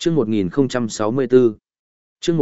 Chương 1064. Chương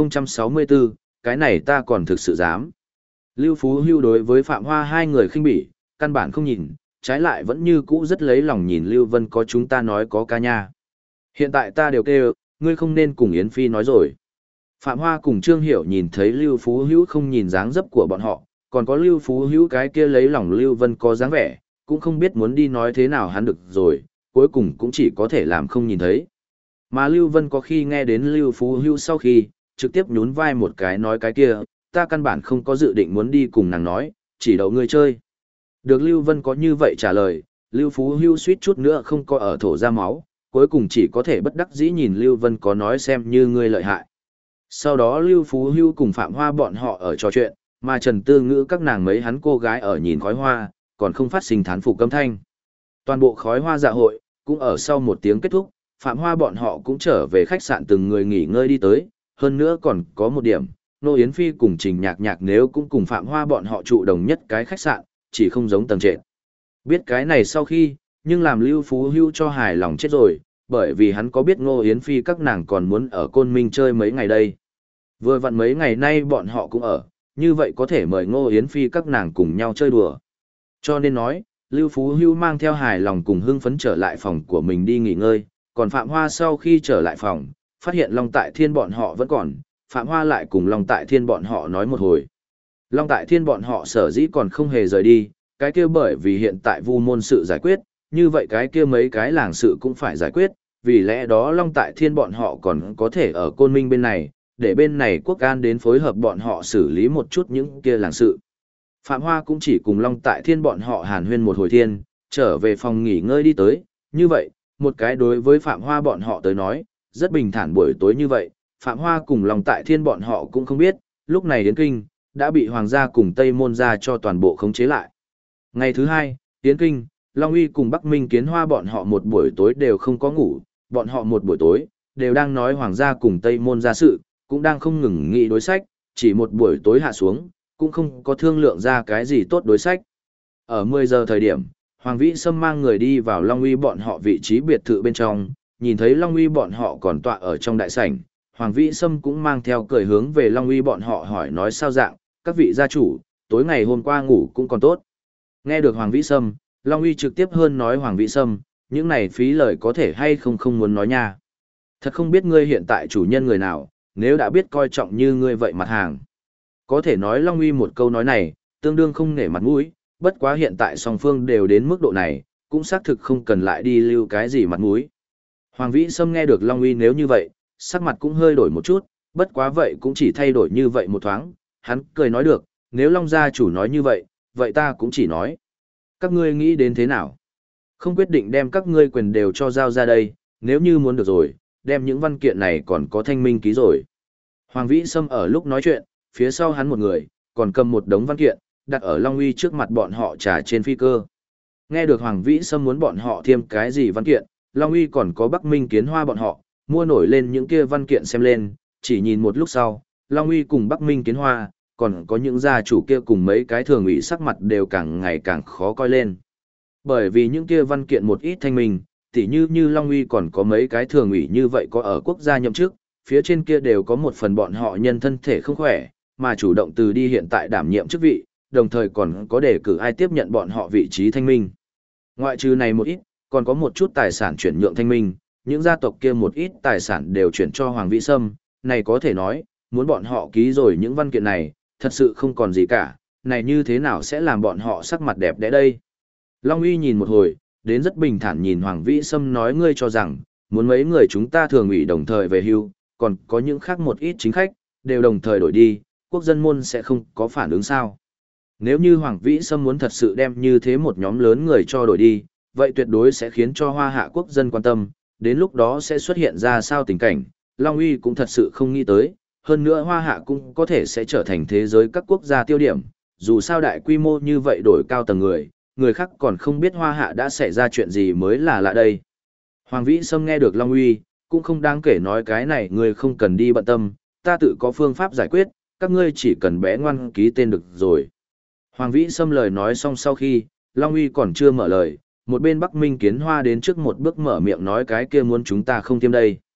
1064, cái này ta còn thực sự dám. Lưu Phú Hưu đối với Phạm Hoa hai người khinh bỉ, căn bản không nhìn, trái lại vẫn như cũ rất lấy lòng nhìn Lưu Vân có chúng ta nói có ca nha. Hiện tại ta đều kêu, ngươi không nên cùng Yến Phi nói rồi. Phạm Hoa cùng Trương Hiểu nhìn thấy Lưu Phú Hữu không nhìn dáng dấp của bọn họ, còn có Lưu Phú Hữu cái kia lấy lòng Lưu Vân có dáng vẻ, cũng không biết muốn đi nói thế nào hắn được rồi, cuối cùng cũng chỉ có thể làm không nhìn thấy. Mà Lưu Vân có khi nghe đến Lưu Phú Hữu sau khi, trực tiếp nhún vai một cái nói cái kia, ta căn bản không có dự định muốn đi cùng nàng nói, chỉ đậu ngươi chơi. Được Lưu Vân có như vậy trả lời, Lưu Phú Hữu suýt chút nữa không có ở thổ ra máu, cuối cùng chỉ có thể bất đắc dĩ nhìn Lưu Vân có nói xem như ngươi lợi hại. Sau đó Lưu Phú Hưu cùng Phạm Hoa bọn họ ở trò chuyện, mà Trần Tư Ngữ các nàng mấy hắn cô gái ở nhìn khói hoa, còn không phát sinh thán phục âm thanh. Toàn bộ khói hoa dạ hội, cũng ở sau một tiếng kết thúc, Phạm Hoa bọn họ cũng trở về khách sạn từng người nghỉ ngơi đi tới, hơn nữa còn có một điểm, Nô Yến Phi cùng Trình Nhạc Nhạc nếu cũng cùng Phạm Hoa bọn họ trụ đồng nhất cái khách sạn, chỉ không giống tầng trệt. Biết cái này sau khi, nhưng làm Lưu Phú Hưu cho hài lòng chết rồi, bởi vì hắn có biết Ngô Yến Phi các nàng còn muốn ở Côn Minh chơi mấy ngày đây. Vừa vặn mấy ngày nay bọn họ cũng ở, như vậy có thể mời Ngô Yến Phi các nàng cùng nhau chơi đùa. Cho nên nói, Lưu Phú Hưu mang theo hài lòng cùng hưng phấn trở lại phòng của mình đi nghỉ ngơi, còn Phạm Hoa sau khi trở lại phòng, phát hiện Long Tại Thiên bọn họ vẫn còn, Phạm Hoa lại cùng Long Tại Thiên bọn họ nói một hồi. Long Tại Thiên bọn họ sở dĩ còn không hề rời đi, cái kia bởi vì hiện tại vu môn sự giải quyết, như vậy cái kia mấy cái làng sự cũng phải giải quyết, vì lẽ đó Long Tại Thiên bọn họ còn có thể ở Côn Minh bên này, để bên này quốc an đến phối hợp bọn họ xử lý một chút những kia làng sự. Phạm Hoa cũng chỉ cùng Long Tại Thiên bọn họ hàn huyên một hồi thiên, trở về phòng nghỉ ngơi đi tới, như vậy, một cái đối với Phạm Hoa bọn họ tới nói, rất bình thản buổi tối như vậy, Phạm Hoa cùng Long Tại Thiên bọn họ cũng không biết, lúc này Yến Kinh, đã bị Hoàng gia cùng Tây Môn gia cho toàn bộ khống chế lại. Ngày thứ hai, Yến Kinh, Long Uy cùng Bắc Minh Kiến Hoa bọn họ một buổi tối đều không có ngủ, bọn họ một buổi tối, đều đang nói Hoàng gia cùng Tây Môn gia sự, cũng đang không ngừng nghĩ đối sách, chỉ một buổi tối hạ xuống, cũng không có thương lượng ra cái gì tốt đối sách. Ở 10 giờ thời điểm, Hoàng Vĩ Sâm mang người đi vào Long Uy bọn họ vị trí biệt thự bên trong, nhìn thấy Long Uy bọn họ còn tọa ở trong đại sảnh, Hoàng Vĩ Sâm cũng mang theo cười hướng về Long Uy bọn họ hỏi nói sao dạng, các vị gia chủ, tối ngày hôm qua ngủ cũng còn tốt. Nghe được Hoàng Vĩ Sâm, Long Uy trực tiếp hơn nói Hoàng Vĩ Sâm, những này phí lời có thể hay không muốn nói nha. Thật không biết ngươi hiện tại chủ nhân người nào, nếu đã biết coi trọng như ngươi vậy mặt hàng. Có thể nói Long Uy một câu nói này, tương đương không nể mặt mũi, bất quá hiện tại song phương đều đến mức độ này, cũng xác thực không cần lại đi lưu cái gì mặt mũi. Hoàng Vĩ Sâm nghe được Long Uy nếu như vậy, sắc mặt cũng hơi đổi một chút, bất quá vậy cũng chỉ thay đổi như vậy một thoáng, hắn cười nói được, nếu Long gia chủ nói như vậy, vậy ta cũng chỉ nói. Các ngươi nghĩ đến thế nào? Không quyết định đem các ngươi quyền đều cho giao ra đây, nếu như muốn được rồi, đem những văn kiện này còn có thanh minh ký rồi. Hoàng Vĩ Sâm ở lúc nói chuyện, phía sau hắn một người, còn cầm một đống văn kiện, đặt ở Long Uy trước mặt bọn họ trả trên phi cơ. Nghe được Hoàng Vĩ Sâm muốn bọn họ thêm cái gì văn kiện, Long Uy còn có Bắc Minh Kiến Hoa bọn họ, mua nổi lên những kia văn kiện xem lên, chỉ nhìn một lúc sau, Long Uy cùng Bắc Minh Kiến Hoa, còn có những gia chủ kia cùng mấy cái thường ủy sắc mặt đều càng ngày càng khó coi lên. Bởi vì những kia văn kiện một ít thanh minh, tỉ như Long Uy còn có mấy cái thường ủy như vậy có ở quốc gia nhậm chức, phía trên kia đều có một phần bọn họ nhân thân thể không khỏe, mà chủ động từ đi hiện tại đảm nhiệm chức vị, đồng thời còn có đề cử ai tiếp nhận bọn họ vị trí thanh minh. Ngoại trừ này một ít, còn có một chút tài sản chuyển nhượng thanh minh, những gia tộc kia một ít tài sản đều chuyển cho Hoàng Vĩ Sâm, này có thể nói, muốn bọn họ ký rồi những văn kiện này, thật sự không còn gì cả, này như thế nào sẽ làm bọn họ sắc mặt đẹp đẽ đây. Long Uy nhìn một hồi, đến rất bình thản nhìn Hoàng Vĩ Sâm nói ngươi cho rằng, muốn mấy người chúng ta thường ủy đồng thời về hưu, còn có những khác một ít chính khách, đều đồng thời đổi đi, quốc dân môn sẽ không có phản ứng sao. Nếu như Hoàng Vĩ Sâm muốn thật sự đem như thế một nhóm lớn người cho đổi đi, vậy tuyệt đối sẽ khiến cho Hoa Hạ quốc dân quan tâm, đến lúc đó sẽ xuất hiện ra sao tình cảnh, Long Uy cũng thật sự không nghĩ tới, hơn nữa Hoa Hạ cũng có thể sẽ trở thành thế giới các quốc gia tiêu điểm, dù sao đại quy mô như vậy đổi cao tầng người khác còn không biết Hoa Hạ đã xảy ra chuyện gì mới là lạ đây. Hoàng Vĩ Sâm nghe được Long Uy, cũng không đáng kể nói cái này người không cần đi bận tâm, ta tự có phương pháp giải quyết, các ngươi chỉ cần bé ngoan ký tên được rồi. Hoàng Vĩ Sâm lời nói xong sau khi, Long Uy còn chưa mở lời, một bên Bắc Minh Kiến Hoa đến trước một bước mở miệng nói cái kia muốn chúng ta không thêm đây.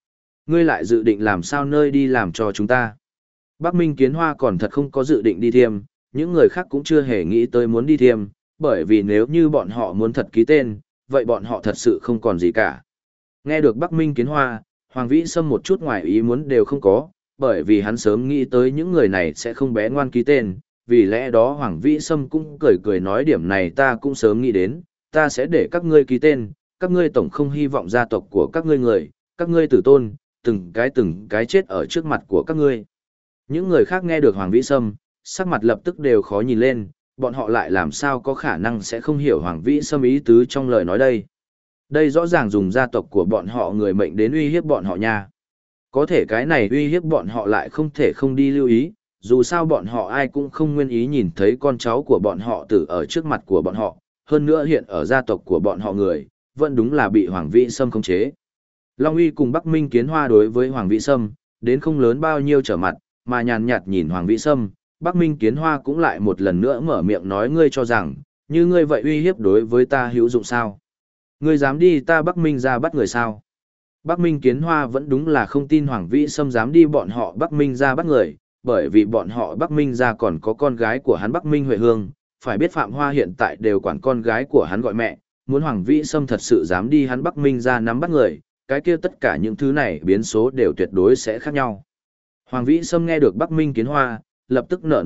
Ngươi lại dự định làm sao nơi đi làm cho chúng ta. Bắc Minh Kiến Hoa còn thật không có dự định đi thiêm, những người khác cũng chưa hề nghĩ tới muốn đi thiêm, bởi vì nếu như bọn họ muốn thật ký tên, vậy bọn họ thật sự không còn gì cả. Nghe được Bắc Minh Kiến Hoa, Hoàng Vĩ Sâm một chút ngoài ý muốn đều không có, bởi vì hắn sớm nghĩ tới những người này sẽ không bé ngoan ký tên, vì lẽ đó Hoàng Vĩ Sâm cũng cười cười nói điểm này ta cũng sớm nghĩ đến, ta sẽ để các ngươi ký tên, các ngươi tổng không hy vọng gia tộc của các ngươi người, các ngươi tử tôn, từng cái chết ở trước mặt của các ngươi. Những người khác nghe được Hoàng Vĩ Sâm, sắc mặt lập tức đều khó nhìn lên, bọn họ lại làm sao có khả năng sẽ không hiểu Hoàng Vĩ Sâm ý tứ trong lời nói đây. Đây rõ ràng dùng gia tộc của bọn họ người mệnh đến uy hiếp bọn họ nha. Có thể cái này uy hiếp bọn họ lại không thể không đi lưu ý, dù sao bọn họ ai cũng không nguyên ý nhìn thấy con cháu của bọn họ tử ở trước mặt của bọn họ, hơn nữa hiện ở gia tộc của bọn họ người, vẫn đúng là bị Hoàng Vĩ Sâm khống chế. Long Uy cùng Bắc Minh Kiến Hoa đối với Hoàng Vĩ Sâm, đến không lớn bao nhiêu trở mặt, mà nhàn nhạt nhìn Hoàng Vĩ Sâm, Bắc Minh Kiến Hoa cũng lại một lần nữa mở miệng nói ngươi cho rằng, như ngươi vậy uy hiếp đối với ta hữu dụng sao? Ngươi dám đi ta Bắc Minh ra bắt người sao? Bắc Minh Kiến Hoa vẫn đúng là không tin Hoàng Vĩ Sâm dám đi bọn họ Bắc Minh ra bắt người, bởi vì bọn họ Bắc Minh ra còn có con gái của hắn Bắc Minh Huệ Hương, phải biết Phạm Hoa hiện tại đều quản con gái của hắn gọi mẹ, muốn Hoàng Vĩ Sâm thật sự dám đi hắn Bắc Minh ra nắm bắt người, cái kia tất cả những thứ này biến số đều tuyệt đối sẽ khác nhau. Hoàng Vĩ Sâm nghe được Bắc Minh Kiến Hoa, lập tức nở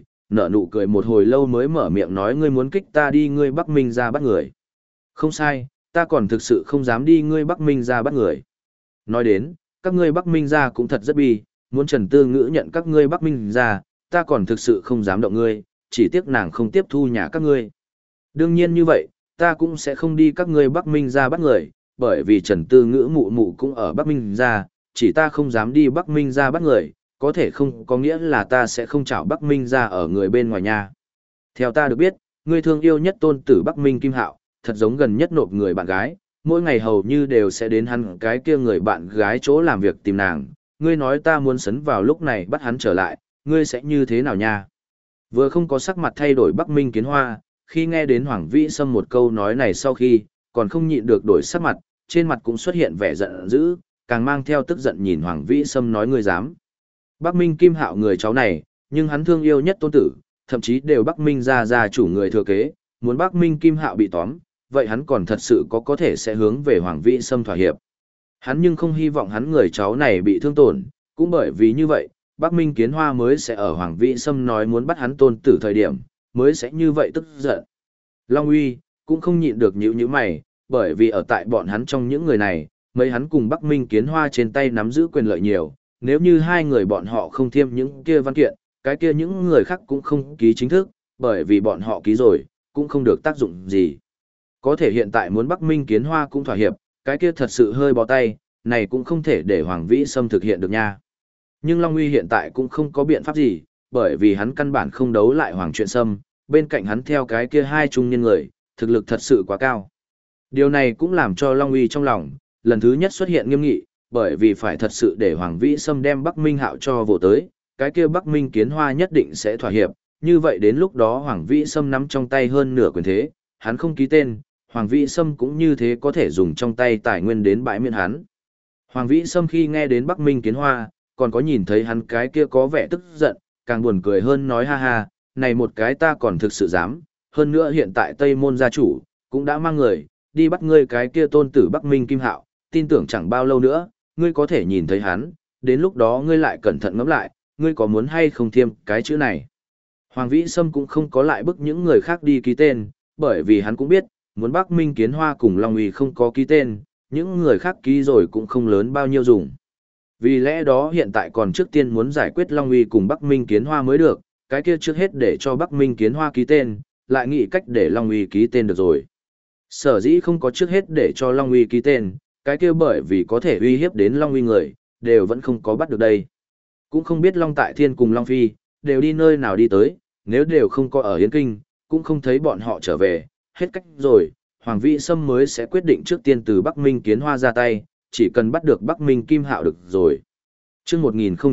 nụ cười một hồi lâu mới mở miệng nói ngươi muốn kích ta đi ngươi Bắc Minh ra bắt người. Không sai, ta còn thực sự không dám đi ngươi Bắc Minh ra bắt người. Nói đến, các ngươi Bắc Minh ra cũng thật rất bi, muốn Trần Tư Ngữ nhận các ngươi Bắc Minh ra, ta còn thực sự không dám động ngươi, chỉ tiếc nàng không tiếp thu nhà các ngươi. Đương nhiên như vậy, ta cũng sẽ không đi các ngươi Bắc Minh ra bắt người, bởi vì Trần Tư Ngữ mụ mụ cũng ở Bắc Minh ra, chỉ ta không dám đi Bắc Minh ra bắt người, có thể không có nghĩa là ta sẽ không chảo Bắc Minh ra ở người bên ngoài nhà. Theo ta được biết, ngươi thương yêu nhất tôn tử Bắc Minh Kim Hạo, thật giống gần nhất nộp người bạn gái, mỗi ngày hầu như đều sẽ đến hắn cái kia người bạn gái chỗ làm việc tìm nàng, ngươi nói ta muốn sấn vào lúc này bắt hắn trở lại, ngươi sẽ như thế nào nha? Vừa không có sắc mặt thay đổi Bắc Minh Kiến Hoa, khi nghe đến Hoàng Vĩ Sâm một câu nói này sau khi, còn không nhịn được đổi sắc mặt, trên mặt cũng xuất hiện vẻ giận dữ, càng mang theo tức giận nhìn Hoàng Vĩ Sâm nói ngươi dám. Bắc Minh Kim Hạo người cháu này, nhưng hắn thương yêu nhất tôn tử, thậm chí đều Bắc Minh gia chủ người thừa kế, muốn Bắc Minh Kim Hạo bị tóm, vậy hắn còn thật sự có thể sẽ hướng về Hoàng Vĩ Sâm thỏa hiệp. Hắn nhưng không hy vọng hắn người cháu này bị thương tổn, cũng bởi vì như vậy, Bắc Minh Kiến Hoa mới sẽ ở Hoàng Vĩ Sâm nói muốn bắt hắn tôn tử thời điểm, mới sẽ như vậy tức giận. Long Uy cũng không nhịn được nhíu mày, bởi vì ở tại bọn hắn trong những người này, mấy hắn cùng Bắc Minh Kiến Hoa trên tay nắm giữ quyền lợi nhiều, nếu như hai người bọn họ không thiêm những kia văn kiện, cái kia những người khác cũng không ký chính thức, bởi vì bọn họ ký rồi, cũng không được tác dụng gì. Có thể hiện tại muốn Bắc Minh Kiến Hoa cũng thỏa hiệp, cái kia thật sự hơi bó tay, này cũng không thể để Hoàng Vĩ Sâm thực hiện được nha. Nhưng Long Uy hiện tại cũng không có biện pháp gì, bởi vì hắn căn bản không đấu lại Hoàng Truyện Sâm, bên cạnh hắn theo cái kia hai trung niên người, thực lực thật sự quá cao. Điều này cũng làm cho Long Uy trong lòng, lần thứ nhất xuất hiện nghiêm nghị, bởi vì phải thật sự để Hoàng Vĩ Sâm đem Bắc Minh Hạo cho vồ tới, cái kia Bắc Minh Kiến Hoa nhất định sẽ thỏa hiệp, như vậy đến lúc đó Hoàng Vĩ Sâm nắm trong tay hơn nửa quyền thế, hắn không ký tên, Hoàng Vĩ Sâm cũng như thế có thể dùng trong tay tài nguyên đến bãi miễn hắn. Hoàng Vĩ Sâm khi nghe đến Bắc Minh Kiến Hoa, còn có nhìn thấy hắn cái kia có vẻ tức giận, càng buồn cười hơn nói ha ha, này một cái ta còn thực sự dám, hơn nữa hiện tại Tây Môn gia chủ, cũng đã mang người, đi bắt ngươi cái kia tôn tử Bắc Minh Kim Hạo, tin tưởng chẳng bao lâu nữa, ngươi có thể nhìn thấy hắn, đến lúc đó ngươi lại cẩn thận ngẫm lại, ngươi có muốn hay không thêm cái chữ này. Hoàng Vĩ Sâm cũng không có lại bức những người khác đi ký tên, bởi vì hắn cũng biết, muốn Bắc Minh Kiến Hoa cùng Long Uy không có ký tên, những người khác ký rồi cũng không lớn bao nhiêu dùng. Vì lẽ đó hiện tại còn trước tiên muốn giải quyết Long Uy cùng Bắc Minh Kiến Hoa mới được, cái kia trước hết để cho Bắc Minh Kiến Hoa ký tên, lại nghĩ cách để Long Uy ký tên được rồi. Sở dĩ không có trước hết để cho Long Uy ký tên, cái kia bởi vì có thể uy hiếp đến Long Uy người, đều vẫn không có bắt được đây. Cũng không biết Long Tại Thiên cùng Long Phi, đều đi nơi nào đi tới, nếu đều không có ở Yến Kinh, cũng không thấy bọn họ trở về, hết cách rồi, Hoàng Vĩ Sâm mới sẽ quyết định trước tiên từ Bắc Minh Kiến Hoa ra tay, chỉ cần bắt được Bắc Minh Kim Hạo được rồi. Chương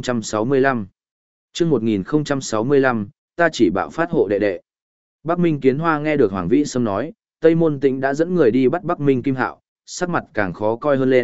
1065 Chương 1065, ta chỉ bạo phát hộ đệ đệ. Bắc Minh Kiến Hoa nghe được Hoàng Vĩ Sâm nói, Tây Môn Tĩnh đã dẫn người đi bắt Bắc Minh Kim Hạo, sắc mặt càng khó coi hơn lên,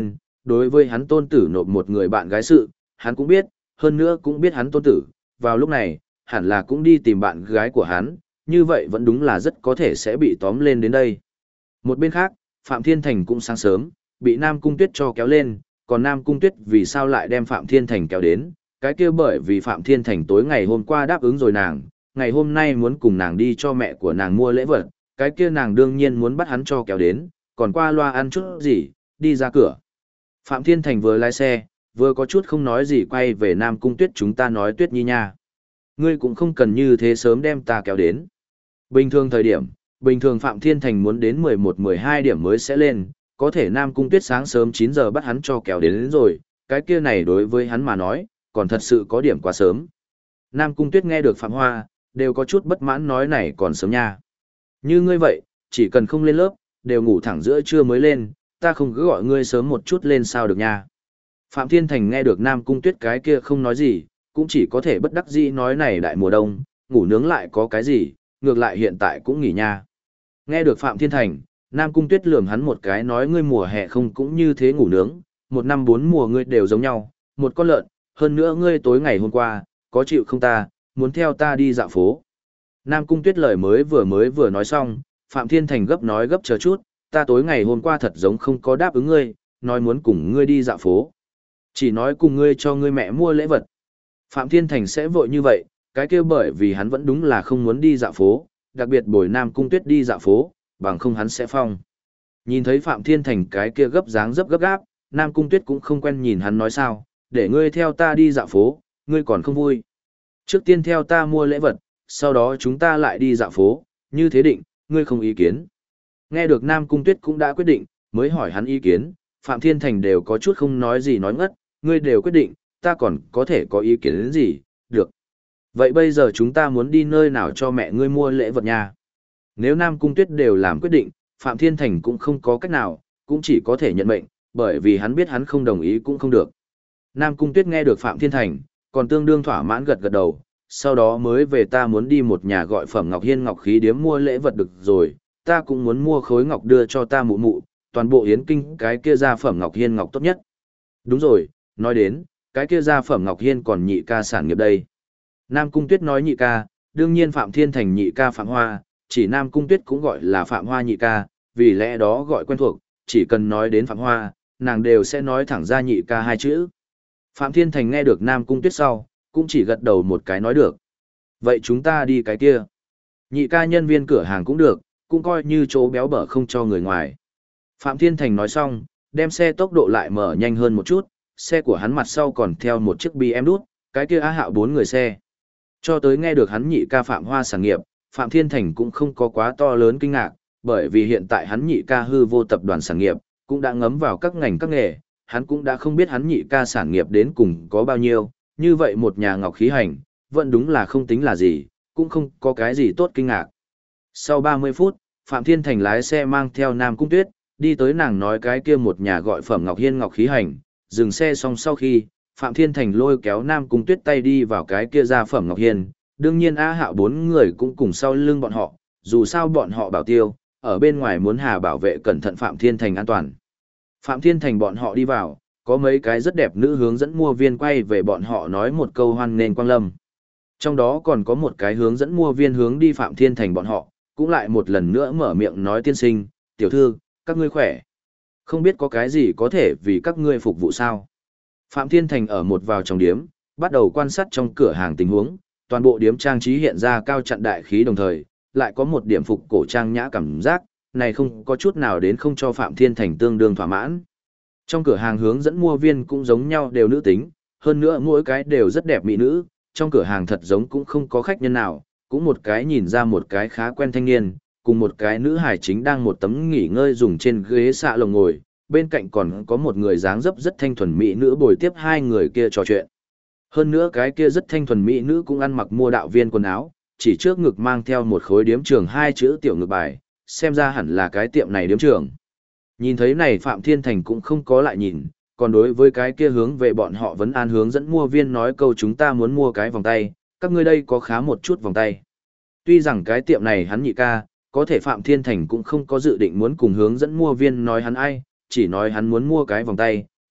đối với hắn tôn tử nộp một người bạn gái sự, hắn cũng biết, hơn nữa cũng biết hắn tôn tử, vào lúc này, hẳn là cũng đi tìm bạn gái của hắn, như vậy vẫn đúng là rất có thể sẽ bị tóm lên đến đây. Một bên khác, Phạm Thiên Thành cũng sáng sớm, bị Nam Cung Tuyết cho kéo lên, còn Nam Cung Tuyết vì sao lại đem Phạm Thiên Thành kéo đến, cái kia bởi vì Phạm Thiên Thành tối ngày hôm qua đáp ứng rồi nàng, ngày hôm nay muốn cùng nàng đi cho mẹ của nàng mua lễ vật, cái kia nàng đương nhiên muốn bắt hắn cho kéo đến, còn qua loa ăn chút gì, đi ra cửa. Phạm Thiên Thành vừa lái xe, vừa có chút không nói gì quay về Nam Cung Tuyết, chúng ta nói Tuyết Nhi nha. Ngươi cũng không cần như thế sớm đem ta kéo đến. Bình thường thời điểm, bình thường Phạm Thiên Thành muốn đến 11-12 điểm mới sẽ lên, có thể Nam Cung Tuyết sáng sớm 9 giờ bắt hắn cho kéo đến rồi, cái kia này đối với hắn mà nói, còn thật sự có điểm quá sớm. Nam Cung Tuyết nghe được Phạm Hoa, đều có chút bất mãn nói này còn sớm nha. Như ngươi vậy, chỉ cần không lên lớp, đều ngủ thẳng giữa trưa mới lên, ta không cứ gọi ngươi sớm một chút lên sao được nha. Phạm Thiên Thành nghe được Nam Cung Tuyết cái kia không nói gì, cũng chỉ có thể bất đắc dĩ nói này đại mùa đông, ngủ nướng lại có cái gì, ngược lại hiện tại cũng nghỉ nha. Nghe được Phạm Thiên Thành, Nam Cung Tuyết lườm hắn một cái nói ngươi mùa hè không cũng như thế ngủ nướng, một năm 4 mùa ngươi đều giống nhau, một con lợn, hơn nữa ngươi tối ngày hôm qua, có chịu không ta, muốn theo ta đi dạo phố. Nam Cung Tuyết lời mới vừa nói xong, Phạm Thiên Thành gấp nói gấp chờ chút, ta tối ngày hôm qua thật giống không có đáp ứng ngươi, nói muốn cùng ngươi đi dạo phố. Chỉ nói cùng ngươi cho ngươi mẹ mua lễ vật. Phạm Thiên Thành sẽ vội như vậy, cái kia bởi vì hắn vẫn đúng là không muốn đi dạo phố, đặc biệt bồi Nam Cung Tuyết đi dạo phố, bằng không hắn sẽ phong. Nhìn thấy Phạm Thiên Thành cái kia gấp dáng dấp gấp gáp, Nam Cung Tuyết cũng không quen nhìn hắn nói sao, để ngươi theo ta đi dạo phố, ngươi còn không vui. Trước tiên theo ta mua lễ vật, sau đó chúng ta lại đi dạo phố, như thế định, ngươi không ý kiến. Nghe được Nam Cung Tuyết cũng đã quyết định, mới hỏi hắn ý kiến, Phạm Thiên Thành đều có chút không nói gì nói ngất, ngươi đều quyết định, ta còn có thể có ý kiến đến gì, được. Vậy bây giờ chúng ta muốn đi nơi nào cho mẹ ngươi mua lễ vật nha? Nếu Nam Cung Tuyết đều làm quyết định, Phạm Thiên Thành cũng không có cách nào, cũng chỉ có thể nhận mệnh, bởi vì hắn biết hắn không đồng ý cũng không được. Nam Cung Tuyết nghe được Phạm Thiên Thành, còn tương đương thỏa mãn gật gật đầu, sau đó mới về ta muốn đi một nhà gọi Phẩm Ngọc Hiên Ngọc Khí Điếm mua lễ vật được rồi, ta cũng muốn mua khối ngọc đưa cho ta mụ mụ, toàn bộ Yến Kinh cái kia gia Phẩm Ngọc Hiên Ngọc tốt nhất. Đúng rồi, nói đến, cái kia gia Phẩm Ngọc Hiên còn nhị ca sản nghiệp đây. Nam Cung Tuyết nói nhị ca, đương nhiên Phạm Thiên Thành nhị ca Phạm Hoa, chỉ Nam Cung Tuyết cũng gọi là Phạm Hoa nhị ca, vì lẽ đó gọi quen thuộc, chỉ cần nói đến Phạm Hoa, nàng đều sẽ nói thẳng ra nhị ca hai chữ. Phạm Thiên Thành nghe được Nam Cung Tuyết sau, cũng chỉ gật đầu một cái nói được. Vậy chúng ta đi cái kia. Nhị ca nhân viên cửa hàng cũng được, cũng coi như chỗ béo bở không cho người ngoài. Phạm Thiên Thành nói xong, đem xe tốc độ lại mở nhanh hơn một chút, xe của hắn mặt sau còn theo một chiếc BM đút, cái kia Á Hạo 4 người xe. Cho tới nghe được hắn nhị ca Phạm Hoa sản nghiệp, Phạm Thiên Thành cũng không có quá to lớn kinh ngạc, bởi vì hiện tại hắn nhị ca hư vô tập đoàn sản nghiệp, cũng đã ngấm vào các ngành các nghề, hắn cũng đã không biết hắn nhị ca sản nghiệp đến cùng có bao nhiêu, như vậy một nhà ngọc khí hành, vẫn đúng là không tính là gì, cũng không có cái gì tốt kinh ngạc. Sau 30 phút, Phạm Thiên Thành lái xe mang theo Nam Cung Tuyết, đi tới nàng nói cái kia một nhà gọi Phẩm Ngọc Hiên Ngọc khí hành, dừng xe xong sau khi, Phạm Thiên Thành lôi kéo Nam Cung Tuyết tay đi vào cái kia gia Phẩm Ngọc Hiên, đương nhiên Á Hạo 4 người cũng cùng sau lưng bọn họ, dù sao bọn họ bảo tiêu, ở bên ngoài muốn hà bảo vệ cẩn thận Phạm Thiên Thành an toàn. Phạm Thiên Thành bọn họ đi vào, có mấy cái rất đẹp nữ hướng dẫn mua viên quay về bọn họ nói một câu hoan nghênh quang lâm. Trong đó còn có một cái hướng dẫn mua viên hướng đi Phạm Thiên Thành bọn họ, cũng lại một lần nữa mở miệng nói tiên sinh, tiểu thư, các ngươi khỏe. Không biết có cái gì có thể vì các ngươi phục vụ sao. Phạm Thiên Thành ở một vào trong điếm, bắt đầu quan sát trong cửa hàng tình huống, toàn bộ điếm trang trí hiện ra cao chặn đại khí đồng thời, lại có một điểm phục cổ trang nhã cảm giác, này không có chút nào đến không cho Phạm Thiên Thành tương đương thỏa mãn. Trong cửa hàng hướng dẫn mua viên cũng giống nhau đều nữ tính, hơn nữa mỗi cái đều rất đẹp mỹ nữ, trong cửa hàng thật giống cũng không có khách nhân nào, cũng một cái nhìn ra một cái khá quen thanh niên, cùng một cái nữ hài chính đang một tấm nghỉ ngơi dùng trên ghế xạ lồng ngồi, bên cạnh còn có một người dáng dấp rất thanh thuần mỹ nữ bồi tiếp hai người kia trò chuyện. Hơn nữa cái kia rất thanh thuần mỹ nữ cũng ăn mặc mua đạo viên quần áo, chỉ trước ngực mang theo một khối điếm trường hai chữ tiểu ngực bài, xem ra hẳn là cái tiệm này điếm trường. Nhìn thấy này Phạm Thiên Thành cũng không có lại nhìn, còn đối với cái kia hướng về bọn họ vẫn an hướng dẫn mua viên nói câu chúng ta muốn mua cái vòng tay, các ngươi đây có khá một chút vòng tay. Tuy rằng cái tiệm này hắn nhị ca, có thể Phạm Thiên Thành cũng không có dự định muốn cùng hướng dẫn mua viên nói hắn ai, chỉ nói hắn muốn mua cái vòng tay,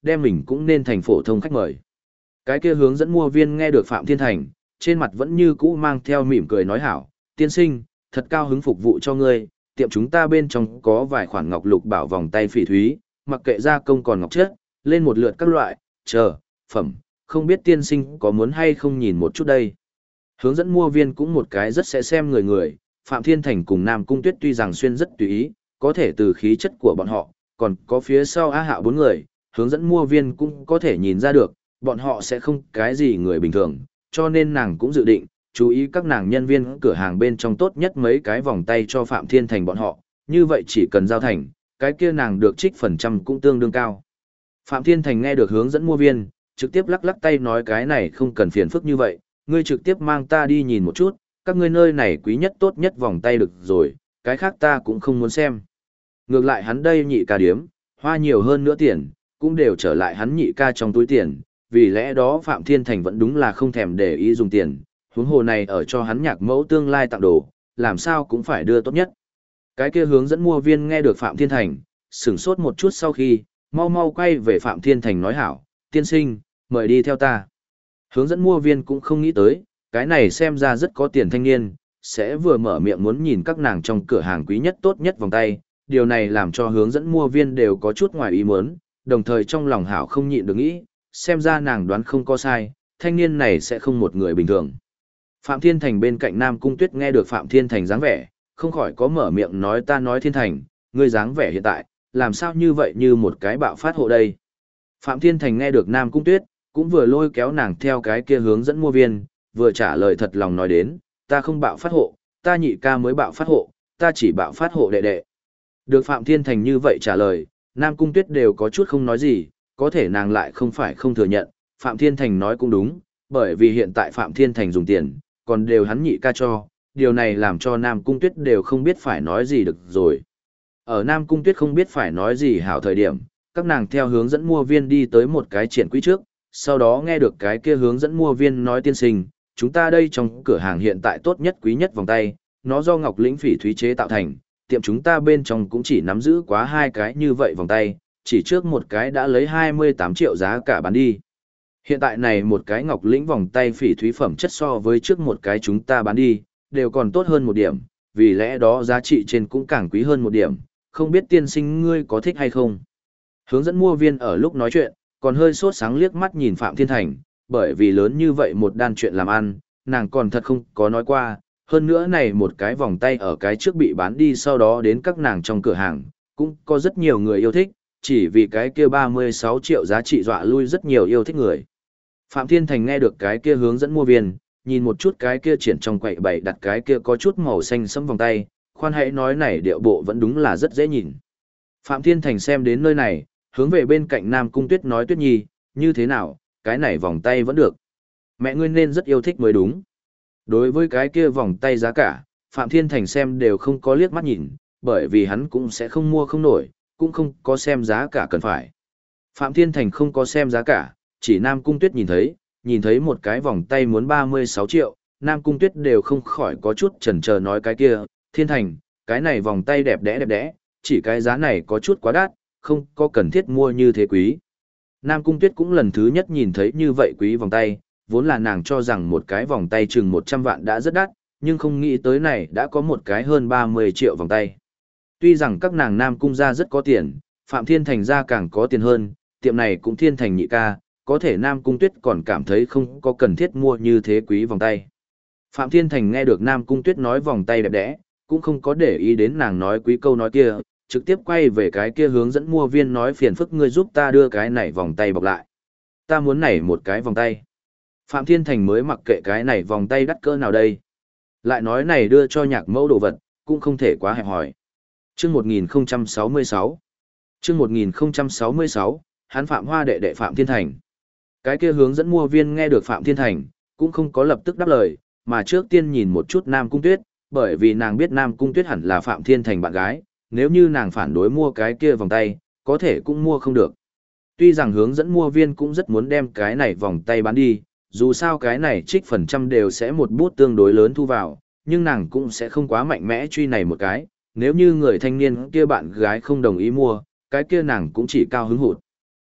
đem mình cũng nên thành phổ thông khách mời. Cái kia hướng dẫn mua viên nghe được Phạm Thiên Thành, trên mặt vẫn như cũ mang theo mỉm cười nói hảo, tiên sinh, thật cao hứng phục vụ cho ngươi, tiệm chúng ta bên trong có vài khoản ngọc lục bảo vòng tay phỉ thúy, mặc kệ gia công còn ngọc chất, lên một lượt các loại, phẩm, không biết tiên sinh có muốn hay không nhìn một chút đây. Hướng dẫn mua viên cũng một cái rất sẽ xem người, Phạm Thiên Thành cùng Nam Cung Tuyết tuy rằng xuyên rất tùy ý, có thể từ khí chất của bọn họ, còn có phía sau Á Hạo bốn người, hướng dẫn mua viên cũng có thể nhìn ra được, bọn họ sẽ không cái gì người bình thường, cho nên nàng cũng dự định, chú ý các nàng nhân viên cửa hàng bên trong tốt nhất mấy cái vòng tay cho Phạm Thiên Thành bọn họ, như vậy chỉ cần giao thành, cái kia nàng được trích phần trăm cũng tương đương cao. Phạm Thiên Thành nghe được hướng dẫn mua viên, trực tiếp lắc lắc tay nói cái này không cần phiền phức như vậy, ngươi trực tiếp mang ta đi nhìn một chút, các ngươi nơi này quý nhất tốt nhất vòng tay được rồi, cái khác ta cũng không muốn xem. Ngược lại hắn đây nhị ca điếm, hoa nhiều hơn nữa tiền, cũng đều trở lại hắn nhị ca trong túi tiền, vì lẽ đó Phạm Thiên Thành vẫn đúng là không thèm để ý dùng tiền, huống hồ này ở cho hắn nhạc mẫu tương lai tặng đồ, làm sao cũng phải đưa tốt nhất. Cái kia hướng dẫn mua viên nghe được Phạm Thiên Thành, sửng sốt một chút sau khi, mau mau quay về Phạm Thiên Thành nói hảo, tiên sinh, mời đi theo ta. Hướng dẫn mua viên cũng không nghĩ tới, cái này xem ra rất có tiền thanh niên, sẽ vừa mở miệng muốn nhìn các nàng trong cửa hàng quý nhất tốt nhất vòng tay, điều này làm cho hướng dẫn mua viên đều có chút ngoài ý muốn, đồng thời trong lòng hảo không nhịn được nghĩ, xem ra nàng đoán không có sai, thanh niên này sẽ không một người bình thường. Phạm Thiên Thành bên cạnh Nam Cung Tuyết nghe được Phạm Thiên Thành dáng vẻ, không khỏi có mở miệng nói ta nói Thiên Thành, ngươi dáng vẻ hiện tại, làm sao như vậy như một cái bạo phát hộ đây. Phạm Thiên Thành nghe được Nam Cung Tuyết, cũng vừa lôi kéo nàng theo cái kia hướng dẫn mua viên, vừa trả lời thật lòng nói đến, ta không bạo phát hộ, ta nhị ca mới bạo phát hộ, ta chỉ bạo phát hộ đệ đệ. Được Phạm Thiên Thành như vậy trả lời, Nam Cung Tuyết đều có chút không nói gì, có thể nàng lại không phải không thừa nhận, Phạm Thiên Thành nói cũng đúng, bởi vì hiện tại Phạm Thiên Thành dùng tiền, còn đều hắn nhị ca cho, điều này làm cho Nam Cung Tuyết đều không biết phải nói gì được rồi. Ở Nam Cung Tuyết không biết phải nói gì hảo thời điểm, các nàng theo hướng dẫn mua viên đi tới một cái triển quỹ trước, sau đó nghe được cái kia hướng dẫn mua viên nói tiên sinh, chúng ta đây trong cửa hàng hiện tại tốt nhất quý nhất vòng tay, nó do ngọc lĩnh phỉ thúy chế tạo thành, tiệm chúng ta bên trong cũng chỉ nắm giữ quá 2 cái như vậy vòng tay, chỉ trước một cái đã lấy 28 triệu giá cả bán đi. Hiện tại này một cái ngọc lĩnh vòng tay phỉ thúy phẩm chất so với trước một cái chúng ta bán đi, đều còn tốt hơn một điểm, vì lẽ đó giá trị trên cũng càng quý hơn một điểm, không biết tiên sinh ngươi có thích hay không. Hướng dẫn mua viên ở lúc nói chuyện, còn hơi sốt sáng liếc mắt nhìn Phạm Thiên Thành, bởi vì lớn như vậy một đan chuyện làm ăn, nàng còn thật không có nói qua, hơn nữa này một cái vòng tay ở cái trước bị bán đi sau đó đến các nàng trong cửa hàng, cũng có rất nhiều người yêu thích, chỉ vì cái kia 36 triệu giá trị dọa lui rất nhiều yêu thích người. Phạm Thiên Thành nghe được cái kia hướng dẫn mua viên, nhìn một chút cái kia triển trong quậy bày đặt cái kia có chút màu xanh sẫm vòng tay, khoan hãy nói này điệu bộ vẫn đúng là rất dễ nhìn. Phạm Thiên Thành xem đến nơi này, hướng về bên cạnh Nam Cung Tuyết nói Tuyết Nhi, như thế nào, cái này vòng tay vẫn được. Mẹ ngươi nên rất yêu thích mới đúng. Đối với cái kia vòng tay giá cả, Phạm Thiên Thành xem đều không có liếc mắt nhìn, bởi vì hắn cũng sẽ không mua không nổi, cũng không có xem giá cả cần phải. Phạm Thiên Thành không có xem giá cả, chỉ Nam Cung Tuyết nhìn thấy một cái vòng tay muốn 36 triệu, Nam Cung Tuyết đều không khỏi có chút chần chờ nói cái kia, Thiên Thành, cái này vòng tay đẹp đẽ, chỉ cái giá này có chút quá đắt, không có cần thiết mua như thế quý. Nam Cung Tuyết cũng lần thứ nhất nhìn thấy như vậy quý vòng tay, vốn là nàng cho rằng một cái vòng tay chừng 100 vạn đã rất đắt, nhưng không nghĩ tới này đã có một cái hơn 30 triệu vòng tay. Tuy rằng các nàng Nam Cung gia rất có tiền, Phạm Thiên Thành gia càng có tiền hơn, tiệm này cũng Thiên Thành nhị ca, có thể Nam Cung Tuyết còn cảm thấy không có cần thiết mua như thế quý vòng tay. Phạm Thiên Thành nghe được Nam Cung Tuyết nói vòng tay đẹp đẽ, cũng không có để ý đến nàng nói quý câu nói kia, trực tiếp quay về cái kia hướng dẫn mua viên nói phiền phức ngươi giúp ta đưa cái này vòng tay bọc lại. Ta muốn này một cái vòng tay. Phạm Thiên Thành mới mặc kệ cái này vòng tay đắt cỡ nào đây. Lại nói này đưa cho nhạc mẫu đồ vật, cũng không thể quá hẹp hòi. Chương 1066 Chương 1066, hắn Phạm Hoa đệ đệ Phạm Thiên Thành. Cái kia hướng dẫn mua viên nghe được Phạm Thiên Thành, cũng không có lập tức đáp lời, mà trước tiên nhìn một chút Nam Cung Tuyết, bởi vì nàng biết Nam Cung Tuyết hẳn là Phạm Thiên Thành bạn gái, nếu như nàng phản đối mua cái kia vòng tay, có thể cũng mua không được. Tuy rằng hướng dẫn mua viên cũng rất muốn đem cái này vòng tay bán đi, dù sao cái này trích phần trăm đều sẽ một bút tương đối lớn thu vào, nhưng nàng cũng sẽ không quá mạnh mẽ truy này một cái, nếu như người thanh niên kia bạn gái không đồng ý mua, cái kia nàng cũng chỉ cao hứng hụt.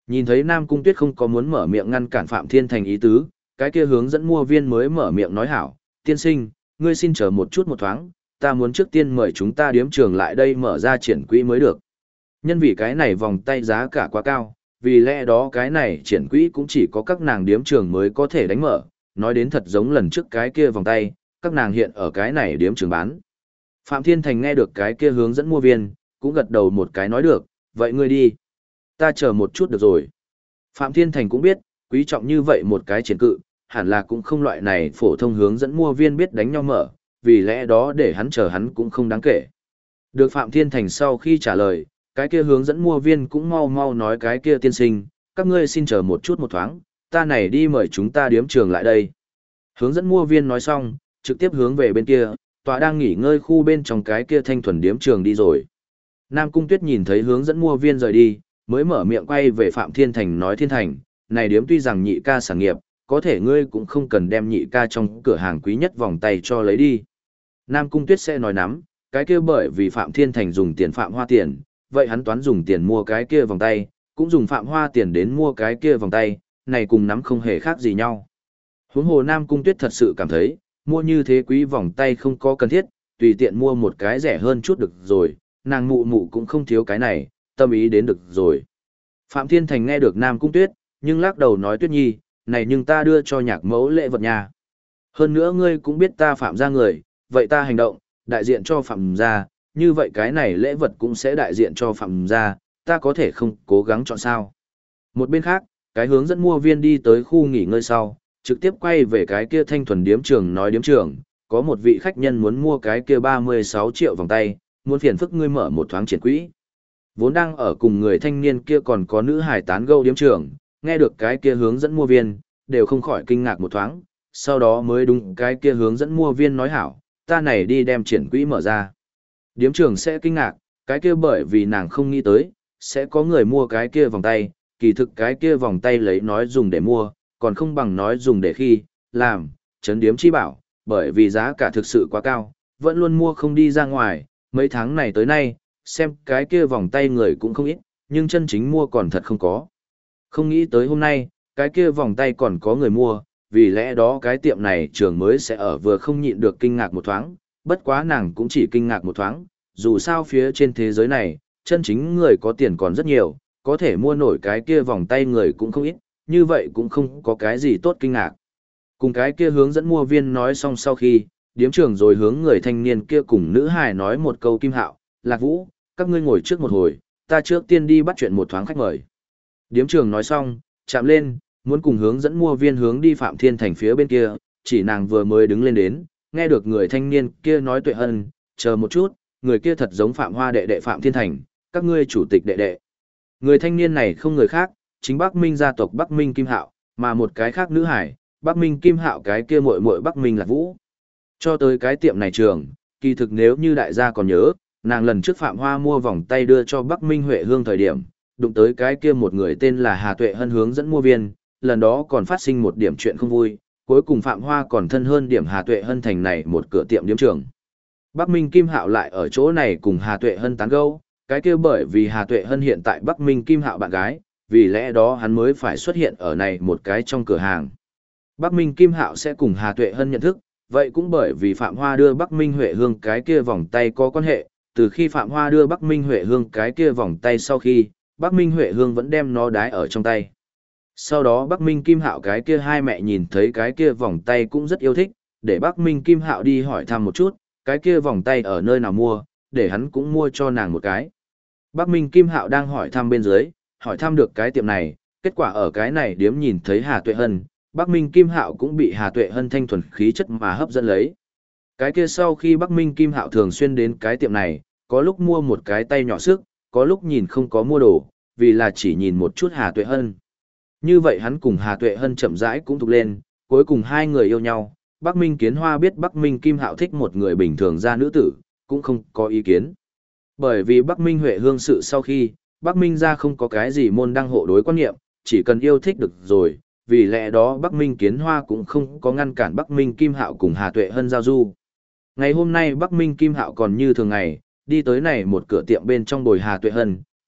Nhìn thấy Nam Cung Tuyết không có muốn mở miệng ngăn cản Phạm Thiên Thành ý tứ, cái kia hướng dẫn mua viên mới mở miệng nói hảo, tiên sinh, ngươi xin chờ một chút một thoáng, ta muốn trước tiên mời chúng ta điếm trường lại đây mở ra triển quỹ mới được. Nhân vì cái này vòng tay giá cả quá cao, vì lẽ đó cái này triển quỹ cũng chỉ có các nàng điếm trường mới có thể đánh mở, nói đến thật giống lần trước cái kia vòng tay, các nàng hiện ở cái này điếm trường bán. Phạm Thiên Thành nghe được cái kia hướng dẫn mua viên, cũng gật đầu một cái nói được, vậy ngươi đi. Ta chờ một chút được rồi. Phạm Thiên Thành cũng biết, quý trọng như vậy một cái triển cự, hẳn là cũng không loại này phổ thông hướng dẫn mua viên biết đánh nhau mở, vì lẽ đó để hắn chờ hắn cũng không đáng kể. Được Phạm Thiên Thành sau khi trả lời, cái kia hướng dẫn mua viên cũng mau mau nói cái kia tiên sinh, các ngươi xin chờ một chút một thoáng, ta này đi mời chúng ta điếm trường lại đây. Hướng dẫn mua viên nói xong, trực tiếp hướng về bên kia, tọa đang nghỉ ngơi khu bên trong cái kia thanh thuần điếm trường đi rồi. Nam Cung Tuyết nhìn thấy hướng dẫn mua viên rời đi, mới mở miệng quay về Phạm Thiên Thành nói Thiên Thành, này điếm tuy rằng nhị ca sản nghiệp, có thể ngươi cũng không cần đem nhị ca trong cửa hàng quý nhất vòng tay cho lấy đi. Nam Cung Tuyết sẽ nói nắm, cái kia bởi vì Phạm Thiên Thành dùng tiền Phạm Hoa tiền, vậy hắn toán dùng tiền mua cái kia vòng tay, cũng dùng Phạm Hoa tiền đến mua cái kia vòng tay, này cùng nắm không hề khác gì nhau. Huống hồ Nam Cung Tuyết thật sự cảm thấy, mua như thế quý vòng tay không có cần thiết, tùy tiện mua một cái rẻ hơn chút được rồi, nàng mụ mụ cũng không thiếu cái này, tâm ý đến được rồi. Phạm Thiên Thành nghe được Nam Cung Tuyết, nhưng lắc đầu nói Tuyết Nhi, này nhưng ta đưa cho nhạc mẫu lễ vật nhà. Hơn nữa ngươi cũng biết ta Phạm gia người, vậy ta hành động, đại diện cho Phạm gia, như vậy cái này lễ vật cũng sẽ đại diện cho Phạm gia, ta có thể không cố gắng chọn sao. Một bên khác, cái hướng dẫn mua viên đi tới khu nghỉ ngơi sau, trực tiếp quay về cái kia thanh thuần điếm trường nói điếm trường, có một vị khách nhân muốn mua cái kia 36 triệu vòng tay, muốn phiền phức ngươi mở một thoáng triển quỹ. Vốn đang ở cùng người thanh niên kia còn có nữ hải tán gẫu điếm trường, nghe được cái kia hướng dẫn mua viên, đều không khỏi kinh ngạc một thoáng, sau đó mới đúng cái kia hướng dẫn mua viên nói hảo, ta này đi đem triển quỹ mở ra. Điếm trường sẽ kinh ngạc, cái kia bởi vì nàng không nghĩ tới, sẽ có người mua cái kia vòng tay, kỳ thực cái kia vòng tay lấy nói dùng để mua, còn không bằng nói dùng để khi, làm, chấn điếm chi bảo, bởi vì giá cả thực sự quá cao, vẫn luôn mua không đi ra ngoài, mấy tháng này tới nay, xem cái kia vòng tay người cũng không ít, nhưng chân chính mua còn thật không có. Không nghĩ tới hôm nay, cái kia vòng tay còn có người mua, vì lẽ đó cái tiệm này trường mới sẽ ở vừa không nhịn được kinh ngạc một thoáng, bất quá nàng cũng chỉ kinh ngạc một thoáng, dù sao phía trên thế giới này, chân chính người có tiền còn rất nhiều, có thể mua nổi cái kia vòng tay người cũng không ít, như vậy cũng không có cái gì tốt kinh ngạc. Cùng cái kia hướng dẫn mua viên nói xong sau khi, điếm trưởng rồi hướng người thanh niên kia cùng nữ hài nói một câu Kim Hạo, Lạc Vũ, các ngươi ngồi trước một hồi, ta trước tiên đi bắt chuyện một thoáng khách mời. Điếm trưởng nói xong, chạm lên, muốn cùng hướng dẫn mua viên hướng đi Phạm Thiên Thành phía bên kia, chỉ nàng vừa mới đứng lên đến, nghe được người thanh niên kia nói Tuệ Hân, chờ một chút, người kia thật giống Phạm Hoa đệ đệ Phạm Thiên Thành, các ngươi chủ tịch đệ đệ. Người thanh niên này không người khác, chính Bắc Minh gia tộc Bắc Minh Kim Hạo, mà một cái khác nữ hải, Bắc Minh Kim Hạo cái kia muội muội Bắc Minh Lạc Vũ. Cho tới cái tiệm này trường, kỳ thực nếu như đại gia còn nhớ, nàng lần trước Phạm Hoa mua vòng tay đưa cho Bắc Minh Huệ Hương thời điểm, đụng tới cái kia một người tên là Hà Tuệ Hân hướng dẫn mua viên, lần đó còn phát sinh một điểm chuyện không vui, cuối cùng Phạm Hoa còn thân hơn điểm Hà Tuệ Hân thành này một cửa tiệm điếm trường. Bắc Minh Kim Hạo lại ở chỗ này cùng Hà Tuệ Hân tán gẫu, cái kia bởi vì Hà Tuệ Hân hiện tại Bắc Minh Kim Hạo bạn gái, vì lẽ đó hắn mới phải xuất hiện ở này một cái trong cửa hàng. Bắc Minh Kim Hạo sẽ cùng Hà Tuệ Hân nhận thức, vậy cũng bởi vì Phạm Hoa đưa Bắc Minh Huệ Hương cái kia vòng tay có quan hệ, từ khi Phạm Hoa đưa Bắc Minh Huệ Hương cái kia vòng tay sau khi, Bắc Minh Huệ Hương vẫn đem nó đái ở trong tay. Sau đó Bắc Minh Kim Hạo cái kia hai mẹ nhìn thấy cái kia vòng tay cũng rất yêu thích, để Bắc Minh Kim Hạo đi hỏi thăm một chút, cái kia vòng tay ở nơi nào mua, để hắn cũng mua cho nàng một cái. Bắc Minh Kim Hạo đang hỏi thăm bên dưới, hỏi thăm được cái tiệm này, kết quả ở cái này điếm nhìn thấy Hà Tuệ Hân, Bắc Minh Kim Hạo cũng bị Hà Tuệ Hân thanh thuần khí chất mà hấp dẫn lấy. Cái kia sau khi Bắc Minh Kim Hạo thường xuyên đến cái tiệm này, có lúc mua một cái tay nhỏ sức, có lúc nhìn không có mua đồ, vì là chỉ nhìn một chút Hà Tuệ Hân. Như vậy hắn cùng Hà Tuệ Hân chậm rãi cũng thuộc lên, cuối cùng hai người yêu nhau. Bắc Minh Kiến Hoa biết Bắc Minh Kim Hạo thích một người bình thường ra nữ tử, cũng không có ý kiến. Bởi vì Bắc Minh Huệ Hương sự sau khi, Bắc Minh ra không có cái gì môn đăng hộ đối quan niệm, chỉ cần yêu thích được rồi, vì lẽ đó Bắc Minh Kiến Hoa cũng không có ngăn cản Bắc Minh Kim Hạo cùng Hà Tuệ Hân giao du. Ngày hôm nay Bắc Minh Kim Hạo còn như thường ngày, đi tới này một cửa tiệm bên trong bồi Hà Tuệ Hân,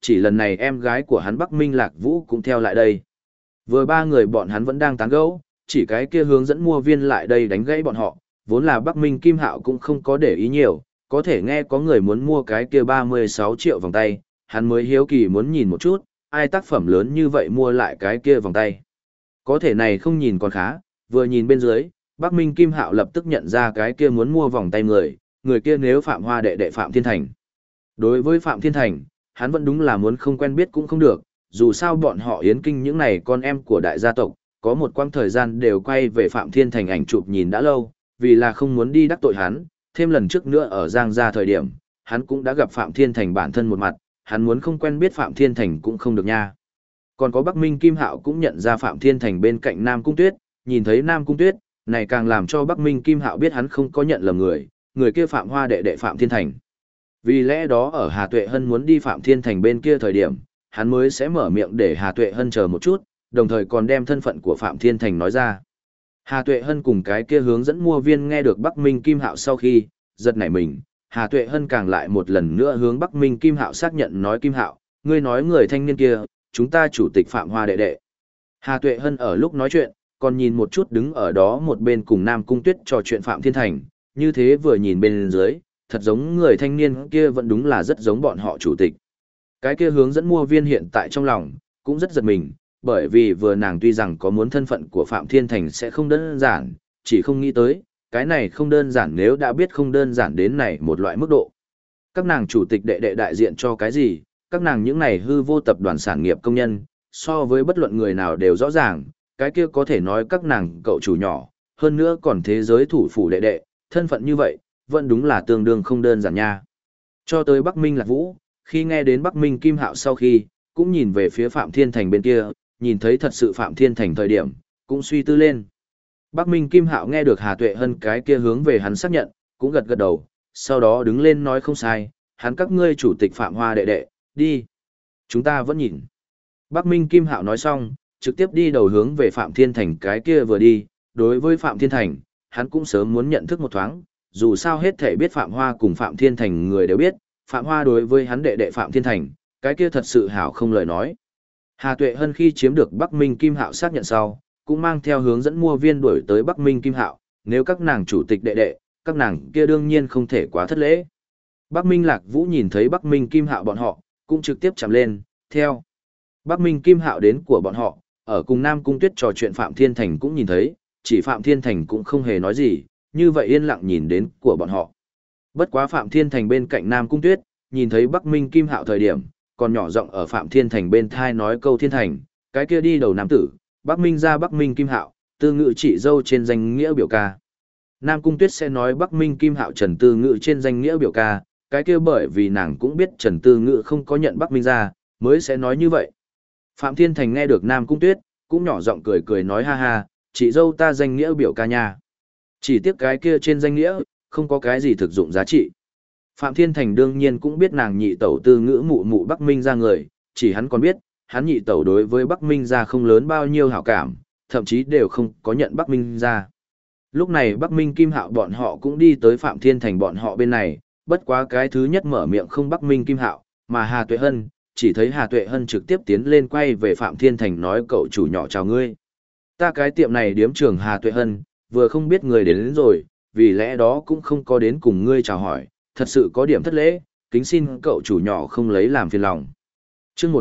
chỉ lần này em gái của hắn Bắc Minh Lạc Vũ cũng theo lại đây. Vừa ba người bọn hắn vẫn đang tán gẫu, chỉ cái kia hướng dẫn mua viên lại đây đánh gãy bọn họ, vốn là Bắc Minh Kim Hạo cũng không có để ý nhiều, có thể nghe có người muốn mua cái kia 36 triệu vòng tay, hắn mới hiếu kỳ muốn nhìn một chút, ai tác phẩm lớn như vậy mua lại cái kia vòng tay. Có thể này không nhìn còn khá, vừa nhìn bên dưới, Bắc Minh Kim Hạo lập tức nhận ra cái kia muốn mua vòng tay người kia nếu Phạm Hoa đệ đệ Phạm Thiên Thành. Đối với Phạm Thiên Thành, hắn vẫn đúng là muốn không quen biết cũng không được, dù sao bọn họ Yến Kinh những này con em của đại gia tộc, có một quãng thời gian đều quay về Phạm Thiên Thành ảnh chụp nhìn đã lâu, vì là không muốn đi đắc tội hắn, thêm lần trước nữa ở Giang Gia thời điểm, hắn cũng đã gặp Phạm Thiên Thành bản thân một mặt, hắn muốn không quen biết Phạm Thiên Thành cũng không được nha. Còn có Bắc Minh Kim Hạo cũng nhận ra Phạm Thiên Thành bên cạnh Nam Cung Tuyết, nhìn thấy Nam Cung Tuyết, này càng làm cho Bắc Minh Kim Hạo biết hắn không có nhận lầm người kia Phạm Hoa đệ đệ Phạm Thiên Thành. Vì lẽ đó ở Hà Tuệ Hân muốn đi Phạm Thiên Thành bên kia thời điểm, hắn mới sẽ mở miệng để Hà Tuệ Hân chờ một chút, đồng thời còn đem thân phận của Phạm Thiên Thành nói ra. Hà Tuệ Hân cùng cái kia hướng dẫn mua viên nghe được Bắc Minh Kim Hạo sau khi giật nảy mình, Hà Tuệ Hân càng lại một lần nữa hướng Bắc Minh Kim Hạo xác nhận nói Kim Hạo, ngươi nói người thanh niên kia, chúng ta chủ tịch Phạm Hoa đệ đệ. Hà Tuệ Hân ở lúc nói chuyện, còn nhìn một chút đứng ở đó một bên cùng Nam Cung Tuyết trò chuyện Phạm Thiên Thành, như thế vừa nhìn bên dưới, thật giống người thanh niên kia vẫn đúng là rất giống bọn họ chủ tịch. Cái kia hướng dẫn mua viên hiện tại trong lòng, cũng rất giật mình, bởi vì vừa nàng tuy rằng có muốn thân phận của Phạm Thiên Thành sẽ không đơn giản, chỉ không nghĩ tới, cái này không đơn giản nếu đã biết không đơn giản đến này một loại mức độ. Các nàng chủ tịch đệ đệ đại diện cho cái gì, các nàng những này hư vô tập đoàn sản nghiệp công nhân, so với bất luận người nào đều rõ ràng, cái kia có thể nói các nàng cậu chủ nhỏ, hơn nữa còn thế giới thủ phủ đệ đệ, thân phận như vậy, vẫn đúng là tương đương không đơn giản nha. Cho tới Bắc Minh Lạc Vũ, khi nghe đến Bắc Minh Kim Hạo sau khi, cũng nhìn về phía Phạm Thiên Thành bên kia, nhìn thấy thật sự Phạm Thiên Thành thời điểm, cũng suy tư lên. Bắc Minh Kim Hạo nghe được Hà Tuệ Hân cái kia hướng về hắn xác nhận, cũng gật gật đầu, sau đó đứng lên nói không sai, hắn các ngươi chủ tịch Phạm Hoa đệ đệ, đi. Chúng ta vẫn nhìn. Bắc Minh Kim Hạo nói xong, trực tiếp đi đầu hướng về Phạm Thiên Thành cái kia vừa đi, đối với Phạm Thiên Thành, hắn cũng sớm muốn nhận thức một thoáng, dù sao hết thể biết Phạm Hoa cùng Phạm Thiên Thành người đều biết, Phạm Hoa đối với hắn đệ đệ Phạm Thiên Thành, cái kia thật sự hảo không lời nói. Hà Tuệ Hân khi chiếm được Bắc Minh Kim Hạo xác nhận sau, cũng mang theo hướng dẫn mua viên đuổi tới Bắc Minh Kim Hạo, nếu các nàng chủ tịch đệ đệ, các nàng kia đương nhiên không thể quá thất lễ. Bắc Minh Lạc Vũ nhìn thấy Bắc Minh Kim Hạo bọn họ, cũng trực tiếp chạm lên, theo. Bắc Minh Kim Hạo đến của bọn họ, ở cùng Nam Cung Tuyết trò chuyện Phạm Thiên Thành cũng nhìn thấy, chỉ Phạm Thiên Thành cũng không hề nói gì, như vậy yên lặng nhìn đến của bọn họ. Bất quá Phạm Thiên Thành bên cạnh Nam Cung Tuyết, nhìn thấy Bắc Minh Kim Hạo thời điểm, còn nhỏ giọng ở Phạm Thiên Thành bên thai nói câu Thiên Thành, cái kia đi đầu nam tử, Bắc Minh ra Bắc Minh Kim Hạo, tư ngữ chị dâu trên danh nghĩa biểu ca. Nam Cung Tuyết sẽ nói Bắc Minh Kim Hạo Trần Tư Ngữ trên danh nghĩa biểu ca, cái kia bởi vì nàng cũng biết Trần Tư Ngữ không có nhận Bắc Minh ra, mới sẽ nói như vậy. Phạm Thiên Thành nghe được Nam Cung Tuyết, cũng nhỏ giọng cười cười nói ha ha, chị dâu ta danh nghĩa biểu ca nha. Chỉ tiếc cái kia trên danh nghĩa, không có cái gì thực dụng giá trị. Phạm Thiên Thành đương nhiên cũng biết nàng nhị tẩu Tư Ngữ mụ mụ Bắc Minh ra người, chỉ hắn còn biết, hắn nhị tẩu đối với Bắc Minh ra không lớn bao nhiêu hảo cảm, thậm chí đều không có nhận Bắc Minh ra. Lúc này Bắc Minh Kim Hạo bọn họ cũng đi tới Phạm Thiên Thành bọn họ bên này, bất quá cái thứ nhất mở miệng không Bắc Minh Kim Hạo, mà Hà Tuệ Hân, chỉ thấy Hà Tuệ Hân trực tiếp tiến lên quay về Phạm Thiên Thành nói cậu chủ nhỏ chào ngươi. Ta cái tiệm này điếm trường Hà Tuệ Hân, vừa không biết người đến rồi, vì lẽ đó cũng không có đến cùng ngươi chào hỏi, thật sự có điểm thất lễ, kính xin cậu chủ nhỏ không lấy làm phiền lòng. Chương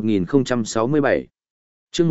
1067 Chương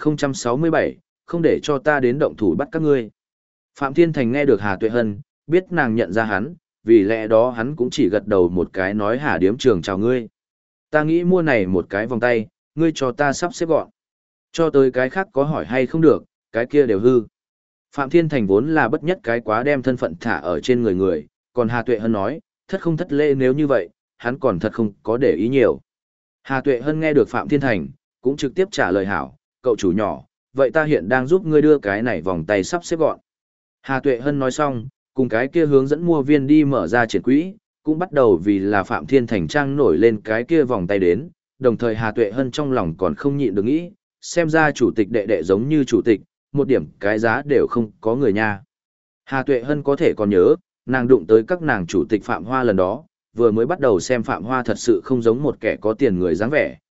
1067, không để cho ta đến động thủ bắt các ngươi. Phạm Thiên Thành nghe được Hà Tuệ Hân, biết nàng nhận ra hắn, vì lẽ đó hắn cũng chỉ gật đầu một cái nói Hà điếm trường chào ngươi. Ta nghĩ mua này một cái vòng tay, ngươi cho ta sắp xếp gọn. Cho tới cái khác có hỏi hay không được, cái kia đều hư. Phạm Thiên Thành vốn là bất nhất cái quá đem thân phận thả ở trên người, còn Hà Tuệ Hân nói, thất không thất lễ nếu như vậy, hắn còn thật không có để ý nhiều. Hà Tuệ Hân nghe được Phạm Thiên Thành, cũng trực tiếp trả lời hảo, cậu chủ nhỏ, vậy ta hiện đang giúp ngươi đưa cái này vòng tay sắp xếp gọn. Hà Tuệ Hân nói xong, cùng cái kia hướng dẫn mua viên đi mở ra triển quỹ, cũng bắt đầu vì là Phạm Thiên Thành trang nổi lên cái kia vòng tay đến, đồng thời Hà Tuệ Hân trong lòng còn không nhịn được nghĩ, xem ra chủ tịch đệ đệ giống như chủ tịch, một điểm cái giá đều không có người nha. Hà Tuệ Hân có thể còn nhớ, nàng đụng tới các nàng chủ tịch Phạm Hoa lần đó, vừa mới bắt đầu xem Phạm Hoa thật sự không giống một kẻ có tiền người dáng vẻ,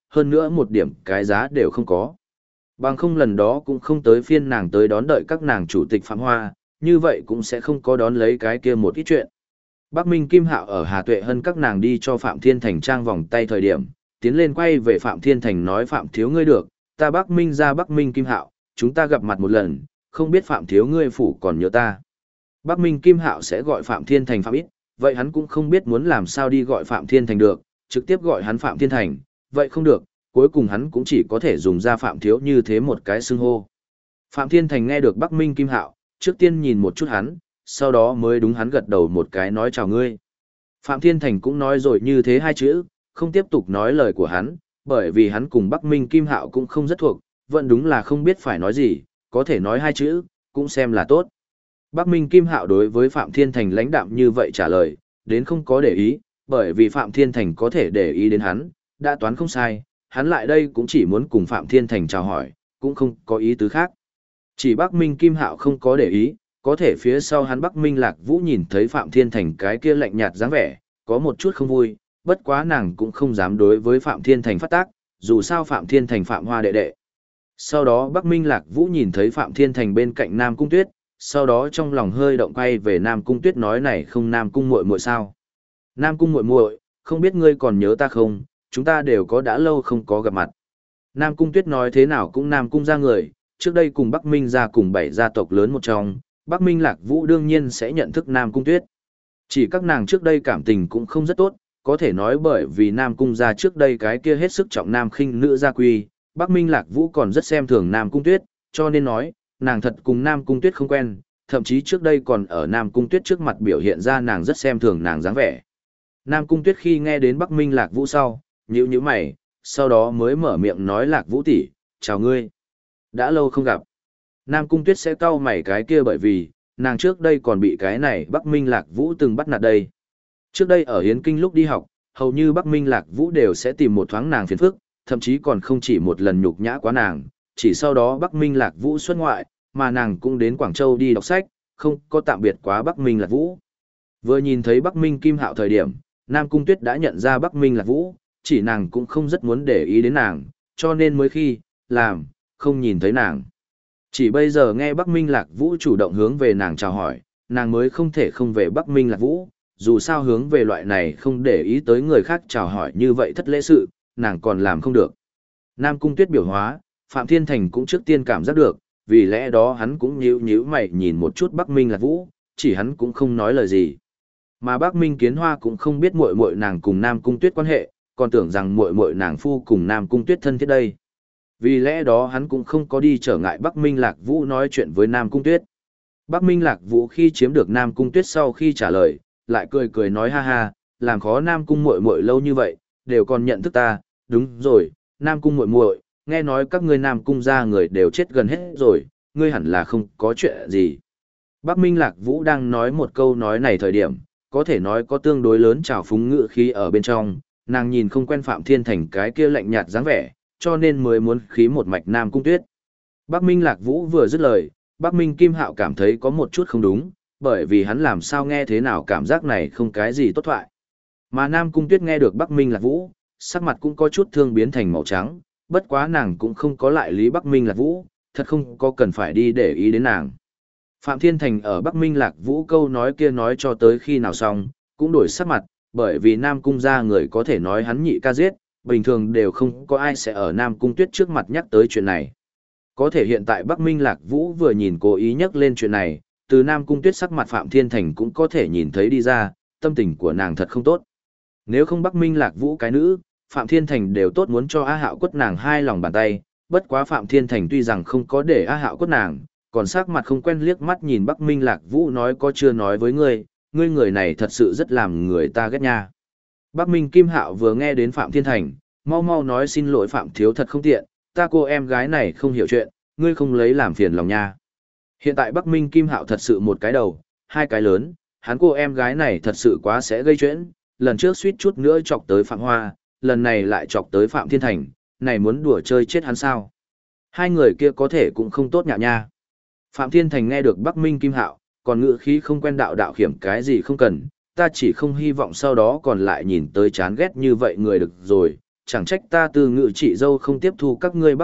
hơn nữa một điểm cái giá đều không có. Bằng không lần đó cũng không tới phiên nàng tới đón đợi các nàng chủ tịch Phạm Hoa, như vậy cũng sẽ không có đón lấy cái kia một ít chuyện. Bắc Minh Kim Hạo ở Hà Tuệ Hân các nàng đi cho Phạm Thiên Thành trang vòng tay thời điểm, tiến lên quay về Phạm Thiên Thành nói Phạm thiếu ngươi được, ta Bắc Minh ra Bắc Minh Kim Hạo, chúng ta gặp mặt một lần, không biết Phạm thiếu ngươi phủ còn nhớ ta. Bắc Minh Kim Hạo sẽ gọi Phạm Thiên Thành Phạm ít, vậy hắn cũng không biết muốn làm sao đi gọi Phạm Thiên Thành được, trực tiếp gọi hắn Phạm Thiên Thành, vậy không được, cuối cùng hắn cũng chỉ có thể dùng ra Phạm thiếu như thế một cái xưng hô. Phạm Thiên Thành nghe được Bắc Minh Kim Hạo, trước tiên nhìn một chút hắn, sau đó mới đúng hắn gật đầu một cái nói chào ngươi. Phạm Thiên Thành cũng nói rồi như thế hai chữ, không tiếp tục nói lời của hắn, bởi vì hắn cùng Bắc Minh Kim Hạo cũng không rất thuộc, vẫn đúng là không biết phải nói gì, có thể nói hai chữ, cũng xem là tốt. Bắc Minh Kim Hạo đối với Phạm Thiên Thành lãnh đạm như vậy trả lời, đến không có để ý, bởi vì Phạm Thiên Thành có thể để ý đến hắn, đã toán không sai, hắn lại đây cũng chỉ muốn cùng Phạm Thiên Thành chào hỏi, cũng không có ý tứ khác. Chỉ Bắc Minh Kim Hạo không có để ý, có thể phía sau hắn Bắc Minh Lạc Vũ nhìn thấy Phạm Thiên Thành cái kia lạnh nhạt dáng vẻ, có một chút không vui, bất quá nàng cũng không dám đối với Phạm Thiên Thành phát tác, dù sao Phạm Thiên Thành Phạm Hoa đệ đệ. Sau đó Bắc Minh Lạc Vũ nhìn thấy Phạm Thiên Thành bên cạnh Nam Cung Tuyết, sau đó trong lòng hơi động quay về Nam Cung Tuyết nói này không Nam Cung muội muội sao? Nam Cung muội muội, không biết ngươi còn nhớ ta không, chúng ta đều có đã lâu không có gặp mặt. Nam Cung Tuyết nói thế nào cũng Nam Cung ra người, trước đây cùng Bắc Minh ra cùng 7 gia tộc lớn một trong, Bắc Minh Lạc Vũ đương nhiên sẽ nhận thức Nam Cung Tuyết. Chỉ các nàng trước đây cảm tình cũng không rất tốt, có thể nói bởi vì Nam Cung ra trước đây cái kia hết sức trọng nam khinh nữ gia quy, Bắc Minh Lạc Vũ còn rất xem thường Nam Cung Tuyết, cho nên nói, nàng thật cùng Nam Cung Tuyết không quen, thậm chí trước đây còn ở Nam Cung Tuyết trước mặt biểu hiện ra nàng rất xem thường nàng dáng vẻ. Nam Cung Tuyết khi nghe đến Bắc Minh Lạc Vũ sau, nhíu nhíu mày, sau đó mới mở miệng nói Lạc Vũ tỷ, chào ngươi. Đã lâu không gặp. Nam Cung Tuyết sẽ cau mày cái kia bởi vì, nàng trước đây còn bị cái này Bắc Minh Lạc Vũ từng bắt nạt đây. Trước đây ở Hiến Kinh lúc đi học, hầu như Bắc Minh Lạc Vũ đều sẽ tìm một thoáng nàng phiền phức, thậm chí còn không chỉ một lần nhục nhã quá nàng, chỉ sau đó Bắc Minh Lạc Vũ xuất ngoại, mà nàng cũng đến Quảng Châu đi đọc sách, không có tạm biệt quá Bắc Minh Lạc Vũ. Vừa nhìn thấy Bắc Minh Kim Hạo thời điểm, Nam Cung Tuyết đã nhận ra Bắc Minh Lạc Vũ, chỉ nàng cũng không rất muốn để ý đến nàng, cho nên mới khi, làm, không nhìn thấy nàng. Chỉ bây giờ nghe Bắc Minh Lạc Vũ chủ động hướng về nàng chào hỏi, nàng mới không thể không về Bắc Minh Lạc Vũ, dù sao hướng về loại này không để ý tới người khác chào hỏi như vậy thất lễ sự, nàng còn làm không được. Nam Cung Tuyết biểu hóa, Phạm Thiên Thành cũng trước tiên cảm giác được, vì lẽ đó hắn cũng nhíu nhíu mày nhìn một chút Bắc Minh Lạc Vũ, chỉ hắn cũng không nói lời gì. Mà Bắc Minh Kiến Hoa cũng không biết muội muội nàng cùng Nam Cung Tuyết quan hệ, còn tưởng rằng muội muội nàng phu cùng Nam Cung Tuyết thân thiết đây. Vì lẽ đó hắn cũng không có đi trở ngại Bắc Minh Lạc Vũ nói chuyện với Nam Cung Tuyết. Bắc Minh Lạc Vũ khi chiếm được Nam Cung Tuyết sau khi trả lời, lại cười cười nói ha ha, làm khó Nam Cung muội muội lâu như vậy, đều còn nhận thức ta, đúng rồi, Nam Cung muội muội, nghe nói các ngươi Nam Cung gia người đều chết gần hết rồi, ngươi hẳn là không có chuyện gì. Bắc Minh Lạc Vũ đang nói một câu nói này thời điểm, có thể nói có tương đối lớn trào phúng ngữ khí ở bên trong, nàng nhìn không quen Phạm Thiên Thành cái kia lạnh nhạt dáng vẻ, cho nên mới muốn khí một mạch Nam Cung Tuyết. Bắc Minh Lạc Vũ vừa dứt lời, Bắc Minh Kim Hạo cảm thấy có một chút không đúng, bởi vì hắn làm sao nghe thế nào cảm giác này không cái gì tốt thoại. Mà Nam Cung Tuyết nghe được Bắc Minh Lạc Vũ, sắc mặt cũng có chút thương biến thành màu trắng, bất quá nàng cũng không có lại lý Bắc Minh Lạc Vũ, thật không có cần phải đi để ý đến nàng. Phạm Thiên Thành ở Bắc Minh Lạc Vũ câu nói kia nói cho tới khi nào xong, cũng đổi sắc mặt, bởi vì Nam Cung gia người có thể nói hắn nhị ca giết, bình thường đều không có ai sẽ ở Nam Cung Tuyết trước mặt nhắc tới chuyện này. Có thể hiện tại Bắc Minh Lạc Vũ vừa nhìn cố ý nhắc lên chuyện này, từ Nam Cung Tuyết sắc mặt Phạm Thiên Thành cũng có thể nhìn thấy đi ra, tâm tình của nàng thật không tốt. Nếu không Bắc Minh Lạc Vũ cái nữ, Phạm Thiên Thành đều tốt muốn cho A Hạo quất nàng hai lòng bàn tay, bất quá Phạm Thiên Thành tuy rằng không có để A Hạo quất nàng, còn sắc mặt không quen liếc mắt nhìn Bắc Minh Lạc Vũ nói có chưa nói với ngươi, ngươi người này thật sự rất làm người ta ghét nha. Bắc Minh Kim Hạo vừa nghe đến Phạm Thiên Thành, mau mau nói xin lỗi Phạm thiếu thật không tiện, ta cô em gái này không hiểu chuyện, ngươi không lấy làm phiền lòng nha. Hiện tại Bắc Minh Kim Hạo thật sự một cái đầu, hai cái lớn, hắn cô em gái này thật sự quá sẽ gây chuyện, lần trước suýt chút nữa chọc tới Phạm Hoa, lần này lại chọc tới Phạm Thiên Thành, này muốn đùa chơi chết hắn sao. Hai người kia có thể cũng không tốt nhạ nha. Phạm Thiên Thành nghe được Bắc Minh Kim Hạo, còn ngữ khí không quen đạo đạo khiểm cái gì không cần, ta chỉ không hy vọng sau đó còn lại nhìn tới chán ghét như vậy người được rồi, chẳng trách ta Từ Ngự chị dâu không tiếp thu các ngươi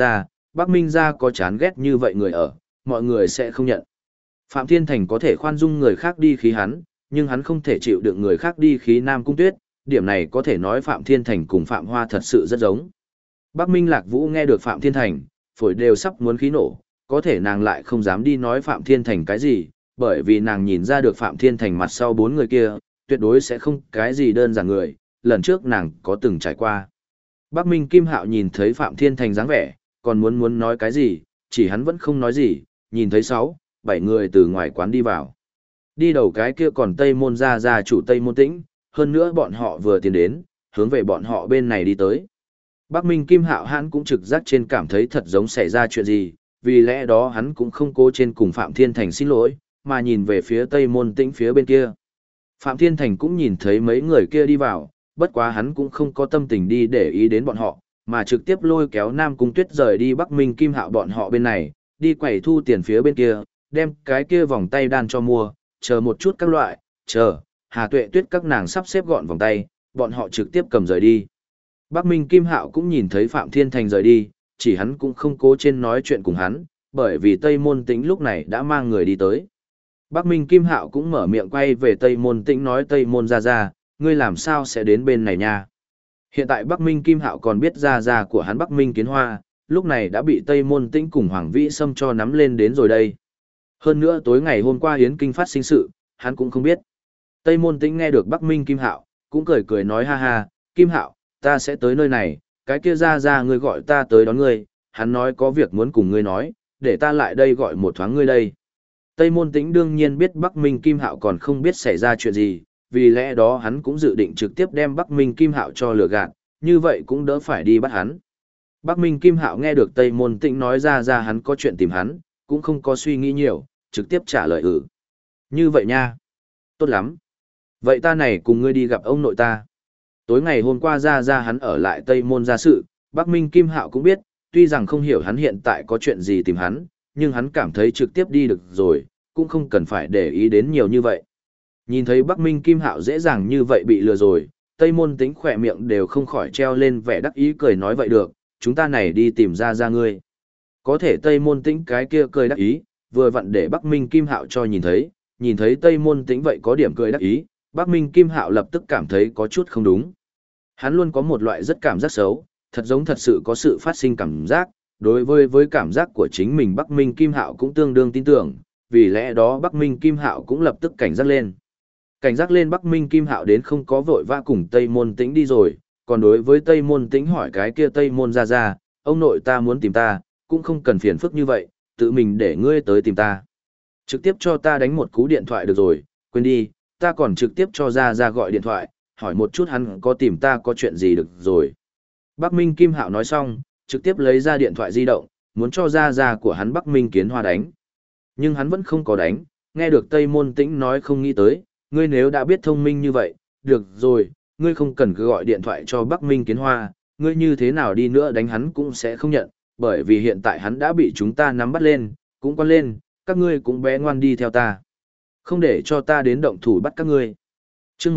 Bắc Minh gia có chán ghét như vậy người ở, mọi người sẽ không nhận. Phạm Thiên Thành có thể khoan dung người khác đi khí hắn, nhưng hắn không thể chịu đựng người khác đi khí Nam Cung Tuyết, điểm này có thể nói Phạm Thiên Thành cùng Phạm Hoa thật sự rất giống. Bắc Minh Lạc Vũ nghe được Phạm Thiên Thành, phổi đều sắp muốn khí nổ, có thể nàng lại không dám đi nói Phạm Thiên Thành cái gì, bởi vì nàng nhìn ra được Phạm Thiên Thành mặt sau bốn người kia, tuyệt đối sẽ không cái gì đơn giản người, lần trước nàng có từng trải qua. Bắc Minh Kim Hạo nhìn thấy Phạm Thiên Thành dáng vẻ, còn muốn nói cái gì, chỉ hắn vẫn không nói gì, nhìn thấy 6, 7 người từ ngoài quán đi vào. Đi đầu cái kia còn Tây Môn gia chủ Tây Môn Tĩnh, hơn nữa bọn họ vừa tiến đến, hướng về bọn họ bên này đi tới. Bắc Minh Kim Hạo hắn cũng trực giác trên cảm thấy thật giống xảy ra chuyện gì, vì lẽ đó hắn cũng không cố trên cùng Phạm Thiên Thành xin lỗi, mà nhìn về phía Tây Môn Tĩnh phía bên kia. Phạm Thiên Thành cũng nhìn thấy mấy người kia đi vào, bất quá hắn cũng không có tâm tình đi để ý đến bọn họ, mà trực tiếp lôi kéo Nam Cung Tuyết rời đi Bắc Minh Kim Hạo bọn họ bên này, đi quẩy thu tiền phía bên kia, đem cái kia vòng tay đan cho mua, chờ một chút các loại, chờ, Hà Tuệ Tuyết các nàng sắp xếp gọn vòng tay, bọn họ trực tiếp cầm rời đi. Bắc Minh Kim Hạo cũng nhìn thấy Phạm Thiên Thành rời đi, chỉ hắn cũng không cố trên nói chuyện cùng hắn, bởi vì Tây Môn Tĩnh lúc này đã mang người đi tới. Bắc Minh Kim Hạo cũng mở miệng quay về Tây Môn Tĩnh nói Tây Môn ra, ngươi làm sao sẽ đến bên này nha. Hiện tại Bắc Minh Kim Hạo còn biết ra của hắn Bắc Minh Kiến Hoa, lúc này đã bị Tây Môn Tĩnh cùng Hoàng Vĩ Sâm cho nắm lên đến rồi đây. Hơn nữa tối ngày hôm qua Yến Kinh phát sinh sự, hắn cũng không biết. Tây Môn Tĩnh nghe được Bắc Minh Kim Hạo, cũng cười cười nói ha ha, Kim Hạo, ta sẽ tới nơi này, cái kia ra ngươi gọi ta tới đón ngươi, hắn nói có việc muốn cùng ngươi nói, để ta lại đây gọi một thoáng ngươi đây. Tây Môn Tĩnh đương nhiên biết Bắc Minh Kim Hạo còn không biết xảy ra chuyện gì, vì lẽ đó hắn cũng dự định trực tiếp đem Bắc Minh Kim Hạo cho lừa gạt, như vậy cũng đỡ phải đi bắt hắn. Bắc Minh Kim Hạo nghe được Tây Môn Tĩnh nói ra hắn có chuyện tìm hắn, cũng không có suy nghĩ nhiều, trực tiếp trả lời Như vậy nha. Tốt lắm. Vậy ta này cùng ngươi đi gặp ông nội ta. Tối ngày hôm qua ra hắn ở lại Tây Môn gia sự, Bắc Minh Kim Hạo cũng biết, tuy rằng không hiểu hắn hiện tại có chuyện gì tìm hắn, nhưng hắn cảm thấy trực tiếp đi được rồi, cũng không cần phải để ý đến nhiều như vậy. Nhìn thấy Bắc Minh Kim Hạo dễ dàng như vậy bị lừa rồi, Tây Môn Tĩnh khỏe miệng đều không khỏi treo lên vẻ đắc ý cười nói vậy được, chúng ta này đi tìm ra ngươi. Có thể Tây Môn Tĩnh cái kia cười đắc ý, vừa vặn để Bắc Minh Kim Hạo cho nhìn thấy Tây Môn Tĩnh vậy có điểm cười đắc ý, Bắc Minh Kim Hạo lập tức cảm thấy có chút không đúng. Hắn luôn có một loại rất cảm giác xấu, thật giống thật sự có sự phát sinh cảm giác, đối với cảm giác của chính mình Bắc Minh Kim Hạo cũng tương đương tin tưởng, vì lẽ đó Bắc Minh Kim Hạo cũng lập tức cảnh giác lên. Cảnh giác lên Bắc Minh Kim Hạo đến không có vội vã cùng Tây Môn Tĩnh đi rồi, còn đối với Tây Môn Tĩnh hỏi cái kia Tây Môn ra, ông nội ta muốn tìm ta, cũng không cần phiền phức như vậy, tự mình để ngươi tới tìm ta. Trực tiếp cho ta đánh một cú điện thoại được rồi, quên đi, ta còn trực tiếp cho ra gọi điện thoại, hỏi một chút hắn có tìm ta có chuyện gì được rồi. Bắc Minh Kim Hạo nói xong, trực tiếp lấy ra điện thoại di động, muốn cho ra của hắn Bắc Minh Kiến Hoa đánh. Nhưng hắn vẫn không có đánh, nghe được Tây Môn Tĩnh nói không nghĩ tới, ngươi nếu đã biết thông minh như vậy, được rồi, ngươi không cần cứ gọi điện thoại cho Bắc Minh Kiến Hoa, ngươi như thế nào đi nữa đánh hắn cũng sẽ không nhận, bởi vì hiện tại hắn đã bị chúng ta nắm bắt lên, cũng quan lên, các ngươi cũng bé ngoan đi theo ta. Không để cho ta đến động thủ bắt các ngươi. Chương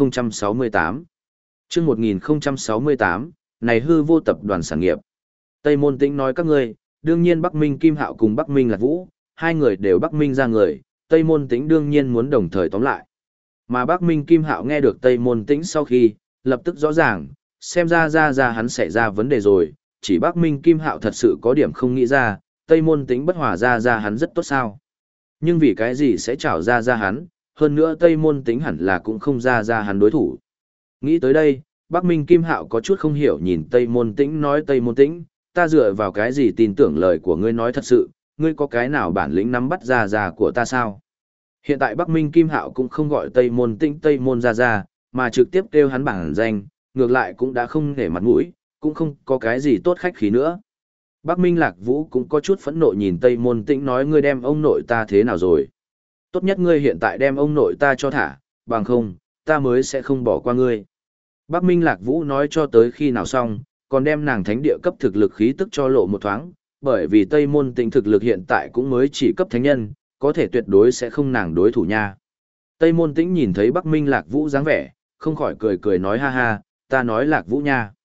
1068 Chương 1068, này hư vô tập đoàn sản nghiệp. Tây Môn Tĩnh nói các ngươi, đương nhiên Bắc Minh Kim Hạo cùng Bắc Minh Lạc Vũ, hai người đều Bắc Minh ra người, Tây Môn Tĩnh đương nhiên muốn đồng thời tóm lại. Mà Bắc Minh Kim Hạo nghe được Tây Môn Tĩnh sau khi, lập tức rõ ràng, xem ra hắn xảy ra vấn đề rồi, chỉ Bắc Minh Kim Hạo thật sự có điểm không nghĩ ra, Tây Môn Tĩnh bất hòa ra hắn rất tốt sao. Nhưng vì cái gì sẽ trảo ra hắn, hơn nữa Tây Môn Tĩnh hẳn là cũng không ra hắn đối thủ. Nghĩ tới đây, Bắc Minh Kim Hạo có chút không hiểu nhìn Tây Môn Tĩnh nói Tây Môn Tĩnh, ta dựa vào cái gì tin tưởng lời của ngươi nói thật sự, ngươi có cái nào bản lĩnh nắm bắt ra của ta sao? Hiện tại Bắc Minh Kim Hạo cũng không gọi Tây Môn Tĩnh Tây Môn ra, mà trực tiếp kêu hắn bản danh, ngược lại cũng đã không để mặt mũi, cũng không có cái gì tốt khách khí nữa. Bắc Minh Lạc Vũ cũng có chút phẫn nộ nhìn Tây Môn Tĩnh nói ngươi đem ông nội ta thế nào rồi? Tốt nhất ngươi hiện tại đem ông nội ta cho thả, bằng không, ta mới sẽ không bỏ qua ngươi. Bắc Minh Lạc Vũ nói cho tới khi nào xong, còn đem nàng thánh địa cấp thực lực khí tức cho lộ một thoáng, bởi vì Tây Môn Tĩnh thực lực hiện tại cũng mới chỉ cấp thánh nhân, có thể tuyệt đối sẽ không nàng đối thủ nha. Tây Môn Tĩnh nhìn thấy Bắc Minh Lạc Vũ dáng vẻ, không khỏi cười cười nói ha ha, ta nói Lạc Vũ nha.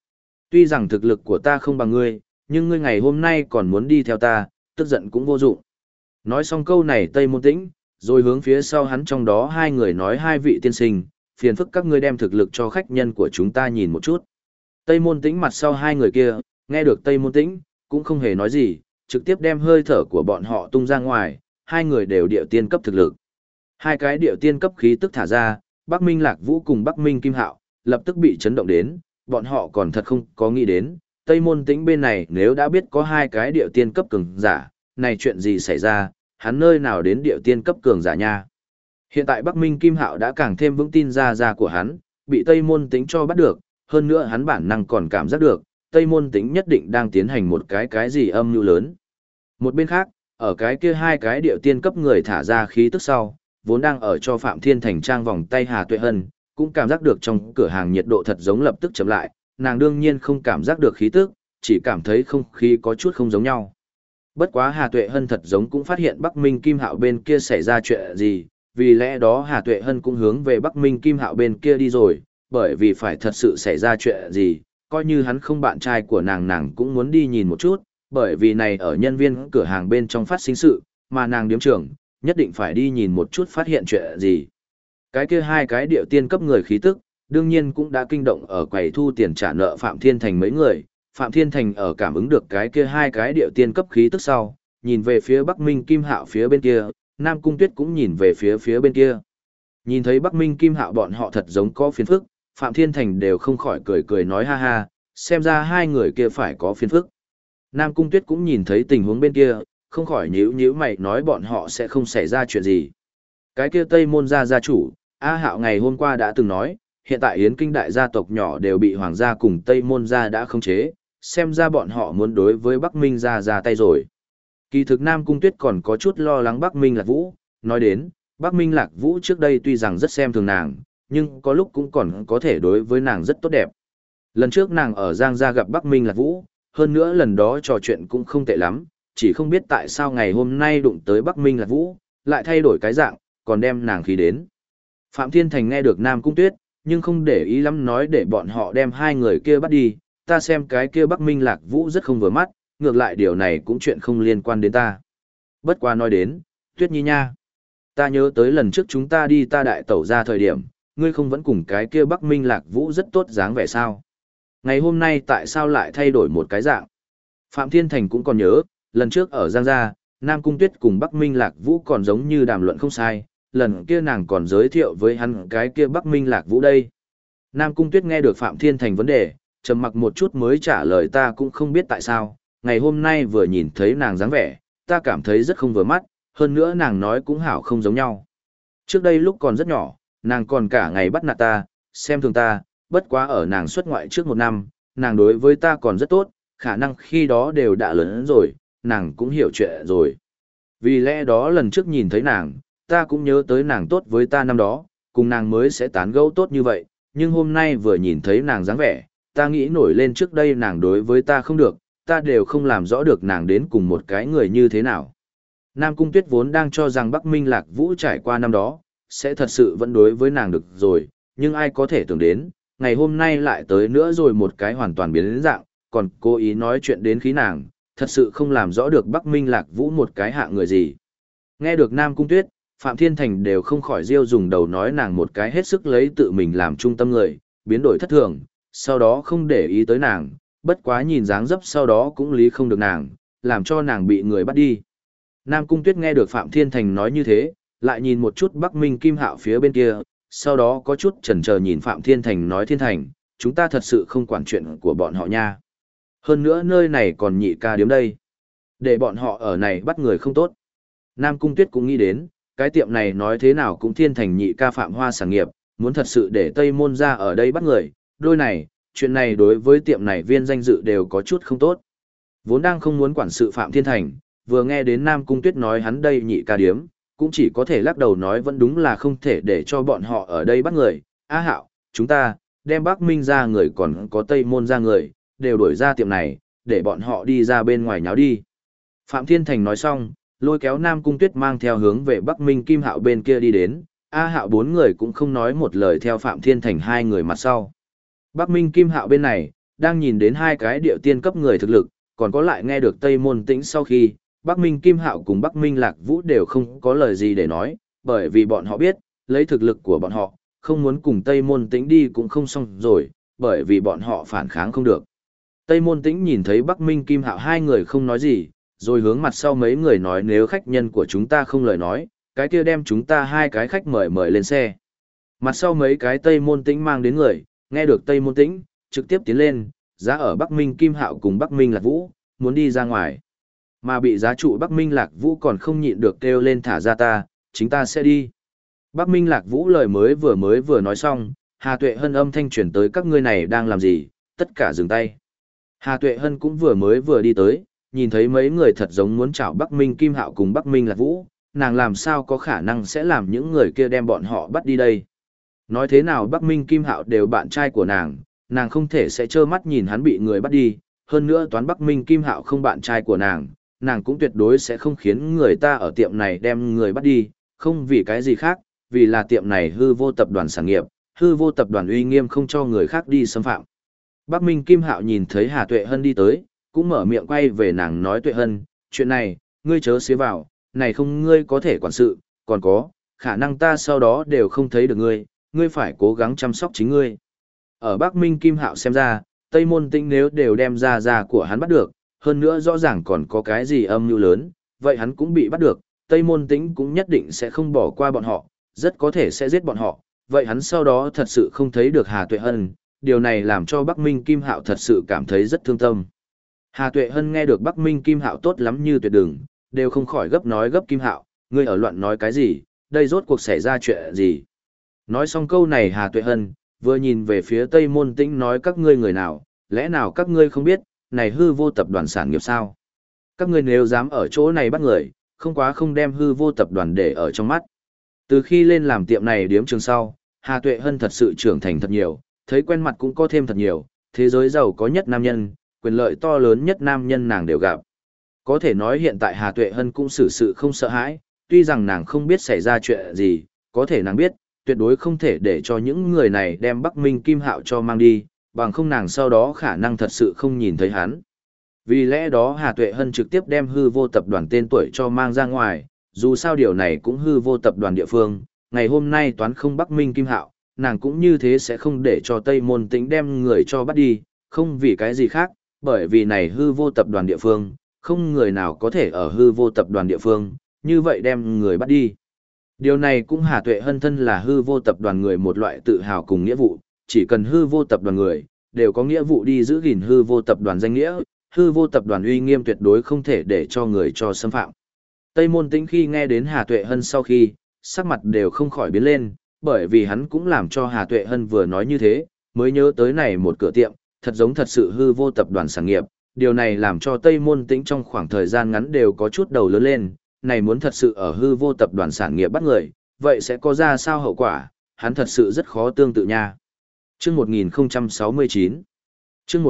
Tuy rằng thực lực của ta không bằng ngươi, nhưng ngươi ngày hôm nay còn muốn đi theo ta, tức giận cũng vô dụng. Nói xong câu này Tây Môn Tĩnh, rồi hướng phía sau hắn trong đó hai người nói hai vị tiên sinh, phiền phức các ngươi đem thực lực cho khách nhân của chúng ta nhìn một chút. Tây Môn Tĩnh mặt sau hai người kia, nghe được Tây Môn Tĩnh, cũng không hề nói gì, trực tiếp đem hơi thở của bọn họ tung ra ngoài, hai người đều điệu tiên cấp thực lực. Hai cái điệu tiên cấp khí tức thả ra, Bắc Minh Lạc Vũ cùng Bắc Minh Kim Hạo, lập tức bị chấn động đến, bọn họ còn thật không có nghĩ đến, Tây Môn Tĩnh bên này nếu đã biết có hai cái điệu tiên cấp cường giả, này chuyện gì xảy ra, hắn nơi nào đến điệu tiên cấp cường giả nha. Hiện tại Bắc Minh Kim Hạo đã càng thêm vững tin ra của hắn, bị Tây Môn Tĩnh cho bắt được, hơn nữa hắn bản năng còn cảm giác được, Tây Môn Tĩnh nhất định đang tiến hành một cái gì âm mưu lớn. Một bên khác, ở cái kia hai cái điệu tiên cấp người thả ra khí tức sau, vốn đang ở cho Phạm Thiên Thành trang vòng tay Hà Tuệ Hân, cũng cảm giác được trong cửa hàng nhiệt độ thật giống lập tức chậm lại, nàng đương nhiên không cảm giác được khí tức, chỉ cảm thấy không khí có chút không giống nhau. Bất quá Hà Tuệ Hân thật giống cũng phát hiện Bắc Minh Kim Hạo bên kia xảy ra chuyện gì, vì lẽ đó Hà Tuệ Hân cũng hướng về Bắc Minh Kim Hạo bên kia đi rồi, bởi vì phải thật sự xảy ra chuyện gì, coi như hắn không bạn trai của nàng cũng muốn đi nhìn một chút, bởi vì này ở nhân viên cửa hàng bên trong phát sinh sự, mà nàng điếm trưởng, nhất định phải đi nhìn một chút phát hiện chuyện gì. Cái kia hai cái điệu tiên cấp người khí tức, đương nhiên cũng đã kinh động ở quầy thu tiền trả nợ Phạm Thiên Thành mấy người. Phạm Thiên Thành ở cảm ứng được cái kia hai cái điệu tiên cấp khí tức sau, nhìn về phía Bắc Minh Kim Hạo phía bên kia, Nam Cung Tuyết cũng nhìn về phía bên kia. Nhìn thấy Bắc Minh Kim Hạo bọn họ thật giống có phiền phức, Phạm Thiên Thành đều không khỏi cười nói ha ha, xem ra hai người kia phải có phiền phức. Nam Cung Tuyết cũng nhìn thấy tình huống bên kia, không khỏi nhíu mày nói bọn họ sẽ không xảy ra chuyện gì. Cái kia Tây Môn gia chủ, A Hạo ngày hôm qua đã từng nói, hiện tại Yến Kinh đại gia tộc nhỏ đều bị Hoàng gia cùng Tây Môn gia đã khống chế, xem ra bọn họ muốn đối với Bắc Minh gia ra tay rồi. Kỳ thực Nam Cung Tuyết còn có chút lo lắng Bắc Minh Lạc Vũ, nói đến, Bắc Minh Lạc Vũ trước đây tuy rằng rất xem thường nàng, nhưng có lúc cũng còn có thể đối với nàng rất tốt đẹp. Lần trước nàng ở Giang gia gặp Bắc Minh Lạc Vũ, hơn nữa lần đó trò chuyện cũng không tệ lắm, chỉ không biết tại sao ngày hôm nay đụng tới Bắc Minh Lạc Vũ, lại thay đổi cái dạng, còn đem nàng khí đến. Phạm Thiên Thành nghe được Nam Cung Tuyết, nhưng không để ý lắm nói để bọn họ đem hai người kia bắt đi, ta xem cái kia Bắc Minh Lạc Vũ rất không vừa mắt, ngược lại điều này cũng chuyện không liên quan đến ta. Bất quá nói đến, Tuyết Nhi nha. Ta nhớ tới lần trước chúng ta đi ta đại tẩu ra thời điểm, ngươi không vẫn cùng cái kia Bắc Minh Lạc Vũ rất tốt dáng vẻ sao? Ngày hôm nay tại sao lại thay đổi một cái dạng? Phạm Thiên Thành cũng còn nhớ, lần trước ở Giang Gia, Nam Cung Tuyết cùng Bắc Minh Lạc Vũ còn giống như đàm luận không sai, lần kia nàng còn giới thiệu với hắn cái kia Bắc Minh Lạc Vũ đây. Nam Cung Tuyết nghe được Phạm Thiên Thành vấn đề, trầm mặc một chút mới trả lời ta cũng không biết tại sao, ngày hôm nay vừa nhìn thấy nàng dáng vẻ, ta cảm thấy rất không vừa mắt, hơn nữa nàng nói cũng hảo không giống nhau. Trước đây lúc còn rất nhỏ, nàng còn cả ngày bắt nạt ta, xem thường ta, bất quá ở nàng xuất ngoại trước một năm, nàng đối với ta còn rất tốt, khả năng khi đó đều đã lớn rồi, nàng cũng hiểu chuyện rồi. Vì lẽ đó lần trước nhìn thấy nàng, ta cũng nhớ tới nàng tốt với ta năm đó, cùng nàng mới sẽ tán gẫu tốt như vậy, nhưng hôm nay vừa nhìn thấy nàng dáng vẻ, ta nghĩ nổi lên trước đây nàng đối với ta không được, ta đều không làm rõ được nàng đến cùng một cái người như thế nào. Nam Cung Tuyết vốn đang cho rằng Bắc Minh Lạc Vũ trải qua năm đó, sẽ thật sự vẫn đối với nàng được rồi, nhưng ai có thể tưởng đến, ngày hôm nay lại tới nữa rồi một cái hoàn toàn biến đến dạng, còn cố ý nói chuyện đến khí nàng, thật sự không làm rõ được Bắc Minh Lạc Vũ một cái hạ người gì. Nghe được Nam Cung Tuyết, Phạm Thiên Thành đều không khỏi riêu dùng đầu nói nàng một cái hết sức lấy tự mình làm trung tâm người, biến đổi thất thường, sau đó không để ý tới nàng, bất quá nhìn dáng dấp sau đó cũng lý không được nàng, làm cho nàng bị người bắt đi. Nam Cung Tuyết nghe được Phạm Thiên Thành nói như thế, lại nhìn một chút Bắc Minh Kim Hạo phía bên kia, sau đó có chút chần chờ nhìn Phạm Thiên Thành nói Thiên Thành, chúng ta thật sự không quản chuyện của bọn họ nha. Hơn nữa nơi này còn nhị ca điếm đây. Để bọn họ ở này bắt người không tốt. Nam Cung Tuyết cũng nghĩ đến, cái tiệm này nói thế nào cũng Thiên Thành nhị ca Phạm Hoa sản nghiệp, muốn thật sự để Tây Môn ra ở đây bắt người, đôi này, chuyện này đối với tiệm này viên danh dự đều có chút không tốt. Vốn đang không muốn quản sự Phạm Thiên Thành, vừa nghe đến Nam Cung Tuyết nói hắn đây nhị ca điếm, cũng chỉ có thể lắc đầu nói vẫn đúng là không thể để cho bọn họ ở đây bắt người. Á Hạo, chúng ta, đem Bắc Minh ra người còn có Tây Môn ra người, đều đuổi ra tiệm này, để bọn họ đi ra bên ngoài nháo đi. Phạm Thiên Thành nói xong, lôi kéo Nam Cung Tuyết mang theo hướng về Bắc Minh Kim Hạo bên kia đi đến, A Hạo bốn người cũng không nói một lời theo Phạm Thiên Thành hai người mặt sau. Bắc Minh Kim Hạo bên này, đang nhìn đến hai cái điệu tiên cấp người thực lực, còn có lại nghe được Tây Môn Tĩnh sau khi, Bắc Minh Kim Hạo cùng Bắc Minh Lạc Vũ đều không có lời gì để nói, bởi vì bọn họ biết, lấy thực lực của bọn họ, không muốn cùng Tây Môn Tĩnh đi cũng không xong rồi, bởi vì bọn họ phản kháng không được. Tây Môn Tĩnh nhìn thấy Bắc Minh Kim Hạo hai người không nói gì, rồi hướng mặt sau mấy người nói nếu khách nhân của chúng ta không lời nói, cái kia đem chúng ta hai cái khách mời mời lên xe. Mặt sau mấy cái Tây Môn Tĩnh mang đến người, nghe được Tây Môn Tĩnh, trực tiếp tiến lên, giá ở Bắc Minh Kim Hạo cùng Bắc Minh Lạc Vũ, muốn đi ra ngoài. Mà bị giá trụ Bắc Minh Lạc Vũ còn không nhịn được kêu lên thả ra ta, chính ta sẽ đi. Bắc Minh Lạc Vũ lời mới vừa nói xong, Hà Tuệ Hân âm thanh truyền tới các ngươi này đang làm gì, tất cả dừng tay. Hà Tuệ Hân cũng vừa đi tới, nhìn thấy mấy người thật giống muốn chảo Bắc Minh Kim Hạo cùng Bắc Minh Lạc Vũ, nàng làm sao có khả năng sẽ làm những người kia đem bọn họ bắt đi đây. Nói thế nào Bắc Minh Kim Hạo đều bạn trai của nàng không thể sẽ trơ mắt nhìn hắn bị người bắt đi, hơn nữa toán Bắc Minh Kim Hạo không bạn trai của nàng cũng tuyệt đối sẽ không khiến người ta ở tiệm này đem người bắt đi, không vì cái gì khác, vì là tiệm này hư vô tập đoàn sản nghiệp, hư vô tập đoàn uy nghiêm không cho người khác đi xâm phạm. Bắc Minh Kim Hạo nhìn thấy Hà Tuệ Hân đi tới, cũng mở miệng quay về nàng nói Tuệ Hân, chuyện này, ngươi chớ xía vào, này không ngươi có thể quản sự, còn có, khả năng ta sau đó đều không thấy được ngươi phải cố gắng chăm sóc chính ngươi. Ở Bắc Minh Kim Hạo xem ra, Tây Môn Tĩnh nếu đều đem ra của hắn bắt được, hơn nữa rõ ràng còn có cái gì âm mưu lớn, vậy hắn cũng bị bắt được, Tây Môn Tĩnh cũng nhất định sẽ không bỏ qua bọn họ, rất có thể sẽ giết bọn họ, vậy hắn sau đó thật sự không thấy được Hà Tuệ Hân, điều này làm cho Bắc Minh Kim Hạo thật sự cảm thấy rất thương tâm. Hà Tuệ Hân nghe được Bắc Minh Kim Hạo tốt lắm như tuyệt đừng, đều không khỏi gấp nói gấp Kim Hạo, ngươi ở loạn nói cái gì, đây rốt cuộc xảy ra chuyện gì. Nói xong câu này Hà Tuệ Hân, vừa nhìn về phía Tây Môn Tĩnh nói các ngươi người nào, lẽ nào các ngươi không biết, này hư vô tập đoàn sản nghiệp sao? Các ngươi nếu dám ở chỗ này bắt người, không quá không đem hư vô tập đoàn để ở trong mắt. Từ khi lên làm tiệm này điếm trường sau, Hà Tuệ Hân thật sự trưởng thành thật nhiều, thấy quen mặt cũng có thêm thật nhiều, thế giới giàu có nhất nam nhân, quyền lợi to lớn nhất nam nhân nàng đều gặp. Có thể nói hiện tại Hà Tuệ Hân cũng xử sự không sợ hãi, tuy rằng nàng không biết xảy ra chuyện gì, có thể nàng biết, tuyệt đối không thể để cho những người này đem Bắc Minh Kim Hạo cho mang đi, bằng không nàng sau đó khả năng thật sự không nhìn thấy hắn. Vì lẽ đó Hà Tuệ Hân trực tiếp đem hư vô tập đoàn tên tuổi cho mang ra ngoài, dù sao điều này cũng hư vô tập đoàn địa phương, ngày hôm nay toán không Bắc Minh Kim Hạo, nàng cũng như thế sẽ không để cho Tây Môn Tĩnh đem người cho bắt đi, không vì cái gì khác, bởi vì này hư vô tập đoàn địa phương, không người nào có thể ở hư vô tập đoàn địa phương, như vậy đem người bắt đi. Điều này cũng Hà Tuệ Hân thân là hư vô tập đoàn người một loại tự hào cùng nghĩa vụ, chỉ cần hư vô tập đoàn người, đều có nghĩa vụ đi giữ gìn hư vô tập đoàn danh nghĩa, hư vô tập đoàn uy nghiêm tuyệt đối không thể để cho người cho xâm phạm. Tây Môn Tĩnh khi nghe đến Hà Tuệ Hân sau khi, sắc mặt đều không khỏi biến lên, bởi vì hắn cũng làm cho Hà Tuệ Hân vừa nói như thế, mới nhớ tới này một cửa tiệm, thật giống thật sự hư vô tập đoàn sản nghiệp, điều này làm cho Tây Môn Tĩnh trong khoảng thời gian ngắn đều có chút đầu lớn lên, này muốn thật sự ở hư vô tập đoàn sản nghiệp bắt người, vậy sẽ có ra sao hậu quả, hắn thật sự rất khó tương tự nha. Chương 1069 Chương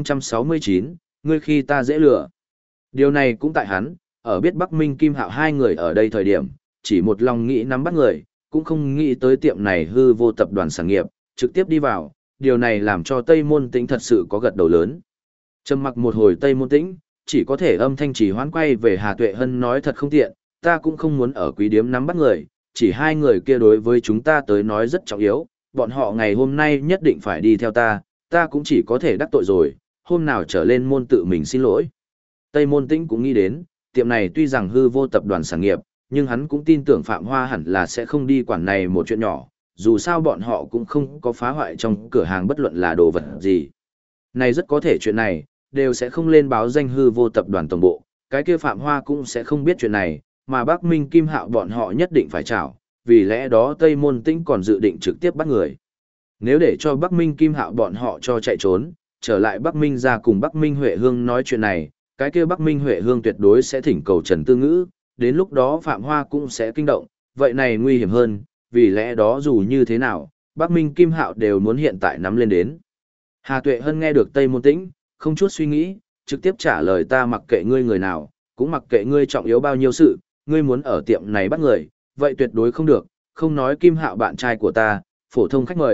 1069, ngươi khi ta dễ lừa. Điều này cũng tại hắn, ở biết Bắc Minh Kim Hạo hai người ở đây thời điểm, chỉ một lòng nghĩ nắm bắt người, cũng không nghĩ tới tiệm này hư vô tập đoàn sản nghiệp, trực tiếp đi vào, điều này làm cho Tây Môn Tĩnh thật sự có gật đầu lớn. Trầm mặc một hồi Tây Môn Tĩnh, chỉ có thể âm thanh chỉ hoán quay về Hà Tuệ Hân nói thật không tiện, ta cũng không muốn ở quý điếm nắm bắt người, chỉ hai người kia đối với chúng ta tới nói rất trọng yếu, bọn họ ngày hôm nay nhất định phải đi theo ta cũng chỉ có thể đắc tội rồi, hôm nào trở lên môn tự mình xin lỗi. Tây Môn Tĩnh cũng nghĩ đến, tiệm này tuy rằng hư vô tập đoàn sản nghiệp, nhưng hắn cũng tin tưởng Phạm Hoa hẳn là sẽ không đi quản này một chuyện nhỏ, dù sao bọn họ cũng không có phá hoại trong cửa hàng bất luận là đồ vật gì. Này rất có thể chuyện này, đều sẽ không lên báo danh hư vô tập đoàn tổng bộ, cái kia Phạm Hoa cũng sẽ không biết chuyện này, mà Bắc Minh Kim Hạo bọn họ nhất định phải trảo, vì lẽ đó Tây Môn Tĩnh còn dự định trực tiếp bắt người. Nếu để cho Bắc Minh Kim Hạo bọn họ cho chạy trốn, trở lại Bắc Minh ra cùng Bắc Minh Huệ Hương nói chuyện này, cái kia Bắc Minh Huệ Hương tuyệt đối sẽ thỉnh cầu Trần Tư Ngữ, đến lúc đó Phạm Hoa cũng sẽ kinh động, vậy này nguy hiểm hơn, vì lẽ đó dù như thế nào, Bắc Minh Kim Hạo đều muốn hiện tại nắm lên đến. Hà Tuệ Hân nghe được Tây Môn Tĩnh, không chút suy nghĩ, trực tiếp trả lời ta mặc kệ ngươi người nào, cũng mặc kệ ngươi trọng yếu bao nhiêu sự, ngươi muốn ở tiệm này bắt người, vậy tuyệt đối không được, không nói Kim Hạo bạn trai của ta, phổ thông khách mời,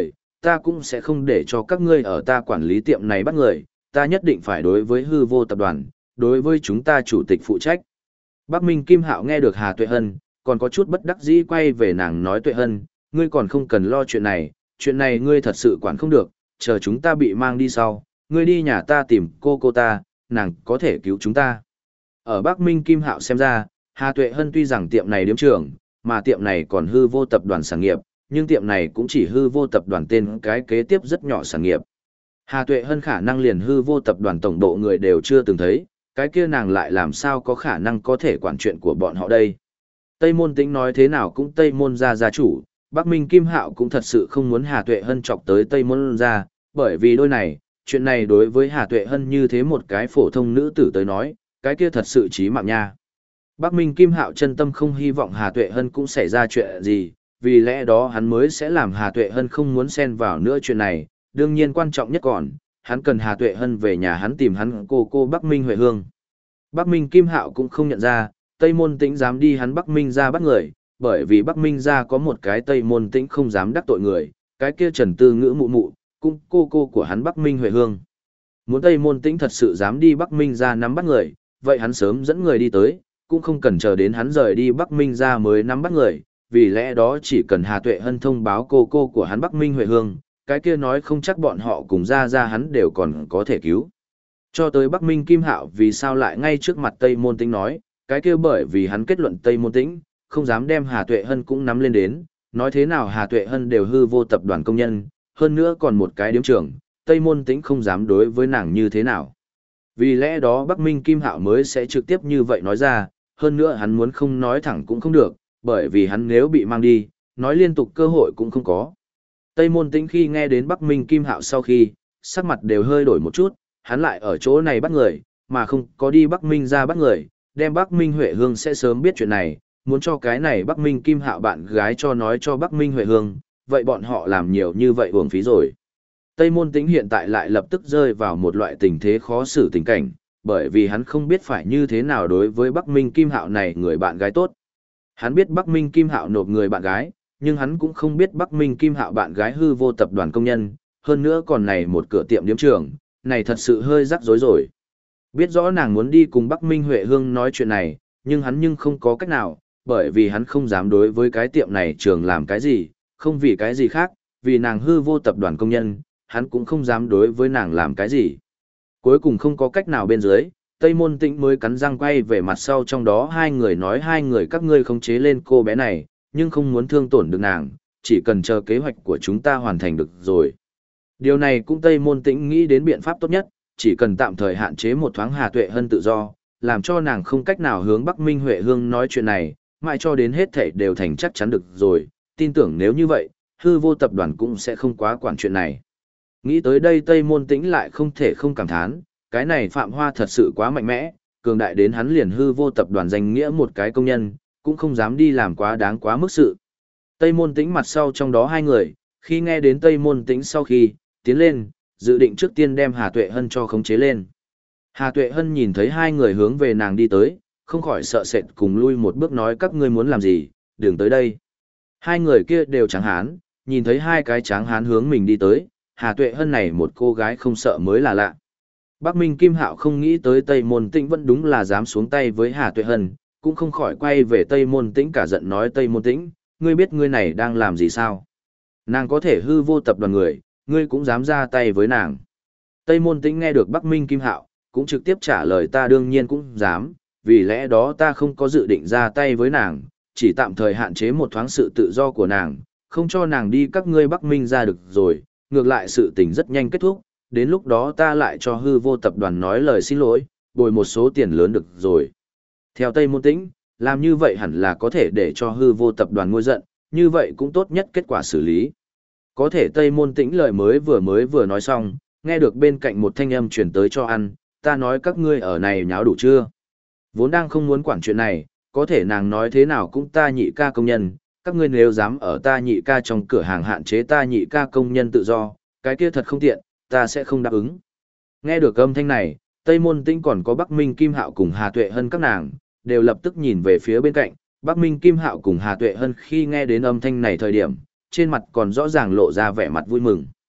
ta cũng sẽ không để cho các ngươi ở ta quản lý tiệm này bắt người, ta nhất định phải đối với hư vô tập đoàn, đối với chúng ta chủ tịch phụ trách. Bắc Minh Kim Hạo nghe được Hà Tuệ Hân, còn có chút bất đắc dĩ quay về nàng nói Tuệ Hân, ngươi còn không cần lo chuyện này ngươi thật sự quản không được, chờ chúng ta bị mang đi sau, ngươi đi nhà ta tìm cô ta, nàng có thể cứu chúng ta. Ở Bắc Minh Kim Hạo xem ra, Hà Tuệ Hân tuy rằng tiệm này điếm trưởng, mà tiệm này còn hư vô tập đoàn sản nghiệp, nhưng tiệm này cũng chỉ hư vô tập đoàn tên cái kế tiếp rất nhỏ sản nghiệp. Hà Tuệ Hân khả năng liền hư vô tập đoàn tổng độ người đều chưa từng thấy, cái kia nàng lại làm sao có khả năng có thể quản chuyện của bọn họ đây. Tây Môn Tĩnh nói thế nào cũng Tây Môn gia chủ, Bắc Minh Kim Hạo cũng thật sự không muốn Hà Tuệ Hân chọc tới Tây Môn gia, bởi vì đôi này, chuyện này đối với Hà Tuệ Hân như thế một cái phổ thông nữ tử tới nói, cái kia thật sự chí mạng nha. Bắc Minh Kim Hạo chân tâm không hy vọng Hà Tuệ Hân cũng xảy ra chuyện gì, vì lẽ đó hắn mới sẽ làm Hà Tuệ Hân không muốn xen vào nữa chuyện này, đương nhiên quan trọng nhất còn, hắn cần Hà Tuệ Hân về nhà hắn tìm hắn cô Bắc Minh Huệ Hương. Bắc Minh Kim Hạo cũng không nhận ra, Tây Môn Tĩnh dám đi hắn Bắc Minh ra bắt người, bởi vì Bắc Minh ra có một cái Tây Môn Tĩnh không dám đắc tội người, cái kia Trần Tư Ngữ mụ mụ, cũng cô của hắn Bắc Minh Huệ Hương. Muốn Tây Môn Tĩnh thật sự dám đi Bắc Minh ra nắm bắt người, vậy hắn sớm dẫn người đi tới, cũng không cần chờ đến hắn rời đi Bắc Minh ra mới nắm bắt người, vì lẽ đó chỉ cần Hà Tuệ Hân thông báo cô của hắn Bắc Minh Huệ Hương, cái kia nói không chắc bọn họ cùng ra hắn đều còn có thể cứu. Cho tới Bắc Minh Kim Hạo vì sao lại ngay trước mặt Tây Môn Tĩnh nói, cái kia bởi vì hắn kết luận Tây Môn Tĩnh, không dám đem Hà Tuệ Hân cũng nắm lên đến, nói thế nào Hà Tuệ Hân đều hư vô tập đoàn công nhân, hơn nữa còn một cái điếm trưởng, Tây Môn Tĩnh không dám đối với nàng như thế nào. Vì lẽ đó Bắc Minh Kim Hạo mới sẽ trực tiếp như vậy nói ra, hơn nữa hắn muốn không nói thẳng cũng không được, bởi vì hắn nếu bị mang đi, nói liên tục cơ hội cũng không có. Tây Môn Tĩnh khi nghe đến Bắc Minh Kim Hạo sau khi, sắc mặt đều hơi đổi một chút, hắn lại ở chỗ này bắt người, mà không có đi Bắc Minh ra bắt người, đem Bắc Minh Huệ Hương sẽ sớm biết chuyện này, muốn cho cái này Bắc Minh Kim Hạo bạn gái cho nói cho Bắc Minh Huệ Hương, vậy bọn họ làm nhiều như vậy uổng phí rồi. Tây Môn Tĩnh hiện tại lại lập tức rơi vào một loại tình thế khó xử tình cảnh, bởi vì hắn không biết phải như thế nào đối với Bắc Minh Kim Hạo này người bạn gái tốt. Hắn biết Bắc Minh Kim Hạo nộp người bạn gái, nhưng hắn cũng không biết Bắc Minh Kim Hạo bạn gái hư vô tập đoàn công nhân, hơn nữa còn này một cửa tiệm điếm trường, này thật sự hơi rắc rối rồi. Biết rõ nàng muốn đi cùng Bắc Minh Huệ Hương nói chuyện này, nhưng hắn không có cách nào, bởi vì hắn không dám đối với cái tiệm này trường làm cái gì, không vì cái gì khác, vì nàng hư vô tập đoàn công nhân, hắn cũng không dám đối với nàng làm cái gì. Cuối cùng không có cách nào bên dưới, Tây Môn Tĩnh mới cắn răng quay về mặt sau trong đó hai người nói hai người các ngươi khống chế lên cô bé này, nhưng không muốn thương tổn được nàng, chỉ cần chờ kế hoạch của chúng ta hoàn thành được rồi. Điều này cũng Tây Môn Tĩnh nghĩ đến biện pháp tốt nhất, chỉ cần tạm thời hạn chế một thoáng Hà Tuệ Hân tự do, làm cho nàng không cách nào hướng Bắc Minh Huệ Hương nói chuyện này, mãi cho đến hết thảy đều thành chắc chắn được rồi, tin tưởng nếu như vậy, hư vô tập đoàn cũng sẽ không quá quản chuyện này. Nghĩ tới đây Tây Môn Tĩnh lại không thể không cảm thán, cái này Phạm Hoa thật sự quá mạnh mẽ, cường đại đến hắn liền hư vô tập đoàn danh nghĩa một cái công nhân, cũng không dám đi làm quá đáng quá mức sự. Tây Môn Tĩnh mặt sau trong đó hai người, khi nghe đến Tây Môn Tĩnh sau khi tiến lên, dự định trước tiên đem Hà Tuệ Hân cho khống chế lên. Hà Tuệ Hân nhìn thấy hai người hướng về nàng đi tới, không khỏi sợ sệt cùng lui một bước nói các ngươi muốn làm gì, đừng tới đây. Hai người kia đều tráng hán, nhìn thấy hai cái tráng hán hướng mình đi tới, Hà Tuệ Hân này một cô gái không sợ mới là lạ. Bắc Minh Kim Hạo không nghĩ tới Tây Môn Tĩnh vẫn đúng là dám xuống tay với Hà Tuệ Hân, cũng không khỏi quay về Tây Môn Tĩnh cả giận nói Tây Môn Tĩnh, ngươi biết ngươi này đang làm gì sao? Nàng có thể hư vô tập đoàn người, ngươi cũng dám ra tay với nàng. Tây Môn Tĩnh nghe được Bắc Minh Kim Hạo, cũng trực tiếp trả lời ta đương nhiên cũng dám, vì lẽ đó ta không có dự định ra tay với nàng, chỉ tạm thời hạn chế một thoáng sự tự do của nàng, không cho nàng đi các ngươi Bắc Minh ra được rồi, ngược lại sự tình rất nhanh kết thúc, đến lúc đó ta lại cho hư vô tập đoàn nói lời xin lỗi, bồi một số tiền lớn được rồi. Theo Tây Môn Tĩnh, làm như vậy hẳn là có thể để cho hư vô tập đoàn ngôi giận, như vậy cũng tốt nhất kết quả xử lý. Có thể Tây Môn Tĩnh lời mới vừa nói xong, nghe được bên cạnh một thanh âm truyền tới cho ăn, ta nói các ngươi ở này nháo đủ chưa? Vốn đang không muốn quản chuyện này, có thể nàng nói thế nào cũng ta nhị ca công nhân, các ngươi nếu dám ở ta nhị ca trong cửa hàng hạn chế ta nhị ca công nhân tự do, cái kia thật không tiện, ta sẽ không đáp ứng. Nghe được âm thanh này, Tây Môn Tĩnh còn có Bắc Minh Kim Hạo cùng Hà Tuệ Hân các nàng, đều lập tức nhìn về phía bên cạnh, Bắc Minh Kim Hạo cùng Hà Tuệ Hân khi nghe đến âm thanh này thời điểm, trên mặt còn rõ ràng lộ ra vẻ mặt vui mừng.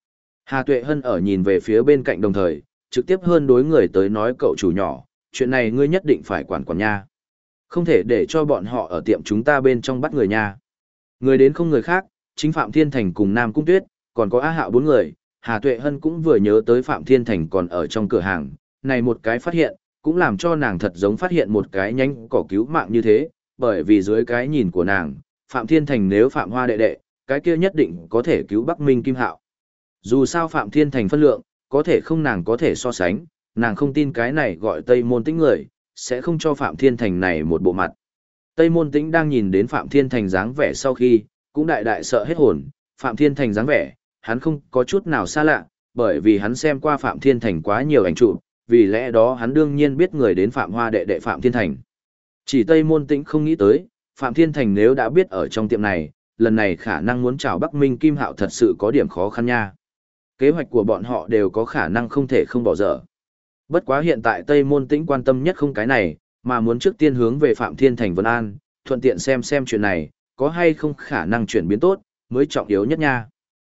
Hà Tuệ Hân ở nhìn về phía bên cạnh đồng thời, trực tiếp hơn đối người tới nói cậu chủ nhỏ, chuyện này ngươi nhất định phải quản quản nha. Không thể để cho bọn họ ở tiệm chúng ta bên trong bắt người nha. Người đến không người khác, chính Phạm Thiên Thành cùng Nam Cung Tuyết, còn có Á Hạo bốn người, Hà Tuệ Hân cũng vừa nhớ tới Phạm Thiên Thành còn ở trong cửa hàng, này một cái phát hiện, cũng làm cho nàng thật giống phát hiện một cái nhánh cỏ cứu mạng như thế, bởi vì dưới cái nhìn của nàng, Phạm Thiên Thành nếu Phạm Hoa đệ đệ, cái kia nhất định có thể cứu Bắc Minh Kim Hạo. Dù sao Phạm Thiên Thành phân lượng, có thể không nàng có thể so sánh, nàng không tin cái này gọi Tây Môn Tĩnh người, sẽ không cho Phạm Thiên Thành này một bộ mặt. Tây Môn Tĩnh đang nhìn đến Phạm Thiên Thành dáng vẻ sau khi, cũng đại đại sợ hết hồn, Phạm Thiên Thành dáng vẻ, hắn không có chút nào xa lạ, bởi vì hắn xem qua Phạm Thiên Thành quá nhiều ảnh chụp, vì lẽ đó hắn đương nhiên biết người đến Phạm Hoa đệ đệ Phạm Thiên Thành. Chỉ Tây Môn Tĩnh không nghĩ tới, Phạm Thiên Thành nếu đã biết ở trong tiệm này, lần này khả năng muốn chào Bắc Minh Kim Hạo thật sự có điểm khó khăn nha. Kế hoạch của bọn họ đều có khả năng không thể không bỏ dở. Bất quá hiện tại Tây Môn Tĩnh quan tâm nhất không cái này, mà muốn trước tiên hướng về Phạm Thiên Thành Vân An, thuận tiện xem chuyện này, có hay không khả năng chuyển biến tốt, mới trọng yếu nhất nha.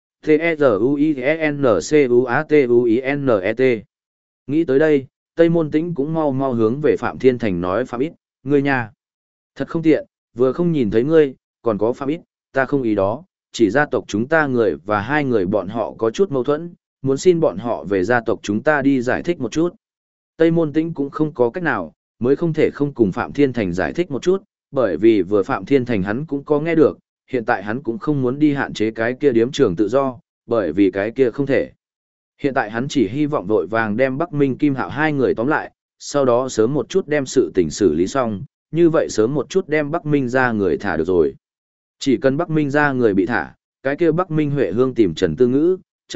T-E-Z-U-I-N-C-U-A-T-U-I-N-E-T Nghĩ tới đây, Tây Môn Tĩnh cũng mau mau hướng về Phạm Thiên Thành nói Phạm ít, ngươi nha. Thật không tiện, vừa không nhìn thấy ngươi, còn có Phạm ít, ta không ý đó, chỉ gia tộc chúng ta người và hai người bọn họ có chút mâu thuẫn, muốn xin bọn họ về gia tộc chúng ta đi giải thích một chút. Tây Môn Tĩnh cũng không có cách nào, mới không thể không cùng Phạm Thiên Thành giải thích một chút, bởi vì vừa Phạm Thiên Thành hắn cũng có nghe được, hiện tại hắn cũng không muốn đi hạn chế cái kia điếm trường tự do, bởi vì cái kia không thể. Hiện tại hắn chỉ hy vọng vội vàng đem Bắc Minh Kim Hạo hai người tóm lại, sau đó sớm một chút đem sự tình xử lý xong, như vậy sớm một chút đem Bắc Minh ra người thả được rồi. Chỉ cần Bắc Minh ra người bị thả, cái kia Bắc Minh Huệ Hương tìm Trần Tư Ngữ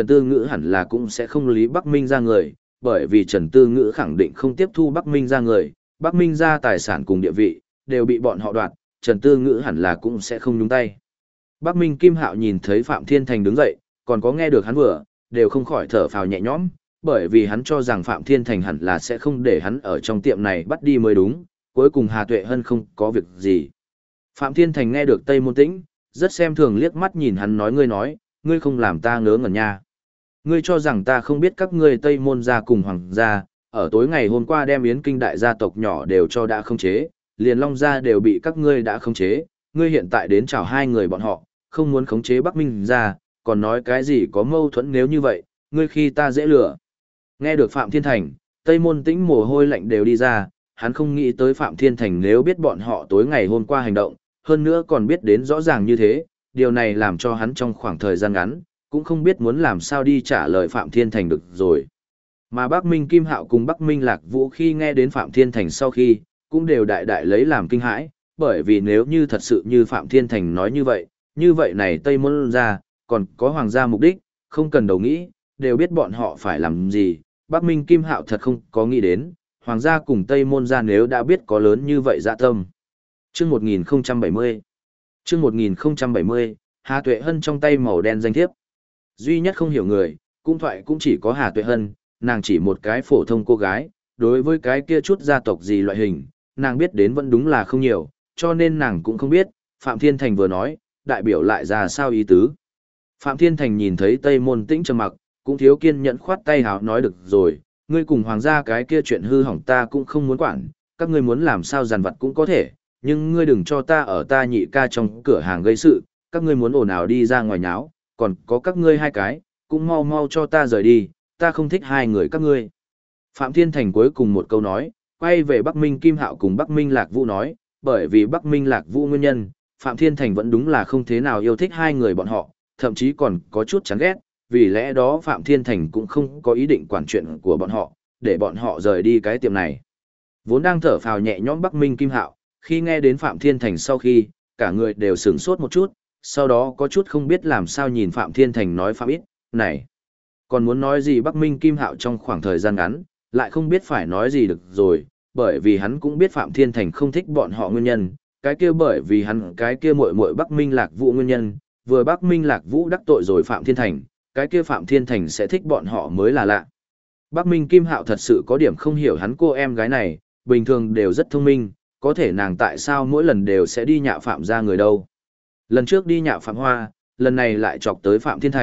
hẳn là cũng sẽ không lý Bắc Minh ra người, bởi vì Trần Tư Ngữ khẳng định không tiếp thu Bắc Minh ra người, Bắc Minh ra tài sản cùng địa vị, đều bị bọn họ đoạt, Trần Tư Ngữ hẳn là cũng sẽ không nhúng tay. Bắc Minh Kim Hạo nhìn thấy Phạm Thiên Thành đứng dậy, còn có nghe được hắn vừa, đều không khỏi thở phào nhẹ nhõm, bởi vì hắn cho rằng Phạm Thiên Thành hẳn là sẽ không để hắn ở trong tiệm này bắt đi mới đúng, cuối cùng Hà Tuệ Hân không có việc gì. Phạm Thiên Thành nghe được Tây Môn Tĩnh, rất xem thường liếc mắt nhìn hắn nói, ngươi không làm ta ngớ ngẩn nha. Ngươi cho rằng ta không biết các ngươi Tây Môn gia cùng Hoàng gia, ở tối ngày hôm qua đem Yến Kinh đại gia tộc nhỏ đều cho đã khống chế, liền Long gia đều bị các ngươi đã khống chế, ngươi hiện tại đến chào hai người bọn họ, không muốn khống chế Bắc Minh gia, còn nói cái gì có mâu thuẫn nếu như vậy, ngươi khi ta dễ lừa. Nghe được Phạm Thiên Thành, Tây Môn Tĩnh mồ hôi lạnh đều đi ra, hắn không nghĩ tới Phạm Thiên Thành nếu biết bọn họ tối ngày hôm qua hành động, hơn nữa còn biết đến rõ ràng như thế, điều này làm cho hắn trong khoảng thời gian ngắn, cũng không biết muốn làm sao đi trả lời Phạm Thiên Thành được rồi. Mà Bắc Minh Kim Hạo cùng Bắc Minh Lạc Vũ khi nghe đến Phạm Thiên Thành sau khi, cũng đều đại đại lấy làm kinh hãi, bởi vì nếu như thật sự như Phạm Thiên Thành nói như vậy này Tây Môn gia, còn có Hoàng gia mục đích, không cần đầu nghĩ, đều biết bọn họ phải làm gì, Bắc Minh Kim Hạo thật không có nghĩ đến, Hoàng gia cùng Tây Môn gia nếu đã biết có lớn như vậy dạ tâm. Chương 1070 Chương 1070, Hà Tuệ Hân trong tay màu đen danh thiếp. Duy nhất không hiểu người, cung thoại cũng chỉ có Hà Tuệ Hân, nàng chỉ một cái phổ thông cô gái, đối với cái kia chút gia tộc gì loại hình, nàng biết đến vẫn đúng là không nhiều, cho nên nàng cũng không biết, Phạm Thiên Thành vừa nói, đại biểu lại ra sao ý tứ. Phạm Thiên Thành nhìn thấy Tây Môn Tĩnh trầm mặc, cũng thiếu kiên nhẫn khoát tay hào nói được rồi, ngươi cùng Hoàng gia cái kia chuyện hư hỏng ta cũng không muốn quản, các ngươi muốn làm sao giàn vật cũng có thể, nhưng ngươi đừng cho ta ở ta nhị ca trong cửa hàng gây sự, các ngươi muốn ồn ào đi ra ngoài nháo, còn có các ngươi hai cái, cũng mau mau cho ta rời đi, ta không thích hai người các ngươi. Phạm Thiên Thành cuối cùng một câu nói, quay về Bắc Minh Kim Hạo cùng Bắc Minh Lạc Vũ nói, bởi vì Bắc Minh Lạc Vũ nguyên nhân, Phạm Thiên Thành vẫn đúng là không thế nào yêu thích hai người bọn họ, thậm chí còn có chút chán ghét, vì lẽ đó Phạm Thiên Thành cũng không có ý định quản chuyện của bọn họ, để bọn họ rời đi cái tiệm này. Vốn đang thở phào nhẹ nhõm Bắc Minh Kim Hạo, khi nghe đến Phạm Thiên Thành sau khi, cả người đều sửng sốt một chút, sau đó có chút không biết làm sao nhìn Phạm Thiên Thành nói Phạm ít, này, còn muốn nói gì Bắc Minh Kim Hạo trong khoảng thời gian ngắn, lại không biết phải nói gì được rồi, bởi vì hắn cũng biết Phạm Thiên Thành không thích bọn họ nguyên nhân, cái kia bởi vì hắn cái kia muội muội Bắc Minh Lạc Vũ nguyên nhân, vừa Bắc Minh Lạc Vũ đắc tội rồi Phạm Thiên Thành, cái kia Phạm Thiên Thành sẽ thích bọn họ mới là lạ. Bắc Minh Kim Hạo thật sự có điểm không hiểu hắn cô em gái này, bình thường đều rất thông minh, có thể nàng tại sao mỗi lần đều sẽ đi nhạo Phạm ra người đâu. Lần trước đi nhạo Phạm Hoa, lần này lại chọc tới Phạm Thiên Thành,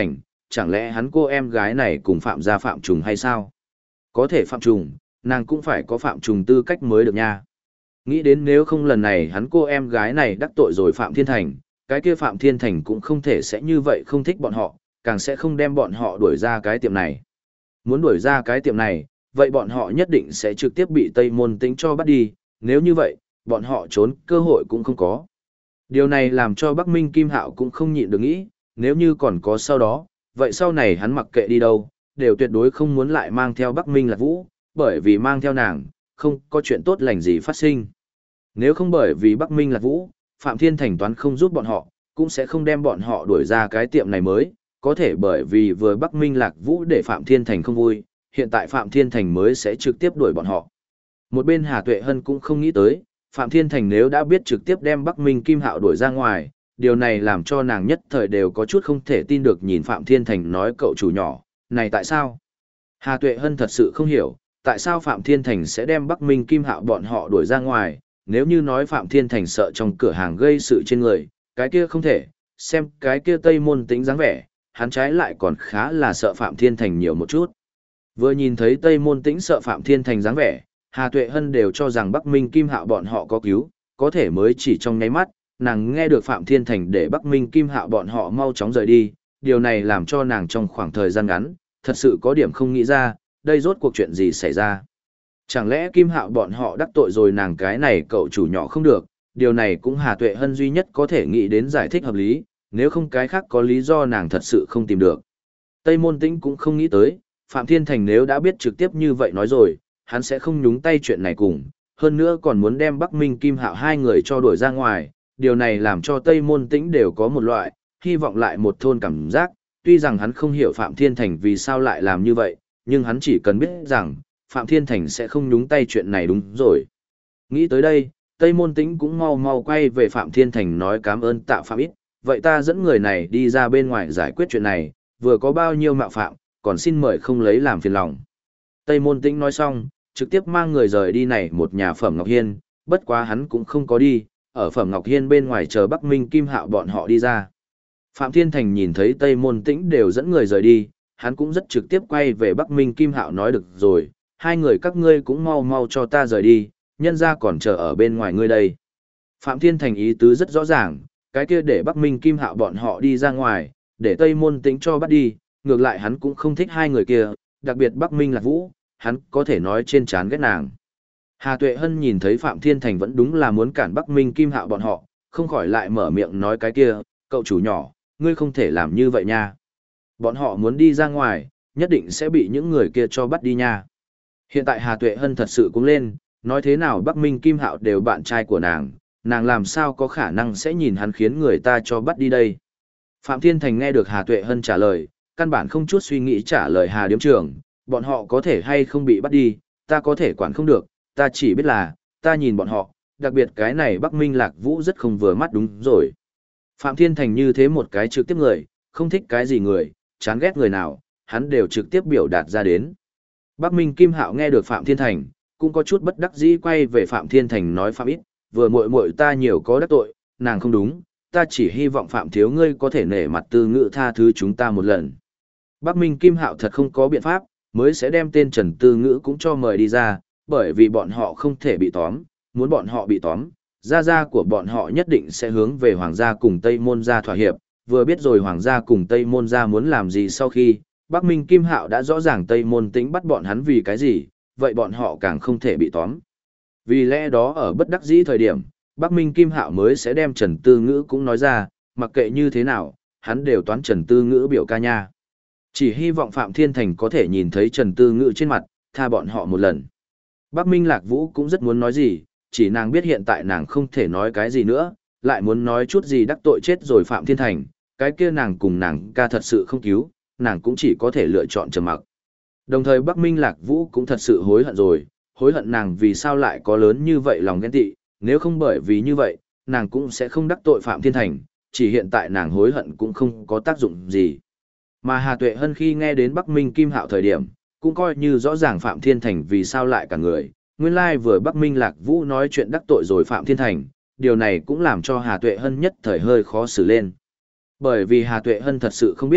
chẳng lẽ hắn cô em gái này cùng Phạm gia Phạm Trùng hay sao? Có thể Phạm Trùng, nàng cũng phải có Phạm Trùng tư cách mới được nha. Nghĩ đến nếu không lần này hắn cô em gái này đắc tội rồi Phạm Thiên Thành, cái kia Phạm Thiên Thành cũng không thể sẽ như vậy không thích bọn họ, càng sẽ không đem bọn họ đuổi ra cái tiệm này. Muốn đuổi ra cái tiệm này, vậy bọn họ nhất định sẽ trực tiếp bị Tây Môn Tĩnh cho bắt đi, nếu như vậy, bọn họ trốn cơ hội cũng không có. Điều này làm cho Bắc Minh Kim Hạo cũng không nhịn được nghĩ, nếu như còn có sau đó, vậy sau này hắn mặc kệ đi đâu, đều tuyệt đối không muốn lại mang theo Bắc Minh Lạc Vũ, bởi vì mang theo nàng, không có chuyện tốt lành gì phát sinh. Nếu không bởi vì Bắc Minh Lạc Vũ, Phạm Thiên Thành toán không giúp bọn họ, cũng sẽ không đem bọn họ đuổi ra cái tiệm này mới, có thể bởi vì vừa Bắc Minh Lạc Vũ để Phạm Thiên Thành không vui, hiện tại Phạm Thiên Thành mới sẽ trực tiếp đuổi bọn họ. Một bên Hà Tuệ Hân cũng không nghĩ tới, Phạm Thiên Thành nếu đã biết trực tiếp đem Bắc Minh Kim Hạo đuổi ra ngoài, điều này làm cho nàng nhất thời đều có chút không thể tin được nhìn Phạm Thiên Thành nói cậu chủ nhỏ, này tại sao? Hà Tuệ Hân thật sự không hiểu, tại sao Phạm Thiên Thành sẽ đem Bắc Minh Kim Hạo bọn họ đuổi ra ngoài, nếu như nói Phạm Thiên Thành sợ trong cửa hàng gây sự trên người, cái kia không thể, xem cái kia Tây Môn Tĩnh dáng vẻ, hắn trái lại còn khá là sợ Phạm Thiên Thành nhiều một chút. Vừa nhìn thấy Tây Môn Tĩnh sợ Phạm Thiên Thành dáng vẻ, Hà Tuệ Hân đều cho rằng Bắc Minh Kim Hạo bọn họ có cứu, có thể mới chỉ trong nháy mắt, nàng nghe được Phạm Thiên Thành để Bắc Minh Kim Hạo bọn họ mau chóng rời đi, điều này làm cho nàng trong khoảng thời gian ngắn, thật sự có điểm không nghĩ ra, đây rốt cuộc chuyện gì xảy ra. Chẳng lẽ Kim Hạo bọn họ đắc tội rồi nàng cái này cậu chủ nhỏ không được, điều này cũng Hà Tuệ Hân duy nhất có thể nghĩ đến giải thích hợp lý, nếu không cái khác có lý do nàng thật sự không tìm được. Tây Môn Tĩnh cũng không nghĩ tới, Phạm Thiên Thành nếu đã biết trực tiếp như vậy nói rồi, hắn sẽ không nhúng tay chuyện này cùng, hơn nữa còn muốn đem Bắc Minh Kim Hạo hai người cho đuổi ra ngoài, điều này làm cho Tây Môn Tĩnh đều có một loại, hy vọng lại một thôn cảm giác, tuy rằng hắn không hiểu Phạm Thiên Thành vì sao lại làm như vậy, nhưng hắn chỉ cần biết rằng, Phạm Thiên Thành sẽ không nhúng tay chuyện này đúng rồi. Nghĩ tới đây, Tây Môn Tĩnh cũng mau mau quay về Phạm Thiên Thành nói cảm ơn tạ Phạm ít, vậy ta dẫn người này đi ra bên ngoài giải quyết chuyện này, vừa có bao nhiêu mạo phạm, còn xin mời không lấy làm phiền lòng. Tây Môn Tĩnh nói xong, trực tiếp mang người rời đi này một nhà Phẩm Ngọc Hiên, bất quá hắn cũng không có đi, ở Phẩm Ngọc Hiên bên ngoài chờ Bắc Minh Kim Hạo bọn họ đi ra. Phạm Thiên Thành nhìn thấy Tây Môn Tĩnh đều dẫn người rời đi, hắn cũng rất trực tiếp quay về Bắc Minh Kim Hạo nói được rồi, hai người các ngươi cũng mau mau cho ta rời đi, nhân ra còn chờ ở bên ngoài ngươi đây. Phạm Thiên Thành ý tứ rất rõ ràng, cái kia để Bắc Minh Kim Hạo bọn họ đi ra ngoài, để Tây Môn Tĩnh cho bắt đi, ngược lại hắn cũng không thích hai người kia, đặc biệt Bắc Minh Lạc Vũ, hắn có thể nói trên chán ghét nàng. Hà Tuệ Hân nhìn thấy Phạm Thiên Thành vẫn đúng là muốn cản Bắc Minh Kim Hạo bọn họ, không khỏi lại mở miệng nói cái kia, cậu chủ nhỏ, ngươi không thể làm như vậy nha. Bọn họ muốn đi ra ngoài, nhất định sẽ bị những người kia cho bắt đi nha. Hiện tại Hà Tuệ Hân thật sự cũng lên, nói thế nào Bắc Minh Kim Hạo đều bạn trai của nàng làm sao có khả năng sẽ nhìn hắn khiến người ta cho bắt đi đây. Phạm Thiên Thành nghe được Hà Tuệ Hân trả lời, căn bản không chút suy nghĩ trả lời Hà điếm trưởng, bọn họ có thể hay không bị bắt đi, ta có thể quản không được, ta chỉ biết là, ta nhìn bọn họ, đặc biệt cái này Bắc Minh Lạc Vũ rất không vừa mắt đúng rồi. Phạm Thiên Thành như thế một cái trực tiếp người, không thích cái gì người, chán ghét người nào, hắn đều trực tiếp biểu đạt ra đến. Bắc Minh Kim Hạo nghe được Phạm Thiên Thành, cũng có chút bất đắc dĩ quay về Phạm Thiên Thành nói Phạm ít, vừa muội muội ta nhiều có đắc tội, nàng không đúng, ta chỉ hy vọng Phạm thiếu ngươi có thể nể mặt Tư Ngữ tha thứ chúng ta một lần. Bắc Minh Kim Hạo thật không có biện pháp, mới sẽ đem tên Trần Tư Ngữ cũng cho mời đi ra, bởi vì bọn họ không thể bị tóm, muốn bọn họ bị tóm, gia của bọn họ nhất định sẽ hướng về Hoàng gia cùng Tây Môn gia thỏa hiệp, vừa biết rồi Hoàng gia cùng Tây Môn gia muốn làm gì sau khi, Bắc Minh Kim Hạo đã rõ ràng Tây Môn Tĩnh bắt bọn hắn vì cái gì, vậy bọn họ càng không thể bị tóm. Vì lẽ đó ở bất đắc dĩ thời điểm, Bắc Minh Kim Hạo mới sẽ đem Trần Tư Ngữ cũng nói ra, mặc kệ như thế nào, hắn đều toán Trần Tư Ngữ biểu ca nha. Chỉ hy vọng Phạm Thiên Thành có thể nhìn thấy Trần Tư Ngữ trên mặt, tha bọn họ một lần. Bắc Minh Lạc Vũ cũng rất muốn nói gì, chỉ nàng biết hiện tại nàng không thể nói cái gì nữa, lại muốn nói chút gì đắc tội chết rồi Phạm Thiên Thành, cái kia nàng cùng nàng ca thật sự không cứu, nàng cũng chỉ có thể lựa chọn trầm mặc. Đồng thời Bắc Minh Lạc Vũ cũng thật sự hối hận rồi, hối hận nàng vì sao lại có lớn như vậy lòng ghen tị, nếu không bởi vì như vậy, nàng cũng sẽ không đắc tội Phạm Thiên Thành, chỉ hiện tại nàng hối hận cũng không có tác dụng gì. Mà Hà Tuệ Hân khi nghe đến Bắc Minh Kim Hạo thời điểm, cũng coi như rõ ràng Phạm Thiên Thành vì sao lại cả người, nguyên lai vừa Bắc Minh Lạc Vũ nói chuyện đắc tội rồi Phạm Thiên Thành, điều này cũng làm cho Hà Tuệ Hân nhất thời hơi khó xử lên. Bởi vì Hà Tuệ Hân thật sự không biết,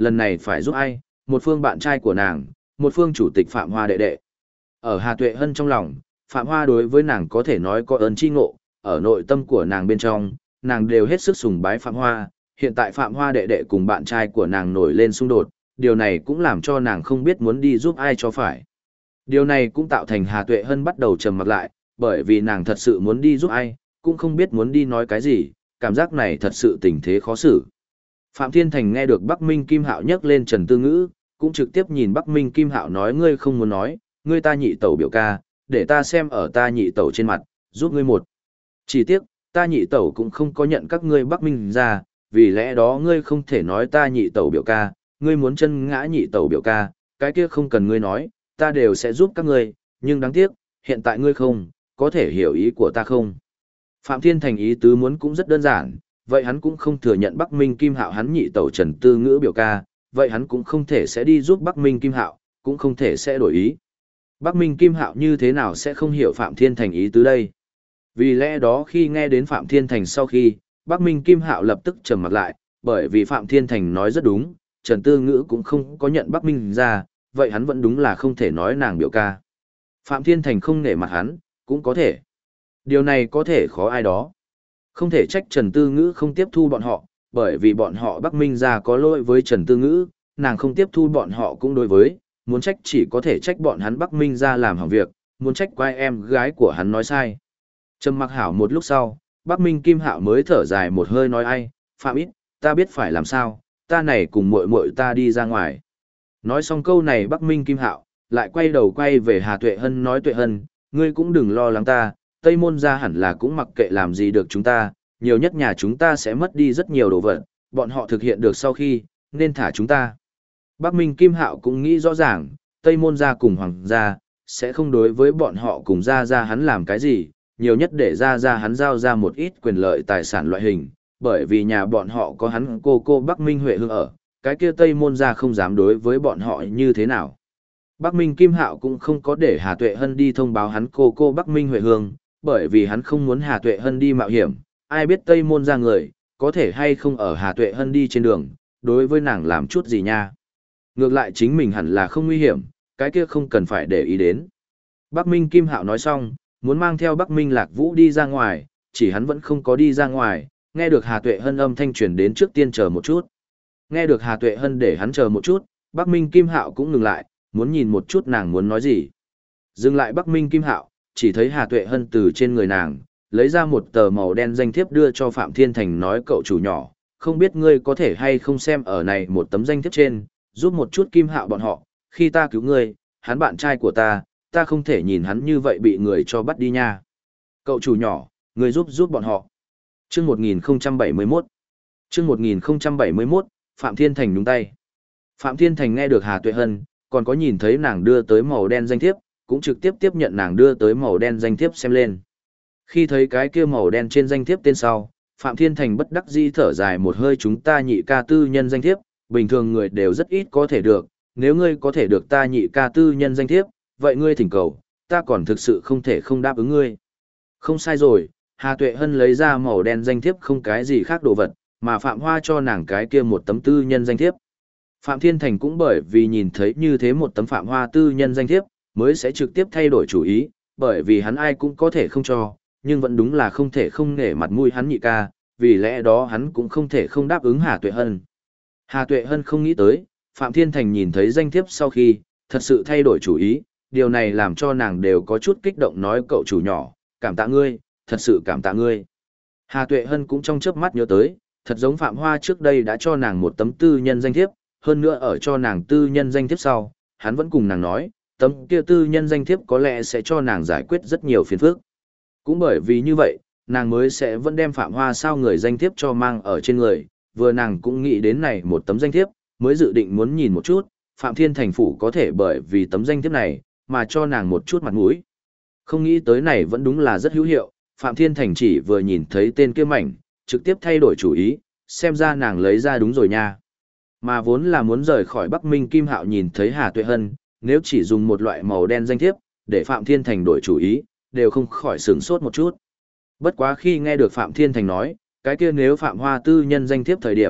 lần này phải giúp ai, một phương bạn trai của nàng, một phương chủ tịch Phạm Hoa đệ đệ. Ở Hà Tuệ Hân trong lòng, Phạm Hoa đối với nàng có thể nói có ơn chi ngộ, ở nội tâm của nàng bên trong, nàng đều hết sức sùng bái Phạm Hoa, hiện tại Phạm Hoa đệ đệ cùng bạn trai của nàng nổi lên xung đột, điều này cũng làm cho nàng không biết muốn đi giúp ai cho phải. Điều này cũng tạo thành Hà Tuệ Hân bắt đầu trầm mặc lại, bởi vì nàng thật sự muốn đi giúp ai, cũng không biết muốn đi nói cái gì, cảm giác này thật sự tình thế khó xử. Phạm Thiên Thành nghe được Bắc Minh Kim Hạo nhắc lên Trần Tư Ngữ, cũng trực tiếp nhìn Bắc Minh Kim Hạo nói ngươi không muốn nói, ngươi ta nhị tẩu biểu ca, để ta xem ở ta nhị tẩu trên mặt, giúp ngươi một. Chỉ tiếc, ta nhị tẩu cũng không có nhận các ngươi Bắc Minh ra, vì lẽ đó ngươi không thể nói ta nhị tẩu biểu ca, ngươi muốn chân ngã nhị tẩu biểu ca, cái kia không cần ngươi nói, ta đều sẽ giúp các ngươi, nhưng đáng tiếc, hiện tại ngươi không, có thể hiểu ý của ta không? Phạm Thiên Thành ý tứ muốn cũng rất đơn giản, vậy hắn cũng không thừa nhận Bắc Minh Kim Hạo hắn nhị tẩu Trần Tư Ngữ biểu ca, vậy hắn cũng không thể sẽ đi giúp Bắc Minh Kim Hạo, cũng không thể sẽ đổi ý. Bắc Minh Kim Hạo như thế nào sẽ không hiểu Phạm Thiên Thành ý tứ đây? Vì lẽ đó khi nghe đến Phạm Thiên Thành sau khi, Bắc Minh Kim Hạo lập tức trầm mặt lại, bởi vì Phạm Thiên Thành nói rất đúng, Trần Tư Ngữ cũng không có nhận Bắc Minh ra, vậy hắn vẫn đúng là không thể nói nàng biểu ca. Phạm Thiên Thành không nể mặt hắn, cũng có thể. Điều này có thể khó ai đó. Không thể trách Trần Tư Ngữ không tiếp thu bọn họ, bởi vì bọn họ Bắc Minh ra có lỗi với Trần Tư Ngữ, nàng không tiếp thu bọn họ cũng đối với, muốn trách chỉ có thể trách bọn hắn Bắc Minh ra làm hỏng việc, muốn trách quay em gái của hắn nói sai. Trầm mặc hảo một lúc sau, Bắc Minh Kim Hạo mới thở dài một hơi nói ai, Phạm ít, ta biết phải làm sao, ta này cùng muội muội ta đi ra ngoài. Nói xong câu này Bắc Minh Kim Hạo, lại quay đầu quay về Hà Tuệ Hân nói Tuệ Hân, ngươi cũng đừng lo lắng ta, Tây Môn gia hẳn là cũng mặc kệ làm gì được chúng ta, nhiều nhất nhà chúng ta sẽ mất đi rất nhiều đồ vật, bọn họ thực hiện được sau khi, nên thả chúng ta. Bắc Minh Kim Hạo cũng nghĩ rõ ràng, Tây Môn gia cùng Hoàng gia, sẽ không đối với bọn họ cùng gia hắn làm cái gì, nhiều nhất để gia hắn giao ra một ít quyền lợi tài sản loại hình, bởi vì nhà bọn họ có hắn cô Bắc Minh Huệ Hương ở, cái kia Tây Môn gia không dám đối với bọn họ như thế nào. Bắc Minh Kim Hạo cũng không có để Hà Tuệ Hân đi thông báo hắn cô Bắc Minh Huệ Hương, bởi vì hắn không muốn Hà Tuệ Hân đi mạo hiểm, ai biết Tây Môn gia người, có thể hay không ở Hà Tuệ Hân đi trên đường, đối với nàng làm chút gì nha. Ngược lại chính mình hẳn là không nguy hiểm, cái kia không cần phải để ý đến. Bắc Minh Kim Hạo nói xong, muốn mang theo Bắc Minh Lạc Vũ đi ra ngoài, chỉ hắn vẫn không có đi ra ngoài, nghe được Hà Tuệ Hân âm thanh truyền đến trước tiên chờ một chút. Nghe được Hà Tuệ Hân để hắn chờ một chút, Bắc Minh Kim Hạo cũng ngừng lại, muốn nhìn một chút nàng muốn nói gì. Dừng lại Bắc Minh Kim Hạo, chỉ thấy Hà Tuệ Hân từ trên người nàng, lấy ra một tờ màu đen danh thiếp đưa cho Phạm Thiên Thành nói cậu chủ nhỏ, không biết ngươi có thể hay không xem ở này một tấm danh thiếp trên, giúp một chút Kim Hạo bọn họ, khi ta cứu ngươi, hắn bạn trai của ta không thể nhìn hắn như vậy bị người cho bắt đi nha. Cậu chủ nhỏ, ngươi giúp bọn họ. Chương 1071. Chương 1071, Phạm Thiên Thành nhúng tay. Phạm Thiên Thành nghe được Hà Tuệ Hân, còn có nhìn thấy nàng đưa tới màu đen danh thiếp, cũng trực tiếp tiếp nhận nàng đưa tới màu đen danh thiếp xem lên. Khi thấy cái kia màu đen trên danh thiếp tên sau, Phạm Thiên Thành bất đắc dĩ thở dài một hơi chúng ta nhị ca tư nhân danh thiếp, bình thường người đều rất ít có thể được, nếu ngươi có thể được ta nhị ca tư nhân danh thiếp, vậy ngươi thỉnh cầu, ta còn thực sự không thể không đáp ứng ngươi. Không sai rồi, Hà Tuệ Hân lấy ra màu đen danh thiếp không cái gì khác đồ vật, mà Phạm Hoa cho nàng cái kia một tấm tư nhân danh thiếp. Phạm Thiên Thành cũng bởi vì nhìn thấy như thế một tấm Phạm Hoa tư nhân danh thiếp, mới sẽ trực tiếp thay đổi chủ ý, bởi vì hắn ai cũng có thể không cho, nhưng vẫn đúng là không thể không nể mặt mũi hắn nhị ca, vì lẽ đó hắn cũng không thể không đáp ứng Hà Tuệ Hân. Hà Tuệ Hân không nghĩ tới, Phạm Thiên Thành nhìn thấy danh thiếp sau khi, thật sự thay đổi chủ ý, điều này làm cho nàng đều có chút kích động nói cậu chủ nhỏ, cảm tạ ngươi, thật sự cảm tạ ngươi. Hà Tuệ Hân cũng trong chớp mắt nhớ tới, thật giống Phạm Hoa trước đây đã cho nàng một tấm tư nhân danh thiếp, hơn nữa ở cho nàng tư nhân danh thiếp sau, hắn vẫn cùng nàng nói, tấm kia tư nhân danh thiếp có lẽ sẽ cho nàng giải quyết rất nhiều phiền phức. Cũng bởi vì như vậy, nàng mới sẽ vẫn đem Phạm Hoa sao người danh thiếp cho mang ở trên người, vừa nàng cũng nghĩ đến này một tấm danh thiếp, mới dự định muốn nhìn một chút, Phạm Thiên Thành phủ có thể bởi vì tấm danh thiếp này, mà cho nàng một chút mặt mũi. Không nghĩ tới này vẫn đúng là rất hữu hiệu, Phạm Thiên Thành chỉ vừa nhìn thấy tên kia mảnh, trực tiếp thay đổi chủ ý, xem ra nàng lấy ra đúng rồi nha. Mà vốn là muốn rời khỏi Bắc Minh Kim Hạo nhìn thấy Hà Tuệ Hân, nếu chỉ dùng một loại màu đen danh thiếp, để Phạm Thiên Thành đổi chủ ý, đều không khỏi sửng sốt một chút. Bất quá khi nghe được Phạm Thiên Thành nói, cái kia nếu Phạm Hoa tư nhân danh thiếp thời điểm,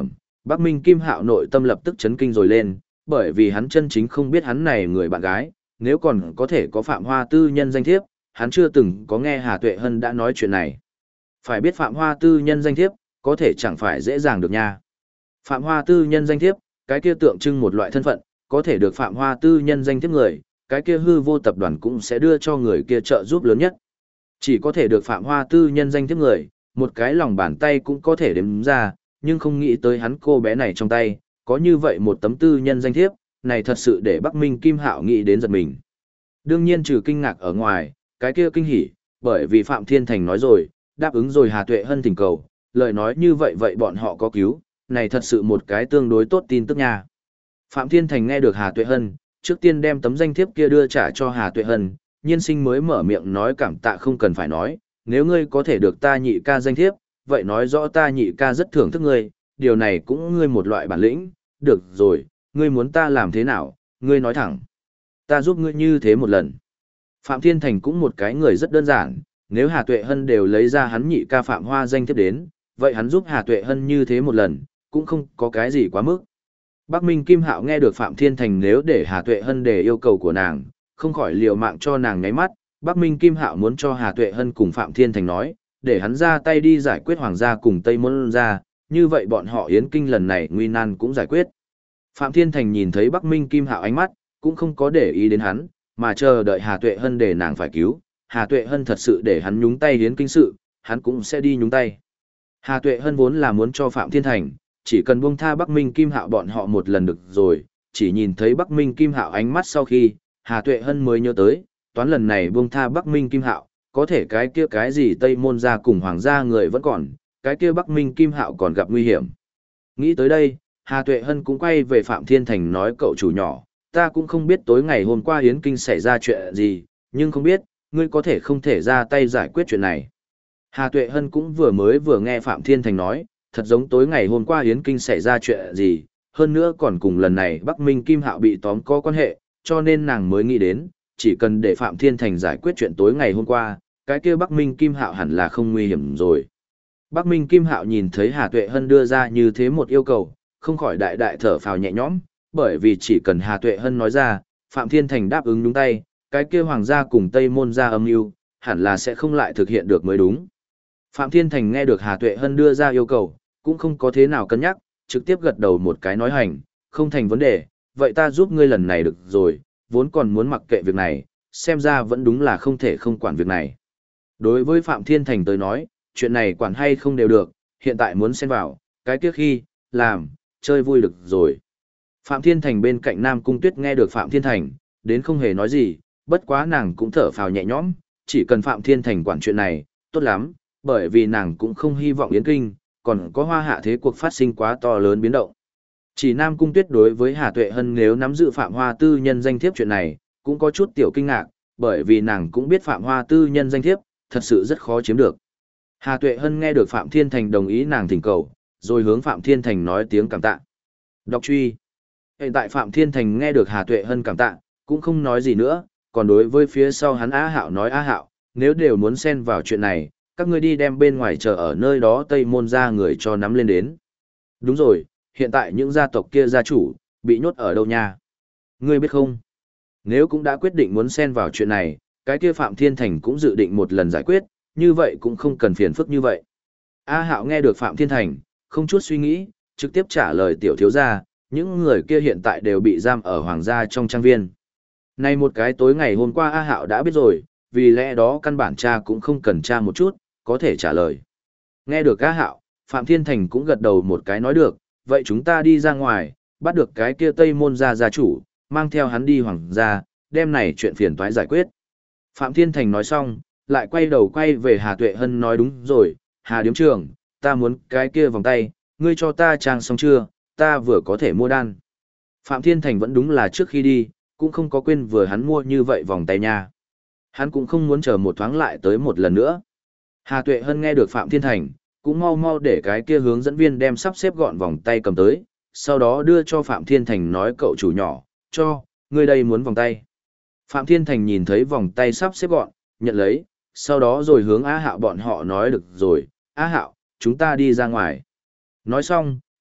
Bắc Minh Kim Hạo nội tâm lập tức chấn kinh rồi lên, bởi vì hắn chân chính không biết hắn này người bạn gái, nếu còn có thể có Phạm Hoa Tư nhân danh thiếp, hắn chưa từng có nghe Hà Tuệ Hân đã nói chuyện này. Phải biết Phạm Hoa Tư nhân danh thiếp, có thể chẳng phải dễ dàng được nha. Phạm Hoa Tư nhân danh thiếp, cái kia tượng trưng một loại thân phận, có thể được Phạm Hoa Tư nhân danh thiếp người, cái kia hư vô tập đoàn cũng sẽ đưa cho người kia trợ giúp lớn nhất. Chỉ có thể được Phạm Hoa Tư nhân danh thiếp người, một cái lòng bàn tay cũng có thể đếm ra, nhưng không nghĩ tới hắn cô bé này trong tay, có như vậy một tấm tư nhân danh thiếp, này thật sự để Bắc Minh Kim Hạo nghĩ đến giật mình. Đương nhiên trừ kinh ngạc ở ngoài, cái kia kinh hỉ, bởi vì Phạm Thiên Thành nói rồi, đáp ứng rồi Hà Tuệ Hân thỉnh cầu, lời nói như vậy vậy bọn họ có cứu, này thật sự một cái tương đối tốt tin tức nha. Phạm Thiên Thành nghe được Hà Tuệ Hân, trước tiên đem tấm danh thiếp kia đưa trả cho Hà Tuệ Hân, nhiên sinh mới mở miệng nói cảm tạ không cần phải nói, nếu ngươi có thể được ta nhị ca danh thiếp, vậy nói rõ ta nhị ca rất thưởng thức ngươi, điều này cũng ngươi một loại bản lĩnh, được rồi, ngươi muốn ta làm thế nào, ngươi nói thẳng. Ta giúp ngươi như thế một lần. Phạm Thiên Thành cũng một cái người rất đơn giản, nếu Hà Tuệ Hân đều lấy ra hắn nhị ca Phạm Hoa danh thiếp đến, vậy hắn giúp Hà Tuệ Hân như thế một lần, cũng không có cái gì quá mức. Bắc Minh Kim Hạo nghe được Phạm Thiên Thành nếu để Hà Tuệ Hân để yêu cầu của nàng, không khỏi liều mạng cho nàng nháy mắt, Bắc Minh Kim Hạo muốn cho Hà Tuệ Hân cùng Phạm Thiên Thành nói, để hắn ra tay đi giải quyết Hoàng gia cùng Tây Môn gia, như vậy bọn họ Yến Kinh lần này nguy nan cũng giải quyết. Phạm Thiên Thành nhìn thấy Bắc Minh Kim Hạo ánh mắt, cũng không có để ý đến hắn, mà chờ đợi Hà Tuệ Hân để nàng phải cứu. Hà Tuệ Hân thật sự để hắn nhúng tay Yến Kinh sự, hắn cũng sẽ đi nhúng tay. Hà Tuệ Hân vốn là muốn cho Phạm Thiên Thành, chỉ cần buông tha Bắc Minh Kim Hạo bọn họ một lần được rồi, chỉ nhìn thấy Bắc Minh Kim Hạo ánh mắt sau khi, Hà Tuệ Hân mới nhớ tới, toán lần này buông tha Bắc Minh Kim Hạo, có thể cái kia cái gì Tây Môn gia cùng Hoàng gia người vẫn còn, cái kia Bắc Minh Kim Hạo còn gặp nguy hiểm. Nghĩ tới đây, Hà Tuệ Hân cũng quay về Phạm Thiên Thành nói cậu chủ nhỏ, ta cũng không biết tối ngày hôm qua Yến Kinh xảy ra chuyện gì, nhưng không biết, ngươi có thể không thể ra tay giải quyết chuyện này. Hà Tuệ Hân cũng vừa nghe Phạm Thiên Thành nói, thật giống tối ngày hôm qua Yến Kinh xảy ra chuyện gì, hơn nữa còn cùng lần này Bắc Minh Kim Hạo bị tóm có quan hệ, cho nên nàng mới nghĩ đến, chỉ cần để Phạm Thiên Thành giải quyết chuyện tối ngày hôm qua, cái kia Bắc Minh Kim Hạo hẳn là không nguy hiểm rồi. Bắc Minh Kim Hạo nhìn thấy Hà Tuệ Hân đưa ra như thế một yêu cầu, không khỏi đại đại thở phào nhẹ nhõm, bởi vì chỉ cần Hà Tuệ Hân nói ra, Phạm Thiên Thành đáp ứng đúng tay, cái kia Hoàng gia cùng Tây Môn gia âm mưu, hẳn là sẽ không lại thực hiện được mới đúng. Phạm Thiên Thành nghe được Hà Tuệ Hân đưa ra yêu cầu, cũng không có thế nào cân nhắc, trực tiếp gật đầu một cái nói hành, không thành vấn đề, vậy ta giúp ngươi lần này được rồi, vốn còn muốn mặc kệ việc này, xem ra vẫn đúng là không thể không quản việc này. Đối với Phạm Thiên Thành tới nói, chuyện này quản hay không đều được, hiện tại muốn xen vào, cái kia khi, làm, chơi vui được rồi. Phạm Thiên Thành bên cạnh Nam Cung Tuyết nghe được Phạm Thiên Thành, đến không hề nói gì, bất quá nàng cũng thở phào nhẹ nhõm, chỉ cần Phạm Thiên Thành quản chuyện này, tốt lắm, bởi vì nàng cũng không hy vọng Yến Kinh, còn có Hoa Hạ thế cuộc phát sinh quá to lớn biến động. Chỉ Nam Cung Tuyết đối với Hà Tuệ Hân nếu nắm giữ Phạm Hoa Tư nhân danh thiếp chuyện này, cũng có chút tiểu kinh ngạc, bởi vì nàng cũng biết Phạm Hoa Tư nhân danh thiếp, thật sự rất khó chiếm được. Hà Tuệ Hân nghe được Phạm Thiên Thành đồng ý nàng thỉnh cầu, rồi hướng Phạm Thiên Thành nói tiếng cảm tạ. Đọc truy. Hiện tại Phạm Thiên Thành nghe được Hà Tuệ Hân cảm tạ, cũng không nói gì nữa, còn đối với phía sau hắn Á Hạo nói Á Hạo, nếu đều muốn xen vào chuyện này, các ngươi đi đem bên ngoài chờ ở nơi đó Tây Môn gia người cho nắm lên đến. Đúng rồi, hiện tại những gia tộc kia gia chủ, bị nhốt ở đâu nha? Ngươi biết không? Nếu cũng đã quyết định muốn xen vào chuyện này, cái kia Phạm Thiên Thành cũng dự định một lần giải quyết, như vậy cũng không cần phiền phức như vậy. A Hạo nghe được Phạm Thiên Thành, không chút suy nghĩ, trực tiếp trả lời tiểu thiếu gia, những người kia hiện tại đều bị giam ở hoàng gia trong trang viên. Nay một cái tối ngày hôm qua A Hạo đã biết rồi, vì lẽ đó căn bản cha cũng không cần tra một chút, có thể trả lời. Nghe được A Hạo, Phạm Thiên Thành cũng gật đầu một cái nói được, vậy chúng ta đi ra ngoài, bắt được cái kia Tây Môn gia gia chủ, mang theo hắn đi hoàng gia, đem này chuyện phiền toái giải quyết. Phạm Thiên Thành nói xong, lại quay đầu quay về Hà Tuệ Hân nói đúng rồi, Hà điếm trưởng, ta muốn cái kia vòng tay, ngươi cho ta trang xong chưa, ta vừa có thể mua đan. Phạm Thiên Thành vẫn đúng là trước khi đi, cũng không có quên vừa hắn mua như vậy vòng tay nha. Hắn cũng không muốn chờ một thoáng lại tới một lần nữa. Hà Tuệ Hân nghe được Phạm Thiên Thành, cũng mau mau để cái kia hướng dẫn viên đem sắp xếp gọn vòng tay cầm tới, sau đó đưa cho Phạm Thiên Thành nói cậu chủ nhỏ, cho, ngươi đây muốn vòng tay. Phạm Thiên Thành nhìn thấy vòng tay sắp xếp gọn, nhận lấy, sau đó rồi hướng Á Hạo bọn họ nói được rồi, Á Hạo, chúng ta đi ra ngoài. Nói xong,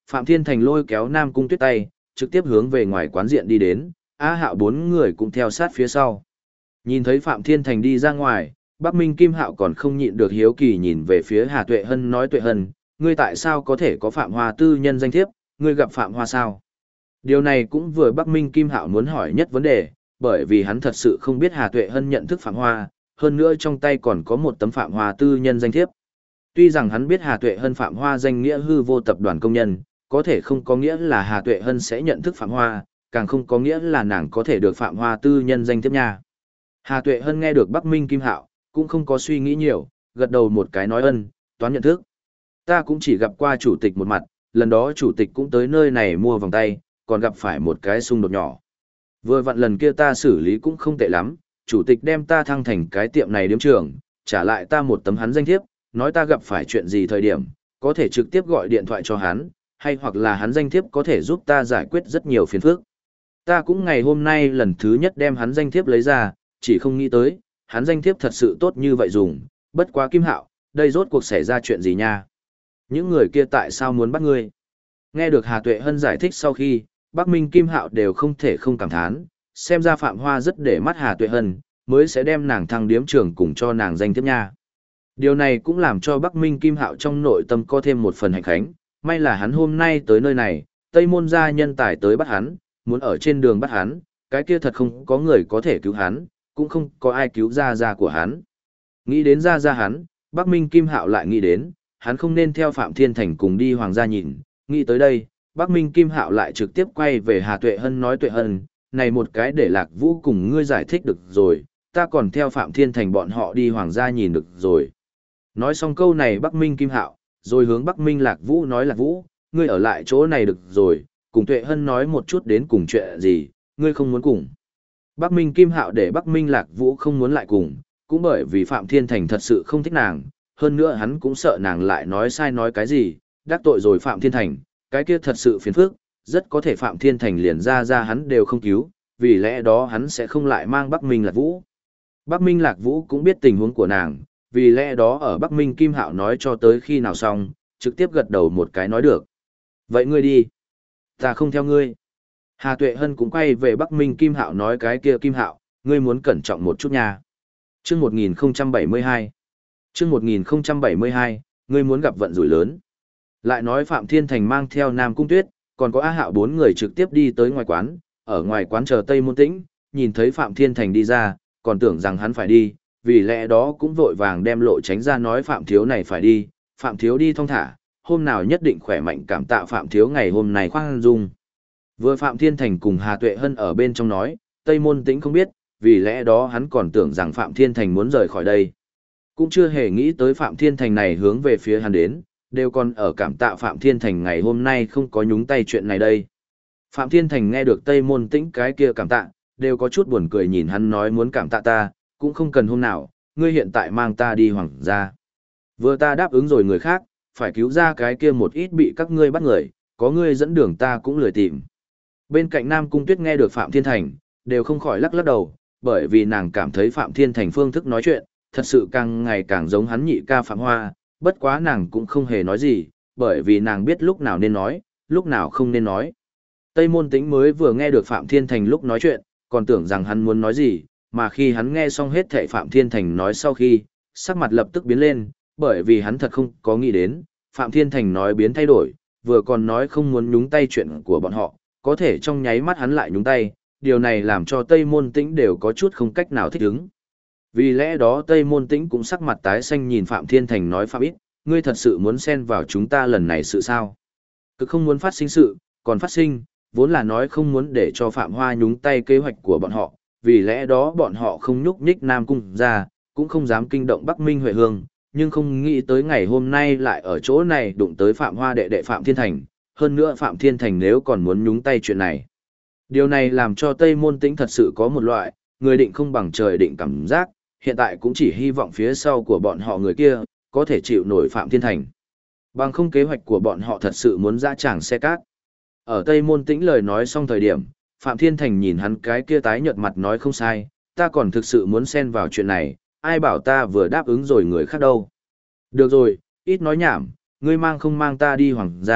Phạm Thiên Thành lôi kéo Nam Cung Tuyết tay, trực tiếp hướng về ngoài quán diện đi đến, Á Hạo bốn người cũng theo sát phía sau. Nhìn thấy Phạm Thiên Thành đi ra ngoài, Bắc Minh Kim Hạo còn không nhịn được hiếu kỳ nhìn về phía Hà Tuệ Hân nói Tuệ Hân, ngươi tại sao có thể có Phạm Hoa tư nhân danh thiếp, ngươi gặp Phạm Hoa sao? Điều này cũng vừa Bắc Minh Kim Hạo muốn hỏi nhất vấn đề, bởi vì hắn thật sự không biết Hà Tuệ Hân nhận thức Phạm Hoa, hơn nữa trong tay còn có một tấm Phạm Hoa tư nhân danh thiếp. Tuy rằng hắn biết Hà Tuệ Hân Phạm Hoa danh nghĩa hư vô tập đoàn công nhân, có thể không có nghĩa là Hà Tuệ Hân sẽ nhận thức Phạm Hoa, càng không có nghĩa là nàng có thể được Phạm Hoa tư nhân danh thiếp nha. Hà Tuệ Hân nghe được Bắc Minh Kim Hạo, cũng không có suy nghĩ nhiều, gật đầu một cái nói ân, toán nhận thức. Ta cũng chỉ gặp qua chủ tịch một mặt, lần đó chủ tịch cũng tới nơi này mua vòng tay, còn gặp phải một cái xung đột nhỏ. Vừa vặn lần kia ta xử lý cũng không tệ lắm, chủ tịch đem ta thăng thành cái tiệm này điếm trưởng, trả lại ta một tấm hắn danh thiếp, nói ta gặp phải chuyện gì thời điểm, có thể trực tiếp gọi điện thoại cho hắn, hay hoặc là hắn danh thiếp có thể giúp ta giải quyết rất nhiều phiền phức. Ta cũng ngày hôm nay lần thứ nhất đem hắn danh thiếp lấy ra, chỉ không nghĩ tới, hắn danh thiếp thật sự tốt như vậy dùng, bất quá Kim Hạo, đây rốt cuộc xảy ra chuyện gì nha? Những người kia tại sao muốn bắt ngươi? Nghe được Hà Tuệ Hân giải thích sau khi, Bắc Minh Kim Hạo đều không thể không cảm thán, xem ra Phạm Hoa rất để mắt Hà Tuệ Hân, mới sẽ đem nàng thăng điếm trưởng cùng cho nàng danh thiếp nha. Điều này cũng làm cho Bắc Minh Kim Hạo trong nội tâm có thêm một phần hạnh khánh, may là hắn hôm nay tới nơi này, Tây Môn gia nhân tài tới bắt hắn, muốn ở trên đường bắt hắn, cái kia thật không có người có thể cứu hắn, cũng không có ai cứu gia của hắn. Nghĩ đến gia hắn, Bắc Minh Kim Hạo lại nghĩ đến, hắn không nên theo Phạm Thiên Thành cùng đi hoàng gia nhìn, nghĩ tới đây, Bắc Minh Kim Hạo lại trực tiếp quay về Hà Tuệ Hân nói Tuệ Hân, này một cái để Lạc Vũ cùng ngươi giải thích được rồi, ta còn theo Phạm Thiên Thành bọn họ đi hoàng gia nhìn được rồi. Nói xong câu này Bắc Minh Kim Hạo, rồi hướng Bắc Minh Lạc Vũ nói Lạc Vũ, ngươi ở lại chỗ này được rồi, cùng Tuệ Hân nói một chút đến cùng chuyện gì, ngươi không muốn cùng. Bắc Minh Kim Hạo để Bắc Minh Lạc Vũ không muốn lại cùng, cũng bởi vì Phạm Thiên Thành thật sự không thích nàng, hơn nữa hắn cũng sợ nàng lại nói sai nói cái gì, đắc tội rồi Phạm Thiên Thành, cái kia thật sự phiền phức, rất có thể Phạm Thiên Thành liền ra hắn đều không cứu, vì lẽ đó hắn sẽ không lại mang Bắc Minh Lạc Vũ. Bắc Minh Lạc Vũ cũng biết tình huống của nàng, vì lẽ đó ở Bắc Minh Kim Hạo nói cho tới khi nào xong, trực tiếp gật đầu một cái nói được. Vậy ngươi đi. Ta không theo ngươi. Hà Tuệ Hân cũng quay về Bắc Minh Kim Hạo nói cái kia Kim Hạo, ngươi muốn cẩn trọng một chút nha. Chương 1072. Chương 1072, ngươi muốn gặp vận rủi lớn. Lại nói Phạm Thiên Thành mang theo Nam Cung Tuyết, còn có Á Hạo bốn người trực tiếp đi tới ngoài quán, ở ngoài quán chờ Tây Môn Tĩnh, nhìn thấy Phạm Thiên Thành đi ra, còn tưởng rằng hắn phải đi, vì lẽ đó cũng vội vàng đem lộ tránh ra nói Phạm Thiếu này phải đi, Phạm Thiếu đi thong thả, hôm nào nhất định khỏe mạnh cảm tạ Phạm Thiếu ngày hôm nay khoan dung. Vừa Phạm Thiên Thành cùng Hà Tuệ Hân ở bên trong nói, Tây Môn Tĩnh không biết, vì lẽ đó hắn còn tưởng rằng Phạm Thiên Thành muốn rời khỏi đây. Cũng chưa hề nghĩ tới Phạm Thiên Thành này hướng về phía hắn đến, đều còn ở cảm tạ Phạm Thiên Thành ngày hôm nay không có nhúng tay chuyện này đây. Phạm Thiên Thành nghe được Tây Môn Tĩnh cái kia cảm tạ, đều có chút buồn cười nhìn hắn nói muốn cảm tạ ta, cũng không cần hôm nào, ngươi hiện tại mang ta đi hoàng gia. Vừa ta đáp ứng rồi người khác, phải cứu ra cái kia một ít bị các ngươi bắt người, có ngươi dẫn đường ta cũng lười tìm. Bên cạnh Nam Cung Tuyết nghe được Phạm Thiên Thành, đều không khỏi lắc lắc đầu, bởi vì nàng cảm thấy Phạm Thiên Thành phương thức nói chuyện, thật sự càng ngày càng giống hắn nhị ca Phạm Hoa, bất quá nàng cũng không hề nói gì, bởi vì nàng biết lúc nào nên nói, lúc nào không nên nói. Tây Môn Tĩnh mới vừa nghe được Phạm Thiên Thành lúc nói chuyện, còn tưởng rằng hắn muốn nói gì, mà khi hắn nghe xong hết thảy Phạm Thiên Thành nói sau khi, sắc mặt lập tức biến lên, bởi vì hắn thật không có nghĩ đến, Phạm Thiên Thành nói biến thay đổi, vừa còn nói không muốn nhúng tay chuyện của bọn họ, có thể trong nháy mắt hắn lại nhúng tay, điều này làm cho Tây Môn Tĩnh đều có chút không cách nào thích ứng. Vì lẽ đó Tây Môn Tĩnh cũng sắc mặt tái xanh nhìn Phạm Thiên Thành nói Phạm ít, ngươi thật sự muốn xen vào chúng ta lần này sự sao? Cực không muốn phát sinh sự, còn phát sinh, vốn là nói không muốn để cho Phạm Hoa nhúng tay kế hoạch của bọn họ, vì lẽ đó bọn họ không nhúc nhích Nam Cung ra, cũng không dám kinh động Bắc Minh Huệ Hương, nhưng không nghĩ tới ngày hôm nay lại ở chỗ này đụng tới Phạm Hoa đệ đệ Phạm Thiên Thành, hơn nữa Phạm Thiên Thành nếu còn muốn nhúng tay chuyện này. Điều này làm cho Tây Môn Tĩnh thật sự có một loại, người định không bằng trời định cảm giác, hiện tại cũng chỉ hy vọng phía sau của bọn họ người kia, có thể chịu nổi Phạm Thiên Thành. Bằng không kế hoạch của bọn họ thật sự muốn ra tràng xe cát. Ở Tây Môn Tĩnh lời nói xong thời điểm, Phạm Thiên Thành nhìn hắn cái kia tái nhợt mặt nói không sai, ta còn thực sự muốn xen vào chuyện này, ai bảo ta vừa đáp ứng rồi người khác đâu. Được rồi, ít nói nhảm, ngươi mang không mang ta đi hoàng gia,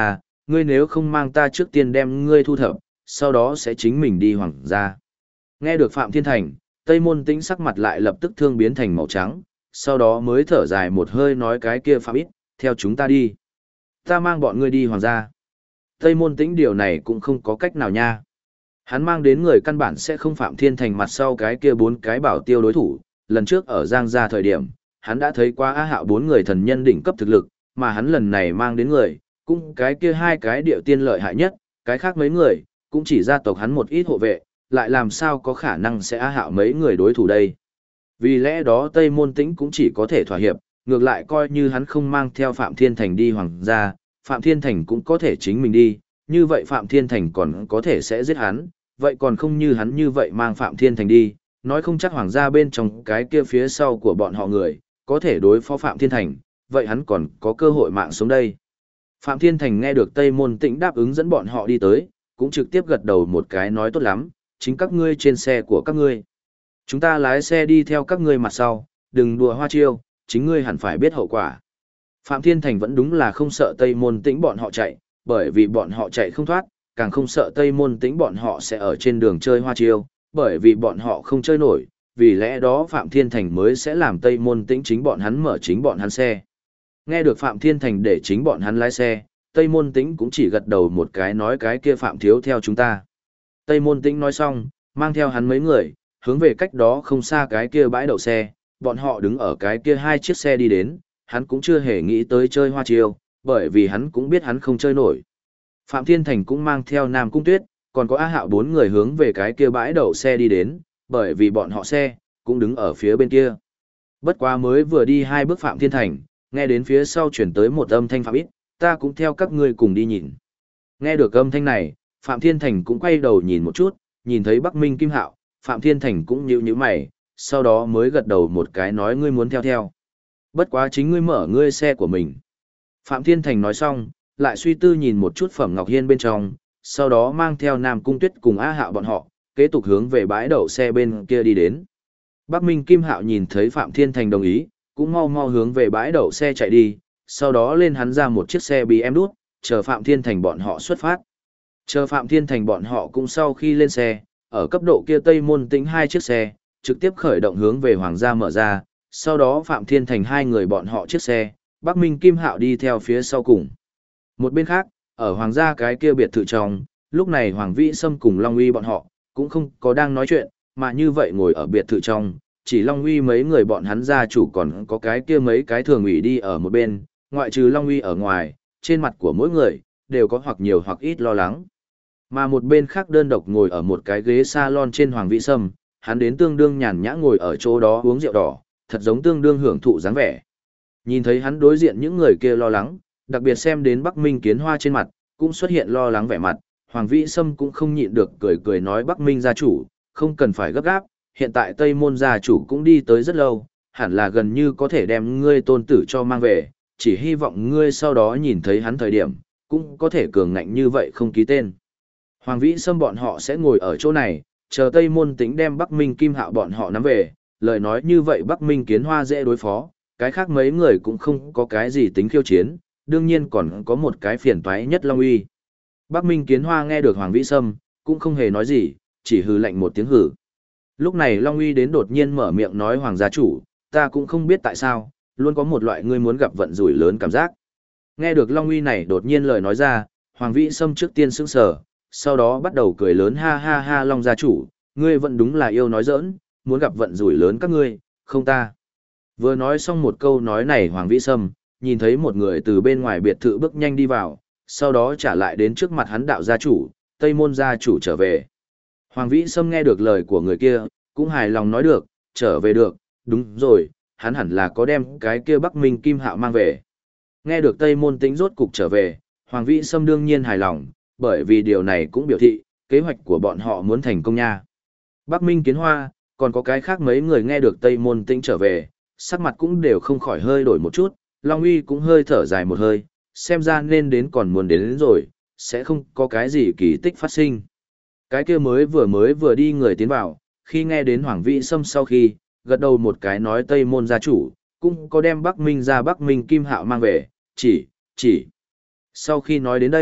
ngươi nếu không mang ta trước tiên đem ngươi thu thập, sau đó sẽ chính mình đi hoàng gia. Nghe được Phạm Thiên Thành, Tây Môn Tĩnh sắc mặt lại lập tức thương biến thành màu trắng, sau đó mới thở dài một hơi nói cái kia Phạm ít, theo chúng ta đi. Ta mang bọn ngươi đi hoàng gia. Tây Môn Tĩnh điều này cũng không có cách nào nha. Hắn mang đến người căn bản sẽ không Phạm Thiên Thành mặt sau cái kia 4 cái bảo tiêu đối thủ, lần trước ở Giang Gia thời điểm, hắn đã thấy qua A Hạo 4 người thần nhân đỉnh cấp thực lực, mà hắn lần này mang đến người, cũng cái kia 2 cái điệu tiên lợi hại nhất, cái khác mấy người, cũng chỉ gia tộc hắn một ít hộ vệ, lại làm sao có khả năng sẽ A Hạo mấy người đối thủ đây. Vì lẽ đó Tây Môn Tĩnh cũng chỉ có thể thỏa hiệp, ngược lại coi như hắn không mang theo Phạm Thiên Thành đi hoàng gia, Phạm Thiên Thành cũng có thể chính mình đi, như vậy Phạm Thiên Thành còn có thể sẽ giết hắn, vậy còn không như hắn như vậy mang Phạm Thiên Thành đi, nói không chắc hoàng gia bên trong cái kia phía sau của bọn họ người, có thể đối phó Phạm Thiên Thành, vậy hắn còn có cơ hội mạng sống đây. Phạm Thiên Thành nghe được Tây Môn Tĩnh đáp ứng dẫn bọn họ đi tới, cũng trực tiếp gật đầu một cái nói tốt lắm, chính các ngươi trên xe của các ngươi. Chúng ta lái xe đi theo các ngươi mặt sau, đừng đùa hoa chiêu, chính ngươi hẳn phải biết hậu quả. Phạm Thiên Thành vẫn đúng là không sợ Tây Môn Tĩnh bọn họ chạy, bởi vì bọn họ chạy không thoát, càng không sợ Tây Môn Tĩnh bọn họ sẽ ở trên đường chơi hoa chiêu, bởi vì bọn họ không chơi nổi, vì lẽ đó Phạm Thiên Thành mới sẽ làm Tây Môn Tĩnh chính bọn hắn mở chính bọn hắn xe. Nghe được Phạm Thiên Thành để chính bọn hắn lái xe, Tây Môn Tĩnh cũng chỉ gật đầu một cái nói cái kia Phạm thiếu theo chúng ta. Tây Môn Tĩnh nói xong, mang theo hắn mấy người, hướng về cách đó không xa cái kia bãi đậu xe, bọn họ đứng ở cái kia 2 chiếc xe đi đến, hắn cũng chưa hề nghĩ tới chơi hoa chiêu, bởi vì hắn cũng biết hắn không chơi nổi. Phạm Thiên Thành cũng mang theo Nam Cung Tuyết, còn có A Hạo 4 người hướng về cái kia bãi đậu xe đi đến, bởi vì bọn họ xe, cũng đứng ở phía bên kia. Bất quá mới vừa đi 2 bước Phạm Thiên Thành, nghe đến phía sau chuyển tới một âm thanh Phạm ít, ta cũng theo các ngươi cùng đi nhìn. Nghe được âm thanh này, Phạm Thiên Thành cũng quay đầu nhìn một chút, nhìn thấy Bắc Minh Kim Hạo, Phạm Thiên Thành cũng nhíu mày, sau đó mới gật đầu một cái nói ngươi muốn theo theo. Bất quá chính ngươi mở ngươi xe của mình. Phạm Thiên Thành nói xong, lại suy tư nhìn một chút Phẩm Ngọc Hiên bên trong, sau đó mang theo Nam Cung Tuyết cùng A Hạo bọn họ, kế tục hướng về bãi đậu xe bên kia đi đến. Bắc Minh Kim Hạo nhìn thấy Phạm Thiên Thành đồng ý, cũng mau mau hướng về bãi đậu xe chạy đi, sau đó lên hắn ra một chiếc xe BM đút, chờ Phạm Thiên Thành bọn họ xuất phát. Chờ Phạm Thiên Thành bọn họ cũng sau khi lên xe, ở cấp độ kia Tây Môn Tĩnh 2 chiếc xe, trực tiếp khởi động hướng về Hoàng gia mở ra, sau đó Phạm Thiên Thành 2 người bọn họ chiếc xe, Bắc Minh Kim Hạo đi theo phía sau cùng. Một bên khác, ở Hoàng gia cái kia biệt thự trong, lúc này Hoàng Vĩ Sâm cùng Long Uy bọn họ, cũng không có đang nói chuyện, mà như vậy ngồi ở biệt thự trong, chỉ Long Uy mấy người bọn hắn gia chủ còn có cái kia mấy cái thường ủy đi ở một bên, ngoại trừ Long Uy ở ngoài, trên mặt của mỗi người, đều có hoặc nhiều hoặc ít lo lắng. Mà một bên khác đơn độc ngồi ở một cái ghế salon trên Hoàng Vĩ Sâm, hắn đến tương đương nhàn nhã ngồi ở chỗ đó uống rượu đỏ, thật giống tương đương hưởng thụ dáng vẻ. Nhìn thấy hắn đối diện những người kia lo lắng, đặc biệt xem đến Bắc Minh Kiến Hoa trên mặt, cũng xuất hiện lo lắng vẻ mặt, Hoàng Vĩ Sâm cũng không nhịn được cười cười nói Bắc Minh gia chủ, không cần phải gấp gáp, hiện tại Tây Môn gia chủ cũng đi tới rất lâu, hẳn là gần như có thể đem ngươi tôn tử cho mang về, chỉ hy vọng ngươi sau đó nhìn thấy hắn thời điểm, cũng có thể cường ngạnh như vậy không ký tên. Hoàng Vĩ Sâm bọn họ sẽ ngồi ở chỗ này, chờ Tây Môn Tĩnh đem Bắc Minh Kim Hạo bọn họ nắm về, lời nói như vậy Bắc Minh Kiến Hoa dễ đối phó, cái khác mấy người cũng không có cái gì tính khiêu chiến, đương nhiên còn có một cái phiền toái nhất Long Uy. Bắc Minh Kiến Hoa nghe được Hoàng Vĩ Sâm, cũng không hề nói gì, chỉ hừ lạnh một tiếng hừ. Lúc này Long Uy đến đột nhiên mở miệng nói Hoàng gia chủ, ta cũng không biết tại sao, luôn có một loại ngươi muốn gặp vận rủi lớn cảm giác. Nghe được Long Uy này đột nhiên lời nói ra, Hoàng Vĩ Sâm trước tiên sững sờ, sau đó bắt đầu cười lớn ha ha ha Long gia chủ, ngươi vẫn đúng là yêu nói giỡn, muốn gặp vận rủi lớn các ngươi, không ta. Vừa nói xong một câu nói này Hoàng Vĩ Sâm, nhìn thấy một người từ bên ngoài biệt thự bước nhanh đi vào, sau đó trả lại đến trước mặt hắn đạo gia chủ, Tây Môn gia chủ trở về. Hoàng Vĩ Sâm nghe được lời của người kia, cũng hài lòng nói được, trở về được, đúng rồi, hắn hẳn là có đem cái kia Bắc Minh Kim Hạo mang về. Nghe được Tây Môn Tĩnh rốt cục trở về, Hoàng Vĩ Sâm đương nhiên hài lòng, bởi vì điều này cũng biểu thị, kế hoạch của bọn họ muốn thành công nha. Bắc Minh Kiến Hoa, còn có cái khác mấy người nghe được Tây Môn Tĩnh trở về, sắc mặt cũng đều không khỏi hơi đổi một chút, Long Uy cũng hơi thở dài một hơi, xem ra nên đến còn muốn đến rồi, sẽ không có cái gì kỳ tích phát sinh. Cái kia mới vừa đi người tiến vào, khi nghe đến Hoàng Vĩ Sâm sau khi, gật đầu một cái nói Tây Môn gia chủ, cũng có đem Bắc Minh ra Bắc Minh Kim Hạo mang về, chỉ. Sau khi nói đến đây,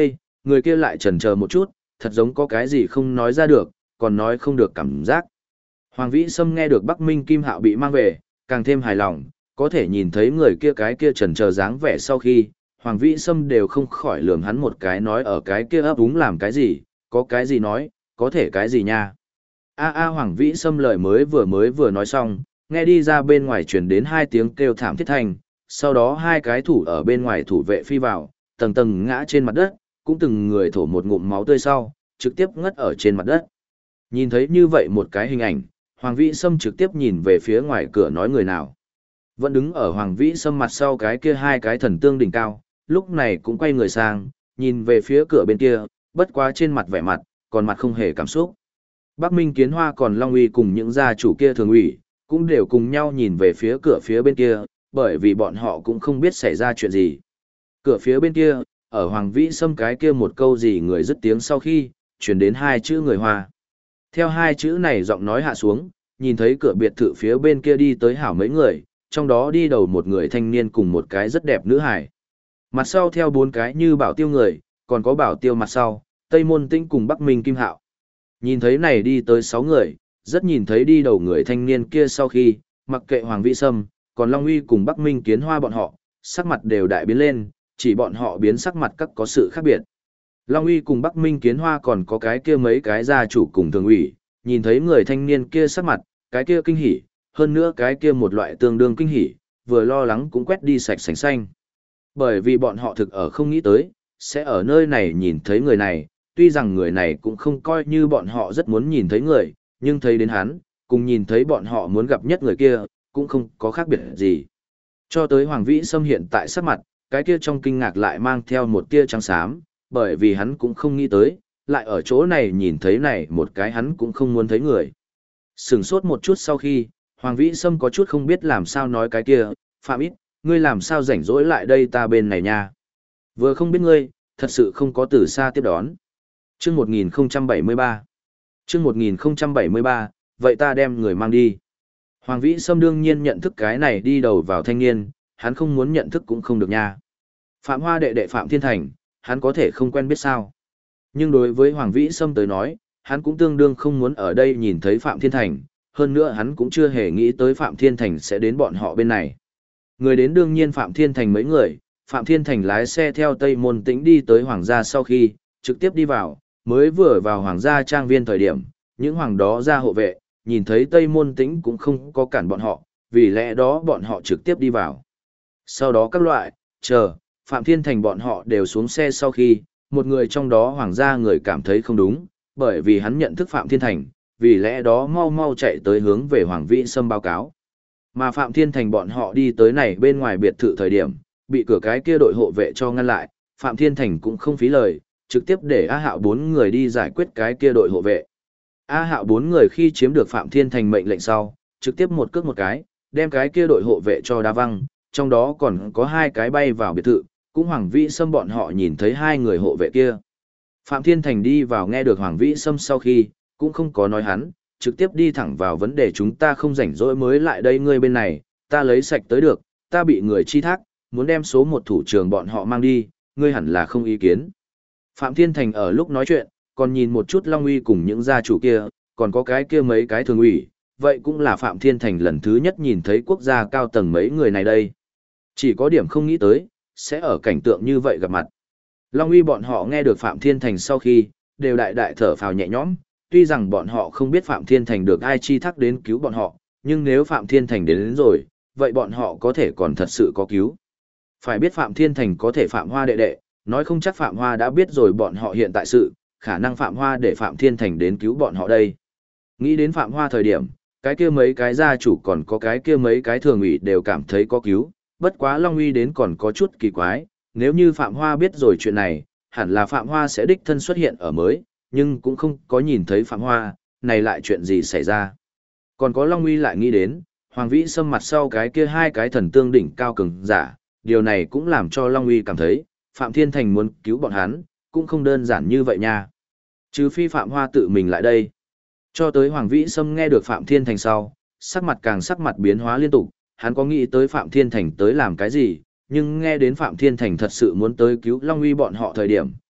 người kia lại chần chờ một chút, thật giống có cái gì không nói ra được, còn nói không được cảm giác. Hoàng Vĩ Sâm nghe được Bắc Minh Kim Hạo bị mang về, càng thêm hài lòng, có thể nhìn thấy người kia cái kia chần chờ dáng vẻ sau khi, Hoàng Vĩ Sâm đều không khỏi lườm hắn một cái nói ở cái kia ấp úng làm cái gì, có cái gì nói, có thể cái gì nha. Hoàng Vĩ Sâm lời mới vừa nói xong, nghe đi ra bên ngoài truyền đến hai tiếng kêu thảm thiết thành, sau đó hai cái thủ ở bên ngoài thủ vệ phi vào, tầng tầng ngã trên mặt đất, cũng từng người thổ một ngụm máu tươi sau, trực tiếp ngất ở trên mặt đất. Nhìn thấy như vậy một cái hình ảnh, Hoàng Vĩ Sâm trực tiếp nhìn về phía ngoài cửa nói người nào. Vẫn đứng ở Hoàng Vĩ Sâm mặt sau cái kia hai cái thần tương đỉnh cao, lúc này cũng quay người sang, nhìn về phía cửa bên kia, bất quá trên mặt vẻ mặt, còn mặt không hề cảm xúc. Bắc Minh Kiến Hoa còn Long Uy cùng những gia chủ kia thường ủy, cũng đều cùng nhau nhìn về phía cửa phía bên kia, bởi vì bọn họ cũng không biết xảy ra chuyện gì. Cửa phía bên kia, ở Hoàng Vĩ Sâm cái kia một câu gì người dứt tiếng sau khi, chuyển đến hai chữ người Hoa. Theo hai chữ này giọng nói hạ xuống, nhìn thấy cửa biệt thự phía bên kia đi tới hảo mấy người, trong đó đi đầu một người thanh niên cùng một cái rất đẹp nữ hải. Mặt sau theo bốn cái như bảo tiêu người, còn có bảo tiêu mặt sau, Tây Môn Tĩnh cùng Bắc Minh Kim Hạo. Nhìn thấy này đi tới 6 người, rất nhìn thấy đi đầu người thanh niên kia sau khi, mặc kệ Hoàng Vĩ Sâm, còn Long Uy cùng Bắc Minh Kiến Hoa bọn họ, sắc mặt đều đại biến lên, chỉ bọn họ biến sắc mặt các có sự khác biệt. Long Uy cùng Bắc Minh Kiến Hoa còn có cái kia mấy cái gia chủ cùng thường ủy, nhìn thấy người thanh niên kia sắc mặt, cái kia kinh hỉ, hơn nữa cái kia một loại tương đương kinh hỉ, vừa lo lắng cũng quét đi sạch sành xanh. Bởi vì bọn họ thực ở không nghĩ tới, sẽ ở nơi này nhìn thấy người này, tuy rằng người này cũng không coi như bọn họ rất muốn nhìn thấy người, nhưng thấy đến hắn, cùng nhìn thấy bọn họ muốn gặp nhất người kia, cũng không có khác biệt gì. Cho tới Hoàng Vĩ Sâm hiện tại sắc mặt, cái kia trong kinh ngạc lại mang theo một tia trắng xám, bởi vì hắn cũng không nghĩ tới, lại ở chỗ này nhìn thấy này một cái hắn cũng không muốn thấy người. Sừng sốt một chút sau khi, Hoàng Vĩ Sâm có chút không biết làm sao nói cái kia, Phạm Ít, ngươi làm sao rảnh rỗi lại đây ta bên này nha. Vừa không biết ngươi, thật sự không có từ xa tiếp đón. Chương 1073 Chương 1073, vậy ta đem người mang đi. Hoàng Vĩ Sâm đương nhiên nhận thức cái này đi đầu vào thanh niên, hắn không muốn nhận thức cũng không được nha. Phạm Hoa đệ đệ Phạm Thiên Thành, hắn có thể không quen biết sao. Nhưng đối với Hoàng Vĩ Sâm tới nói, hắn cũng tương đương không muốn ở đây nhìn thấy Phạm Thiên Thành, hơn nữa hắn cũng chưa hề nghĩ tới Phạm Thiên Thành sẽ đến bọn họ bên này. Người đến đương nhiên Phạm Thiên Thành mấy người, Phạm Thiên Thành lái xe theo Tây Môn Tĩnh đi tới Hoàng gia sau khi, trực tiếp đi vào, mới vừa vào Hoàng gia trang viên thời điểm, những hoàng đó ra hộ vệ, nhìn thấy Tây Môn Tĩnh cũng không có cản bọn họ, vì lẽ đó bọn họ trực tiếp đi vào. Sau đó các loại, chờ, Phạm Thiên Thành bọn họ đều xuống xe sau khi, một người trong đó hoàng gia người cảm thấy không đúng, bởi vì hắn nhận thức Phạm Thiên Thành, vì lẽ đó mau mau chạy tới hướng về Hoàng Vĩ Sâm báo cáo. Mà Phạm Thiên Thành bọn họ đi tới này bên ngoài biệt thự thời điểm, bị cửa cái kia đội hộ vệ cho ngăn lại, Phạm Thiên Thành cũng không phí lời, trực tiếp để A Hạo 4 người đi giải quyết cái kia đội hộ vệ. A Hạo 4 người khi chiếm được Phạm Thiên Thành mệnh lệnh sau, trực tiếp một cước một cái, đem cái kia đội hộ vệ cho đá văng, trong đó còn có 2 cái bay vào biệt thự, cũng Hoàng Vĩ Sâm bọn họ nhìn thấy 2 người hộ vệ kia. Phạm Thiên Thành đi vào nghe được Hoàng Vĩ Sâm sau khi, cũng không có nói hắn, trực tiếp đi thẳng vào vấn đề chúng ta không rảnh rỗi mới lại đây ngươi bên này, ta lấy sạch tới được, ta bị người chi thác, muốn đem số 1 thủ trưởng bọn họ mang đi, ngươi hẳn là không ý kiến. Phạm Thiên Thành ở lúc nói chuyện, còn nhìn một chút Long Uy cùng những gia chủ kia, còn có cái kia mấy cái thường ủy, vậy cũng là Phạm Thiên Thành lần thứ nhất nhìn thấy quốc gia cao tầng mấy người này đây. Chỉ có điểm không nghĩ tới, sẽ ở cảnh tượng như vậy gặp mặt. Long Uy bọn họ nghe được Phạm Thiên Thành sau khi, đều đại đại thở phào nhẹ nhõm, tuy rằng bọn họ không biết Phạm Thiên Thành được ai chi thác đến cứu bọn họ, nhưng nếu Phạm Thiên Thành đến rồi, vậy bọn họ có thể còn thật sự có cứu. Phải biết Phạm Thiên Thành có thể Phạm Hoa đệ đệ, nói không chắc Phạm Hoa đã biết rồi bọn họ hiện tại sự, khả năng Phạm Hoa để Phạm Thiên Thành đến cứu bọn họ đây. Nghĩ đến Phạm Hoa thời điểm, cái kia mấy cái gia chủ còn có cái kia mấy cái thường ủy đều cảm thấy có cứu, bất quá Long Uy đến còn có chút kỳ quái, nếu như Phạm Hoa biết rồi chuyện này, hẳn là Phạm Hoa sẽ đích thân xuất hiện ở mới, nhưng cũng không có nhìn thấy Phạm Hoa, này lại chuyện gì xảy ra. Còn có Long Uy lại nghĩ đến, Hoàng Vĩ Sâm mặt sau cái kia 2 cái thần tương đỉnh cao cường giả, điều này cũng làm cho Long Uy cảm thấy, Phạm Thiên Thành muốn cứu bọn hắn, cũng không đơn giản như vậy nha. Trừ phi Phạm Hoa tự mình lại đây. Cho tới Hoàng Vĩ Sâm nghe được Phạm Thiên Thành sau, sắc mặt biến hóa liên tục, hắn có nghĩ tới Phạm Thiên Thành tới làm cái gì, nhưng nghe đến Phạm Thiên Thành thật sự muốn tới cứu Long Uy bọn họ thời điểm,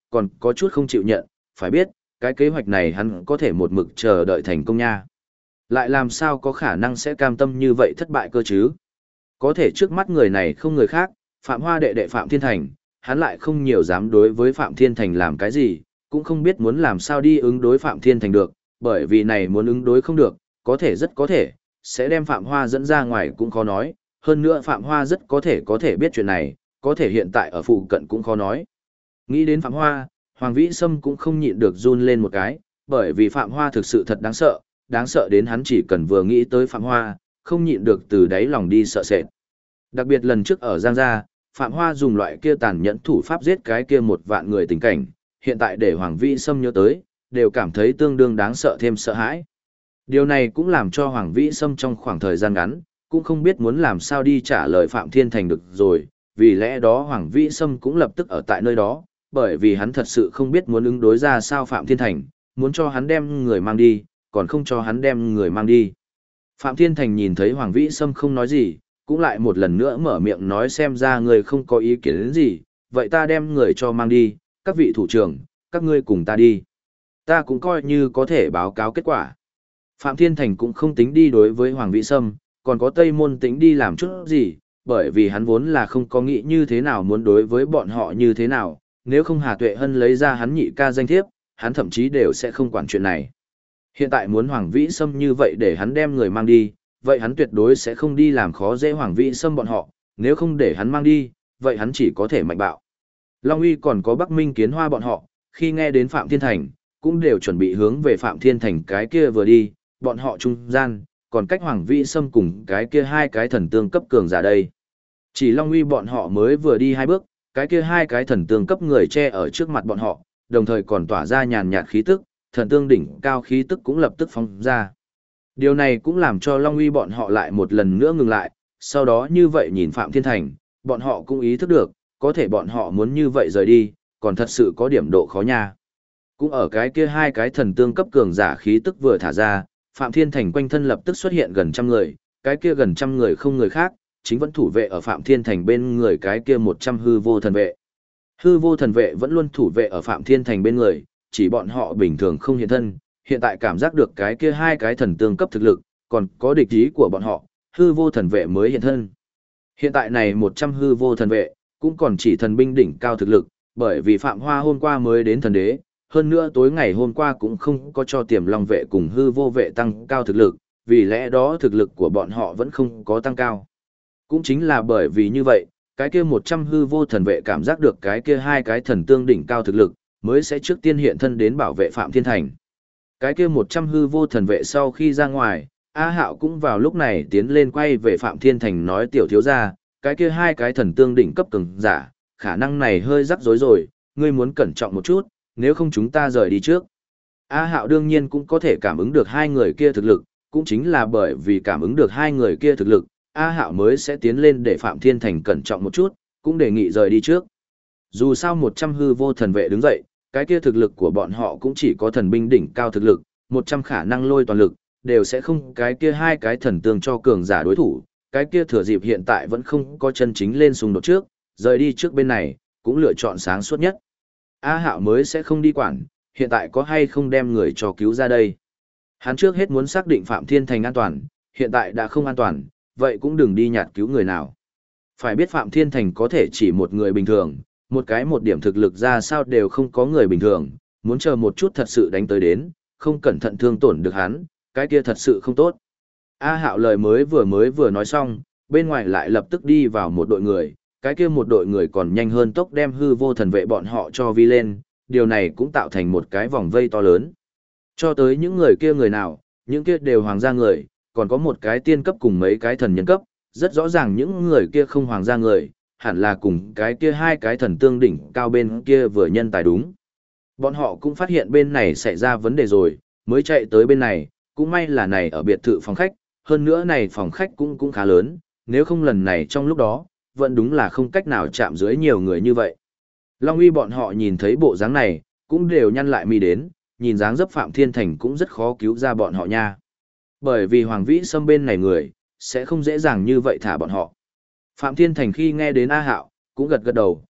còn có chút không chịu nhận, phải biết, cái kế hoạch này hắn có thể một mực chờ đợi thành công nha. Lại làm sao có khả năng sẽ cam tâm như vậy thất bại cơ chứ? Có thể trước mắt người này không người khác, Phạm Hoa đệ đệ Phạm Thiên Thành, hắn lại không nhiều dám đối với Phạm Thiên Thành làm cái gì, cũng không biết muốn làm sao đi ứng đối Phạm Thiên Thành được, bởi vì này muốn ứng đối không được, có thể rất có thể, sẽ đem Phạm Hoa dẫn ra ngoài cũng khó nói, hơn nữa Phạm Hoa rất có thể biết chuyện này, có thể hiện tại ở phụ cận cũng khó nói. Nghĩ đến Phạm Hoa, Hoàng Vĩ Sâm cũng không nhịn được run lên một cái, bởi vì Phạm Hoa thực sự thật đáng sợ đến hắn chỉ cần vừa nghĩ tới Phạm Hoa, không nhịn được từ đáy lòng đi sợ sệt. Đặc biệt lần trước ở Giang Gia, Phạm Hoa dùng loại kia tàn nhẫn thủ pháp giết cái kia 1 vạn người tình cảnh, hiện tại để Hoàng Vĩ Sâm nhớ tới, đều cảm thấy tương đương đáng sợ thêm sợ hãi. Điều này cũng làm cho Hoàng Vĩ Sâm trong khoảng thời gian ngắn, cũng không biết muốn làm sao đi trả lời Phạm Thiên Thành được rồi, vì lẽ đó Hoàng Vĩ Sâm cũng lập tức ở tại nơi đó, bởi vì hắn thật sự không biết muốn ứng đối ra sao Phạm Thiên Thành, muốn cho hắn đem người mang đi, còn không cho hắn đem người mang đi. Phạm Thiên Thành nhìn thấy Hoàng Vĩ Sâm không nói gì, cũng lại một lần nữa mở miệng nói xem ra người không có ý kiến đến gì, vậy ta đem người cho mang đi, các vị thủ trưởng, các ngươi cùng ta đi. Ta cũng coi như có thể báo cáo kết quả. Phạm Thiên Thành cũng không tính đi đối với Hoàng Vĩ Sâm, còn có Tây Môn tính đi làm chút gì, bởi vì hắn vốn là không có nghĩ như thế nào muốn đối với bọn họ như thế nào, nếu không Hà Tuệ Hân lấy ra hắn nhị ca danh thiếp, hắn thậm chí đều sẽ không quản chuyện này. Hiện tại muốn Hoàng Vĩ Sâm như vậy để hắn đem người mang đi, vậy hắn tuyệt đối sẽ không đi làm khó dễ Hoàng Vĩ Sâm bọn họ, nếu không để hắn mang đi, vậy hắn chỉ có thể mạnh bạo. Long Uy còn có Bắc Minh Kiến Hoa bọn họ, khi nghe đến Phạm Thiên Thành, cũng đều chuẩn bị hướng về Phạm Thiên Thành cái kia vừa đi, bọn họ trung gian, còn cách Hoàng Vĩ Sâm cùng cái kia 2 cái thần tương cấp cường giả đây. Chỉ Long Uy bọn họ mới vừa đi 2 bước, cái kia 2 cái thần tương cấp người che ở trước mặt bọn họ, đồng thời còn tỏa ra nhàn nhạt khí tức, thần tương đỉnh cao khí tức cũng lập tức phóng ra. Điều này cũng làm cho Long Uy bọn họ lại một lần nữa ngừng lại, sau đó như vậy nhìn Phạm Thiên Thành, bọn họ cũng ý thức được, có thể bọn họ muốn như vậy rời đi, còn thật sự có điểm độ khó nha. Cũng ở cái kia 2 cái thần tương cấp cường giả khí tức vừa thả ra, Phạm Thiên Thành quanh thân lập tức xuất hiện gần 100 người, cái kia gần 100 người không người khác, chính vẫn thủ vệ ở Phạm Thiên Thành bên người cái kia 100 hư vô thần vệ. Hư vô thần vệ vẫn luôn thủ vệ ở Phạm Thiên Thành bên người, chỉ bọn họ bình thường không hiện thân, hiện tại cảm giác được cái kia 2 cái thần tương cấp thực lực, còn có địch ý của bọn họ, hư vô thần vệ mới hiện thân. Hiện tại này 100 hư vô thần vệ, cũng còn chỉ thần binh đỉnh cao thực lực, bởi vì Phạm Hoa hôm qua mới đến thần đế, hơn nữa tối ngày hôm qua cũng không có cho Tiềm Long vệ cùng hư vô vệ tăng cao thực lực, vì lẽ đó thực lực của bọn họ vẫn không có tăng cao. Cũng chính là bởi vì như vậy, cái kia 100 hư vô thần vệ cảm giác được cái kia 2 cái thần tương đỉnh cao thực lực, mới sẽ trước tiên hiện thân đến bảo vệ Phạm Thiên Thành. Cái kia 100 hư vô thần vệ sau khi ra ngoài, A Hạo cũng vào lúc này tiến lên quay về Phạm Thiên Thành nói tiểu thiếu gia, cái kia 2 cái thần tương đỉnh cấp cường giả, khả năng này hơi rắc rối rồi, ngươi muốn cẩn trọng một chút, nếu không chúng ta rời đi trước. A Hạo đương nhiên cũng có thể cảm ứng được 2 người kia thực lực, cũng chính là bởi vì cảm ứng được 2 người kia thực lực, A Hạo mới sẽ tiến lên để Phạm Thiên Thành cẩn trọng một chút, cũng đề nghị rời đi trước. Dù sao 100 hư vô thần vệ đứng dậy, cái kia thực lực của bọn họ cũng chỉ có thần binh đỉnh cao thực lực, 100 khả năng lôi toàn lực, đều sẽ không cái kia 2 cái thần tương cho cường giả đối thủ, cái kia thừa dịp hiện tại vẫn không có chân chính lên xung đột trước, rời đi trước bên này, cũng lựa chọn sáng suốt nhất. A Hạo mới sẽ không đi quản, hiện tại có hay không đem người cho cứu ra đây. Hắn trước hết muốn xác định Phạm Thiên Thành an toàn, hiện tại đã không an toàn, vậy cũng đừng đi nhạt cứu người nào. Phải biết Phạm Thiên Thành có thể chỉ một người bình thường, một điểm thực lực ra sao đều không có người bình thường, muốn chờ một chút thật sự đánh tới đến, không cẩn thận thương tổn được hắn, cái kia thật sự không tốt. A Hạo lời mới vừa nói xong, bên ngoài lại lập tức đi vào một đội người, cái kia một đội người còn nhanh hơn tốc đem hư vô thần vệ bọn họ cho vi lên, điều này cũng tạo thành một cái vòng vây to lớn. Cho tới những người kia người nào, những kia đều hoàng gia người, còn có một cái tiên cấp cùng mấy cái thần nhân cấp, rất rõ ràng những người kia không hoàng gia người, hẳn là cùng cái kia 2 cái thần tương đỉnh cao bên kia vừa nhân tài đúng. Bọn họ cũng phát hiện bên này xảy ra vấn đề rồi, mới chạy tới bên này, cũng may là này ở biệt thự phòng khách, hơn nữa này phòng khách cũng khá lớn, nếu không lần này trong lúc đó, vẫn đúng là không cách nào chạm dưới nhiều người như vậy. Long Uy bọn họ nhìn thấy bộ dáng này, cũng đều nhăn lại mi đến, nhìn dáng dấp Phạm Thiên Thành cũng rất khó cứu ra bọn họ nha. Bởi vì Hoàng Vĩ Sâm bên này người, sẽ không dễ dàng như vậy thả bọn họ. Phạm Thiên Thành khi nghe đến A Hạo, cũng gật gật đầu,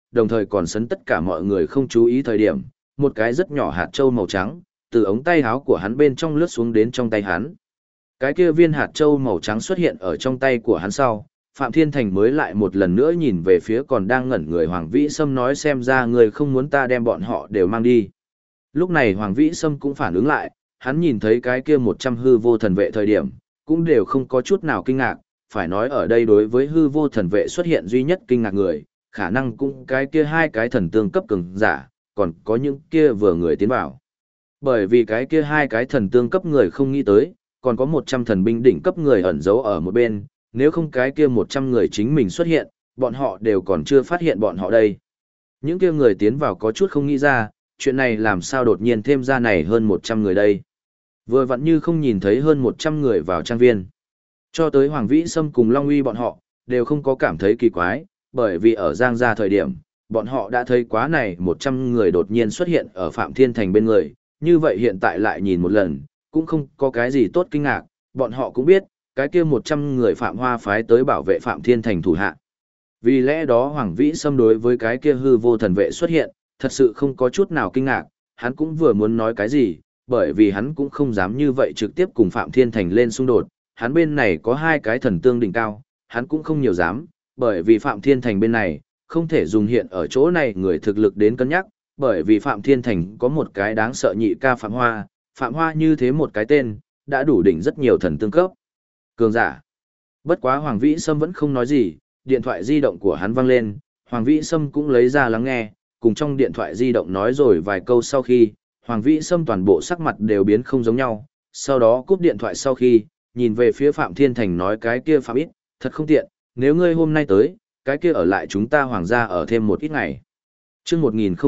đồng thời còn sấn tất cả mọi người không chú ý thời điểm, một cái rất nhỏ hạt châu màu trắng, từ ống tay áo của hắn bên trong lướt xuống đến trong tay hắn. Cái kia viên hạt châu màu trắng xuất hiện ở trong tay của hắn sau, Phạm Thiên Thành mới lại một lần nữa nhìn về phía còn đang ngẩn người Hoàng Vĩ Sâm nói xem ra người không muốn ta đem bọn họ đều mang đi. Lúc này Hoàng Vĩ Sâm cũng phản ứng lại, hắn nhìn thấy cái kia 100 hư vô thần vệ thời điểm, cũng đều không có chút nào kinh ngạc, phải nói ở đây đối với hư vô thần vệ xuất hiện duy nhất kinh ngạc người, khả năng cũng cái kia hai cái thần tương cấp cường giả, còn có những kia vừa người tiến vào. Bởi vì cái kia hai cái thần tương cấp người không nghĩ tới, còn có 100 thần binh đỉnh cấp người ẩn giấu ở một bên, nếu không cái kia 100 người chính mình xuất hiện, bọn họ đều còn chưa phát hiện bọn họ đây. Những kia người tiến vào có chút không nghĩ ra, chuyện này làm sao đột nhiên thêm ra này hơn 100 người đây. Vừa vặn như không nhìn thấy hơn 100 người vào trang viên. Cho tới Hoàng Vĩ Sâm cùng Long Uy bọn họ, đều không có cảm thấy kỳ quái, bởi vì ở Giang Gia thời điểm, bọn họ đã thấy quá này 100 người đột nhiên xuất hiện ở Phạm Thiên Thành bên người, như vậy hiện tại lại nhìn một lần, cũng không có cái gì tốt kinh ngạc, bọn họ cũng biết, cái kia 100 người Phạm Hoa phái tới bảo vệ Phạm Thiên Thành thủ hạ. Vì lẽ đó Hoàng Vĩ Sâm đối với cái kia hư vô thần vệ xuất hiện, thật sự không có chút nào kinh ngạc, hắn cũng vừa muốn nói cái gì, bởi vì hắn cũng không dám như vậy trực tiếp cùng Phạm Thiên Thành lên xung đột, hắn bên này có hai cái thần tương đỉnh cao, hắn cũng không nhiều dám, bởi vì Phạm Thiên Thành bên này, không thể dùng hiện ở chỗ này người thực lực đến cân nhắc, bởi vì Phạm Thiên Thành có một cái đáng sợ nhị ca Phạm Hoa như thế một cái tên, đã đủ đỉnh rất nhiều thần tương cấp. Cường giả. Bất quá Hoàng Vĩ Sâm vẫn không nói gì, điện thoại di động của hắn vang lên, Hoàng Vĩ Sâm cũng lấy ra lắng nghe, cùng trong điện thoại di động nói rồi vài câu sau khi, Hoàng Vĩ Sâm toàn bộ sắc mặt đều biến không giống nhau, sau đó cúp điện thoại sau khi, nhìn về phía Phạm Thiên Thành nói cái kia Phạm ít, thật không tiện, nếu ngươi hôm nay tới, cái kia ở lại chúng ta hoàng gia ở thêm một ít ngày. Chương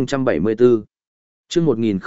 1074 Chương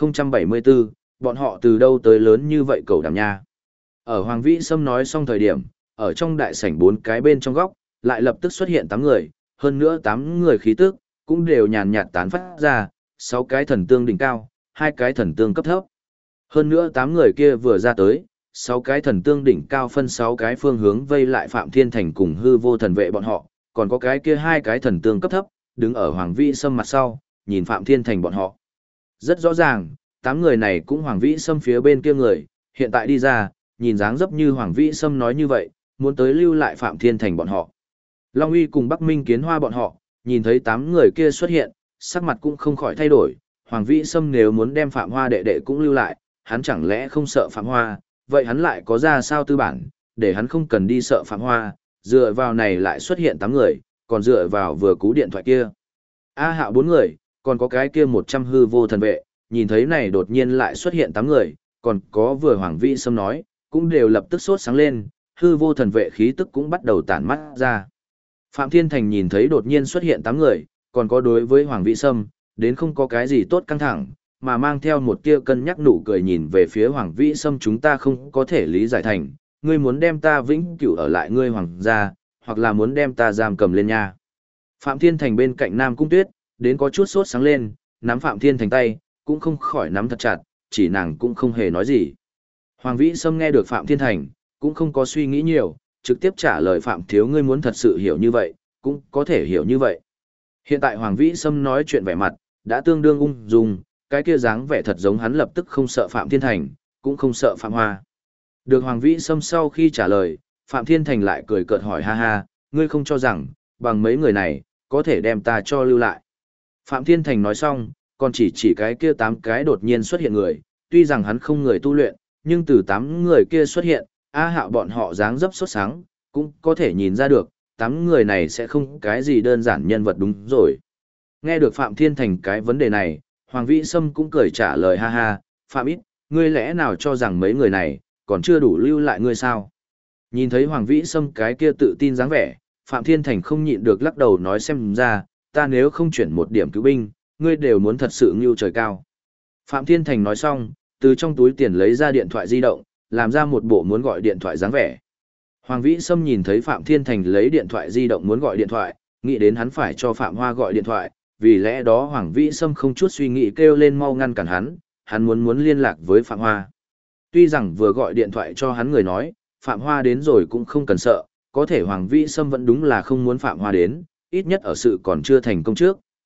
1074, bọn họ từ đâu tới lớn như vậy cầu đảm nha. Ở Hoàng Vĩ Sâm nói xong thời điểm, ở trong đại sảnh 4 cái bên trong góc, lại lập tức xuất hiện 8 người, hơn nữa 8 người khí tức, cũng đều nhàn nhạt tán phát ra, 6 cái thần tương đỉnh cao, 2 cái thần tương cấp thấp. Hơn nữa 8 người kia vừa ra tới, 6 cái thần tương đỉnh cao phân 6 cái phương hướng vây lại Phạm Thiên Thành cùng hư vô thần vệ bọn họ, còn có cái kia 2 cái thần tương cấp thấp, đứng ở Hoàng Vĩ Sâm mặt sau, nhìn Phạm Thiên Thành bọn họ. Rất rõ ràng, 8 người này cũng Hoàng Vĩ Sâm phía bên kia người, hiện tại đi ra, nhìn dáng dấp như Hoàng Vĩ Sâm nói như vậy, muốn tới lưu lại Phạm Thiên Thành bọn họ. Long Uy cùng Bắc Minh Kiến Hoa bọn họ, nhìn thấy 8 người kia xuất hiện, sắc mặt cũng không khỏi thay đổi, Hoàng Vĩ Sâm nếu muốn đem Phạm Hoa đệ đệ cũng lưu lại, hắn chẳng lẽ không sợ Phạm Hoa, vậy hắn lại có ra sao tư bản, để hắn không cần đi sợ Phạm Hoa, dựa vào này lại xuất hiện 8 người, còn dựa vào vừa cú điện thoại kia. A Hạo 4 người, còn có cái kia 100 hư vô thần vệ, nhìn thấy này đột nhiên lại xuất hiện 8 người, còn có vừa Hoàng Vĩ Sâm nói, cũng đều lập tức sốt sáng lên, hư vô thần vệ khí tức cũng bắt đầu tản mắt ra. Phạm Thiên Thành nhìn thấy đột nhiên xuất hiện 8 người, còn có đối với Hoàng Vĩ Sâm, đến không có cái gì tốt căng thẳng, mà mang theo một tia cân nhắc nụ cười nhìn về phía Hoàng Vĩ Sâm chúng ta không có thể lý giải thành, ngươi muốn đem ta vĩnh cửu ở lại ngươi hoàng gia, hoặc là muốn đem ta giam cầm lên nha. Phạm Thiên Thành bên cạnh Nam Cung Tuyết, đến có chút sốt sáng lên, nắm Phạm Thiên Thành tay, cũng không khỏi nắm thật chặt, chỉ nàng cũng không hề nói gì. Hoàng Vĩ Sâm nghe được Phạm Thiên Thành, cũng không có suy nghĩ nhiều, trực tiếp trả lời Phạm Thiếu ngươi muốn thật sự hiểu như vậy, cũng có thể hiểu như vậy. Hiện tại Hoàng Vĩ Sâm nói chuyện vẻ mặt, đã tương đương ung dung, cái kia dáng vẻ thật giống hắn lập tức không sợ Phạm Thiên Thành, cũng không sợ Phạm Hoa. Được Hoàng Vĩ Sâm sau khi trả lời, Phạm Thiên Thành lại cười cợt hỏi ha ha, ngươi không cho rằng, bằng mấy người này, có thể đem ta cho lưu lại. Phạm Thiên Thành nói xong, còn chỉ cái kia 8 cái đột nhiên xuất hiện người, tuy rằng hắn không người tu luyện, nhưng từ 8 người kia xuất hiện, A Hạo bọn họ dáng dấp sốt sáng, cũng có thể nhìn ra được, 8 người này sẽ không cái gì đơn giản nhân vật đúng rồi. Nghe được Phạm Thiên Thành cái vấn đề này, Hoàng Vĩ Sâm cũng cười trả lời ha ha, Phạm ít, ngươi lẽ nào cho rằng mấy người này, còn chưa đủ lưu lại ngươi sao? Nhìn thấy Hoàng Vĩ Sâm cái kia tự tin dáng vẻ, Phạm Thiên Thành không nhịn được lắc đầu nói xem ra, ta nếu không chuyển một điểm cứu binh, ngươi đều muốn thật sự ngưu trời cao. Phạm Thiên Thành nói xong, từ trong túi tiền lấy ra điện thoại di động, làm ra một bộ muốn gọi điện thoại dáng vẻ. Hoàng Vĩ Sâm nhìn thấy Phạm Thiên Thành lấy điện thoại di động muốn gọi điện thoại, nghĩ đến hắn phải cho Phạm Hoa gọi điện thoại, vì lẽ đó Hoàng Vĩ Sâm không chút suy nghĩ kêu lên mau ngăn cản hắn muốn liên lạc với Phạm Hoa. Tuy rằng vừa gọi điện thoại cho hắn người nói, Phạm Hoa đến rồi cũng không cần sợ, có thể Hoàng Vĩ Sâm vẫn đúng là không muốn Phạm Hoa đến, ít nhất ở sự còn chưa thành công trước,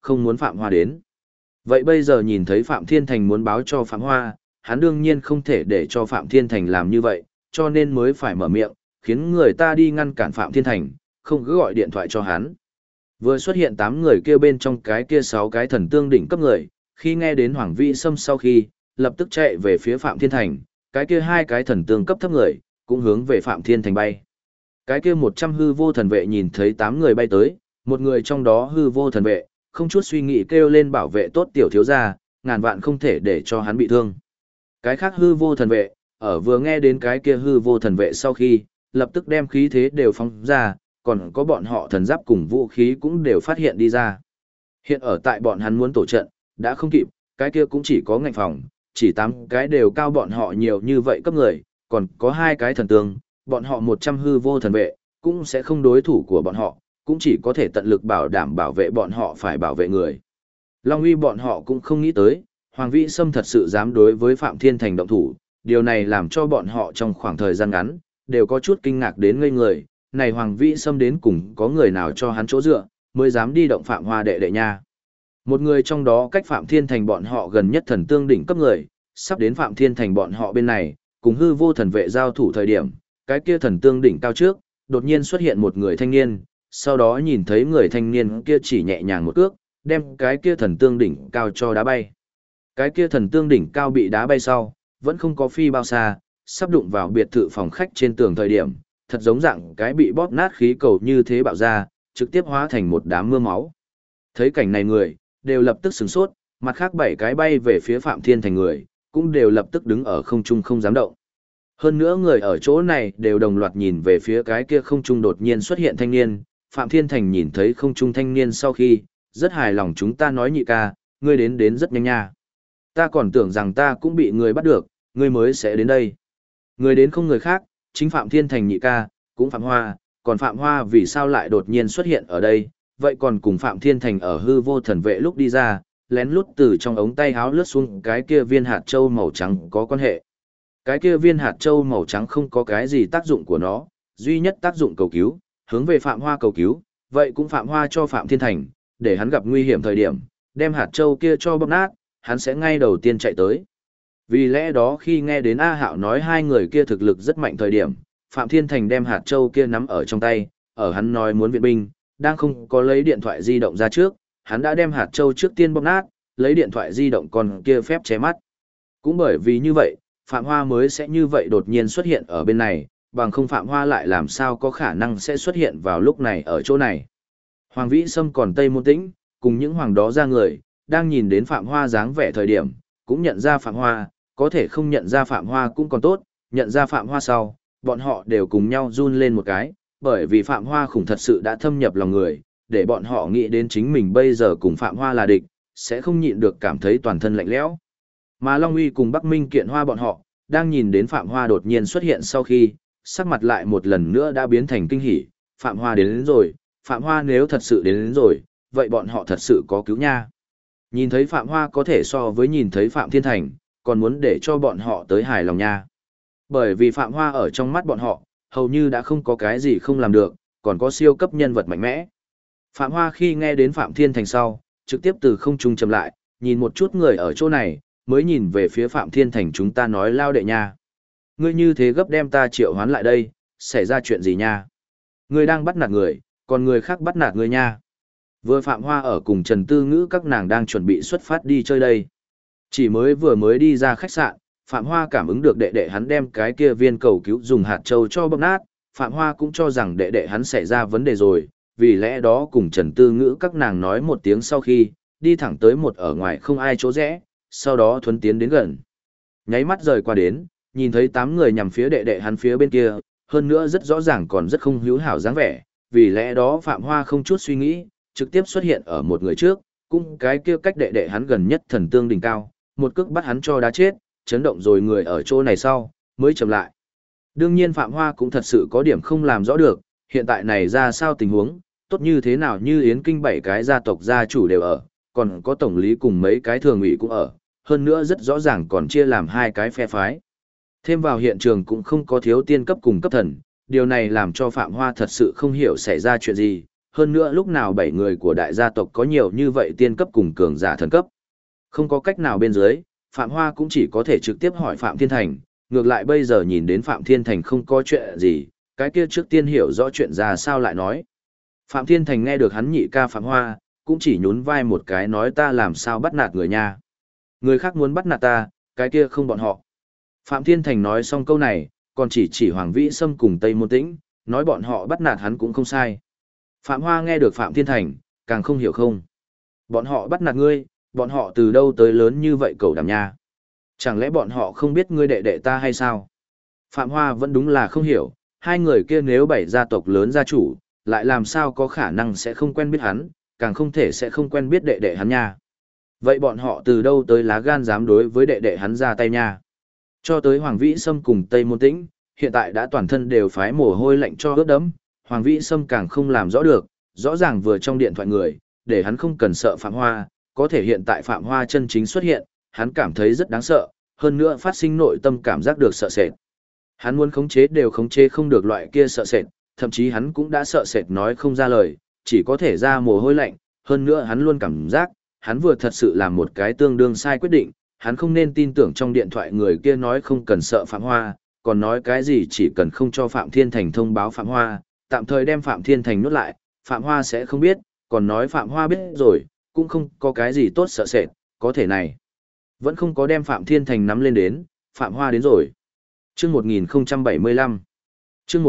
không muốn Phạm Hoa đến. Vậy bây giờ nhìn thấy Phạm Thiên Thành muốn báo cho Phạm Hoa, hắn đương nhiên không thể để cho Phạm Thiên Thành làm như vậy, cho nên mới phải mở miệng, khiến người ta đi ngăn cản Phạm Thiên Thành, không cứ gọi điện thoại cho hắn. Vừa xuất hiện 8 người kia bên trong cái kia 6 cái thần tương đỉnh cấp người, khi nghe đến Hoàng Vĩ Sâm sau khi, lập tức chạy về phía Phạm Thiên Thành, cái kia 2 cái thần tương cấp thấp người, cũng hướng về Phạm Thiên Thành bay. Cái kia 100 hư vô thần vệ nhìn thấy 8 người bay tới, một người trong đó hư vô thần vệ, không chút suy nghĩ kêu lên bảo vệ tốt tiểu thiếu gia, ngàn vạn không thể để cho hắn bị thương. Cái khác hư vô thần vệ, ở vừa nghe đến cái kia hư vô thần vệ sau khi, lập tức đem khí thế đều phóng ra, còn có bọn họ thần giáp cùng vũ khí cũng đều phát hiện đi ra. Hiện ở tại bọn hắn muốn tổ trận, đã không kịp, cái kia cũng chỉ có ngạnh phòng, chỉ 8 cái đều cao bọn họ nhiều như vậy cấp người, còn có 2 cái thần tướng, bọn họ 100 hư vô thần vệ, cũng sẽ không đối thủ của bọn họ, cũng chỉ có thể tận lực bảo đảm bảo vệ bọn họ phải bảo vệ người. Long Uy bọn họ cũng không nghĩ tới, Hoàng Vĩ Sâm thật sự dám đối với Phạm Thiên Thành động thủ, điều này làm cho bọn họ trong khoảng thời gian ngắn, đều có chút kinh ngạc đến ngây người, này Hoàng Vĩ Sâm đến cùng có người nào cho hắn chỗ dựa, mới dám đi động Phạm Hoa đệ đệ nha. Một người trong đó cách Phạm Thiên Thành bọn họ gần nhất thần tương đỉnh cấp người, sắp đến Phạm Thiên Thành bọn họ bên này, cùng hư vô thần vệ giao thủ thời điểm, cái kia thần tương đỉnh cao trước, đột nhiên xuất hiện một người thanh niên, sau đó nhìn thấy người thanh niên kia chỉ nhẹ nhàng một cước, đem cái kia thần tương đỉnh cao cho đá bay. Cái kia thần tương đỉnh cao bị đá bay sau, vẫn không có phi bao xa, sắp đụng vào biệt thự phòng khách trên tường thời điểm, thật giống dạng cái bị bóp nát khí cầu như thế bạo ra, trực tiếp hóa thành một đám mưa máu. Thấy cảnh này người, đều lập tức sửng sốt, mặt khác 7 cái bay về phía Phạm Thiên Thành người, cũng đều lập tức đứng ở không trung không dám động. Hơn nữa người ở chỗ này đều đồng loạt nhìn về phía cái kia không trung đột nhiên xuất hiện thanh niên, Phạm Thiên Thành nhìn thấy không trung thanh niên sau khi, rất hài lòng chúng ta nói nhị ca, ngươi đến rất nhanh nha. Ta còn tưởng rằng ta cũng bị người bắt được, ngươi mới sẽ đến đây. Người đến không người khác, chính Phạm Thiên Thành nhị ca, cũng Phạm Hoa, còn Phạm Hoa vì sao lại đột nhiên xuất hiện ở đây, vậy còn cùng Phạm Thiên Thành ở hư vô thần vệ lúc đi ra, lén lút từ trong ống tay háo lướt xuống cái kia viên hạt châu màu trắng có quan hệ. Cái kia viên hạt châu màu trắng không có cái gì tác dụng của nó, duy nhất tác dụng cầu cứu, hướng về Phạm Hoa cầu cứu, vậy cũng Phạm Hoa cho Phạm Thiên Thành, để hắn gặp nguy hiểm thời điểm, đem hạt châu kia cho bóp nát, hắn sẽ ngay đầu tiên chạy tới. Vì lẽ đó khi nghe đến A Hạo nói 2 người kia thực lực rất mạnh thời điểm, Phạm Thiên Thành đem hạt châu kia nắm ở trong tay, ở hắn nói muốn viện binh, đang không có lấy điện thoại di động ra trước, hắn đã đem hạt châu trước tiên bóp nát, lấy điện thoại di động còn kia phép che mắt. Cũng bởi vì như vậy, Phạm Hoa mới sẽ như vậy đột nhiên xuất hiện ở bên này, bằng không Phạm Hoa lại làm sao có khả năng sẽ xuất hiện vào lúc này ở chỗ này. Hoàng Vĩ Sâm còn Tây Môn Tĩnh, cùng những hoàng đó ra người, đang nhìn đến Phạm Hoa dáng vẻ thời điểm, cũng nhận ra Phạm Hoa, có thể không nhận ra Phạm Hoa cũng còn tốt, nhận ra Phạm Hoa sau, bọn họ đều cùng nhau run lên một cái, bởi vì Phạm Hoa khủng thật sự đã thâm nhập lòng người, để bọn họ nghĩ đến chính mình bây giờ cùng Phạm Hoa là địch, sẽ không nhịn được cảm thấy toàn thân lạnh lẽo. Mà Long Uy cùng Bắc Minh Kiện Hoa bọn họ, đang nhìn đến Phạm Hoa đột nhiên xuất hiện sau khi, sắc mặt lại một lần nữa đã biến thành kinh hỉ, Phạm Hoa đến rồi, Phạm Hoa nếu thật sự đến rồi, vậy bọn họ thật sự có cứu nha. Nhìn thấy Phạm Hoa có thể so với nhìn thấy Phạm Thiên Thành, còn muốn để cho bọn họ tới hài lòng nha. Bởi vì Phạm Hoa ở trong mắt bọn họ, hầu như đã không có cái gì không làm được, còn có siêu cấp nhân vật mạnh mẽ. Phạm Hoa khi nghe đến Phạm Thiên Thành sau, trực tiếp từ không trung chậm lại, nhìn một chút người ở chỗ này, mới nhìn về phía Phạm Thiên Thành chúng ta nói lao đệ nha. Ngươi như thế gấp đem ta triệu hoán lại đây, xảy ra chuyện gì nha? Ngươi đang bắt nạt người, còn người khác bắt nạt ngươi nha. Vừa Phạm Hoa ở cùng Trần Tư Ngữ các nàng đang chuẩn bị xuất phát đi chơi đây. Chỉ mới đi ra khách sạn, Phạm Hoa cảm ứng được đệ đệ hắn đem cái kia viên cầu cứu dùng hạt châu cho bóp nát, Phạm Hoa cũng cho rằng đệ đệ hắn xảy ra vấn đề rồi, vì lẽ đó cùng Trần Tư Ngữ các nàng nói một tiếng sau khi, đi thẳng tới một ở ngoài không ai chỗ rẽ, sau đó thuấn tiến đến gần. Nháy mắt rời qua đến, nhìn thấy 8 người nhằm phía đệ đệ hắn phía bên kia, hơn nữa rất rõ ràng còn rất không hữu hảo dáng vẻ, vì lẽ đó Phạm Hoa không chút suy nghĩ, trực tiếp xuất hiện ở một người trước, cũng cái kia cách đệ đệ hắn gần nhất thần tương đỉnh cao, một cước bắt hắn cho đá chết, chấn động rồi người ở chỗ này sau, mới chậm lại. Đương nhiên Phạm Hoa cũng thật sự có điểm không làm rõ được, hiện tại này ra sao tình huống, tốt như thế nào như Yến Kinh 7 cái gia tộc gia chủ đều ở, còn có tổng lý cùng mấy cái thường ủy cũng ở, hơn nữa rất rõ ràng còn chia làm 2 cái phe phái. Thêm vào hiện trường cũng không có thiếu tiên cấp cùng cấp thần, điều này làm cho Phạm Hoa thật sự không hiểu xảy ra chuyện gì, hơn nữa lúc nào 7 người của đại gia tộc có nhiều như vậy tiên cấp cùng cường giả thần cấp. Không có cách nào bên dưới, Phạm Hoa cũng chỉ có thể trực tiếp hỏi Phạm Thiên Thành, ngược lại bây giờ nhìn đến Phạm Thiên Thành không có chuyện gì, cái kia trước tiên hiểu rõ chuyện ra sao lại nói. Phạm Thiên Thành nghe được hắn nhị ca Phạm Hoa, cũng chỉ nhún vai một cái nói ta làm sao bắt nạt người nha. Người khác muốn bắt nạt ta, cái kia không bọn họ. Phạm Thiên Thành nói xong câu này, còn chỉ Hoàng Vĩ Sâm cùng Tây Môn Tĩnh, nói bọn họ bắt nạt hắn cũng không sai. Phạm Hoa nghe được Phạm Thiên Thành, càng không hiểu không. Bọn họ bắt nạt ngươi, bọn họ từ đâu tới lớn như vậy cẩu đảm nha. Chẳng lẽ bọn họ không biết ngươi đệ đệ ta hay sao? Phạm Hoa vẫn đúng là không hiểu, hai người kia nếu bảy gia tộc lớn gia chủ, lại làm sao có khả năng sẽ không quen biết hắn, càng không thể sẽ không quen biết đệ đệ hắn nha. Vậy bọn họ từ đâu tới lá gan dám đối với đệ đệ hắn ra tay nha? Cho tới Hoàng Vĩ Sâm cùng Tây Môn Tĩnh, hiện tại đã toàn thân đều phái mồ hôi lạnh cho ướt đẫm, Hoàng Vĩ Sâm càng không làm rõ được, rõ ràng vừa trong điện thoại người, để hắn không cần sợ Phạm Hoa, có thể hiện tại Phạm Hoa chân chính xuất hiện, hắn cảm thấy rất đáng sợ, hơn nữa phát sinh nội tâm cảm giác được sợ sệt. Hắn muốn khống chế đều khống chế không được loại kia sợ sệt, thậm chí hắn cũng đã sợ sệt nói không ra lời, chỉ có thể ra mồ hôi lạnh, hơn nữa hắn luôn cảm giác, hắn vừa thật sự làm một cái tương đương sai quyết định, hắn không nên tin tưởng trong điện thoại người kia nói không cần sợ Phạm Hoa, còn nói cái gì chỉ cần không cho Phạm Thiên Thành thông báo Phạm Hoa, tạm thời đem Phạm Thiên Thành nuốt lại, Phạm Hoa sẽ không biết, còn nói Phạm Hoa biết rồi, cũng không có cái gì tốt sợ sệt, có thể này. Vẫn không có đem Phạm Thiên Thành nắm lên đến, Phạm Hoa đến rồi. Chương 1075 Chương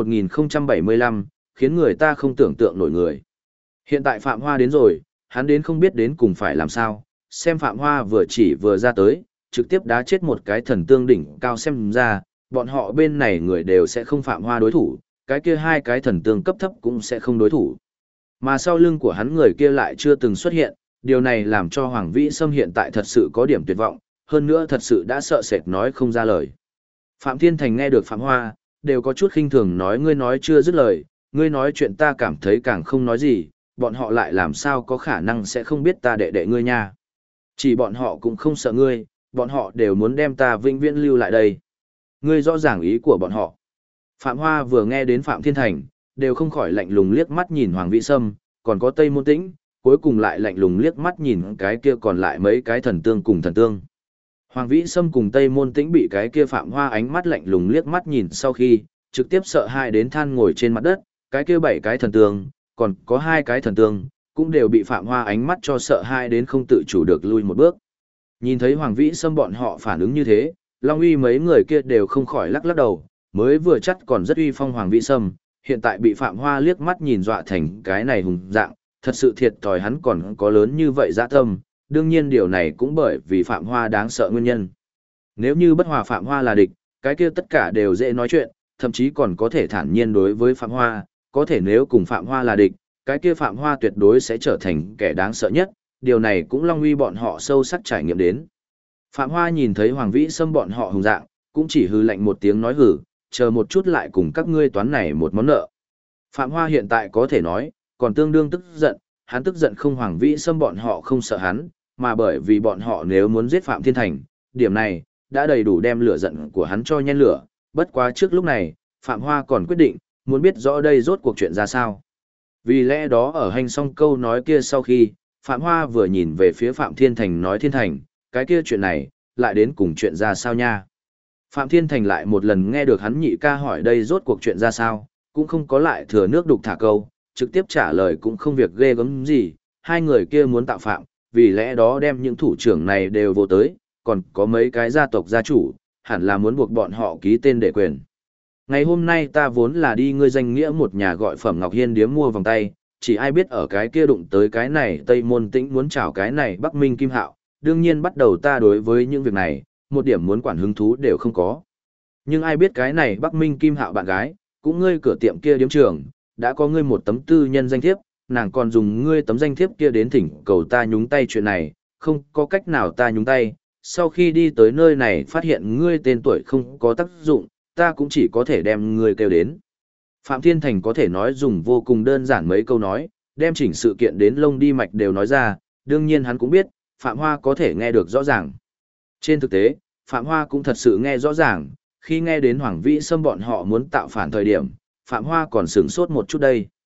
1075, khiến người ta không tưởng tượng nổi người. Hiện tại Phạm Hoa đến rồi, hắn đến không biết đến cùng phải làm sao, xem Phạm Hoa vừa chỉ vừa ra tới, trực tiếp đá chết một cái thần tương đỉnh cao xem ra, bọn họ bên này người đều sẽ không Phạm Hoa đối thủ, cái kia hai cái thần tương cấp thấp cũng sẽ không đối thủ. Mà sau lưng của hắn người kia lại chưa từng xuất hiện, điều này làm cho Hoàng Vĩ Sâm hiện tại thật sự có điểm tuyệt vọng, hơn nữa thật sự đã sợ sệt nói không ra lời. Phạm Thiên Thành nghe được Phạm Hoa, đều có chút khinh thường nói ngươi nói chưa dứt lời, ngươi nói chuyện ta cảm thấy càng không nói gì, bọn họ lại làm sao có khả năng sẽ không biết ta đệ đệ ngươi nha. Chỉ bọn họ cũng không sợ ngươi, bọn họ đều muốn đem ta vĩnh viễn lưu lại đây. Ngươi rõ ràng ý của bọn họ. Phạm Hoa vừa nghe đến Phạm Thiên Thành, đều không khỏi lạnh lùng liếc mắt nhìn Hoàng Vĩ Sâm, còn có Tây Môn Tĩnh, cuối cùng lại lạnh lùng liếc mắt nhìn cái kia còn lại mấy cái thần tương cùng thần tương. Hoàng Vĩ Sâm cùng Tây Môn Tĩnh bị cái kia Phạm Hoa ánh mắt lạnh lùng liếc mắt nhìn sau khi, trực tiếp sợ hãi đến than ngồi trên mặt đất, cái kia 7 cái thần tương, còn có 2 cái thần tương, cũng đều bị Phạm Hoa ánh mắt cho sợ hãi đến không tự chủ được lui một bước. Nhìn thấy Hoàng Vĩ Sâm bọn họ phản ứng như thế, Long Uy mấy người kia đều không khỏi lắc lắc đầu, mới vừa chắc còn rất uy phong Hoàng Vĩ Sâm, hiện tại bị Phạm Hoa liếc mắt nhìn dọa thành cái này hùng dạng, thật sự thiệt thòi hắn còn có lớn như vậy dã tâm, đương nhiên điều này cũng bởi vì Phạm Hoa đáng sợ nguyên nhân. Nếu như bất hòa Phạm Hoa là địch, cái kia tất cả đều dễ nói chuyện, thậm chí còn có thể thản nhiên đối với Phạm Hoa, có thể nếu cùng Phạm Hoa là địch, cái kia Phạm Hoa tuyệt đối sẽ trở thành kẻ đáng sợ nhất, điều này cũng Long Uy bọn họ sâu sắc trải nghiệm đến. Phạm Hoa nhìn thấy Hoàng Vĩ Sâm bọn họ hùng dạng, cũng chỉ hừ lạnh một tiếng nói hừ, chờ một chút lại cùng các ngươi toán này một món nợ. Phạm Hoa hiện tại có thể nói, còn tương đương tức giận, hắn tức giận không Hoàng Vĩ Sâm bọn họ không sợ hắn, mà bởi vì bọn họ nếu muốn giết Phạm Thiên Thành, điểm này, đã đầy đủ đem lửa giận của hắn cho nhen lửa, bất quá trước lúc này, Phạm Hoa còn quyết định, muốn biết rõ đây rốt cuộc chuyện ra sao. Vì lẽ đó ở hành xong câu nói kia sau khi, Phạm Hoa vừa nhìn về phía Phạm Thiên Thành nói Thiên Thành, cái kia chuyện này, lại đến cùng chuyện ra sao nha. Phạm Thiên Thành lại một lần nghe được hắn nhị ca hỏi đây rốt cuộc chuyện ra sao, cũng không có lại thừa nước đục thả câu, trực tiếp trả lời cũng không việc ghê gớm gì, hai người kia muốn tạo phạm, vì lẽ đó đem những thủ trưởng này đều vô tới, còn có mấy cái gia tộc gia chủ, hẳn là muốn buộc bọn họ ký tên để quyền. Ngày hôm nay ta vốn là đi ngươi danh nghĩa một nhà gọi Phẩm Ngọc Hiên điếm mua vòng tay, chỉ ai biết ở cái kia đụng tới cái này Tây Môn Tĩnh muốn chào cái này Bắc Minh Kim Hạo, đương nhiên bắt đầu ta đối với những việc này, một điểm muốn quản hứng thú đều không có. Nhưng ai biết cái này Bắc Minh Kim Hạo bạn gái, cũng ngươi cửa tiệm kia điếm trưởng, đã có ngươi một tấm tư nhân danh thiếp, nàng còn dùng ngươi tấm danh thiếp kia đến thỉnh cầu ta nhúng tay chuyện này, không có cách nào ta nhúng tay, sau khi đi tới nơi này phát hiện ngươi tên tuổi không có tác dụng, ta cũng chỉ có thể đem ngươi kêu đến. Phạm Thiên Thành có thể nói dùng vô cùng đơn giản mấy câu nói, đem chỉnh sự kiện đến lông đi mạch đều nói ra, đương nhiên hắn cũng biết, Phạm Hoa có thể nghe được rõ ràng. Trên thực tế, Phạm Hoa cũng thật sự nghe rõ ràng, khi nghe đến Hoàng Vĩ Sâm bọn họ muốn tạo phản thời điểm, Phạm Hoa còn sửng sốt một chút đây.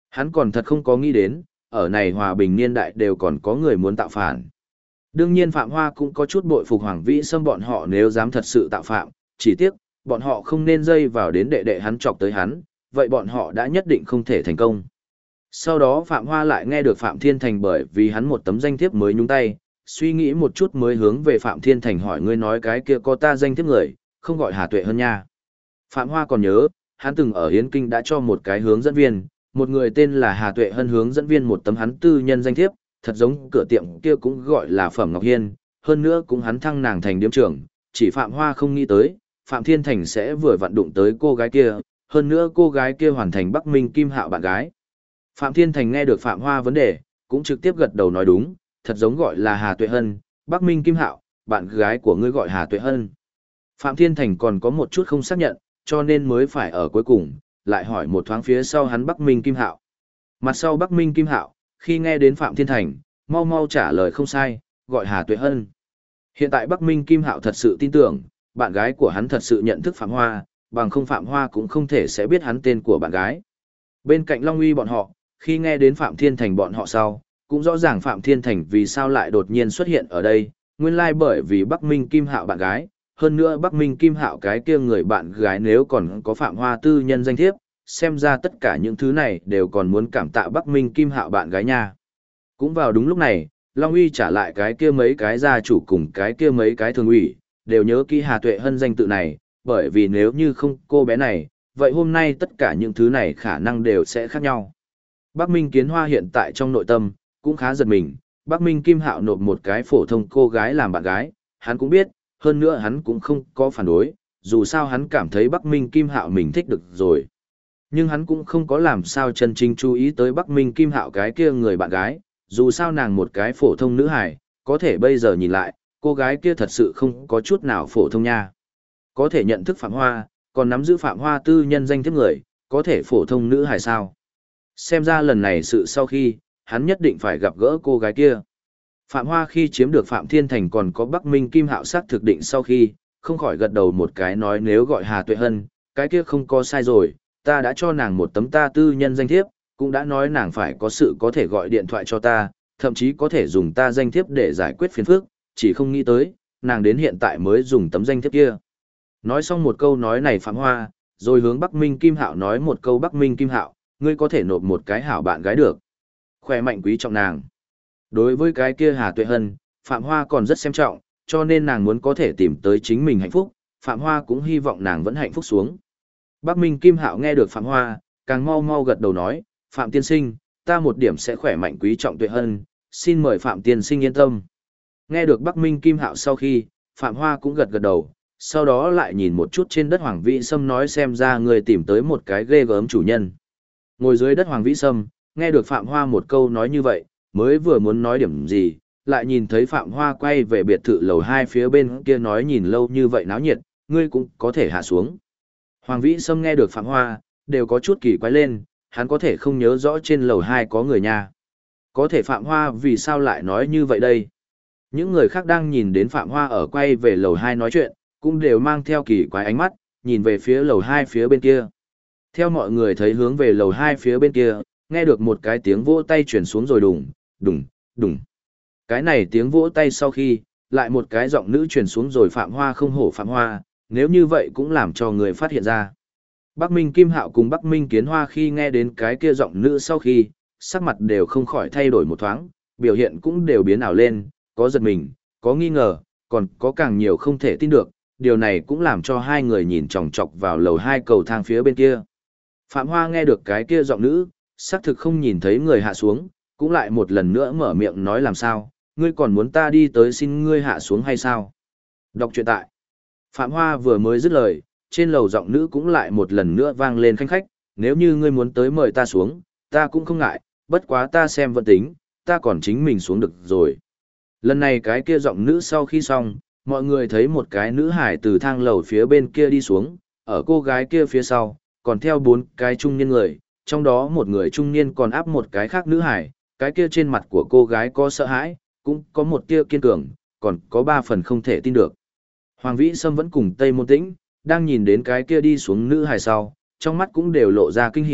Hắn còn thật không có nghĩ đến, ở này hòa bình niên đại đều còn có người muốn tạo phản. Đương nhiên Phạm Hoa cũng có chút bội phục Hoàng Vĩ Sâm bọn họ nếu dám thật sự tạo phạm, chỉ tiếc, bọn họ không nên dây vào đến đệ đệ hắn chọc tới hắn, vậy bọn họ đã nhất định không thể thành công. Sau đó Phạm Hoa lại nghe được Phạm Thiên Thành bởi vì hắn một tấm danh thiếp mới nhúng tay, suy nghĩ một chút mới hướng về Phạm Thiên Thành hỏi ngươi nói cái kia có ta danh thiếp người, không gọi Hà Tuệ hơn nha. Phạm Hoa còn nhớ, hắn từng ở Yến Kinh đã cho một cái hướng dẫn viên, một người tên là Hà Tuệ Hân hướng dẫn viên một tấm hắn tư nhân danh thiếp, thật giống cửa tiệm kia cũng gọi là Phẩm Ngọc Hiên, hơn nữa cũng hắn thăng nàng thành điếm trưởng, chỉ Phạm Hoa không nghĩ tới, Phạm Thiên Thành sẽ vừa vặn đụng tới cô gái kia, hơn nữa cô gái kia hoàn thành Bắc Minh Kim Hạo bạn gái. Phạm Thiên Thành nghe được Phạm Hoa vấn đề, cũng trực tiếp gật đầu nói đúng, thật giống gọi là Hà Tuệ Hân, Bắc Minh Kim Hạo, bạn gái của ngươi gọi Hà Tuệ Hân. Phạm Thiên Thành còn có một chút không xác nhận, cho nên mới phải ở cuối cùng, lại hỏi một thoáng phía sau hắn Bắc Minh Kim Hạo. Mặt sau Bắc Minh Kim Hạo, khi nghe đến Phạm Thiên Thành, mau mau trả lời không sai, gọi Hà Tuệ Hân. Hiện tại Bắc Minh Kim Hạo thật sự tin tưởng, bạn gái của hắn thật sự nhận thức Phạm Hoa, bằng không Phạm Hoa cũng không thể sẽ biết hắn tên của bạn gái. Bên cạnh Long Uy bọn họ, khi nghe đến Phạm Thiên Thành bọn họ sau, cũng rõ ràng Phạm Thiên Thành vì sao lại đột nhiên xuất hiện ở đây, nguyên lai bởi vì Bắc Minh Kim Hạo bạn gái, hơn nữa Bắc Minh Kim Hạo cái kia người bạn gái nếu còn có Phạm Hoa tư nhân danh thiếp, xem ra tất cả những thứ này đều còn muốn cảm tạ Bắc Minh Kim Hạo bạn gái nha. Cũng vào đúng lúc này, Long Uy trả lại cái kia mấy cái gia chủ cùng cái kia mấy cái thường ủy, đều nhớ kỹ Hà Tuệ Hân danh tự này, bởi vì nếu như không cô bé này, vậy hôm nay tất cả những thứ này khả năng đều sẽ khác nhau. Bắc Minh Kiến Hoa hiện tại trong nội tâm, cũng khá giật mình, Bắc Minh Kim Hạo nộp một cái phổ thông cô gái làm bạn gái, hắn cũng biết, hơn nữa hắn cũng không có phản đối, dù sao hắn cảm thấy Bắc Minh Kim Hạo mình thích được rồi. Nhưng hắn cũng không có làm sao chân chính chú ý tới Bắc Minh Kim Hạo cái kia người bạn gái, dù sao nàng một cái phổ thông nữ hài, có thể bây giờ nhìn lại, cô gái kia thật sự không có chút nào phổ thông nha. Có thể nhận thức Phạm Hoa, còn nắm giữ Phạm Hoa tư nhân danh thiếp người, có thể phổ thông nữ hài sao. Xem ra lần này sự sau khi, hắn nhất định phải gặp gỡ cô gái kia. Phạm Hoa khi chiếm được Phạm Thiên Thành còn có Bắc Minh Kim Hạo xác thực định sau khi, không khỏi gật đầu một cái nói nếu gọi Hà Tuệ Hân, cái kia không có sai rồi, ta đã cho nàng một tấm ta tư nhân danh thiếp, cũng đã nói nàng phải có sự có thể gọi điện thoại cho ta, thậm chí có thể dùng ta danh thiếp để giải quyết phiền phức, chỉ không nghĩ tới, nàng đến hiện tại mới dùng tấm danh thiếp kia. Nói xong một câu nói này Phạm Hoa, rồi hướng Bắc Minh Kim Hạo nói một câu Bắc Minh Kim Hạo, ngươi có thể nộp một cái hảo bạn gái được. Khỏe mạnh quý trọng nàng. Đối với cái kia Hà Tuệ Hân, Phạm Hoa còn rất xem trọng, cho nên nàng muốn có thể tìm tới chính mình hạnh phúc, Phạm Hoa cũng hy vọng nàng vẫn hạnh phúc xuống. Bắc Minh Kim Hạo nghe được Phạm Hoa, càng mau mau gật đầu nói, Phạm tiên sinh, ta một điểm sẽ khỏe mạnh quý trọng Tuệ Hân, xin mời Phạm tiên sinh yên tâm. Nghe được Bắc Minh Kim Hạo sau khi, Phạm Hoa cũng gật gật đầu, sau đó lại nhìn một chút trên đất Hoàng Vĩ Sâm nói xem ra người tìm tới một cái ghê gớm chủ nhân. Ngồi dưới đất Hoàng Vĩ Sâm, nghe được Phạm Hoa một câu nói như vậy, mới vừa muốn nói điểm gì, lại nhìn thấy Phạm Hoa quay về biệt thự lầu 2 phía bên kia nói nhìn lâu như vậy náo nhiệt, ngươi cũng có thể hạ xuống. Hoàng Vĩ Sâm nghe được Phạm Hoa, đều có chút kỳ quái lên, hắn có thể không nhớ rõ trên lầu 2 có người nha. Có thể Phạm Hoa vì sao lại nói như vậy đây? Những người khác đang nhìn đến Phạm Hoa ở quay về lầu 2 nói chuyện, cũng đều mang theo kỳ quái ánh mắt, nhìn về phía lầu 2 phía bên kia. Theo mọi người thấy hướng về lầu 2 phía bên kia, nghe được một cái tiếng vỗ tay chuyển xuống rồi đùng, đùng, đùng. Cái này tiếng vỗ tay sau khi, lại một cái giọng nữ chuyển xuống rồi Phạm Hoa không hổ Phạm Hoa, nếu như vậy cũng làm cho người phát hiện ra. Bắc Minh Kim Hạo cùng Bắc Minh Kiến Hoa khi nghe đến cái kia giọng nữ sau khi, sắc mặt đều không khỏi thay đổi một thoáng, biểu hiện cũng đều biến ảo lên, có giật mình, có nghi ngờ, còn có càng nhiều không thể tin được, điều này cũng làm cho hai người nhìn chòng chọc vào lầu 2 cầu thang phía bên kia. Phạm Hoa nghe được cái kia giọng nữ, xác thực không nhìn thấy người hạ xuống, cũng lại một lần nữa mở miệng nói làm sao, ngươi còn muốn ta đi tới xin ngươi hạ xuống hay sao? Đọc truyện tại. Phạm Hoa vừa mới dứt lời, trên lầu giọng nữ cũng lại một lần nữa vang lên khanh khách, nếu như ngươi muốn tới mời ta xuống, ta cũng không ngại, bất quá ta xem vận tính, ta còn chính mình xuống được rồi. Lần này cái kia giọng nữ sau khi xong, mọi người thấy một cái nữ hải từ thang lầu phía bên kia đi xuống, ở cô gái kia phía sau, còn theo 4 cái trung niên người, trong đó một người trung niên còn áp một cái khác nữ hải, cái kia trên mặt của cô gái có sợ hãi, cũng có một tia kiên cường, còn có 3 phần không thể tin được. Hoàng Vĩ Sâm vẫn cùng Tây Môn Tĩnh, đang nhìn đến cái kia đi xuống nữ hải sau, trong mắt cũng đều lộ ra kinh hỉ,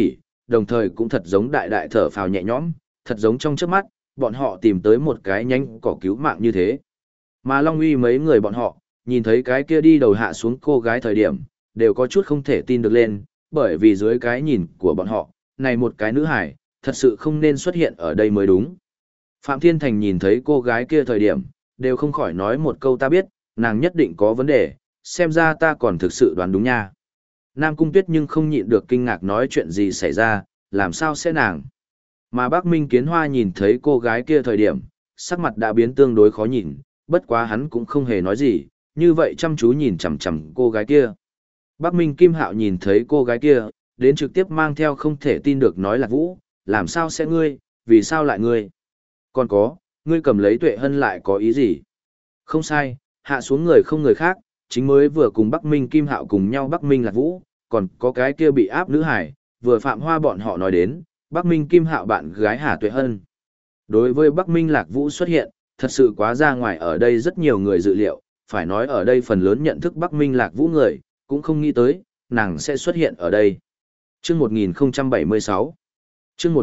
đồng thời cũng thật giống đại đại thở phào nhẹ nhõm, thật giống trong chớp mắt, bọn họ tìm tới một cái nhánh cỏ cứu mạng như thế. Mà Long Uy mấy người bọn họ, nhìn thấy cái kia đi đầu hạ xuống cô gái thời điểm, đều có chút không thể tin được lên, bởi vì dưới cái nhìn của bọn họ, này một cái nữ hải, thật sự không nên xuất hiện ở đây mới đúng. Phạm Thiên Thành nhìn thấy cô gái kia thời điểm, đều không khỏi nói một câu ta biết, nàng nhất định có vấn đề, xem ra ta còn thực sự đoán đúng nha. Nam Cung Tuyết nhưng không nhịn được kinh ngạc nói chuyện gì xảy ra, làm sao sẽ nàng. Mà Bác Minh Kiến Hoa nhìn thấy cô gái kia thời điểm, sắc mặt đã biến tương đối khó nhìn, bất quá hắn cũng không hề nói gì, như vậy chăm chú nhìn chằm chằm cô gái kia. Bác Minh Kim Hạo nhìn thấy cô gái kia, đến trực tiếp mang theo không thể tin được nói Lạc Vũ, làm sao sẽ ngươi, vì sao lại ngươi? Còn có, ngươi cầm lấy Tuệ Hân lại có ý gì? Không sai, hạ xuống người không người khác, chính mới vừa cùng Bắc Minh Kim Hạo cùng nhau Bắc Minh Lạc Vũ, còn có cái kia bị áp nữ hải, vừa Phạm Hoa bọn họ nói đến, Bắc Minh Kim Hạo bạn gái Hà Tuệ Hân. Đối với Bắc Minh Lạc Vũ xuất hiện, thật sự quá ra ngoài ở đây rất nhiều người dự liệu, phải nói ở đây phần lớn nhận thức Bắc Minh Lạc Vũ người, cũng không nghĩ tới, nàng sẽ xuất hiện ở đây. Chương 1076 Chương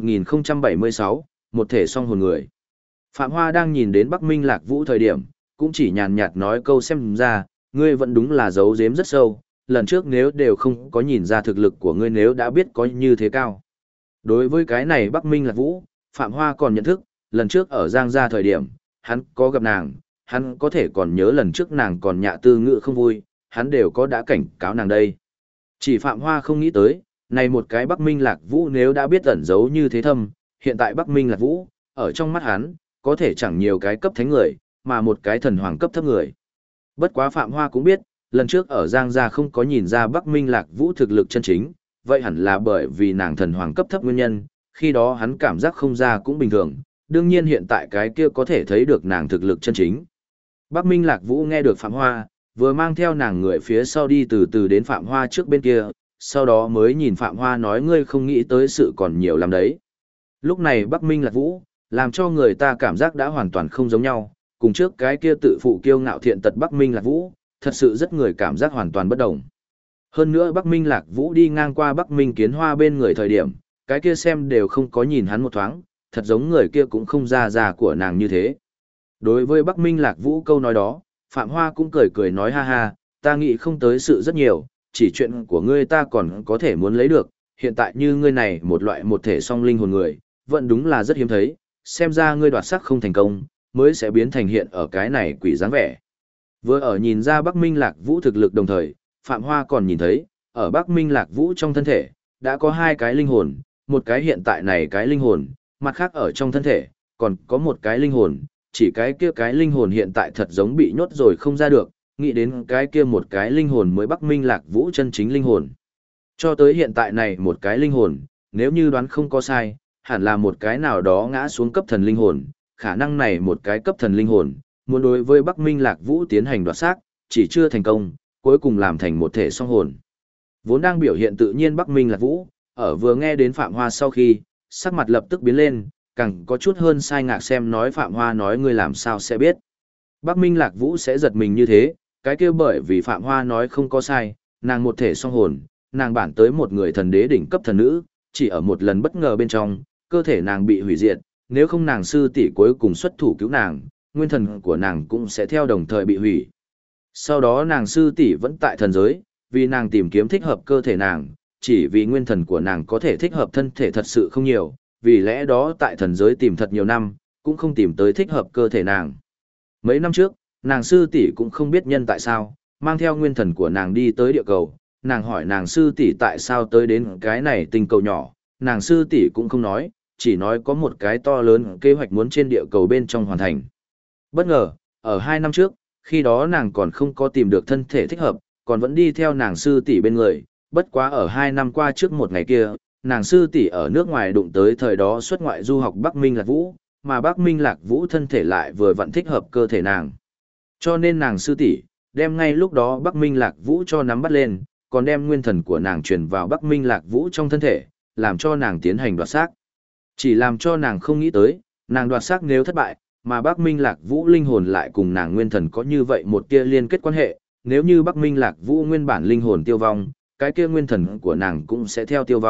1076, một thể song hồn người. Phạm Hoa đang nhìn đến Bắc Minh Lạc Vũ thời điểm, cũng chỉ nhàn nhạt nói câu xem ra, ngươi vẫn đúng là giấu giếm rất sâu, lần trước nếu đều không có nhìn ra thực lực của ngươi nếu đã biết có như thế cao. Đối với cái này Bắc Minh Lạc Vũ, Phạm Hoa còn nhận thức, lần trước ở Giang Gia thời điểm, hắn có gặp nàng, hắn có thể còn nhớ lần trước nàng còn nhạ tư ngữ không vui, hắn đều có đã cảnh cáo nàng đây. Chỉ Phạm Hoa không nghĩ tới, này một cái Bắc Minh Lạc Vũ nếu đã biết ẩn giấu như thế thâm, hiện tại Bắc Minh Lạc Vũ, ở trong mắt hắn, có thể chẳng nhiều cái cấp thánh người, mà một cái thần hoàng cấp thấp người. Bất quá Phạm Hoa cũng biết, lần trước ở Giang Gia không có nhìn ra Bắc Minh Lạc Vũ thực lực chân chính, vậy hẳn là bởi vì nàng thần hoàng cấp thấp nguyên nhân, khi đó hắn cảm giác không ra cũng bình thường, đương nhiên hiện tại cái kia có thể thấy được nàng thực lực chân chính. Bắc Minh Lạc Vũ nghe được Phạm Hoa, vừa mang theo nàng người phía sau đi từ từ đến Phạm Hoa trước bên kia, sau đó mới nhìn Phạm Hoa nói ngươi không nghĩ tới sự còn nhiều lắm đấy. Lúc này Bắc Minh Lạc Vũ, làm cho người ta cảm giác đã hoàn toàn không giống nhau, cùng trước cái kia tự phụ kiêu ngạo thiện tật Bắc Minh Lạc Vũ, thật sự rất người cảm giác hoàn toàn bất đồng. Hơn nữa Bắc Minh Lạc Vũ đi ngang qua Bắc Minh Kiến Hoa bên người thời điểm, cái kia xem đều không có nhìn hắn một thoáng, thật giống người kia cũng không ra già của nàng như thế. Đối với Bắc Minh Lạc Vũ câu nói đó, Phạm Hoa cũng cười cười nói ha ha, ta nghĩ không tới sự rất nhiều, chỉ chuyện của ngươi ta còn có thể muốn lấy được, hiện tại như ngươi này một loại một thể song linh hồn người, vẫn đúng là rất hiếm thấy, xem ra ngươi đoạt sắc không thành công, mới sẽ biến thành hiện ở cái này quỷ dáng vẻ. Vừa ở nhìn ra Bắc Minh Lạc Vũ thực lực đồng thời, Phạm Hoa còn nhìn thấy, ở Bắc Minh Lạc Vũ trong thân thể, đã có hai cái linh hồn, một cái hiện tại này cái linh hồn, mặt khác ở trong thân thể, còn có một cái linh hồn, chỉ cái kia cái linh hồn hiện tại thật giống bị nhốt rồi không ra được, nghĩ đến cái kia một cái linh hồn mới Bắc Minh Lạc Vũ chân chính linh hồn. Cho tới hiện tại này một cái linh hồn, nếu như đoán không có sai, hẳn là một cái nào đó ngã xuống cấp thần linh hồn, khả năng này một cái cấp thần linh hồn, muốn đối với Bắc Minh Lạc Vũ tiến hành đoạt xác, chỉ chưa thành công, cuối cùng làm thành một thể song hồn. Vốn đang biểu hiện tự nhiên Bắc Minh Lạc Vũ, ở vừa nghe đến Phạm Hoa sau khi, sắc mặt lập tức biến lên, càng có chút hơn sai ngạc xem nói Phạm Hoa nói ngươi làm sao sẽ biết. Bắc Minh Lạc Vũ sẽ giật mình như thế, cái kia bởi vì Phạm Hoa nói không có sai, nàng một thể song hồn, nàng bản tới một người thần đế đỉnh cấp thần nữ, chỉ ở một lần bất ngờ bên trong, cơ thể nàng bị hủy diệt, nếu không nàng sư tỷ cuối cùng xuất thủ cứu nàng, nguyên thần của nàng cũng sẽ theo đồng thời bị hủy. Sau đó nàng sư tỷ vẫn tại thần giới, vì nàng tìm kiếm thích hợp cơ thể nàng, chỉ vì nguyên thần của nàng có thể thích hợp thân thể thật sự không nhiều, vì lẽ đó tại thần giới tìm thật nhiều năm, cũng không tìm tới thích hợp cơ thể nàng. Mấy năm trước, nàng sư tỷ cũng không biết nhân tại sao, mang theo nguyên thần của nàng đi tới địa cầu, nàng hỏi nàng sư tỷ tại sao tới đến cái này tinh cầu nhỏ, nàng sư tỷ cũng không nói, chỉ nói có một cái to lớn kế hoạch muốn trên địa cầu bên trong hoàn thành. Bất ngờ, ở 2 năm trước, khi đó nàng còn không có tìm được thân thể thích hợp, còn vẫn đi theo nàng sư tỷ bên người, bất quá ở 2 năm qua trước một ngày kia, nàng sư tỷ ở nước ngoài đụng tới thời đó xuất ngoại du học Bắc Minh Lạc Vũ, mà Bắc Minh Lạc Vũ thân thể lại vừa vặn thích hợp cơ thể nàng. Cho nên nàng sư tỷ đem ngay lúc đó Bắc Minh Lạc Vũ cho nắm bắt lên, còn đem nguyên thần của nàng truyền vào Bắc Minh Lạc Vũ trong thân thể, làm cho nàng tiến hành đoạt xác. Chỉ làm cho nàng không nghĩ tới, nàng đoạt xác nếu thất bại, mà Bắc Minh Lạc Vũ linh hồn lại cùng nàng nguyên thần có như vậy một tia liên kết quan hệ, nếu như Bắc Minh Lạc Vũ nguyên bản linh hồn tiêu vong, cái kia nguyên thần của nàng cũng sẽ theo tiêu vong,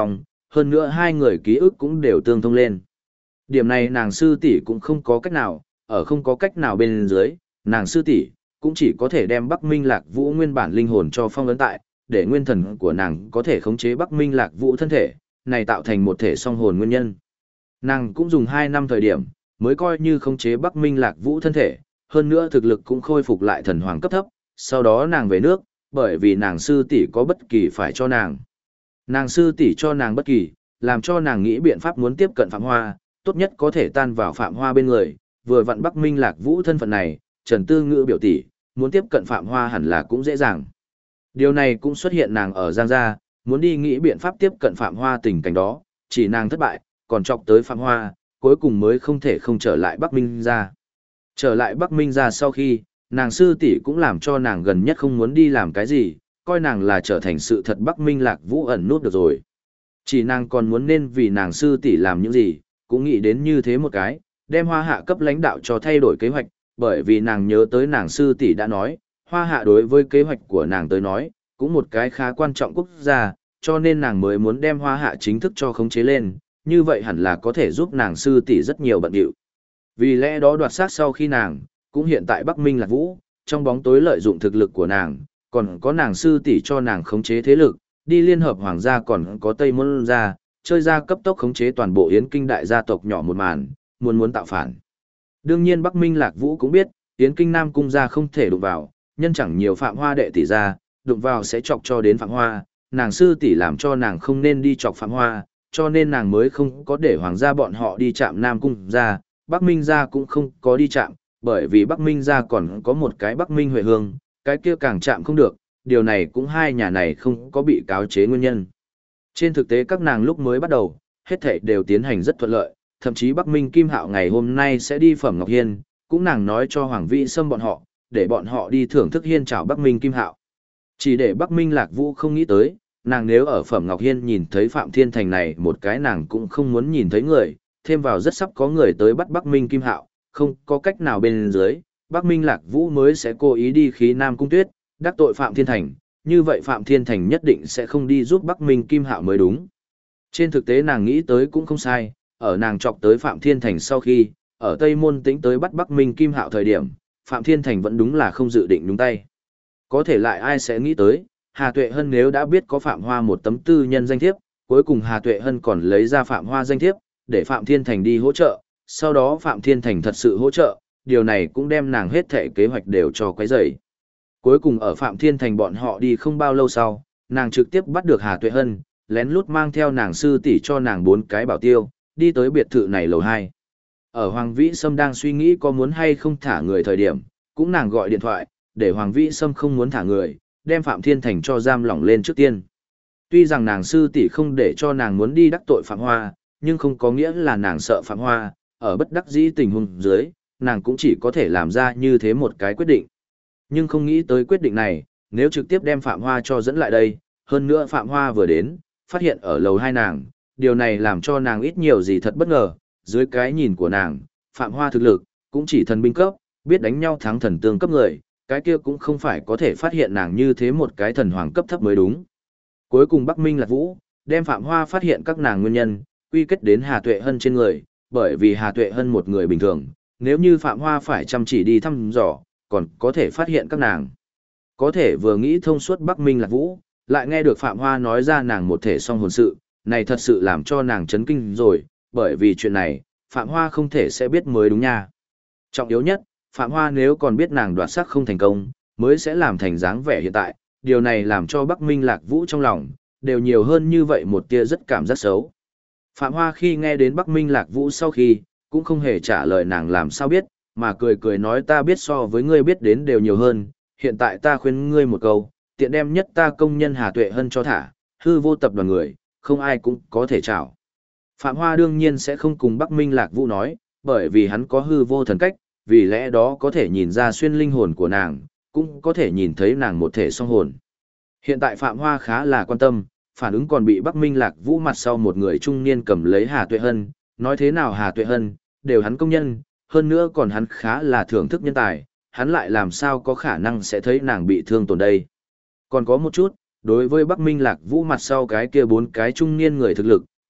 hơn nữa hai người ký ức cũng đều tương thông lên. Điểm này nàng sư tỷ cũng không có cách nào, ở không có cách nào bên dưới, nàng sư tỷ cũng chỉ có thể đem Bắc Minh Lạc Vũ nguyên bản linh hồn cho phong ấn tại, để nguyên thần của nàng có thể khống chế Bắc Minh Lạc Vũ thân thể, này tạo thành một thể song hồn nguyên nhân. Nàng cũng dùng 2 năm thời điểm, mới coi như khống chế Bắc Minh Lạc Vũ thân thể, hơn nữa thực lực cũng khôi phục lại thần hoàng cấp thấp, sau đó nàng về nước, bởi vì nàng sư tỷ có bất kỳ phải cho nàng. Nàng sư tỷ cho nàng bất kỳ, làm cho nàng nghĩ biện pháp muốn tiếp cận Phạm Hoa, tốt nhất có thể tan vào Phạm Hoa bên người, vừa vặn Bắc Minh Lạc Vũ thân phận này, Trần Tư Ngữ biểu tỷ, muốn tiếp cận Phạm Hoa hẳn là cũng dễ dàng. Điều này cũng xuất hiện nàng ở Giang Gia, muốn đi nghĩ biện pháp tiếp cận Phạm Hoa tình cảnh đó, chỉ nàng thất bại, còn chọc tới Phạm Hoa, cuối cùng mới không thể không trở lại Bắc Minh Gia. Trở lại Bắc Minh Gia sau khi, nàng sư tỷ cũng làm cho nàng gần nhất không muốn đi làm cái gì, coi nàng là trở thành sự thật Bắc Minh Lạc Vũ ẩn nút được rồi. Chỉ nàng còn muốn nên vì nàng sư tỷ làm những gì, cũng nghĩ đến như thế một cái, đem Hoa Hạ cấp lãnh đạo cho thay đổi kế hoạch, bởi vì nàng nhớ tới nàng sư tỷ đã nói, Hoa Hạ đối với kế hoạch của nàng tới nói, cũng một cái khá quan trọng quốc gia, cho nên nàng mới muốn đem Hoa Hạ chính thức cho khống chế lên, như vậy hẳn là có thể giúp nàng sư tỷ rất nhiều bận điệu. Vì lẽ đó đoạt sát sau khi nàng, cũng hiện tại Bắc Minh Lạc Vũ, trong bóng tối lợi dụng thực lực của nàng, còn có nàng sư tỷ cho nàng khống chế thế lực, đi liên hợp hoàng gia còn có Tây Môn gia, chơi ra cấp tốc khống chế toàn bộ Yến Kinh đại gia tộc nhỏ một màn, muốn tạo phản. Đương nhiên Bắc Minh Lạc Vũ cũng biết, Yến Kinh Nam cung gia không thể đụng vào, nhân chẳng nhiều Phạm Hoa đệ tỷ gia, đụng vào sẽ chọc cho đến Phạm Hoa, nàng sư tỷ làm cho nàng không nên đi chọc Phạm Hoa, cho nên nàng mới không có để hoàng gia bọn họ đi chạm Nam cung gia, Bắc Minh gia cũng không có đi chạm, bởi vì Bắc Minh gia còn có một cái Bắc Minh Huệ Hương, cái kia càng chạm không được, điều này cũng hai nhà này không có bị cáo chế nguyên nhân. Trên thực tế các nàng lúc mới bắt đầu, hết thảy đều tiến hành rất thuận lợi, thậm chí Bắc Minh Kim Hạo ngày hôm nay sẽ đi Phẩm Ngọc Hiên, cũng nàng nói cho Hoàng Vĩ Sâm bọn họ, để bọn họ đi thưởng thức hiên chào Bắc Minh Kim Hạo. Chỉ để Bắc Minh Lạc Vũ không nghĩ tới, nàng nếu ở Phẩm Ngọc Hiên nhìn thấy Phạm Thiên Thành này một cái nàng cũng không muốn nhìn thấy người, thêm vào rất sắp có người tới bắt Bắc Minh Kim Hạo, không có cách nào bên dưới, Bắc Minh Lạc Vũ mới sẽ cố ý đi khí Nam Cung Tuyết, đắc tội Phạm Thiên Thành, như vậy Phạm Thiên Thành nhất định sẽ không đi giúp Bắc Minh Kim Hạo mới đúng. Trên thực tế nàng nghĩ tới cũng không sai, ở nàng chọc tới Phạm Thiên Thành sau khi, ở Tây Môn Tĩnh tới bắt Bắc Minh Kim Hạo thời điểm, Phạm Thiên Thành vẫn đúng là không dự định đúng tay. Có thể lại ai sẽ nghĩ tới, Hà Tuệ Hân nếu đã biết có Phạm Hoa một tấm tư nhân danh thiếp, cuối cùng Hà Tuệ Hân còn lấy ra Phạm Hoa danh thiếp, để Phạm Thiên Thành đi hỗ trợ, sau đó Phạm Thiên Thành thật sự hỗ trợ, điều này cũng đem nàng hết thảy kế hoạch đều cho quấy rầy. Cuối cùng ở Phạm Thiên Thành bọn họ đi không bao lâu sau, nàng trực tiếp bắt được Hà Tuệ Hân, lén lút mang theo nàng sư tỷ cho nàng 4 cái bảo tiêu, đi tới biệt thự này lầu 2. Ở Hoàng Vĩ Sâm đang suy nghĩ có muốn hay không thả người thời điểm, cũng nàng gọi điện thoại, để Hoàng Vĩ Sâm không muốn thả người, đem Phạm Thiên Thành cho giam lỏng lên trước tiên. Tuy rằng nàng sư tỷ không để cho nàng muốn đi đắc tội Phạm Hoa, nhưng không có nghĩa là nàng sợ Phạm Hoa, ở bất đắc dĩ tình huống dưới, nàng cũng chỉ có thể làm ra như thế một cái quyết định. Nhưng không nghĩ tới quyết định này, nếu trực tiếp đem Phạm Hoa cho dẫn lại đây, hơn nữa Phạm Hoa vừa đến, phát hiện ở lầu 2 nàng, điều này làm cho nàng ít nhiều gì thật bất ngờ, dưới cái nhìn của nàng, Phạm Hoa thực lực, cũng chỉ thần binh cấp, biết đánh nhau thắng thần tương cấp người, cái kia cũng không phải có thể phát hiện nàng như thế một cái thần hoàng cấp thấp mới đúng. Cuối cùng Bắc Minh Lạc Vũ, đem Phạm Hoa phát hiện các nàng nguyên nhân, quy kết đến Hà Tuệ Hân trên người, bởi vì Hà Tuệ Hân một người bình thường, nếu như Phạm Hoa phải chăm chỉ đi thăm dò, còn có thể phát hiện các nàng. Có thể vừa nghĩ thông suốt Bắc Minh Lạc Vũ, lại nghe được Phạm Hoa nói ra nàng một thể song hồn sự, này thật sự làm cho nàng chấn kinh rồi, bởi vì chuyện này, Phạm Hoa không thể sẽ biết mới đúng nha. Trọng yếu nhất, Phạm Hoa nếu còn biết nàng đoạt sắc không thành công, mới sẽ làm thành dáng vẻ hiện tại, điều này làm cho Bắc Minh Lạc Vũ trong lòng, đều nhiều hơn như vậy một tia rất cảm giác xấu. Phạm Hoa khi nghe đến Bắc Minh Lạc Vũ sau khi, cũng không hề trả lời nàng làm sao biết, mà cười cười nói ta biết so với ngươi biết đến đều nhiều hơn, hiện tại ta khuyên ngươi một câu, tiện đem nhất ta công nhân Hà Tuệ Hân cho thả, hư vô tập đoàn người, không ai cũng có thể chảo. Phạm Hoa đương nhiên sẽ không cùng Bắc Minh Lạc Vũ nói, bởi vì hắn có hư vô thần cách, vì lẽ đó có thể nhìn ra xuyên linh hồn của nàng, cũng có thể nhìn thấy nàng một thể song hồn. Hiện tại Phạm Hoa khá là quan tâm, phản ứng còn bị Bắc Minh Lạc Vũ mặt sau một người trung niên cầm lấy Hà Tuệ Hân, nói thế nào Hà Tuệ Hân, đều hắn công nhân, hơn nữa còn hắn khá là thưởng thức nhân tài, hắn lại làm sao có khả năng sẽ thấy nàng bị thương tổn đây. Còn có một chút, đối với Bắc Minh Lạc Vũ mặt sau cái kia 4 cái trung niên người thực lực,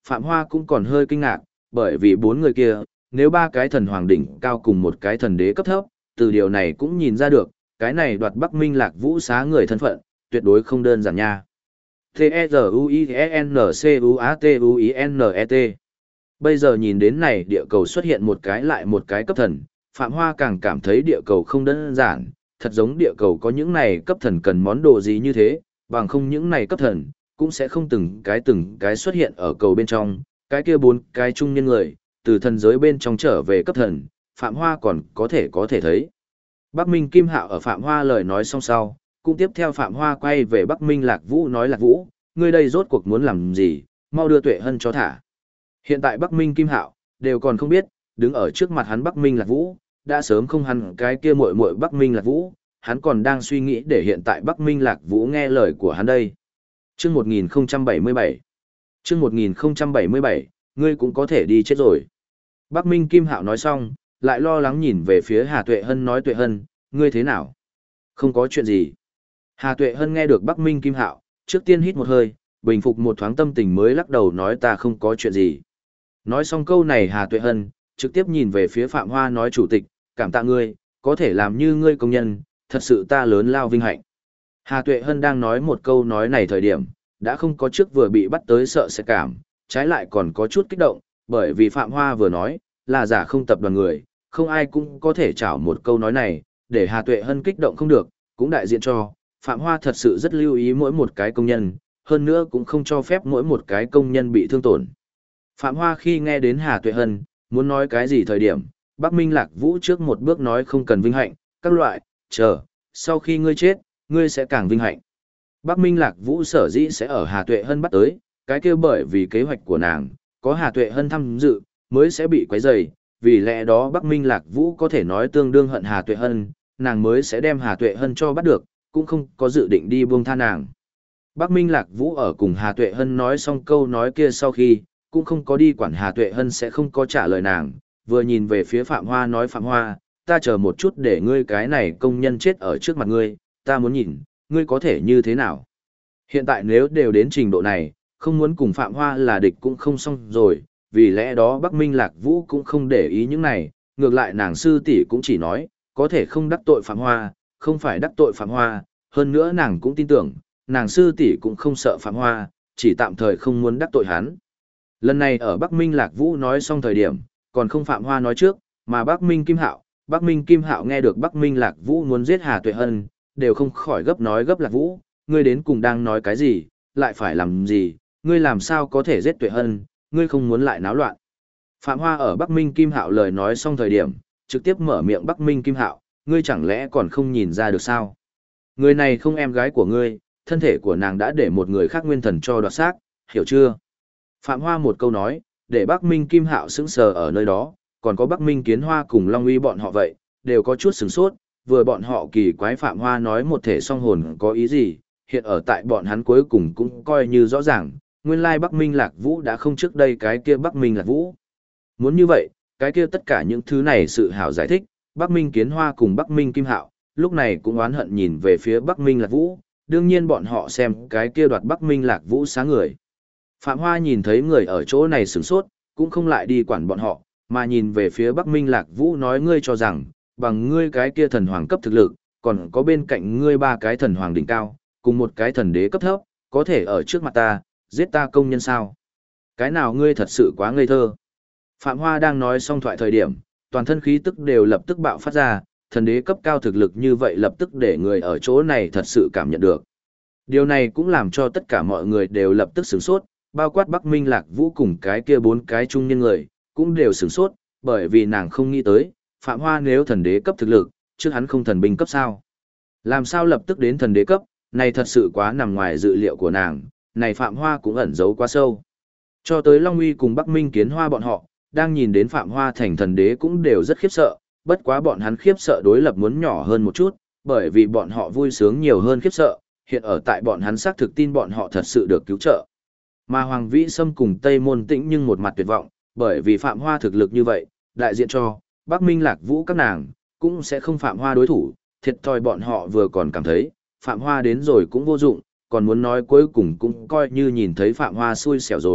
Phạm Hoa cũng còn hơi kinh ngạc, bởi vì bốn người kia, nếu ba cái thần hoàng đỉnh cao cùng một cái thần đế cấp thấp, từ điều này cũng nhìn ra được, cái này đoạt Bắc Minh Lạc Vũ xá người thân phận, tuyệt đối không đơn giản nha. T-E-Z-U-I-N-C-U-A-T-U-I-N-E-T. Bây giờ nhìn đến này địa cầu xuất hiện một cái lại một cái cấp thần, Phạm Hoa càng cảm thấy địa cầu không đơn giản, thật giống địa cầu có những này cấp thần cần món đồ gì như thế, bằng không những này cấp thần, cũng sẽ không từng cái xuất hiện ở cầu bên trong, cái kia bốn cái trung niên người, từ thần giới bên trong trở về cấp thần, Phạm Hoa còn có thể thấy. Bắc Minh Kim Hạo ở Phạm Hoa lời nói xong sau, cũng tiếp theo Phạm Hoa quay về Bắc Minh Lạc Vũ nói Lạc Vũ, ngươi đây rốt cuộc muốn làm gì, mau đưa Tuệ Hân cho thả. Hiện tại Bắc Minh Kim Hạo đều còn không biết, đứng ở trước mặt hắn Bắc Minh Lạc Vũ, đã sớm không hắn cái kia muội muội Bắc Minh Lạc Vũ, hắn còn đang suy nghĩ để hiện tại Bắc Minh Lạc Vũ nghe lời của hắn đây. Chương 1077. Chương 1077, ngươi cũng có thể đi chết rồi. Bắc Minh Kim Hạo nói xong, lại lo lắng nhìn về phía Hà Tuệ Hân nói Tuệ Hân, ngươi thế nào? Không có chuyện gì. Hà Tuệ Hân nghe được Bắc Minh Kim Hạo, trước tiên hít một hơi, bình phục một thoáng tâm tình mới lắc đầu nói ta không có chuyện gì. Nói xong câu này Hà Tuệ Hân, trực tiếp nhìn về phía Phạm Hoa nói chủ tịch, cảm tạ ngươi, có thể làm như ngươi công nhân, thật sự ta lớn lao vinh hạnh. Hà Tuệ Hân đang nói một câu nói này thời điểm, đã không có trước vừa bị bắt tới sợ sẽ cảm, trái lại còn có chút kích động, bởi vì Phạm Hoa vừa nói, là giả không tập đoàn người, không ai cũng có thể trảo một câu nói này, để Hà Tuệ Hân kích động không được, cũng đại diện cho, Phạm Hoa thật sự rất lưu ý mỗi một cái công nhân, hơn nữa cũng không cho phép mỗi một cái công nhân bị thương tổn. Phạm Hoa khi nghe đến Hà Tuệ Hân, muốn nói cái gì thời điểm, Bắc Minh Lạc Vũ trước một bước nói không cần vinh hạnh, các loại, chờ, sau khi ngươi chết, ngươi sẽ càng vinh hạnh. Bắc Minh Lạc Vũ sở dĩ sẽ ở Hà Tuệ Hân bắt tới, cái kia bởi vì kế hoạch của nàng, có Hà Tuệ Hân tham dự, mới sẽ bị quấy rầy, vì lẽ đó Bắc Minh Lạc Vũ có thể nói tương đương hận Hà Tuệ Hân, nàng mới sẽ đem Hà Tuệ Hân cho bắt được, cũng không có dự định đi buông tha nàng. Bắc Minh Lạc Vũ ở cùng Hà Tuệ Hân nói xong câu nói kia sau khi, cũng không có đi quản Hà Tuệ Hân sẽ không có trả lời nàng, vừa nhìn về phía Phạm Hoa nói Phạm Hoa, ta chờ một chút để ngươi cái này công nhân chết ở trước mặt ngươi, ta muốn nhìn, ngươi có thể như thế nào. Hiện tại nếu đều đến trình độ này, không muốn cùng Phạm Hoa là địch cũng không xong rồi, vì lẽ đó Bắc Minh Lạc Vũ cũng không để ý những này, ngược lại nàng sư tỷ cũng chỉ nói, có thể không đắc tội Phạm Hoa, không phải đắc tội Phạm Hoa, hơn nữa nàng cũng tin tưởng, nàng sư tỷ cũng không sợ Phạm Hoa, chỉ tạm thời không muốn đắc tội hắn. Lần này ở Bắc Minh Lạc Vũ nói xong thời điểm, còn không Phạm Hoa nói trước, mà Bắc Minh Kim Hạo nghe được Bắc Minh Lạc Vũ muốn giết Hà Tuệ Hân, đều không khỏi gấp nói gấp Lạc Vũ, ngươi đến cùng đang nói cái gì, lại phải làm gì, ngươi làm sao có thể giết Tuệ Hân, ngươi không muốn lại náo loạn. Phạm Hoa ở Bắc Minh Kim Hạo lời nói xong thời điểm, trực tiếp mở miệng Bắc Minh Kim Hạo, ngươi chẳng lẽ còn không nhìn ra được sao? Người này không em gái của ngươi, thân thể của nàng đã để một người khác nguyên thần cho đoạt xác, hiểu chưa? Phạm Hoa một câu nói, để Bắc Minh Kim Hạo sững sờ ở nơi đó, còn có Bắc Minh Kiến Hoa cùng Long Uy bọn họ vậy, đều có chút sửng sốt, vừa bọn họ kỳ quái Phạm Hoa nói một thể song hồn có ý gì, hiện ở tại bọn hắn cuối cùng cũng coi như rõ ràng, nguyên lai Bắc Minh Lạc Vũ đã không trước đây cái kia Bắc Minh Lạc Vũ. Muốn như vậy, cái kia tất cả những thứ này sự hảo giải thích, Bắc Minh Kiến Hoa cùng Bắc Minh Kim Hạo, lúc này cũng oán hận nhìn về phía Bắc Minh Lạc Vũ, đương nhiên bọn họ xem cái kia đoạt Bắc Minh Lạc Vũ sáng người. Phạm Hoa nhìn thấy người ở chỗ này sửng sốt, cũng không lại đi quản bọn họ, mà nhìn về phía Bắc Minh Lạc Vũ nói ngươi cho rằng, bằng ngươi cái kia thần hoàng cấp thực lực, còn có bên cạnh ngươi ba cái thần hoàng đỉnh cao, cùng một cái thần đế cấp thấp, có thể ở trước mặt ta, giết ta công nhân sao? Cái nào ngươi thật sự quá ngây thơ. Phạm Hoa đang nói xong thoại thời điểm, toàn thân khí tức đều lập tức bạo phát ra, thần đế cấp cao thực lực như vậy lập tức để người ở chỗ này thật sự cảm nhận được. Điều này cũng làm cho tất cả mọi người đều lập tức sửng sốt, bao quát Bắc Minh Lạc Vũ cùng cái kia bốn cái trung niên người, cũng đều sửng sốt, bởi vì nàng không nghĩ tới, Phạm Hoa nếu thần đế cấp thực lực, trước hắn không thần binh cấp sao. Làm sao lập tức đến thần đế cấp, này thật sự quá nằm ngoài dự liệu của nàng, này Phạm Hoa cũng ẩn giấu quá sâu. Cho tới Long Uy cùng Bắc Minh Kiến Hoa bọn họ, đang nhìn đến Phạm Hoa thành thần đế cũng đều rất khiếp sợ, bất quá bọn hắn khiếp sợ đối lập muốn nhỏ hơn một chút, bởi vì bọn họ vui sướng nhiều hơn khiếp sợ, hiện ở tại bọn hắn xác thực tin bọn họ thật sự được cứu trợ. Mà Hoàng Vĩ Sâm cùng Tây Môn Tĩnh nhưng một mặt tuyệt vọng, bởi vì Phạm Hoa thực lực như vậy, đại diện cho Bắc Minh Lạc Vũ các nàng, cũng sẽ không Phạm Hoa đối thủ, thiệt thòi bọn họ vừa còn cảm thấy, Phạm Hoa đến rồi cũng vô dụng, còn muốn nói cuối cùng cũng coi như nhìn thấy Phạm Hoa xui xẻo rồi,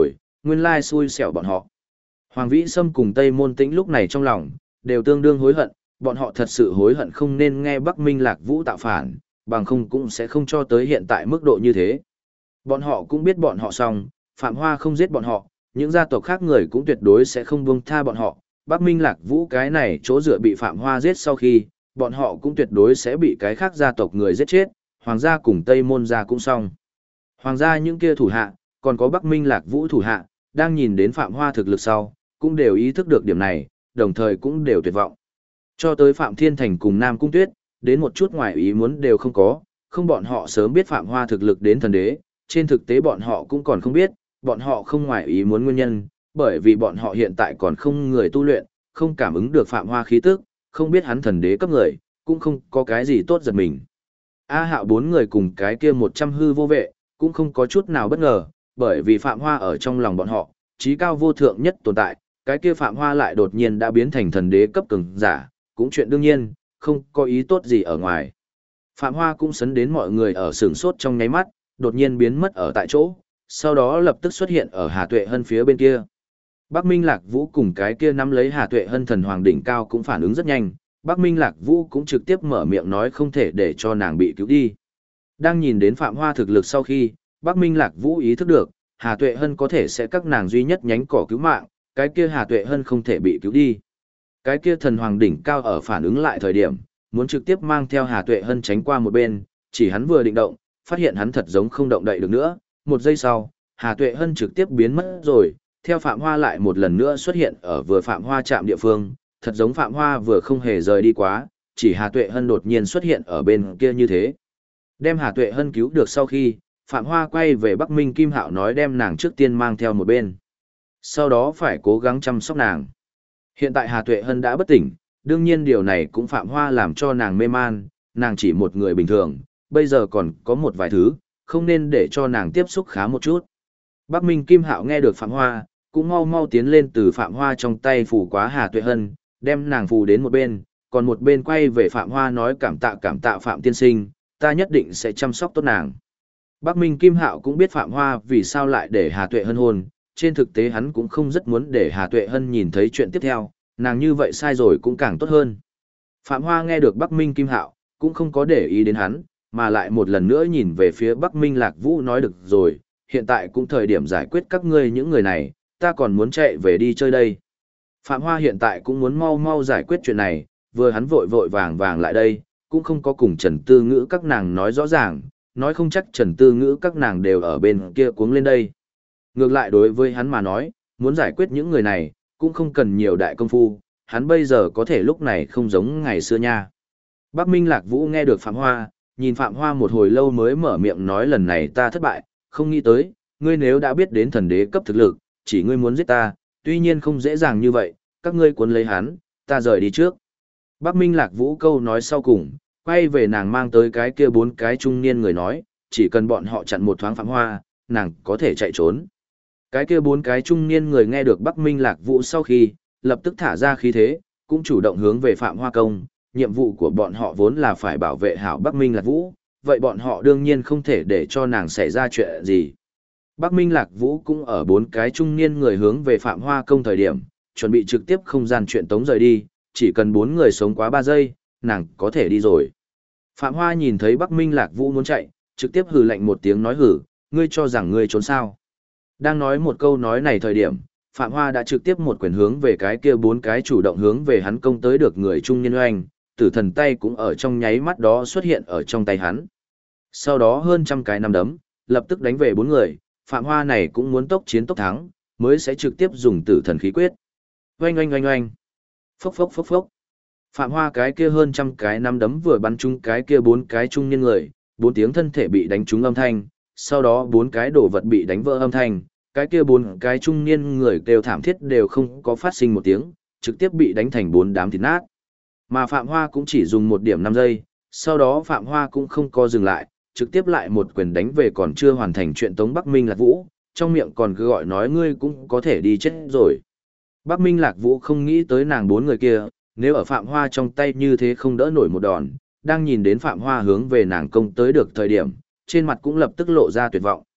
nguyên lai xui xẻo bọn họ. Hoàng Vĩ Sâm cùng Tây Môn Tĩnh lúc này trong lòng, đều tương đương hối hận, bọn họ thật sự hối hận không nên nghe Bắc Minh Lạc Vũ tạo phản, bằng không cũng sẽ không cho tới hiện tại mức độ như thế. Bọn họ cũng biết bọn họ xong, Phạm Hoa không giết bọn họ, những gia tộc khác người cũng tuyệt đối sẽ không buông tha bọn họ. Bắc Minh Lạc Vũ cái này chỗ dựa bị Phạm Hoa giết sau khi, bọn họ cũng tuyệt đối sẽ bị cái khác gia tộc người giết chết, Hoàng gia cùng Tây Môn gia cũng xong. Hoàng gia những kia thủ hạ, còn có Bắc Minh Lạc Vũ thủ hạ, đang nhìn đến Phạm Hoa thực lực sau, cũng đều ý thức được điểm này, đồng thời cũng đều tuyệt vọng. Cho tới Phạm Thiên Thành cùng Nam Cung Tuyết, đến một chút ngoài ý muốn đều không có, không bọn họ sớm biết Phạm Hoa thực lực đến thần đế, trên thực tế bọn họ cũng còn không biết, bọn họ không ngoài ý muốn nguyên nhân, bởi vì bọn họ hiện tại còn không người tu luyện, không cảm ứng được Phạm Hoa khí tức, không biết hắn thần đế cấp người, cũng không có cái gì tốt giật mình. A Hạo bốn người cùng cái kia 100 hư vô vệ, cũng không có chút nào bất ngờ, bởi vì Phạm Hoa ở trong lòng bọn họ, trí cao vô thượng nhất tồn tại, cái kia Phạm Hoa lại đột nhiên đã biến thành thần đế cấp cường giả, cũng chuyện đương nhiên, không có ý tốt gì ở ngoài. Phạm Hoa cũng sấn đến mọi người ở sửng sốt trong nháy mắt, đột nhiên biến mất ở tại chỗ, sau đó lập tức xuất hiện ở Hà Tuệ Hân phía bên kia. Bắc Minh Lạc Vũ cùng cái kia nắm lấy Hà Tuệ Hân thần hoàng đỉnh cao cũng phản ứng rất nhanh, Bắc Minh Lạc Vũ cũng trực tiếp mở miệng nói không thể để cho nàng bị cứu đi. Đang nhìn đến Phạm Hoa thực lực sau khi, Bắc Minh Lạc Vũ ý thức được, Hà Tuệ Hân có thể sẽ các nàng duy nhất nhánh cỏ cứu mạng, cái kia Hà Tuệ Hân không thể bị cứu đi. Cái kia thần hoàng đỉnh cao ở phản ứng lại thời điểm, muốn trực tiếp mang theo Hà Tuệ Hân tránh qua một bên, chỉ hắn vừa định động, phát hiện hắn thật giống không động đậy được nữa, một giây sau, Hà Tuệ Hân trực tiếp biến mất rồi, theo Phạm Hoa lại một lần nữa xuất hiện ở vừa Phạm Hoa chạm địa phương, thật giống Phạm Hoa vừa không hề rời đi quá, chỉ Hà Tuệ Hân đột nhiên xuất hiện ở bên kia như thế. Đem Hà Tuệ Hân cứu được sau khi, Phạm Hoa quay về Bắc Minh Kim Hạo nói đem nàng trước tiên mang theo một bên. Sau đó phải cố gắng chăm sóc nàng. Hiện tại Hà Tuệ Hân đã bất tỉnh, đương nhiên điều này cũng Phạm Hoa làm cho nàng mê man, nàng chỉ một người bình thường, bây giờ còn có một vài thứ, không nên để cho nàng tiếp xúc khá một chút. Bắc Minh Kim Hạo nghe được Phạm Hoa, cũng mau mau tiến lên từ Phạm Hoa trong tay phủ quá Hà Tuệ Hân, đem nàng phù đến một bên, còn một bên quay về Phạm Hoa nói cảm tạ Phạm tiên sinh, ta nhất định sẽ chăm sóc tốt nàng. Bắc Minh Kim Hạo cũng biết Phạm Hoa vì sao lại để Hà Tuệ Hân hôn, trên thực tế hắn cũng không rất muốn để Hà Tuệ Hân nhìn thấy chuyện tiếp theo, nàng như vậy sai rồi cũng càng tốt hơn. Phạm Hoa nghe được Bắc Minh Kim Hạo, cũng không có để ý đến hắn, mà lại một lần nữa nhìn về phía Bắc Minh Lạc Vũ nói được rồi, hiện tại cũng thời điểm giải quyết các ngươi những người này, ta còn muốn chạy về đi chơi đây. Phạm Hoa hiện tại cũng muốn mau mau giải quyết chuyện này, vừa hắn vội vội vàng vàng lại đây, cũng không có cùng Trần Tư Ngữ các nàng nói rõ ràng, nói không chắc Trần Tư Ngữ các nàng đều ở bên kia cuống lên đây. Ngược lại đối với hắn mà nói, muốn giải quyết những người này, cũng không cần nhiều đại công phu, hắn bây giờ có thể lúc này không giống ngày xưa nha. Bắc Minh Lạc Vũ nghe được Phạm Hoa, nhìn Phạm Hoa một hồi lâu mới mở miệng nói lần này ta thất bại, không nghĩ tới, ngươi nếu đã biết đến thần đế cấp thực lực, chỉ ngươi muốn giết ta, tuy nhiên không dễ dàng như vậy, các ngươi cuốn lấy hắn, ta rời đi trước. Bắc Minh Lạc Vũ câu nói sau cùng, quay về nàng mang tới cái kia 4 cái trung niên người nói, chỉ cần bọn họ chặn một thoáng Phạm Hoa, nàng có thể chạy trốn. Cái kia 4 cái trung niên người nghe được Bắc Minh Lạc Vũ sau khi, lập tức thả ra khí thế, cũng chủ động hướng về Phạm Hoa công, nhiệm vụ của bọn họ vốn là phải bảo vệ hảo Bắc Minh Lạc Vũ, vậy bọn họ đương nhiên không thể để cho nàng xảy ra chuyện gì. Bắc Minh Lạc Vũ cũng ở 4 cái trung niên người hướng về Phạm Hoa công thời điểm, chuẩn bị trực tiếp không gian chuyện tống rời đi, chỉ cần 4 người sống quá 3 giây, nàng có thể đi rồi. Phạm Hoa nhìn thấy Bắc Minh Lạc Vũ muốn chạy, trực tiếp hừ lạnh một tiếng nói hử, ngươi cho rằng ngươi trốn sao. Đang nói một câu nói này thời điểm, Phạm Hoa đã trực tiếp một quyền hướng về cái kia 4 cái chủ động hướng về hắn công tới được người trung niên oanh, tử thần tay cũng ở trong nháy mắt đó xuất hiện ở trong tay hắn. Sau đó hơn trăm cái nắm đấm, lập tức đánh về 4 người, Phạm Hoa này cũng muốn tốc chiến tốc thắng, mới sẽ trực tiếp dùng tử thần khí quyết. Oanh oanh oanh oanh. Phốc phốc phốc phốc. Phạm Hoa cái kia hơn trăm cái nắm đấm vừa bắn trúng cái kia 4 cái trung niên người, 4 tiếng thân thể bị đánh trúng âm thanh, sau đó 4 cái đồ vật bị đánh vỡ âm thanh, cái kia 4 cái trung niên người kêu thảm thiết đều không có phát sinh một tiếng, trực tiếp bị đánh thành 4 đám thịt nát. Mà Phạm Hoa cũng chỉ dùng 1 điểm 5 giây, sau đó Phạm Hoa cũng không có dừng lại, trực tiếp lại một quyền đánh về còn chưa hoàn thành chuyện tống Bắc Minh Lạc Vũ, trong miệng còn cứ gọi nói ngươi cũng có thể đi chết rồi. Bắc Minh Lạc Vũ không nghĩ tới nàng 4 người kia, nếu ở Phạm Hoa trong tay như thế không đỡ nổi một đòn, đang nhìn đến Phạm Hoa hướng về nàng công tới được thời điểm, trên mặt cũng lập tức lộ ra tuyệt vọng.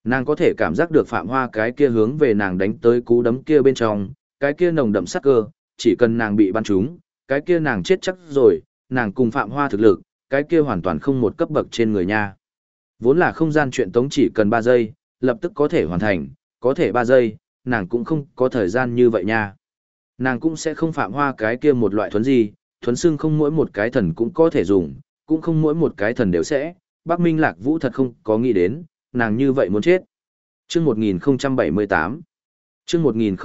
Nàng có thể cảm giác được Phạm Hoa cái kia hướng về nàng đánh tới cú đấm kia bên trong, cái kia nồng đậm sắc cơ, chỉ cần nàng bị bắn trúng, cái kia nàng chết chắc rồi, nàng cùng Phạm Hoa thực lực, cái kia hoàn toàn không một cấp bậc trên người nha. Vốn là không gian chuyện tống chỉ cần 3 giây, lập tức có thể hoàn thành, có thể 3 giây, nàng cũng không có thời gian như vậy nha. Nàng cũng sẽ không Phạm Hoa cái kia một loại thuấn gì, thuấn xưng không mỗi một cái thần cũng có thể dùng, cũng không mỗi một cái thần đều sẽ, Bắc Minh Lạc Vũ thật không có nghĩ đến, nàng như vậy muốn chết. Chương 1078 Chương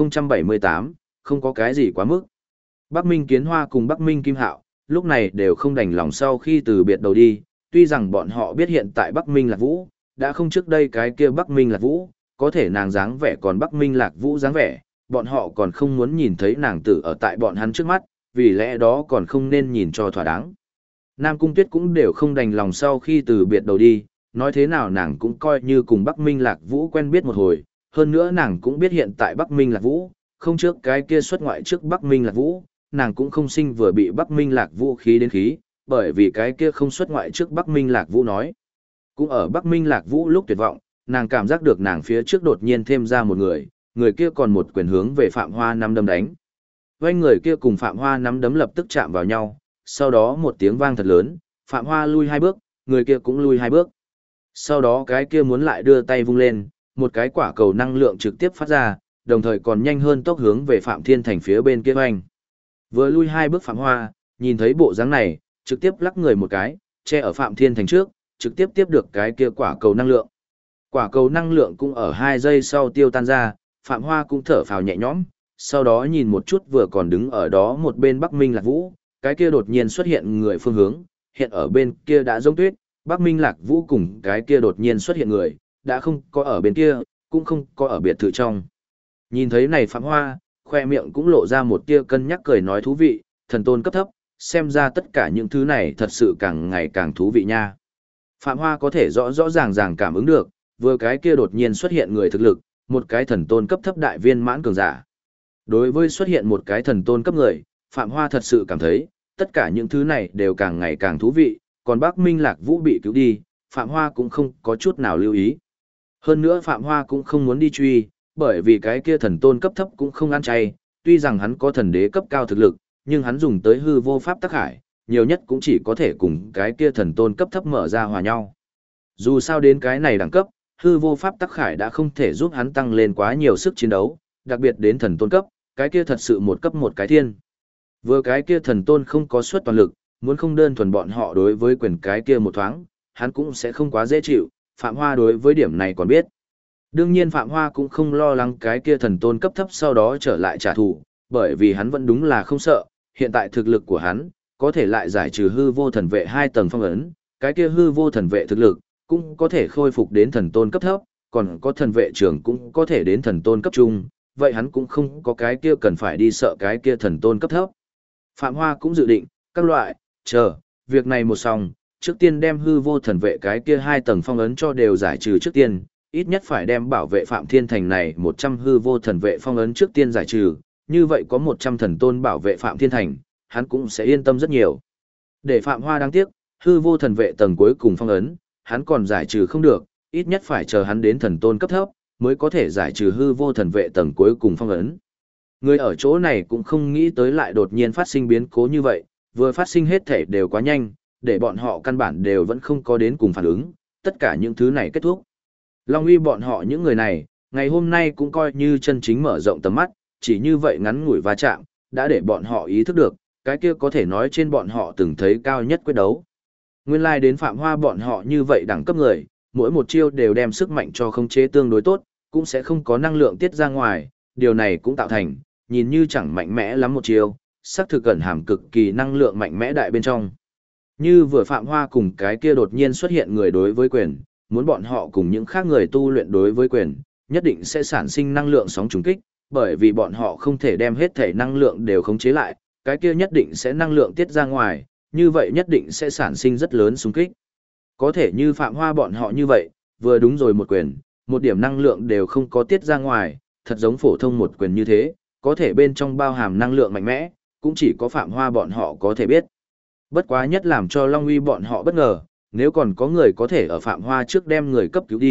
1078, không có cái gì quá mức. Bắc Minh Kiến Hoa cùng Bắc Minh Kim Hạo, lúc này đều không đành lòng sau khi từ biệt đầu đi, tuy rằng bọn họ biết hiện tại Bắc Minh Lạc Vũ, đã không trước đây cái kia Bắc Minh Lạc Vũ, có thể nàng dáng vẻ còn Bắc Minh Lạc Vũ dáng vẻ, bọn họ còn không muốn nhìn thấy nàng tử ở tại bọn hắn trước mắt, vì lẽ đó còn không nên nhìn cho thỏa đáng. Nam Cung Tuyết cũng đều không đành lòng sau khi từ biệt đầu đi, nói thế nào nàng cũng coi như cùng Bắc Minh Lạc Vũ quen biết một hồi, hơn nữa nàng cũng biết hiện tại Bắc Minh Lạc Vũ, không trước cái kia xuất ngoại trước Bắc Minh Lạc Vũ, nàng cũng không sinh vừa bị Bắc Minh Lạc Vũ khí đến khí, bởi vì cái kia không xuất ngoại trước Bắc Minh Lạc Vũ nói. Cũng ở Bắc Minh Lạc Vũ lúc tuyệt vọng, nàng cảm giác được nàng phía trước đột nhiên thêm ra một người, người kia còn một quyền hướng về Phạm Hoa nắm đấm đánh. Vành người kia cùng Phạm Hoa nắm đấm lập tức chạm vào nhau, sau đó một tiếng vang thật lớn, Phạm Hoa lui 2 bước, người kia cũng lui 2 bước. Sau đó cái kia muốn lại đưa tay vung lên, một cái quả cầu năng lượng trực tiếp phát ra, đồng thời còn nhanh hơn tốc hướng về Phạm Thiên Thành phía bên kia hoành. Vừa lui 2 bước Phạm Hoa, nhìn thấy bộ dáng này, trực tiếp lắc người một cái, che ở Phạm Thiên Thành trước, trực tiếp tiếp được cái kia quả cầu năng lượng. Quả cầu năng lượng cũng ở 2 giây sau tiêu tan ra, Phạm Hoa cũng thở phào nhẹ nhõm, sau đó nhìn một chút vừa còn đứng ở đó một bên Bắc Minh Lạc Vũ, cái kia đột nhiên xuất hiện người phương hướng, hiện ở bên kia đã giống tuyết, Bắc Minh Lạc Vũ cùng cái kia đột nhiên xuất hiện người, đã không có ở bên kia, cũng không có ở biệt thự trong. Nhìn thấy này Phạm Hoa, khoe miệng cũng lộ ra một tia cân nhắc cười nói thú vị, thần tôn cấp thấp, xem ra tất cả những thứ này thật sự càng ngày càng thú vị nha. Phạm Hoa có thể rõ rõ ràng ràng cảm ứng được, vừa cái kia đột nhiên xuất hiện người thực lực, một cái thần tôn cấp thấp đại viên mãn cường giả. Đối với xuất hiện một cái thần tôn cấp người, Phạm Hoa thật sự cảm thấy, tất cả những thứ này đều càng ngày càng thú vị, còn Bắc Minh Lạc Vũ bị cứu đi, Phạm Hoa cũng không có chút nào lưu ý. Hơn nữa Phạm Hoa cũng không muốn đi truy, bởi vì cái kia thần tôn cấp thấp cũng không ăn chay, tuy rằng hắn có thần đế cấp cao thực lực, nhưng hắn dùng tới hư vô pháp tắc hải, nhiều nhất cũng chỉ có thể cùng cái kia thần tôn cấp thấp mở ra hòa nhau. Dù sao đến cái này đẳng cấp, hư vô pháp tắc hải đã không thể giúp hắn tăng lên quá nhiều sức chiến đấu, đặc biệt đến thần tôn cấp, cái kia thật sự một cấp một cái thiên. Vừa cái kia thần tôn không có suất toàn lực, muốn không đơn thuần bọn họ đối với quyền cái kia một thoáng, hắn cũng sẽ không quá dễ chịu, Phạm Hoa đối với điểm này còn biết. Đương nhiên Phạm Hoa cũng không lo lắng cái kia thần tôn cấp thấp sau đó trở lại trả thù, bởi vì hắn vẫn đúng là không sợ, hiện tại thực lực của hắn, có thể lại giải trừ hư vô thần vệ 2 tầng phong ấn, cái kia hư vô thần vệ thực lực, cũng có thể khôi phục đến thần tôn cấp thấp, còn có thần vệ trưởng cũng có thể đến thần tôn cấp trung, vậy hắn cũng không có cái kia cần phải đi sợ cái kia thần tôn cấp thấp. Phạm Hoa cũng dự định, các loại, chờ, việc này một xong, trước tiên đem hư vô thần vệ cái kia 2 tầng phong ấn cho đều giải trừ trước tiên, ít nhất phải đem bảo vệ Phạm Thiên Thành này 100 hư vô thần vệ phong ấn trước tiên giải trừ, như vậy có 100 thần tôn bảo vệ Phạm Thiên Thành, hắn cũng sẽ yên tâm rất nhiều. Để Phạm Hoa đáng tiếc, hư vô thần vệ tầng cuối cùng phong ấn, hắn còn giải trừ không được, ít nhất phải chờ hắn đến thần tôn cấp thấp, mới có thể giải trừ hư vô thần vệ tầng cuối cùng phong ấn. Người ở chỗ này cũng không nghĩ tới lại đột nhiên phát sinh biến cố như vậy, vừa phát sinh hết thể đều quá nhanh, để bọn họ căn bản đều vẫn không có đến cùng phản ứng, tất cả những thứ này kết thúc. Long uy bọn họ những người này, ngày hôm nay cũng coi như chân chính mở rộng tầm mắt, chỉ như vậy ngắn ngủi va chạm, đã để bọn họ ý thức được, cái kia có thể nói trên bọn họ từng thấy cao nhất quyết đấu. Nguyên lai đến Phạm Hoa bọn họ như vậy đẳng cấp người, mỗi một chiêu đều đem sức mạnh cho khống chế tương đối tốt, cũng sẽ không có năng lượng tiết ra ngoài, điều này cũng tạo thành, nhìn như chẳng mạnh mẽ lắm một chiêu, xác thực cẩn hàm cực kỳ năng lượng mạnh mẽ đại bên trong. Như vừa Phạm Hoa cùng cái kia đột nhiên xuất hiện người đối với quyền, muốn bọn họ cùng những khác người tu luyện đối với quyền, nhất định sẽ sản sinh năng lượng sóng trùng kích, bởi vì bọn họ không thể đem hết thể năng lượng đều khống chế lại, cái kia nhất định sẽ năng lượng tiết ra ngoài, như vậy nhất định sẽ sản sinh rất lớn xung kích. Có thể như Phạm Hoa bọn họ như vậy, vừa đúng rồi một quyền, một điểm năng lượng đều không có tiết ra ngoài, thật giống phổ thông một quyền như thế, có thể bên trong bao hàm năng lượng mạnh mẽ, cũng chỉ có Phạm Hoa bọn họ có thể biết. Bất quá nhất làm cho Long Uy bọn họ bất ngờ, nếu còn có người có thể ở Phạm Hoa trước đem người cấp cứu đi,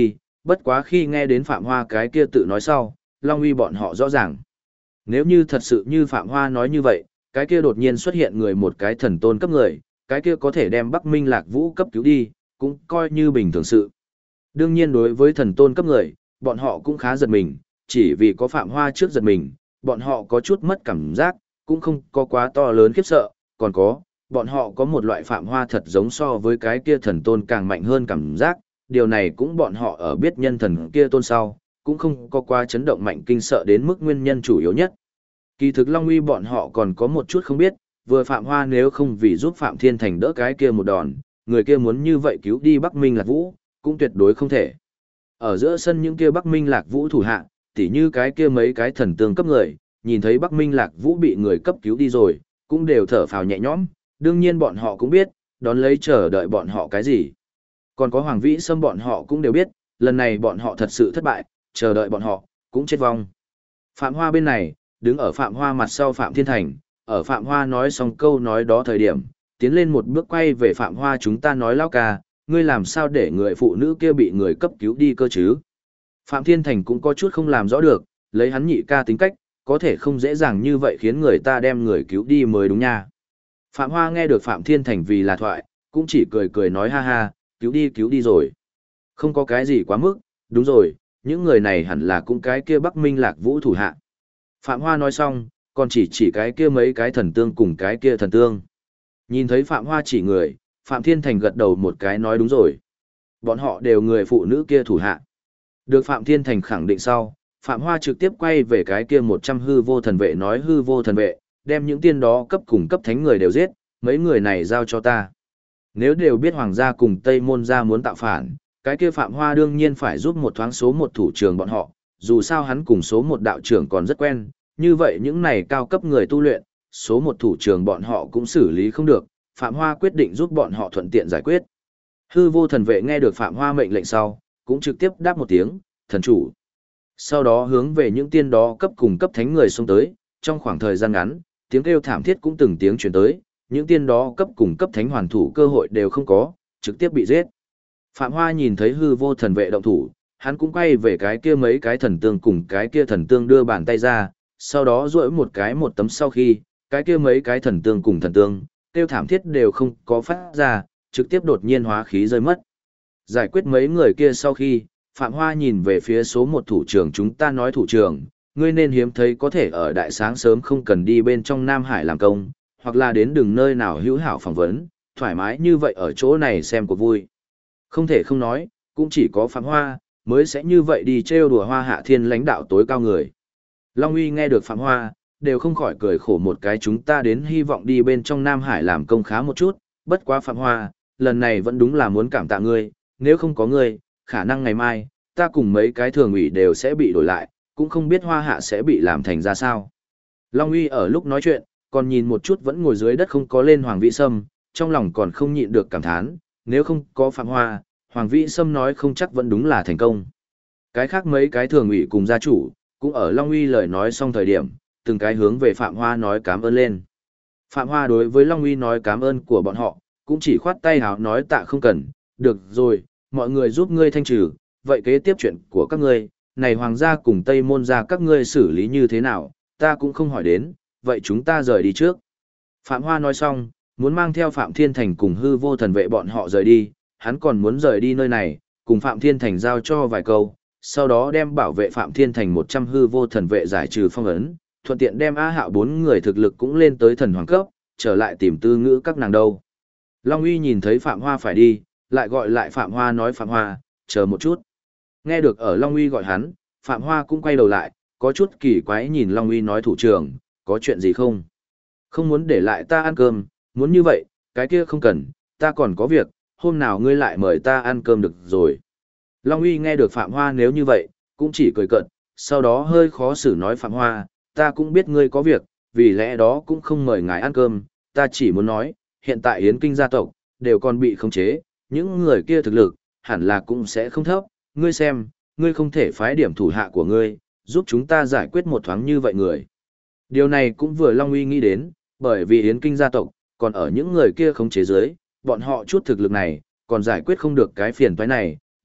bất quá khi nghe đến Phạm Hoa cái kia tự nói sau, Long Uy bọn họ rõ ràng. Nếu như thật sự như Phạm Hoa nói như vậy, cái kia đột nhiên xuất hiện người một cái thần tôn cấp người, cái kia có thể đem Bắc Minh Lạc Vũ cấp cứu đi, cũng coi như bình thường sự. Đương nhiên đối với thần tôn cấp người, bọn họ cũng khá giật mình, chỉ vì có Phạm Hoa trước giật mình, bọn họ có chút mất cảm giác, cũng không có quá to lớn khiếp sợ, còn có, bọn họ có một loại Phạm Hoa thật giống so với cái kia thần tôn càng mạnh hơn cảm giác, điều này cũng bọn họ ở biết nhân thần kia tôn sau, cũng không có quá chấn động mạnh kinh sợ đến mức nguyên nhân chủ yếu nhất. Kỳ thực Long Uy bọn họ còn có một chút không biết, vừa Phạm Hoa nếu không vì giúp Phạm Thiên Thành đỡ cái kia một đòn, người kia muốn như vậy cứu đi Bắc Minh Lạc Vũ, cũng tuyệt đối không thể. Ở giữa sân những kia Bắc Minh Lạc Vũ thủ hạ, tỉ như cái kia mấy cái thần tương cấp người, nhìn thấy Bắc Minh Lạc Vũ bị người cấp cứu đi rồi, cũng đều thở phào nhẹ nhõm, đương nhiên bọn họ cũng biết, đón lấy chờ đợi bọn họ cái gì. Còn có Hoàng Vĩ Sâm bọn họ cũng đều biết, lần này bọn họ thật sự thất bại, chờ đợi bọn họ, cũng chết vong. Phạm Hoa bên này, đứng ở Phạm Hoa mặt sau Phạm Thiên Thành, ở Phạm Hoa nói xong câu nói đó thời điểm, tiến lên một bước quay về Phạm Hoa chúng ta nói lão ca, ngươi làm sao để người phụ nữ kia bị người cấp cứu đi cơ chứ? Phạm Thiên Thành cũng có chút không làm rõ được, lấy hắn nhị ca tính cách, có thể không dễ dàng như vậy khiến người ta đem người cứu đi mới đúng nha. Phạm Hoa nghe được Phạm Thiên Thành vì là thoại, cũng chỉ cười cười nói ha ha, cứu đi rồi. Không có cái gì quá mức, đúng rồi, những người này hẳn là cũng cái kia Bắc Minh Lạc Vũ thủ hạ. Phạm Hoa nói xong, còn chỉ cái kia mấy cái thần tương cùng cái kia thần tương. Nhìn thấy Phạm Hoa chỉ người, Phạm Thiên Thành gật đầu một cái nói đúng rồi. Bọn họ đều người phụ nữ kia thủ hạ. Được Phạm Thiên Thành khẳng định sau, Phạm Hoa trực tiếp quay về cái kia 100 hư vô thần vệ nói hư vô thần vệ, đem những tiên đó cấp cùng cấp thánh người đều giết, mấy người này giao cho ta. Nếu đều biết Hoàng gia cùng Tây Môn gia muốn tạo phản, cái kia Phạm Hoa đương nhiên phải giúp một thoáng số một thủ trưởng bọn họ, dù sao hắn cùng số một đạo trưởng còn rất quen, như vậy những này cao cấp người tu luyện, số một thủ trưởng bọn họ cũng xử lý không được, Phạm Hoa quyết định giúp bọn họ thuận tiện giải quyết. Hư vô thần vệ nghe được Phạm Hoa mệnh lệnh sau, cũng trực tiếp đáp một tiếng, thần chủ. Sau đó hướng về những tiên đó cấp cùng cấp thánh người xông tới, trong khoảng thời gian ngắn, tiếng kêu thảm thiết cũng từng tiếng truyền tới, những tiên đó cấp cùng cấp thánh hoàn thủ cơ hội đều không có, trực tiếp bị giết. Phạm Hoa nhìn thấy hư vô thần vệ động thủ, hắn cũng quay về cái kia mấy cái thần tương cùng cái kia thần tương đưa bàn tay ra, sau đó duỗi một cái một tấm sau khi, cái kia mấy cái thần tương cùng thần tương, kêu thảm thiết đều không có phát ra, trực tiếp đột nhiên hóa khí rơi mất. Giải quyết mấy người kia sau khi, Phạm Hoa nhìn về phía số một thủ trưởng chúng ta nói thủ trưởng, ngươi nên hiếm thấy có thể ở đại sáng sớm không cần đi bên trong Nam Hải làm công, hoặc là đến đường nơi nào hữu hảo phỏng vấn, thoải mái như vậy ở chỗ này xem cuộc vui. Không thể không nói, cũng chỉ có Phạm Hoa, mới sẽ như vậy đi trêu đùa Hoa Hạ Thiên lãnh đạo tối cao người. Long Uy nghe được Phạm Hoa, đều không khỏi cười khổ một cái chúng ta đến hy vọng đi bên trong Nam Hải làm công khá một chút, bất quá Phạm Hoa, lần này vẫn đúng là muốn cảm tạ ngươi, nếu không có ngươi, khả năng ngày mai, ta cùng mấy cái thường ủy đều sẽ bị đổi lại, cũng không biết Hoa Hạ sẽ bị làm thành ra sao. Long Uy ở lúc nói chuyện, còn nhìn một chút vẫn ngồi dưới đất không có lên Hoàng Vĩ Sâm, trong lòng còn không nhịn được cảm thán, nếu không có Phạm Hoa, Hoàng Vĩ Sâm nói không chắc vẫn đúng là thành công. Cái khác mấy cái thường ủy cùng gia chủ, cũng ở Long Uy lời nói xong thời điểm, từng cái hướng về Phạm Hoa nói cảm ơn lên. Phạm Hoa đối với Long Uy nói cảm ơn của bọn họ, cũng chỉ khoát tay hào nói tạ không cần, được rồi, mọi người giúp ngươi thanh trừ, vậy kế tiếp chuyện của các ngươi, này Hoàng gia cùng Tây Môn gia các ngươi xử lý như thế nào, ta cũng không hỏi đến, vậy chúng ta rời đi trước. Phạm Hoa nói xong, muốn mang theo Phạm Thiên Thành cùng hư vô thần vệ bọn họ rời đi, hắn còn muốn rời đi nơi này, cùng Phạm Thiên Thành giao cho vài câu, sau đó đem bảo vệ Phạm Thiên Thành 100 hư vô thần vệ giải trừ phong ấn, thuận tiện đem A Hạo 4 người thực lực cũng lên tới thần hoàng cấp, trở lại tìm tư ngữ các nàng đâu. Long Uy nhìn thấy Phạm Hoa phải đi, lại gọi lại Phạm Hoa nói Phạm Hoa, chờ một chút. Nghe được ở Long Uy gọi hắn, Phạm Hoa cũng quay đầu lại, có chút kỳ quái nhìn Long Uy nói thủ trưởng, có chuyện gì không? Không muốn để lại ta ăn cơm, muốn như vậy, cái kia không cần, ta còn có việc, hôm nào ngươi lại mời ta ăn cơm được rồi. Long Uy nghe được Phạm Hoa nếu như vậy, cũng chỉ cười cợt, sau đó hơi khó xử nói Phạm Hoa, ta cũng biết ngươi có việc, vì lẽ đó cũng không mời ngài ăn cơm, ta chỉ muốn nói, hiện tại Yến Kinh gia tộc, đều còn bị khống chế, những người kia thực lực, hẳn là cũng sẽ không thấp, ngươi xem, ngươi không thể phái điểm thủ hạ của ngươi, giúp chúng ta giải quyết một thoáng như vậy người. Điều này cũng vừa Long Uy nghĩ đến, bởi vì Yến Kinh gia tộc, còn ở những người kia khống chế dưới, bọn họ chút thực lực này, còn giải quyết không được cái phiền toái này,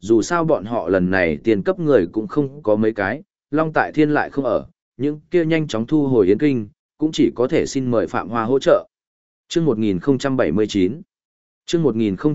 dù sao bọn họ lần này tiền cấp người cũng không có mấy cái, Long Tại Thiên lại không ở, những kia nhanh chóng thu hồi yến kinh, cũng chỉ có thể xin mời Phạm Hoa hỗ trợ. Chương 1079 Chương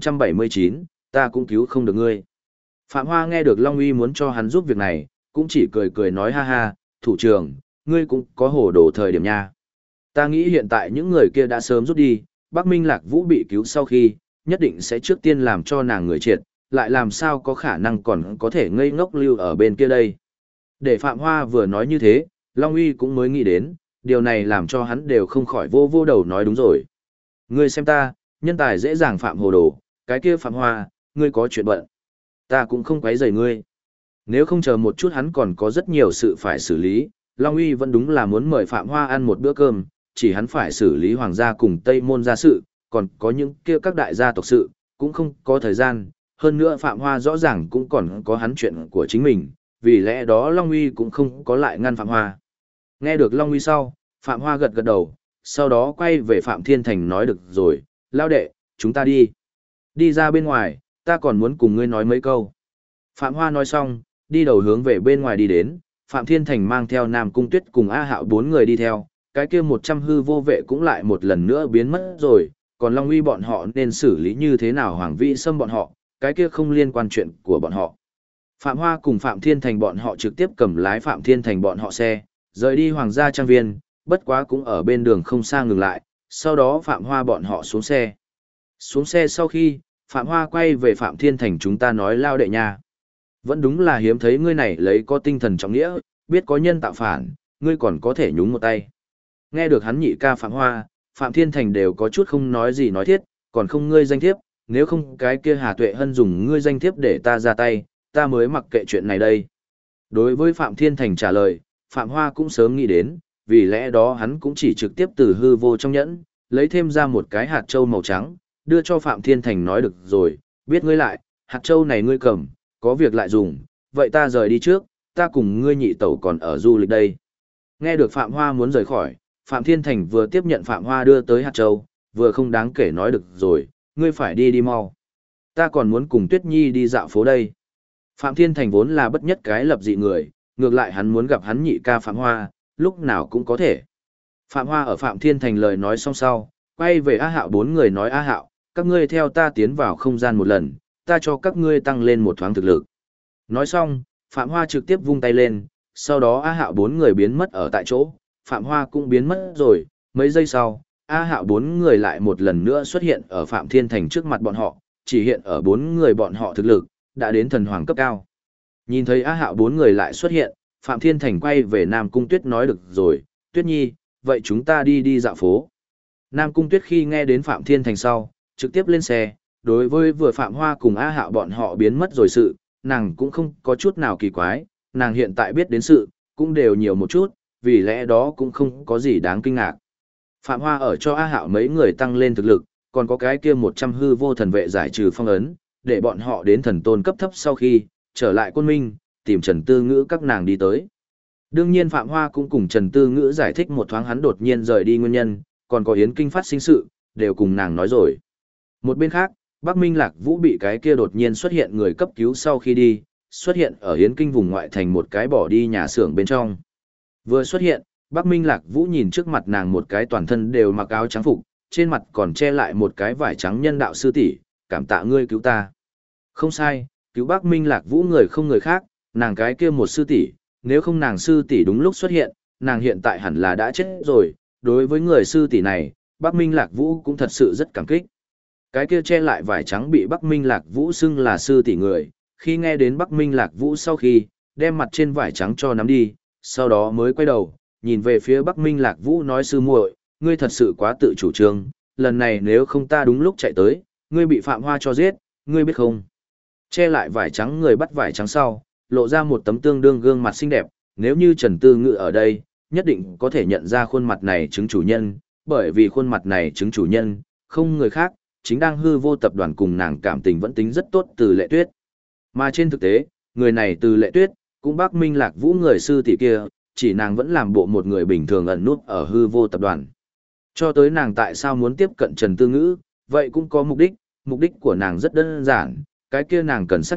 1079, ta cũng cứu không được ngươi. Phạm Hoa nghe được Long Uy muốn cho hắn giúp việc này, cũng chỉ cười cười nói ha ha, thủ trưởng, ngươi cũng có hồ đồ thời điểm nha. Ta nghĩ hiện tại những người kia đã sớm rút đi, Bắc Minh Lạc Vũ bị cứu sau khi, nhất định sẽ trước tiên làm cho nàng người triệt, lại làm sao có khả năng còn có thể ngây ngốc lưu ở bên kia đây. Để Phạm Hoa vừa nói như thế, Long Uy cũng mới nghĩ đến, điều này làm cho hắn đều không khỏi vô vô đầu nói đúng rồi. Ngươi xem ta, nhân tài dễ dàng phạm hồ đồ, cái kia Phạm Hoa, ngươi có chuyện bận. Ta cũng không quấy rầy ngươi. Nếu không chờ một chút hắn còn có rất nhiều sự phải xử lý, Long Uy vẫn đúng là muốn mời Phạm Hoa ăn một bữa cơm, chỉ hắn phải xử lý hoàng gia cùng Tây Môn gia sự, còn có những kia các đại gia tộc sự, cũng không có thời gian. Hơn nữa Phạm Hoa rõ ràng cũng còn có hắn chuyện của chính mình, vì lẽ đó Long Uy cũng không có lại ngăn Phạm Hoa. Nghe được Long Uy sau, Phạm Hoa gật gật đầu, sau đó quay về Phạm Thiên Thành nói được rồi, lao đệ, chúng ta đi. Đi ra bên ngoài, ta còn muốn cùng ngươi nói mấy câu. Phạm Hoa nói xong, đi đầu hướng về bên ngoài đi đến, Phạm Thiên Thành mang theo Nam Cung Tuyết cùng A Hạo 4 người đi theo, cái kia 100 hư vô vệ cũng lại một lần nữa biến mất rồi, còn Long Uy bọn họ nên xử lý như thế nào Hoàng Vĩ Sâm bọn họ, cái kia không liên quan chuyện của bọn họ. Phạm Hoa cùng Phạm Thiên Thành bọn họ trực tiếp cầm lái Phạm Thiên Thành bọn họ xe, rời đi Hoàng gia trang viên, bất quá cũng ở bên đường không xa ngừng lại, sau đó Phạm Hoa bọn họ xuống xe. Xuống xe sau khi, Phạm Hoa quay về Phạm Thiên Thành chúng ta nói lao đệ nha. Vẫn đúng là hiếm thấy ngươi này lấy có tinh thần trọng nghĩa, biết có nhân tạo phản, ngươi còn có thể nhúng một tay. Nghe được hắn nhị ca Phạm Hoa, Phạm Thiên Thành đều có chút không nói gì nói thiết, còn không ngươi danh thiếp, nếu không cái kia Hà Tuệ Hân dùng ngươi danh thiếp để ta ra tay, ta mới mặc kệ chuyện này đây. Đối với Phạm Thiên Thành trả lời, Phạm Hoa cũng sớm nghĩ đến, vì lẽ đó hắn cũng chỉ trực tiếp từ hư vô trong nhẫn, lấy thêm ra một cái hạt châu màu trắng, đưa cho Phạm Thiên Thành nói được rồi, biết ngươi lại, hạt châu này ngươi cầm, có việc lại dùng, vậy ta rời đi trước, ta cùng ngươi nhị tẩu còn ở du lịch đây. Nghe được Phạm Hoa muốn rời khỏi, Phạm Thiên Thành vừa tiếp nhận Phạm Hoa đưa tới hạt châu, vừa không đáng kể nói được rồi, ngươi phải đi đi mau. Ta còn muốn cùng Tuyết Nhi đi dạo phố đây. Phạm Thiên Thành vốn là bất nhất cái lập dị người, ngược lại hắn muốn gặp hắn nhị ca Phạm Hoa, lúc nào cũng có thể. Phạm Hoa ở Phạm Thiên Thành lời nói xong sau, quay về A Hạo 4 người nói A Hạo, các ngươi theo ta tiến vào không gian một lần, ta cho các ngươi tăng lên một thoáng thực lực. Nói xong, Phạm Hoa trực tiếp vung tay lên, sau đó A Hạo 4 người biến mất ở tại chỗ, Phạm Hoa cũng biến mất rồi, mấy giây sau, A Hạo 4 người lại một lần nữa xuất hiện ở Phạm Thiên Thành trước mặt bọn họ, chỉ hiện ở 4 người bọn họ thực lực, đã đến thần hoàng cấp cao. Nhìn thấy A Hạo 4 người lại xuất hiện, Phạm Thiên Thành quay về Nam Cung Tuyết nói được rồi, Tuyết Nhi, vậy chúng ta đi đi dạo phố. Nam Cung Tuyết khi nghe đến Phạm Thiên Thành sau, trực tiếp lên xe, đối với vừa Phạm Hoa cùng A Hạo bọn họ biến mất rồi sự, nàng cũng không có chút nào kỳ quái, nàng hiện tại biết đến sự, cũng đều nhiều một chút, vì lẽ đó cũng không có gì đáng kinh ngạc. Phạm Hoa ở cho A Hạo mấy người tăng lên thực lực, còn có cái kia 100 hư vô thần vệ giải trừ phong ấn, để bọn họ đến thần tôn cấp thấp sau khi, trở lại Côn Minh, tìm Trần Tư Ngữ các nàng đi tới. Đương nhiên Phạm Hoa cũng cùng Trần Tư Ngữ giải thích một thoáng hắn đột nhiên rời đi nguyên nhân, còn có Yến Kinh phát sinh sự, đều cùng nàng nói rồi. Một bên khác, Bắc Minh Lạc Vũ bị cái kia đột nhiên xuất hiện người cấp cứu sau khi đi, xuất hiện ở Yến Kinh vùng ngoại thành một cái bỏ đi nhà xưởng bên trong. Vừa xuất hiện, Bắc Minh Lạc Vũ nhìn trước mặt nàng một cái toàn thân đều mặc áo trắng phục, trên mặt còn che lại một cái vải trắng nhân đạo sư tỷ, cảm tạ ngươi cứu ta. Không sai, cứu Bắc Minh Lạc Vũ người không người khác, nàng cái kia một sư tỷ, nếu không nàng sư tỷ đúng lúc xuất hiện, nàng hiện tại hẳn là đã chết rồi, đối với người sư tỷ này, Bắc Minh Lạc Vũ cũng thật sự rất cảm kích. Cái kia che lại vải trắng bị Bắc Minh Lạc Vũ xưng là sư tỷ người, khi nghe đến Bắc Minh Lạc Vũ sau khi, đem mặt trên vải trắng cho nắm đi, sau đó mới quay đầu, nhìn về phía Bắc Minh Lạc Vũ nói sư muội, ngươi thật sự quá tự chủ trương, lần này nếu không ta đúng lúc chạy tới, ngươi bị Phạm Hoa cho giết, ngươi biết không? Che lại vải trắng người bắt vải trắng sau, lộ ra một tấm tương đương gương mặt xinh đẹp, nếu như Trần Tư Ngữ ở đây, nhất định có thể nhận ra khuôn mặt này chứng chủ nhân, bởi vì khuôn mặt này chứng chủ nhân, không người khác, chính đang hư vô tập đoàn cùng nàng cảm tình vẫn tính rất tốt Từ Lệ Tuyết. Mà trên thực tế, người này Từ Lệ Tuyết, cũng Bắc Minh Lạc Vũ người sư tỷ kia, chỉ nàng vẫn làm bộ một người bình thường ẩn nút ở hư vô tập đoàn. Cho tới nàng tại sao muốn tiếp cận Trần Tư Ngữ, vậy cũng có mục đích của nàng rất đơn giản, cái kia nàng cần xác nhận,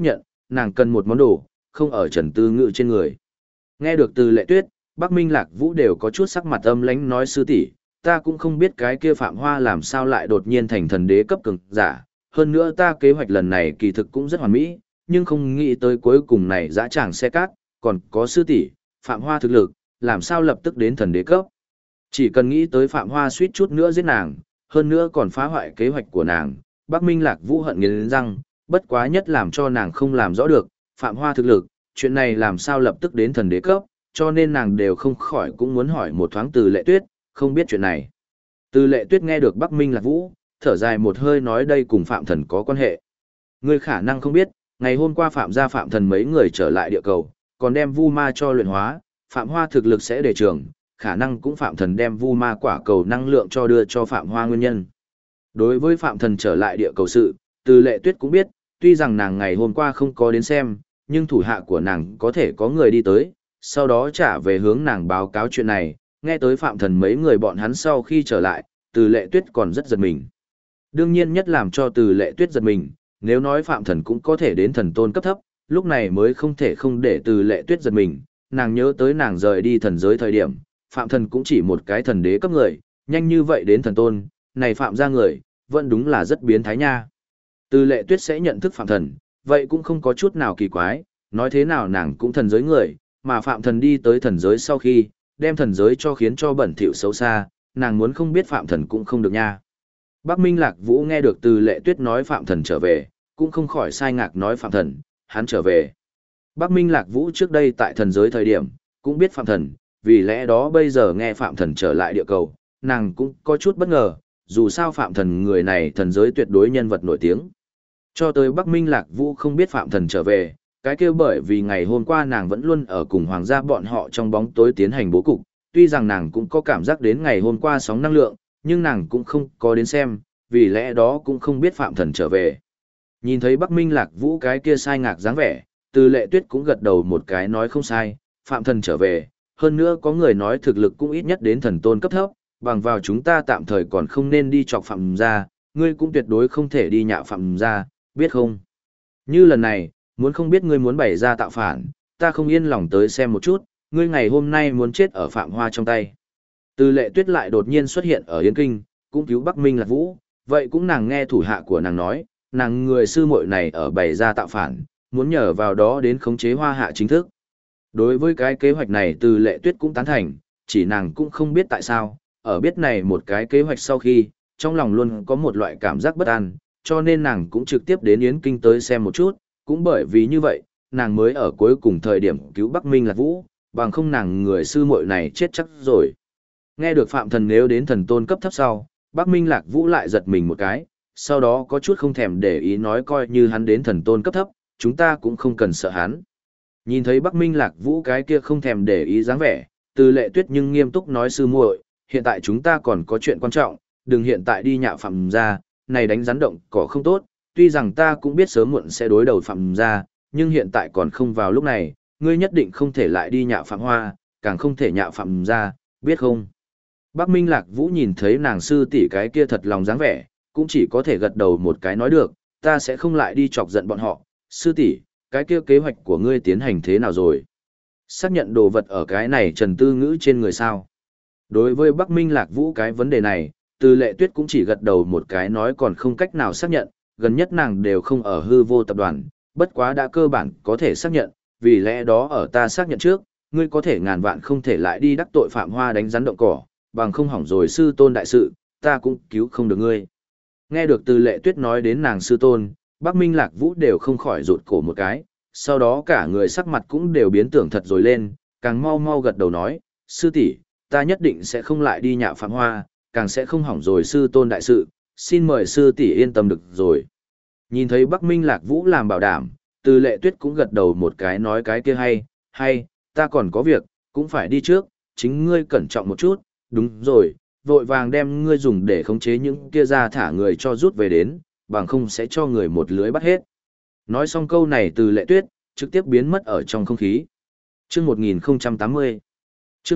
nàng cần một món đồ, không ở Trần Tư Ngữ trên người. Nghe được Từ Lệ Tuyết, Bắc Minh Lạc Vũ đều có chút sắc mặt âm lãnh nói sư tỷ, ta cũng không biết cái kia Phạm Hoa làm sao lại đột nhiên thành thần đế cấp cường giả, hơn nữa ta kế hoạch lần này kỳ thực cũng rất hoàn mỹ, nhưng không nghĩ tới cuối cùng này dã tràng xe cát, còn có sư tỷ, Phạm Hoa thực lực, làm sao lập tức đến thần đế cấp. Chỉ cần nghĩ tới Phạm Hoa suýt chút nữa giết nàng, hơn nữa còn phá hoại kế hoạch của nàng, Bắc Minh Lạc Vũ hận nghiến răng, bất quá nhất làm cho nàng không làm rõ được, Phạm Hoa thực lực, chuyện này làm sao lập tức đến thần đế cấp, cho nên nàng đều không khỏi cũng muốn hỏi một thoáng Từ Lệ Tuyết, không biết chuyện này. Từ Lệ Tuyết nghe được Bắc Minh Lạc Vũ, thở dài một hơi nói đây cùng Phạm Thần có quan hệ. Ngươi khả năng không biết, ngày hôm qua Phạm gia Phạm Thần mấy người trở lại địa cầu, còn đem vu ma cho luyện hóa, Phạm Hoa thực lực sẽ đề trường, khả năng cũng Phạm Thần đem vu ma quả cầu năng lượng cho đưa cho Phạm Hoa nguyên nhân. Đối với Phạm Thần trở lại địa cầu sự, Từ Lệ Tuyết cũng biết, tuy rằng nàng ngày hôm qua không có đến xem, nhưng thủ hạ của nàng có thể có người đi tới, sau đó trả về hướng nàng báo cáo chuyện này, nghe tới Phạm Thần mấy người bọn hắn sau khi trở lại, Từ Lệ Tuyết còn rất giật mình. Đương nhiên nhất làm cho Từ Lệ Tuyết giật mình, nếu nói Phạm Thần cũng có thể đến thần tôn cấp thấp, lúc này mới không thể không để Từ Lệ Tuyết giật mình, nàng nhớ tới nàng rời đi thần giới thời điểm, Phạm Thần cũng chỉ một cái thần đế cấp người, nhanh như vậy đến thần tôn, này Phạm ra người, vẫn đúng là rất biến thái nha. Từ Lệ Tuyết sẽ nhận thức Phạm Thần, vậy cũng không có chút nào kỳ quái, nói thế nào nàng cũng thần giới người, mà Phạm Thần đi tới thần giới sau khi, đem thần giới cho khiến cho bẩn thỉu xấu xa, nàng muốn không biết Phạm Thần cũng không được nha. Bắc Minh Lạc Vũ nghe được Từ Lệ Tuyết nói Phạm Thần trở về, cũng không khỏi sai ngạc nói Phạm Thần, hắn trở về. Bắc Minh Lạc Vũ trước đây tại thần giới thời điểm, cũng biết Phạm Thần, vì lẽ đó bây giờ nghe Phạm Thần trở lại địa cầu, nàng cũng có chút bất ngờ, dù sao Phạm Thần người này thần giới tuyệt đối nhân vật nổi tiếng. Cho tới Bắc Minh Lạc Vũ không biết Phạm Thần trở về, cái kêu bởi vì ngày hôm qua nàng vẫn luôn ở cùng hoàng gia bọn họ trong bóng tối tiến hành bố cục, tuy rằng nàng cũng có cảm giác đến ngày hôm qua sóng năng lượng, nhưng nàng cũng không có đến xem, vì lẽ đó cũng không biết Phạm Thần trở về. Nhìn thấy Bắc Minh Lạc Vũ cái kia sai ngạc dáng vẻ, Từ Lệ Tuyết cũng gật đầu một cái nói không sai, Phạm Thần trở về, hơn nữa có người nói thực lực cũng ít nhất đến thần tôn cấp thấp, bằng vào chúng ta tạm thời còn không nên đi chọc Phạm gia, ngươi cũng tuyệt đối không thể đi nhạo Phạm gia, biết không? Như lần này, muốn không biết ngươi muốn bày ra tạo phản, ta không yên lòng tới xem một chút, ngươi ngày hôm nay muốn chết ở Phạm Hoa trong tay. Từ Lệ Tuyết lại đột nhiên xuất hiện ở Yến Kinh, cũng cứu Bắc Minh Lạc Vũ, vậy cũng nàng nghe thủ hạ của nàng nói, nàng người sư muội này ở bày ra tạo phản, muốn nhờ vào đó đến khống chế Hoa Hạ chính thức. Đối với cái kế hoạch này Từ Lệ Tuyết cũng tán thành, chỉ nàng cũng không biết tại sao, ở biết này một cái kế hoạch sau khi, trong lòng luôn có một loại cảm giác bất an, cho nên nàng cũng trực tiếp đến Yến Kinh tới xem một chút, cũng bởi vì như vậy, nàng mới ở cuối cùng thời điểm cứu Bắc Minh Lạc Vũ, bằng không nàng người sư muội này chết chắc rồi. Nghe được Phạm Thần nếu đến thần tôn cấp thấp sau, Bắc Minh Lạc Vũ lại giật mình một cái, sau đó có chút không thèm để ý nói coi như hắn đến thần tôn cấp thấp, chúng ta cũng không cần sợ hắn. Nhìn thấy Bắc Minh Lạc Vũ cái kia không thèm để ý dáng vẻ, Từ Lệ Tuyết nhưng nghiêm túc nói sư muội, hiện tại chúng ta còn có chuyện quan trọng, đừng hiện tại đi nhạo Phạm gia, này đánh rắn động cỏ không tốt, tuy rằng ta cũng biết sớm muộn sẽ đối đầu Phạm gia, nhưng hiện tại còn không vào lúc này, ngươi nhất định không thể lại đi nhạo Phạm Hoa, càng không thể nhạo Phạm gia, biết không? Bắc Minh Lạc Vũ nhìn thấy nàng sư tỷ cái kia thật lòng dáng vẻ, cũng chỉ có thể gật đầu một cái nói được, ta sẽ không lại đi chọc giận bọn họ, sư tỷ, cái kia kế hoạch của ngươi tiến hành thế nào rồi? Xác nhận đồ vật ở cái này Trần Tư Ngữ trên người sao? Đối với Bắc Minh Lạc Vũ cái vấn đề này, Từ Lệ Tuyết cũng chỉ gật đầu một cái nói còn không cách nào xác nhận, gần nhất nàng đều không ở hư vô tập đoàn, bất quá đã cơ bản có thể xác nhận, vì lẽ đó ở ta xác nhận trước, ngươi có thể ngàn vạn không thể lại đi đắc tội Phạm Hoa đánh rắn động cỏ, bằng không hỏng rồi sư tôn đại sự, ta cũng cứu không được ngươi. Nghe được Từ Lệ Tuyết nói đến nàng sư tôn, Bắc Minh Lạc Vũ đều không khỏi rụt cổ một cái, sau đó cả người sắc mặt cũng đều biến tưởng thật rồi lên, càng mau mau gật đầu nói, sư tỷ, ta nhất định sẽ không lại đi nhạo Phạm Hoa, càng sẽ không hỏng rồi sư tôn đại sự, xin mời sư tỷ yên tâm được rồi. Nhìn thấy Bắc Minh Lạc Vũ làm bảo đảm, Từ Lệ Tuyết cũng gật đầu một cái nói cái kia hay, ta còn có việc, cũng phải đi trước, chính ngươi cẩn trọng một chút, đúng rồi, vội vàng đem ngươi dùng để khống chế những kia ra thả người cho rút về đến, bằng không sẽ cho người một lưới bắt hết. Nói xong câu này Từ Lệ Tuyết, trực tiếp biến mất ở trong không khí. Chương 1080. Chương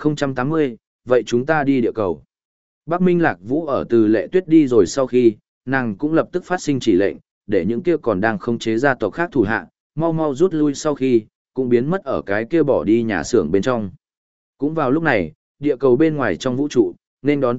1080, vậy chúng ta đi địa cầu. Bắc Minh Lạc Vũ ở Từ Lệ Tuyết đi rồi sau khi, nàng cũng lập tức phát sinh chỉ lệnh, để những kia còn đang khống chế gia tộc khác thủ hạ, mau mau rút lui sau khi, cũng biến mất ở cái kia bỏ đi nhà xưởng bên trong. Cũng vào lúc này, địa cầu bên ngoài trong vũ trụ, nên đón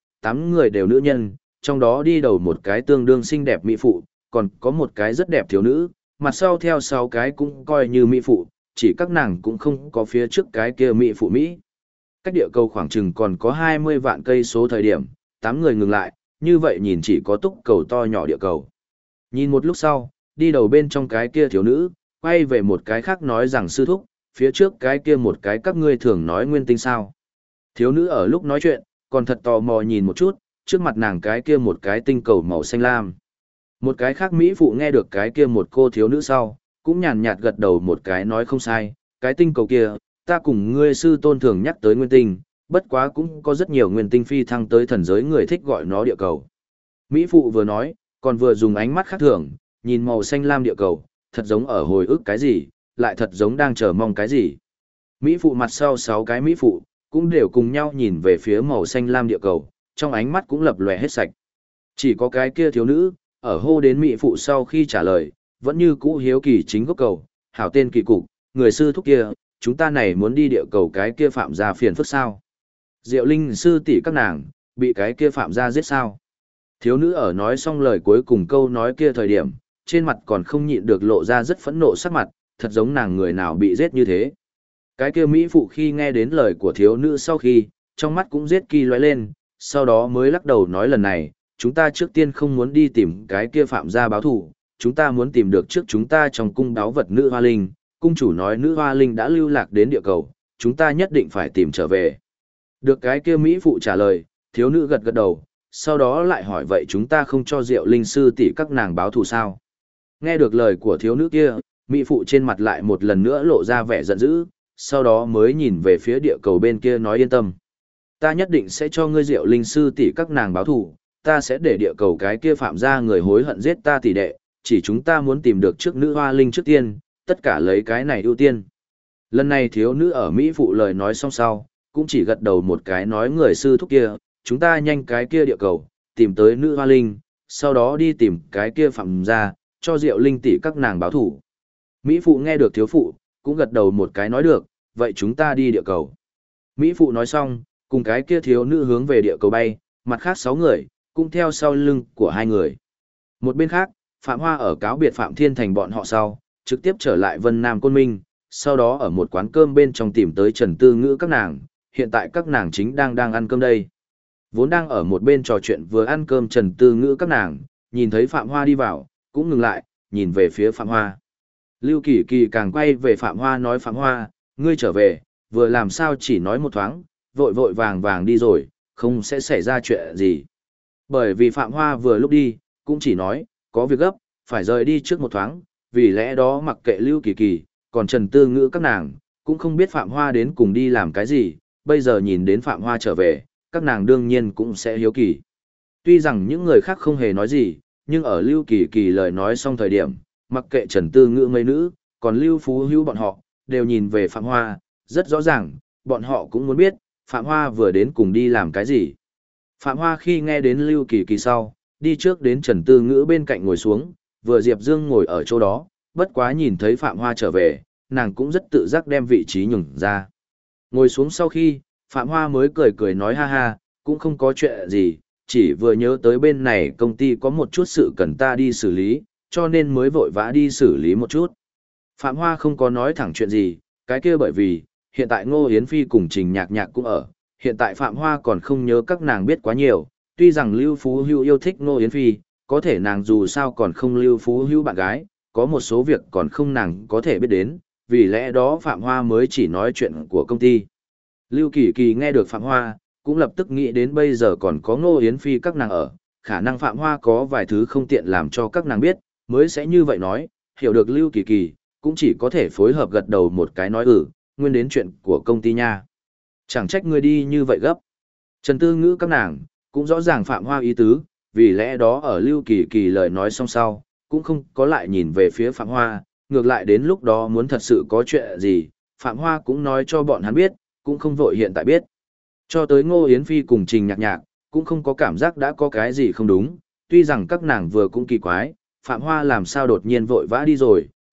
8 người đều nữ nhân, trong đó đi đầu một cái tương đương xinh đẹp mỹ phụ, còn có một cái rất đẹp thiếu nữ, mặt sau theo 6 cái cũng coi như mỹ phụ, chỉ các nàng cũng không có phía trước cái kia mỹ phụ Mỹ. Cách địa cầu khoảng chừng còn có 20 vạn cây số thời điểm, 8 người ngừng lại, như vậy nhìn chỉ có túc cầu to nhỏ địa cầu. Nhìn một lúc sau, đi đầu bên trong cái kia thiếu nữ, quay về một cái khác nói rằng sư thúc, phía trước cái kia một cái các ngươi thường nói nguyên tinh sao. Thiếu nữ ở lúc nói chuyện, còn thật tò mò nhìn một chút, trước mặt nàng cái kia một cái tinh cầu màu xanh lam. Một cái khác Mỹ phụ nghe được cái kia một cô thiếu nữ sau, cũng nhàn nhạt gật đầu một cái nói không sai, cái tinh cầu kia, ta cùng ngươi sư tôn thường nhắc tới nguyên tinh, bất quá cũng có rất nhiều nguyên tinh phi thăng tới thần giới người thích gọi nó địa cầu. Mỹ phụ vừa nói, còn vừa dùng ánh mắt khác thường, nhìn màu xanh lam địa cầu, thật giống ở hồi ức cái gì, lại thật giống đang chờ mong cái gì. Mỹ phụ mặt sau 6 cái Mỹ phụ, cũng đều cùng nhau nhìn về phía màu xanh lam địa cầu, trong ánh mắt cũng lập lòe hết sạch. Chỉ có cái kia thiếu nữ, ở hô đến Mỹ phụ sau khi trả lời, vẫn như cũ hiếu kỳ chính gốc cầu, hảo tên kỳ cục, người sư thúc kia, chúng ta này muốn đi địa cầu cái kia phạm gia phiền phức sao. Diệu Linh sư tỷ các nàng, bị cái kia phạm gia giết sao. Thiếu nữ ở nói xong lời cuối cùng câu nói kia thời điểm, trên mặt còn không nhịn được lộ ra rất phẫn nộ sắc mặt, thật giống nàng người nào bị giết như thế. Cái kia Mỹ phụ khi nghe đến lời của thiếu nữ sau khi, trong mắt cũng giết kỳ lóe lên, sau đó mới lắc đầu nói lần này, chúng ta trước tiên không muốn đi tìm cái kia phạm gia báo thù, chúng ta muốn tìm được trước chúng ta trong cung đáo vật nữ hoa linh, cung chủ nói nữ hoa linh đã lưu lạc đến địa cầu, chúng ta nhất định phải tìm trở về. Được cái kia Mỹ phụ trả lời, thiếu nữ gật gật đầu, sau đó lại hỏi vậy chúng ta không cho Diệu Linh sư tỷ các nàng báo thù sao? Nghe được lời của thiếu nữ kia, Mỹ phụ trên mặt lại một lần nữa lộ ra vẻ giận dữ, sau đó mới nhìn về phía địa cầu bên kia nói yên tâm. Ta nhất định sẽ cho ngươi Diệu Linh sư tỷ các nàng báo thù, ta sẽ để địa cầu cái kia phạm gia người hối hận giết ta tỷ đệ, chỉ chúng ta muốn tìm được trước nữ hoa linh trước tiên, tất cả lấy cái này ưu tiên. Lần này thiếu nữ ở Mỹ phụ lời nói xong sau, cũng chỉ gật đầu một cái nói người sư thúc kia, chúng ta nhanh cái kia địa cầu, tìm tới nữ hoa linh, sau đó đi tìm cái kia phạm gia, cho Diệu Linh tỷ các nàng báo thủ. Mỹ phụ nghe được thiếu phụ, cũng gật đầu một cái nói được, vậy chúng ta đi địa cầu. Mỹ phụ nói xong, cùng cái kia thiếu nữ hướng về địa cầu bay, mặt khác 6 người, cũng theo sau lưng của 2 người. Một bên khác, Phạm Hoa ở cáo biệt Phạm Thiên Thành bọn họ sau, trực tiếp trở lại Vân Nam Côn Minh, sau đó ở một quán cơm bên trong tìm tới Trần Tư Ngữ các nàng, hiện tại các nàng chính đang ăn cơm đây. Vốn đang ở một bên trò chuyện vừa ăn cơm Trần Tư Ngữ các nàng, nhìn thấy Phạm Hoa đi vào, cũng ngừng lại, nhìn về phía Phạm Hoa. Lưu Kỳ Kỳ càng quay về Phạm Hoa nói Phạm Hoa, ngươi trở về, vừa làm sao chỉ nói một thoáng, vội vội vàng vàng đi rồi, không sẽ xảy ra chuyện gì. Bởi vì Phạm Hoa vừa lúc đi, cũng chỉ nói, có việc gấp, phải rời đi trước một thoáng, vì lẽ đó mặc kệ Lưu Kỳ Kỳ, còn Trần Tư Ngữ các nàng, cũng không biết Phạm Hoa đến cùng đi làm cái gì, bây giờ nhìn đến Phạm Hoa trở về, các nàng đương nhiên cũng sẽ hiếu kỳ. Tuy rằng những người khác không hề nói gì, nhưng ở Lưu Kỳ Kỳ lời nói xong thời điểm, mặc kệ Trần Tư Ngữ mấy nữ, còn Lưu Phú Hữu bọn họ, đều nhìn về Phạm Hoa, rất rõ ràng, bọn họ cũng muốn biết, Phạm Hoa vừa đến cùng đi làm cái gì. Phạm Hoa khi nghe đến Lưu Kỳ Kỳ sau, đi trước đến Trần Tư Ngữ bên cạnh ngồi xuống, vừa Diệp Dương ngồi ở chỗ đó, bất quá nhìn thấy Phạm Hoa trở về, nàng cũng rất tự giác đem vị trí nhường ra. Ngồi xuống sau khi, Phạm Hoa mới cười cười nói ha ha, cũng không có chuyện gì, chỉ vừa nhớ tới bên này công ty có một chút sự cần ta đi xử lý, cho nên mới vội vã đi xử lý một chút. Phạm Hoa không có nói thẳng chuyện gì, cái kia bởi vì, hiện tại Ngô Yến Phi cùng Trình Nhạc Nhạc cũng ở, hiện tại Phạm Hoa còn không nhớ các nàng biết quá nhiều, tuy rằng Lưu Phú Hữu yêu thích Ngô Yến Phi, có thể nàng dù sao còn không Lưu Phú Hữu bạn gái, có một số việc còn không nàng có thể biết đến, vì lẽ đó Phạm Hoa mới chỉ nói chuyện của công ty. Lưu Kỳ Kỳ nghe được Phạm Hoa, cũng lập tức nghĩ đến bây giờ còn có Ngô Yến Phi các nàng ở, khả năng Phạm Hoa có vài thứ không tiện làm cho các nàng biết, mới sẽ như vậy nói, hiểu được Lưu Kỳ Kỳ, cũng chỉ có thể phối hợp gật đầu một cái nói nguyên đến chuyện của công ty nha. Chẳng trách ngươi đi như vậy gấp. Trần Tư Ngữ các nàng, cũng rõ ràng Phạm Hoa ý tứ, vì lẽ đó ở Lưu Kỳ Kỳ lời nói xong sau, cũng không có lại nhìn về phía Phạm Hoa, ngược lại đến lúc đó muốn thật sự có chuyện gì, Phạm Hoa cũng nói cho bọn hắn biết, cũng không vội hiện tại biết. Cho tới Ngô Yến Phi cùng Trình Nhạc Nhạc, cũng không có cảm giác đã có cái gì không đúng, tuy rằng các nàng vừa cũng kỳ quái, Phạm Hoa làm sao đột nhiên vội vã đi rồi,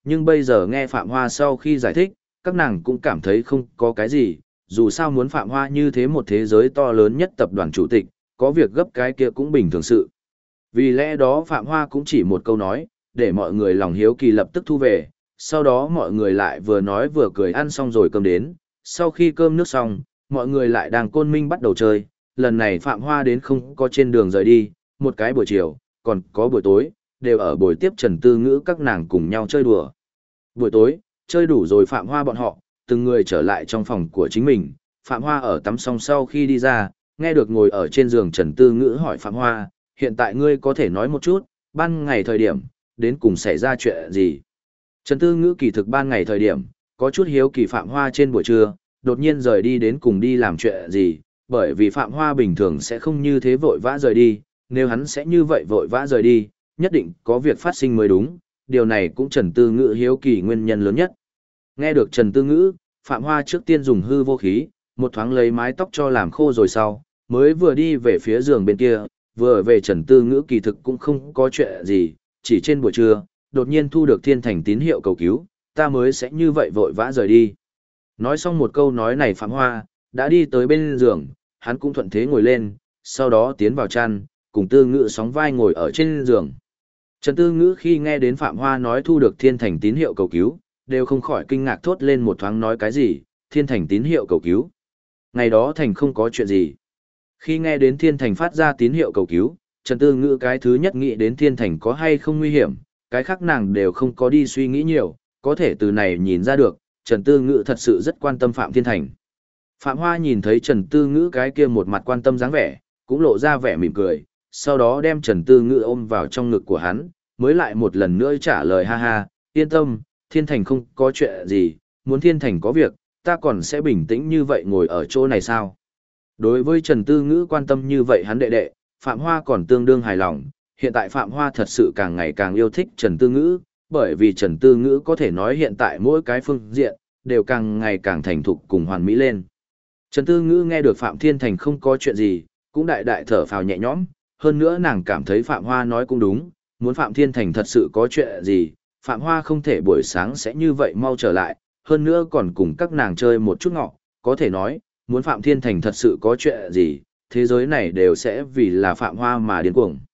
nhưng bây giờ nghe Phạm Hoa sau khi giải thích, các nàng cũng cảm thấy không có cái gì, dù sao muốn Phạm Hoa như thế một thế giới to lớn nhất tập đoàn chủ tịch, có việc gấp cái kia cũng bình thường sự. Vì lẽ đó Phạm Hoa cũng chỉ một câu nói, để mọi người lòng hiếu kỳ lập tức thu về, sau đó mọi người lại vừa nói vừa cười ăn xong rồi cơm đến, sau khi cơm nước xong, mọi người lại đang Côn Minh bắt đầu chơi, lần này Phạm Hoa đến không có trên đường rời đi, một cái buổi chiều, còn có buổi tối, đều ở buổi tiếp Trần Tư Ngữ các nàng cùng nhau chơi đùa. Buổi tối, chơi đủ rồi Phạm Hoa bọn họ, từng người trở lại trong phòng của chính mình, Phạm Hoa ở tắm xong sau khi đi ra, nghe được ngồi ở trên giường Trần Tư Ngữ hỏi Phạm Hoa, hiện tại ngươi có thể nói một chút, ban ngày thời điểm, đến cùng xảy ra chuyện gì? Trần Tư Ngữ kỳ thực ban ngày thời điểm, có chút hiếu kỳ Phạm Hoa trên buổi trưa, đột nhiên rời đi đến cùng đi làm chuyện gì, bởi vì Phạm Hoa bình thường sẽ không như thế vội vã rời đi, nếu hắn sẽ như vậy vội vã rời đi, nhất định có việc phát sinh mới đúng, điều này cũng Trần Tư Ngữ hiếu kỳ nguyên nhân lớn nhất. Nghe được Trần Tư Ngữ, Phạm Hoa trước tiên dùng hư vô khí, một thoáng lấy mái tóc cho làm khô rồi sau, mới vừa đi về phía giường bên kia, vừa về Trần Tư Ngữ kỳ thực cũng không có chuyện gì, chỉ trên buổi trưa, đột nhiên thu được thiên thành tín hiệu cầu cứu, ta mới sẽ như vậy vội vã rời đi. Nói xong một câu nói này Phạm Hoa, đã đi tới bên giường, hắn cũng thuận thế ngồi lên, sau đó tiến vào chăn, cùng Tư Ngữ sóng vai ngồi ở trên giường. Trần Tư Ngữ khi nghe đến Phạm Hoa nói thu được thiên thành tín hiệu cầu cứu, đều không khỏi kinh ngạc thốt lên một thoáng nói cái gì, thiên thành tín hiệu cầu cứu. Ngày đó thành không có chuyện gì. Khi nghe đến thiên thành phát ra tín hiệu cầu cứu, Trần Tư Ngữ cái thứ nhất nghĩ đến thiên thành có hay không nguy hiểm, cái khác nàng đều không có đi suy nghĩ nhiều, có thể từ này nhìn ra được, Trần Tư Ngữ thật sự rất quan tâm Phạm Thiên Thành. Phạm Hoa nhìn thấy Trần Tư Ngữ cái kia một mặt quan tâm dáng vẻ, cũng lộ ra vẻ mỉm cười, sau đó đem Trần Tư Ngữ ôm vào trong ngực của hắn, mới lại một lần nữa trả lời ha ha, yên tâm, Thiên Thành không có chuyện gì, muốn Thiên Thành có việc, ta còn sẽ bình tĩnh như vậy ngồi ở chỗ này sao? Đối với Trần Tư Ngữ quan tâm như vậy hắn đệ đệ, Phạm Hoa còn tương đương hài lòng, hiện tại Phạm Hoa thật sự càng ngày càng yêu thích Trần Tư Ngữ, bởi vì Trần Tư Ngữ có thể nói hiện tại mỗi cái phương diện, đều càng ngày càng thành thục cùng hoàn mỹ lên. Trần Tư Ngữ nghe được Phạm Thiên Thành không có chuyện gì, cũng đại đại thở phào nhẹ nhõm, hơn nữa nàng cảm thấy Phạm Hoa nói cũng đúng, muốn Phạm Thiên Thành thật sự có chuyện gì, Phạm Hoa không thể buổi sáng sẽ như vậy mau trở lại, hơn nữa còn cùng các nàng chơi một chút ngọ, có thể nói, muốn Phạm Thiên Thành thật sự có chuyện gì, thế giới này đều sẽ vì là Phạm Hoa mà điên cuồng.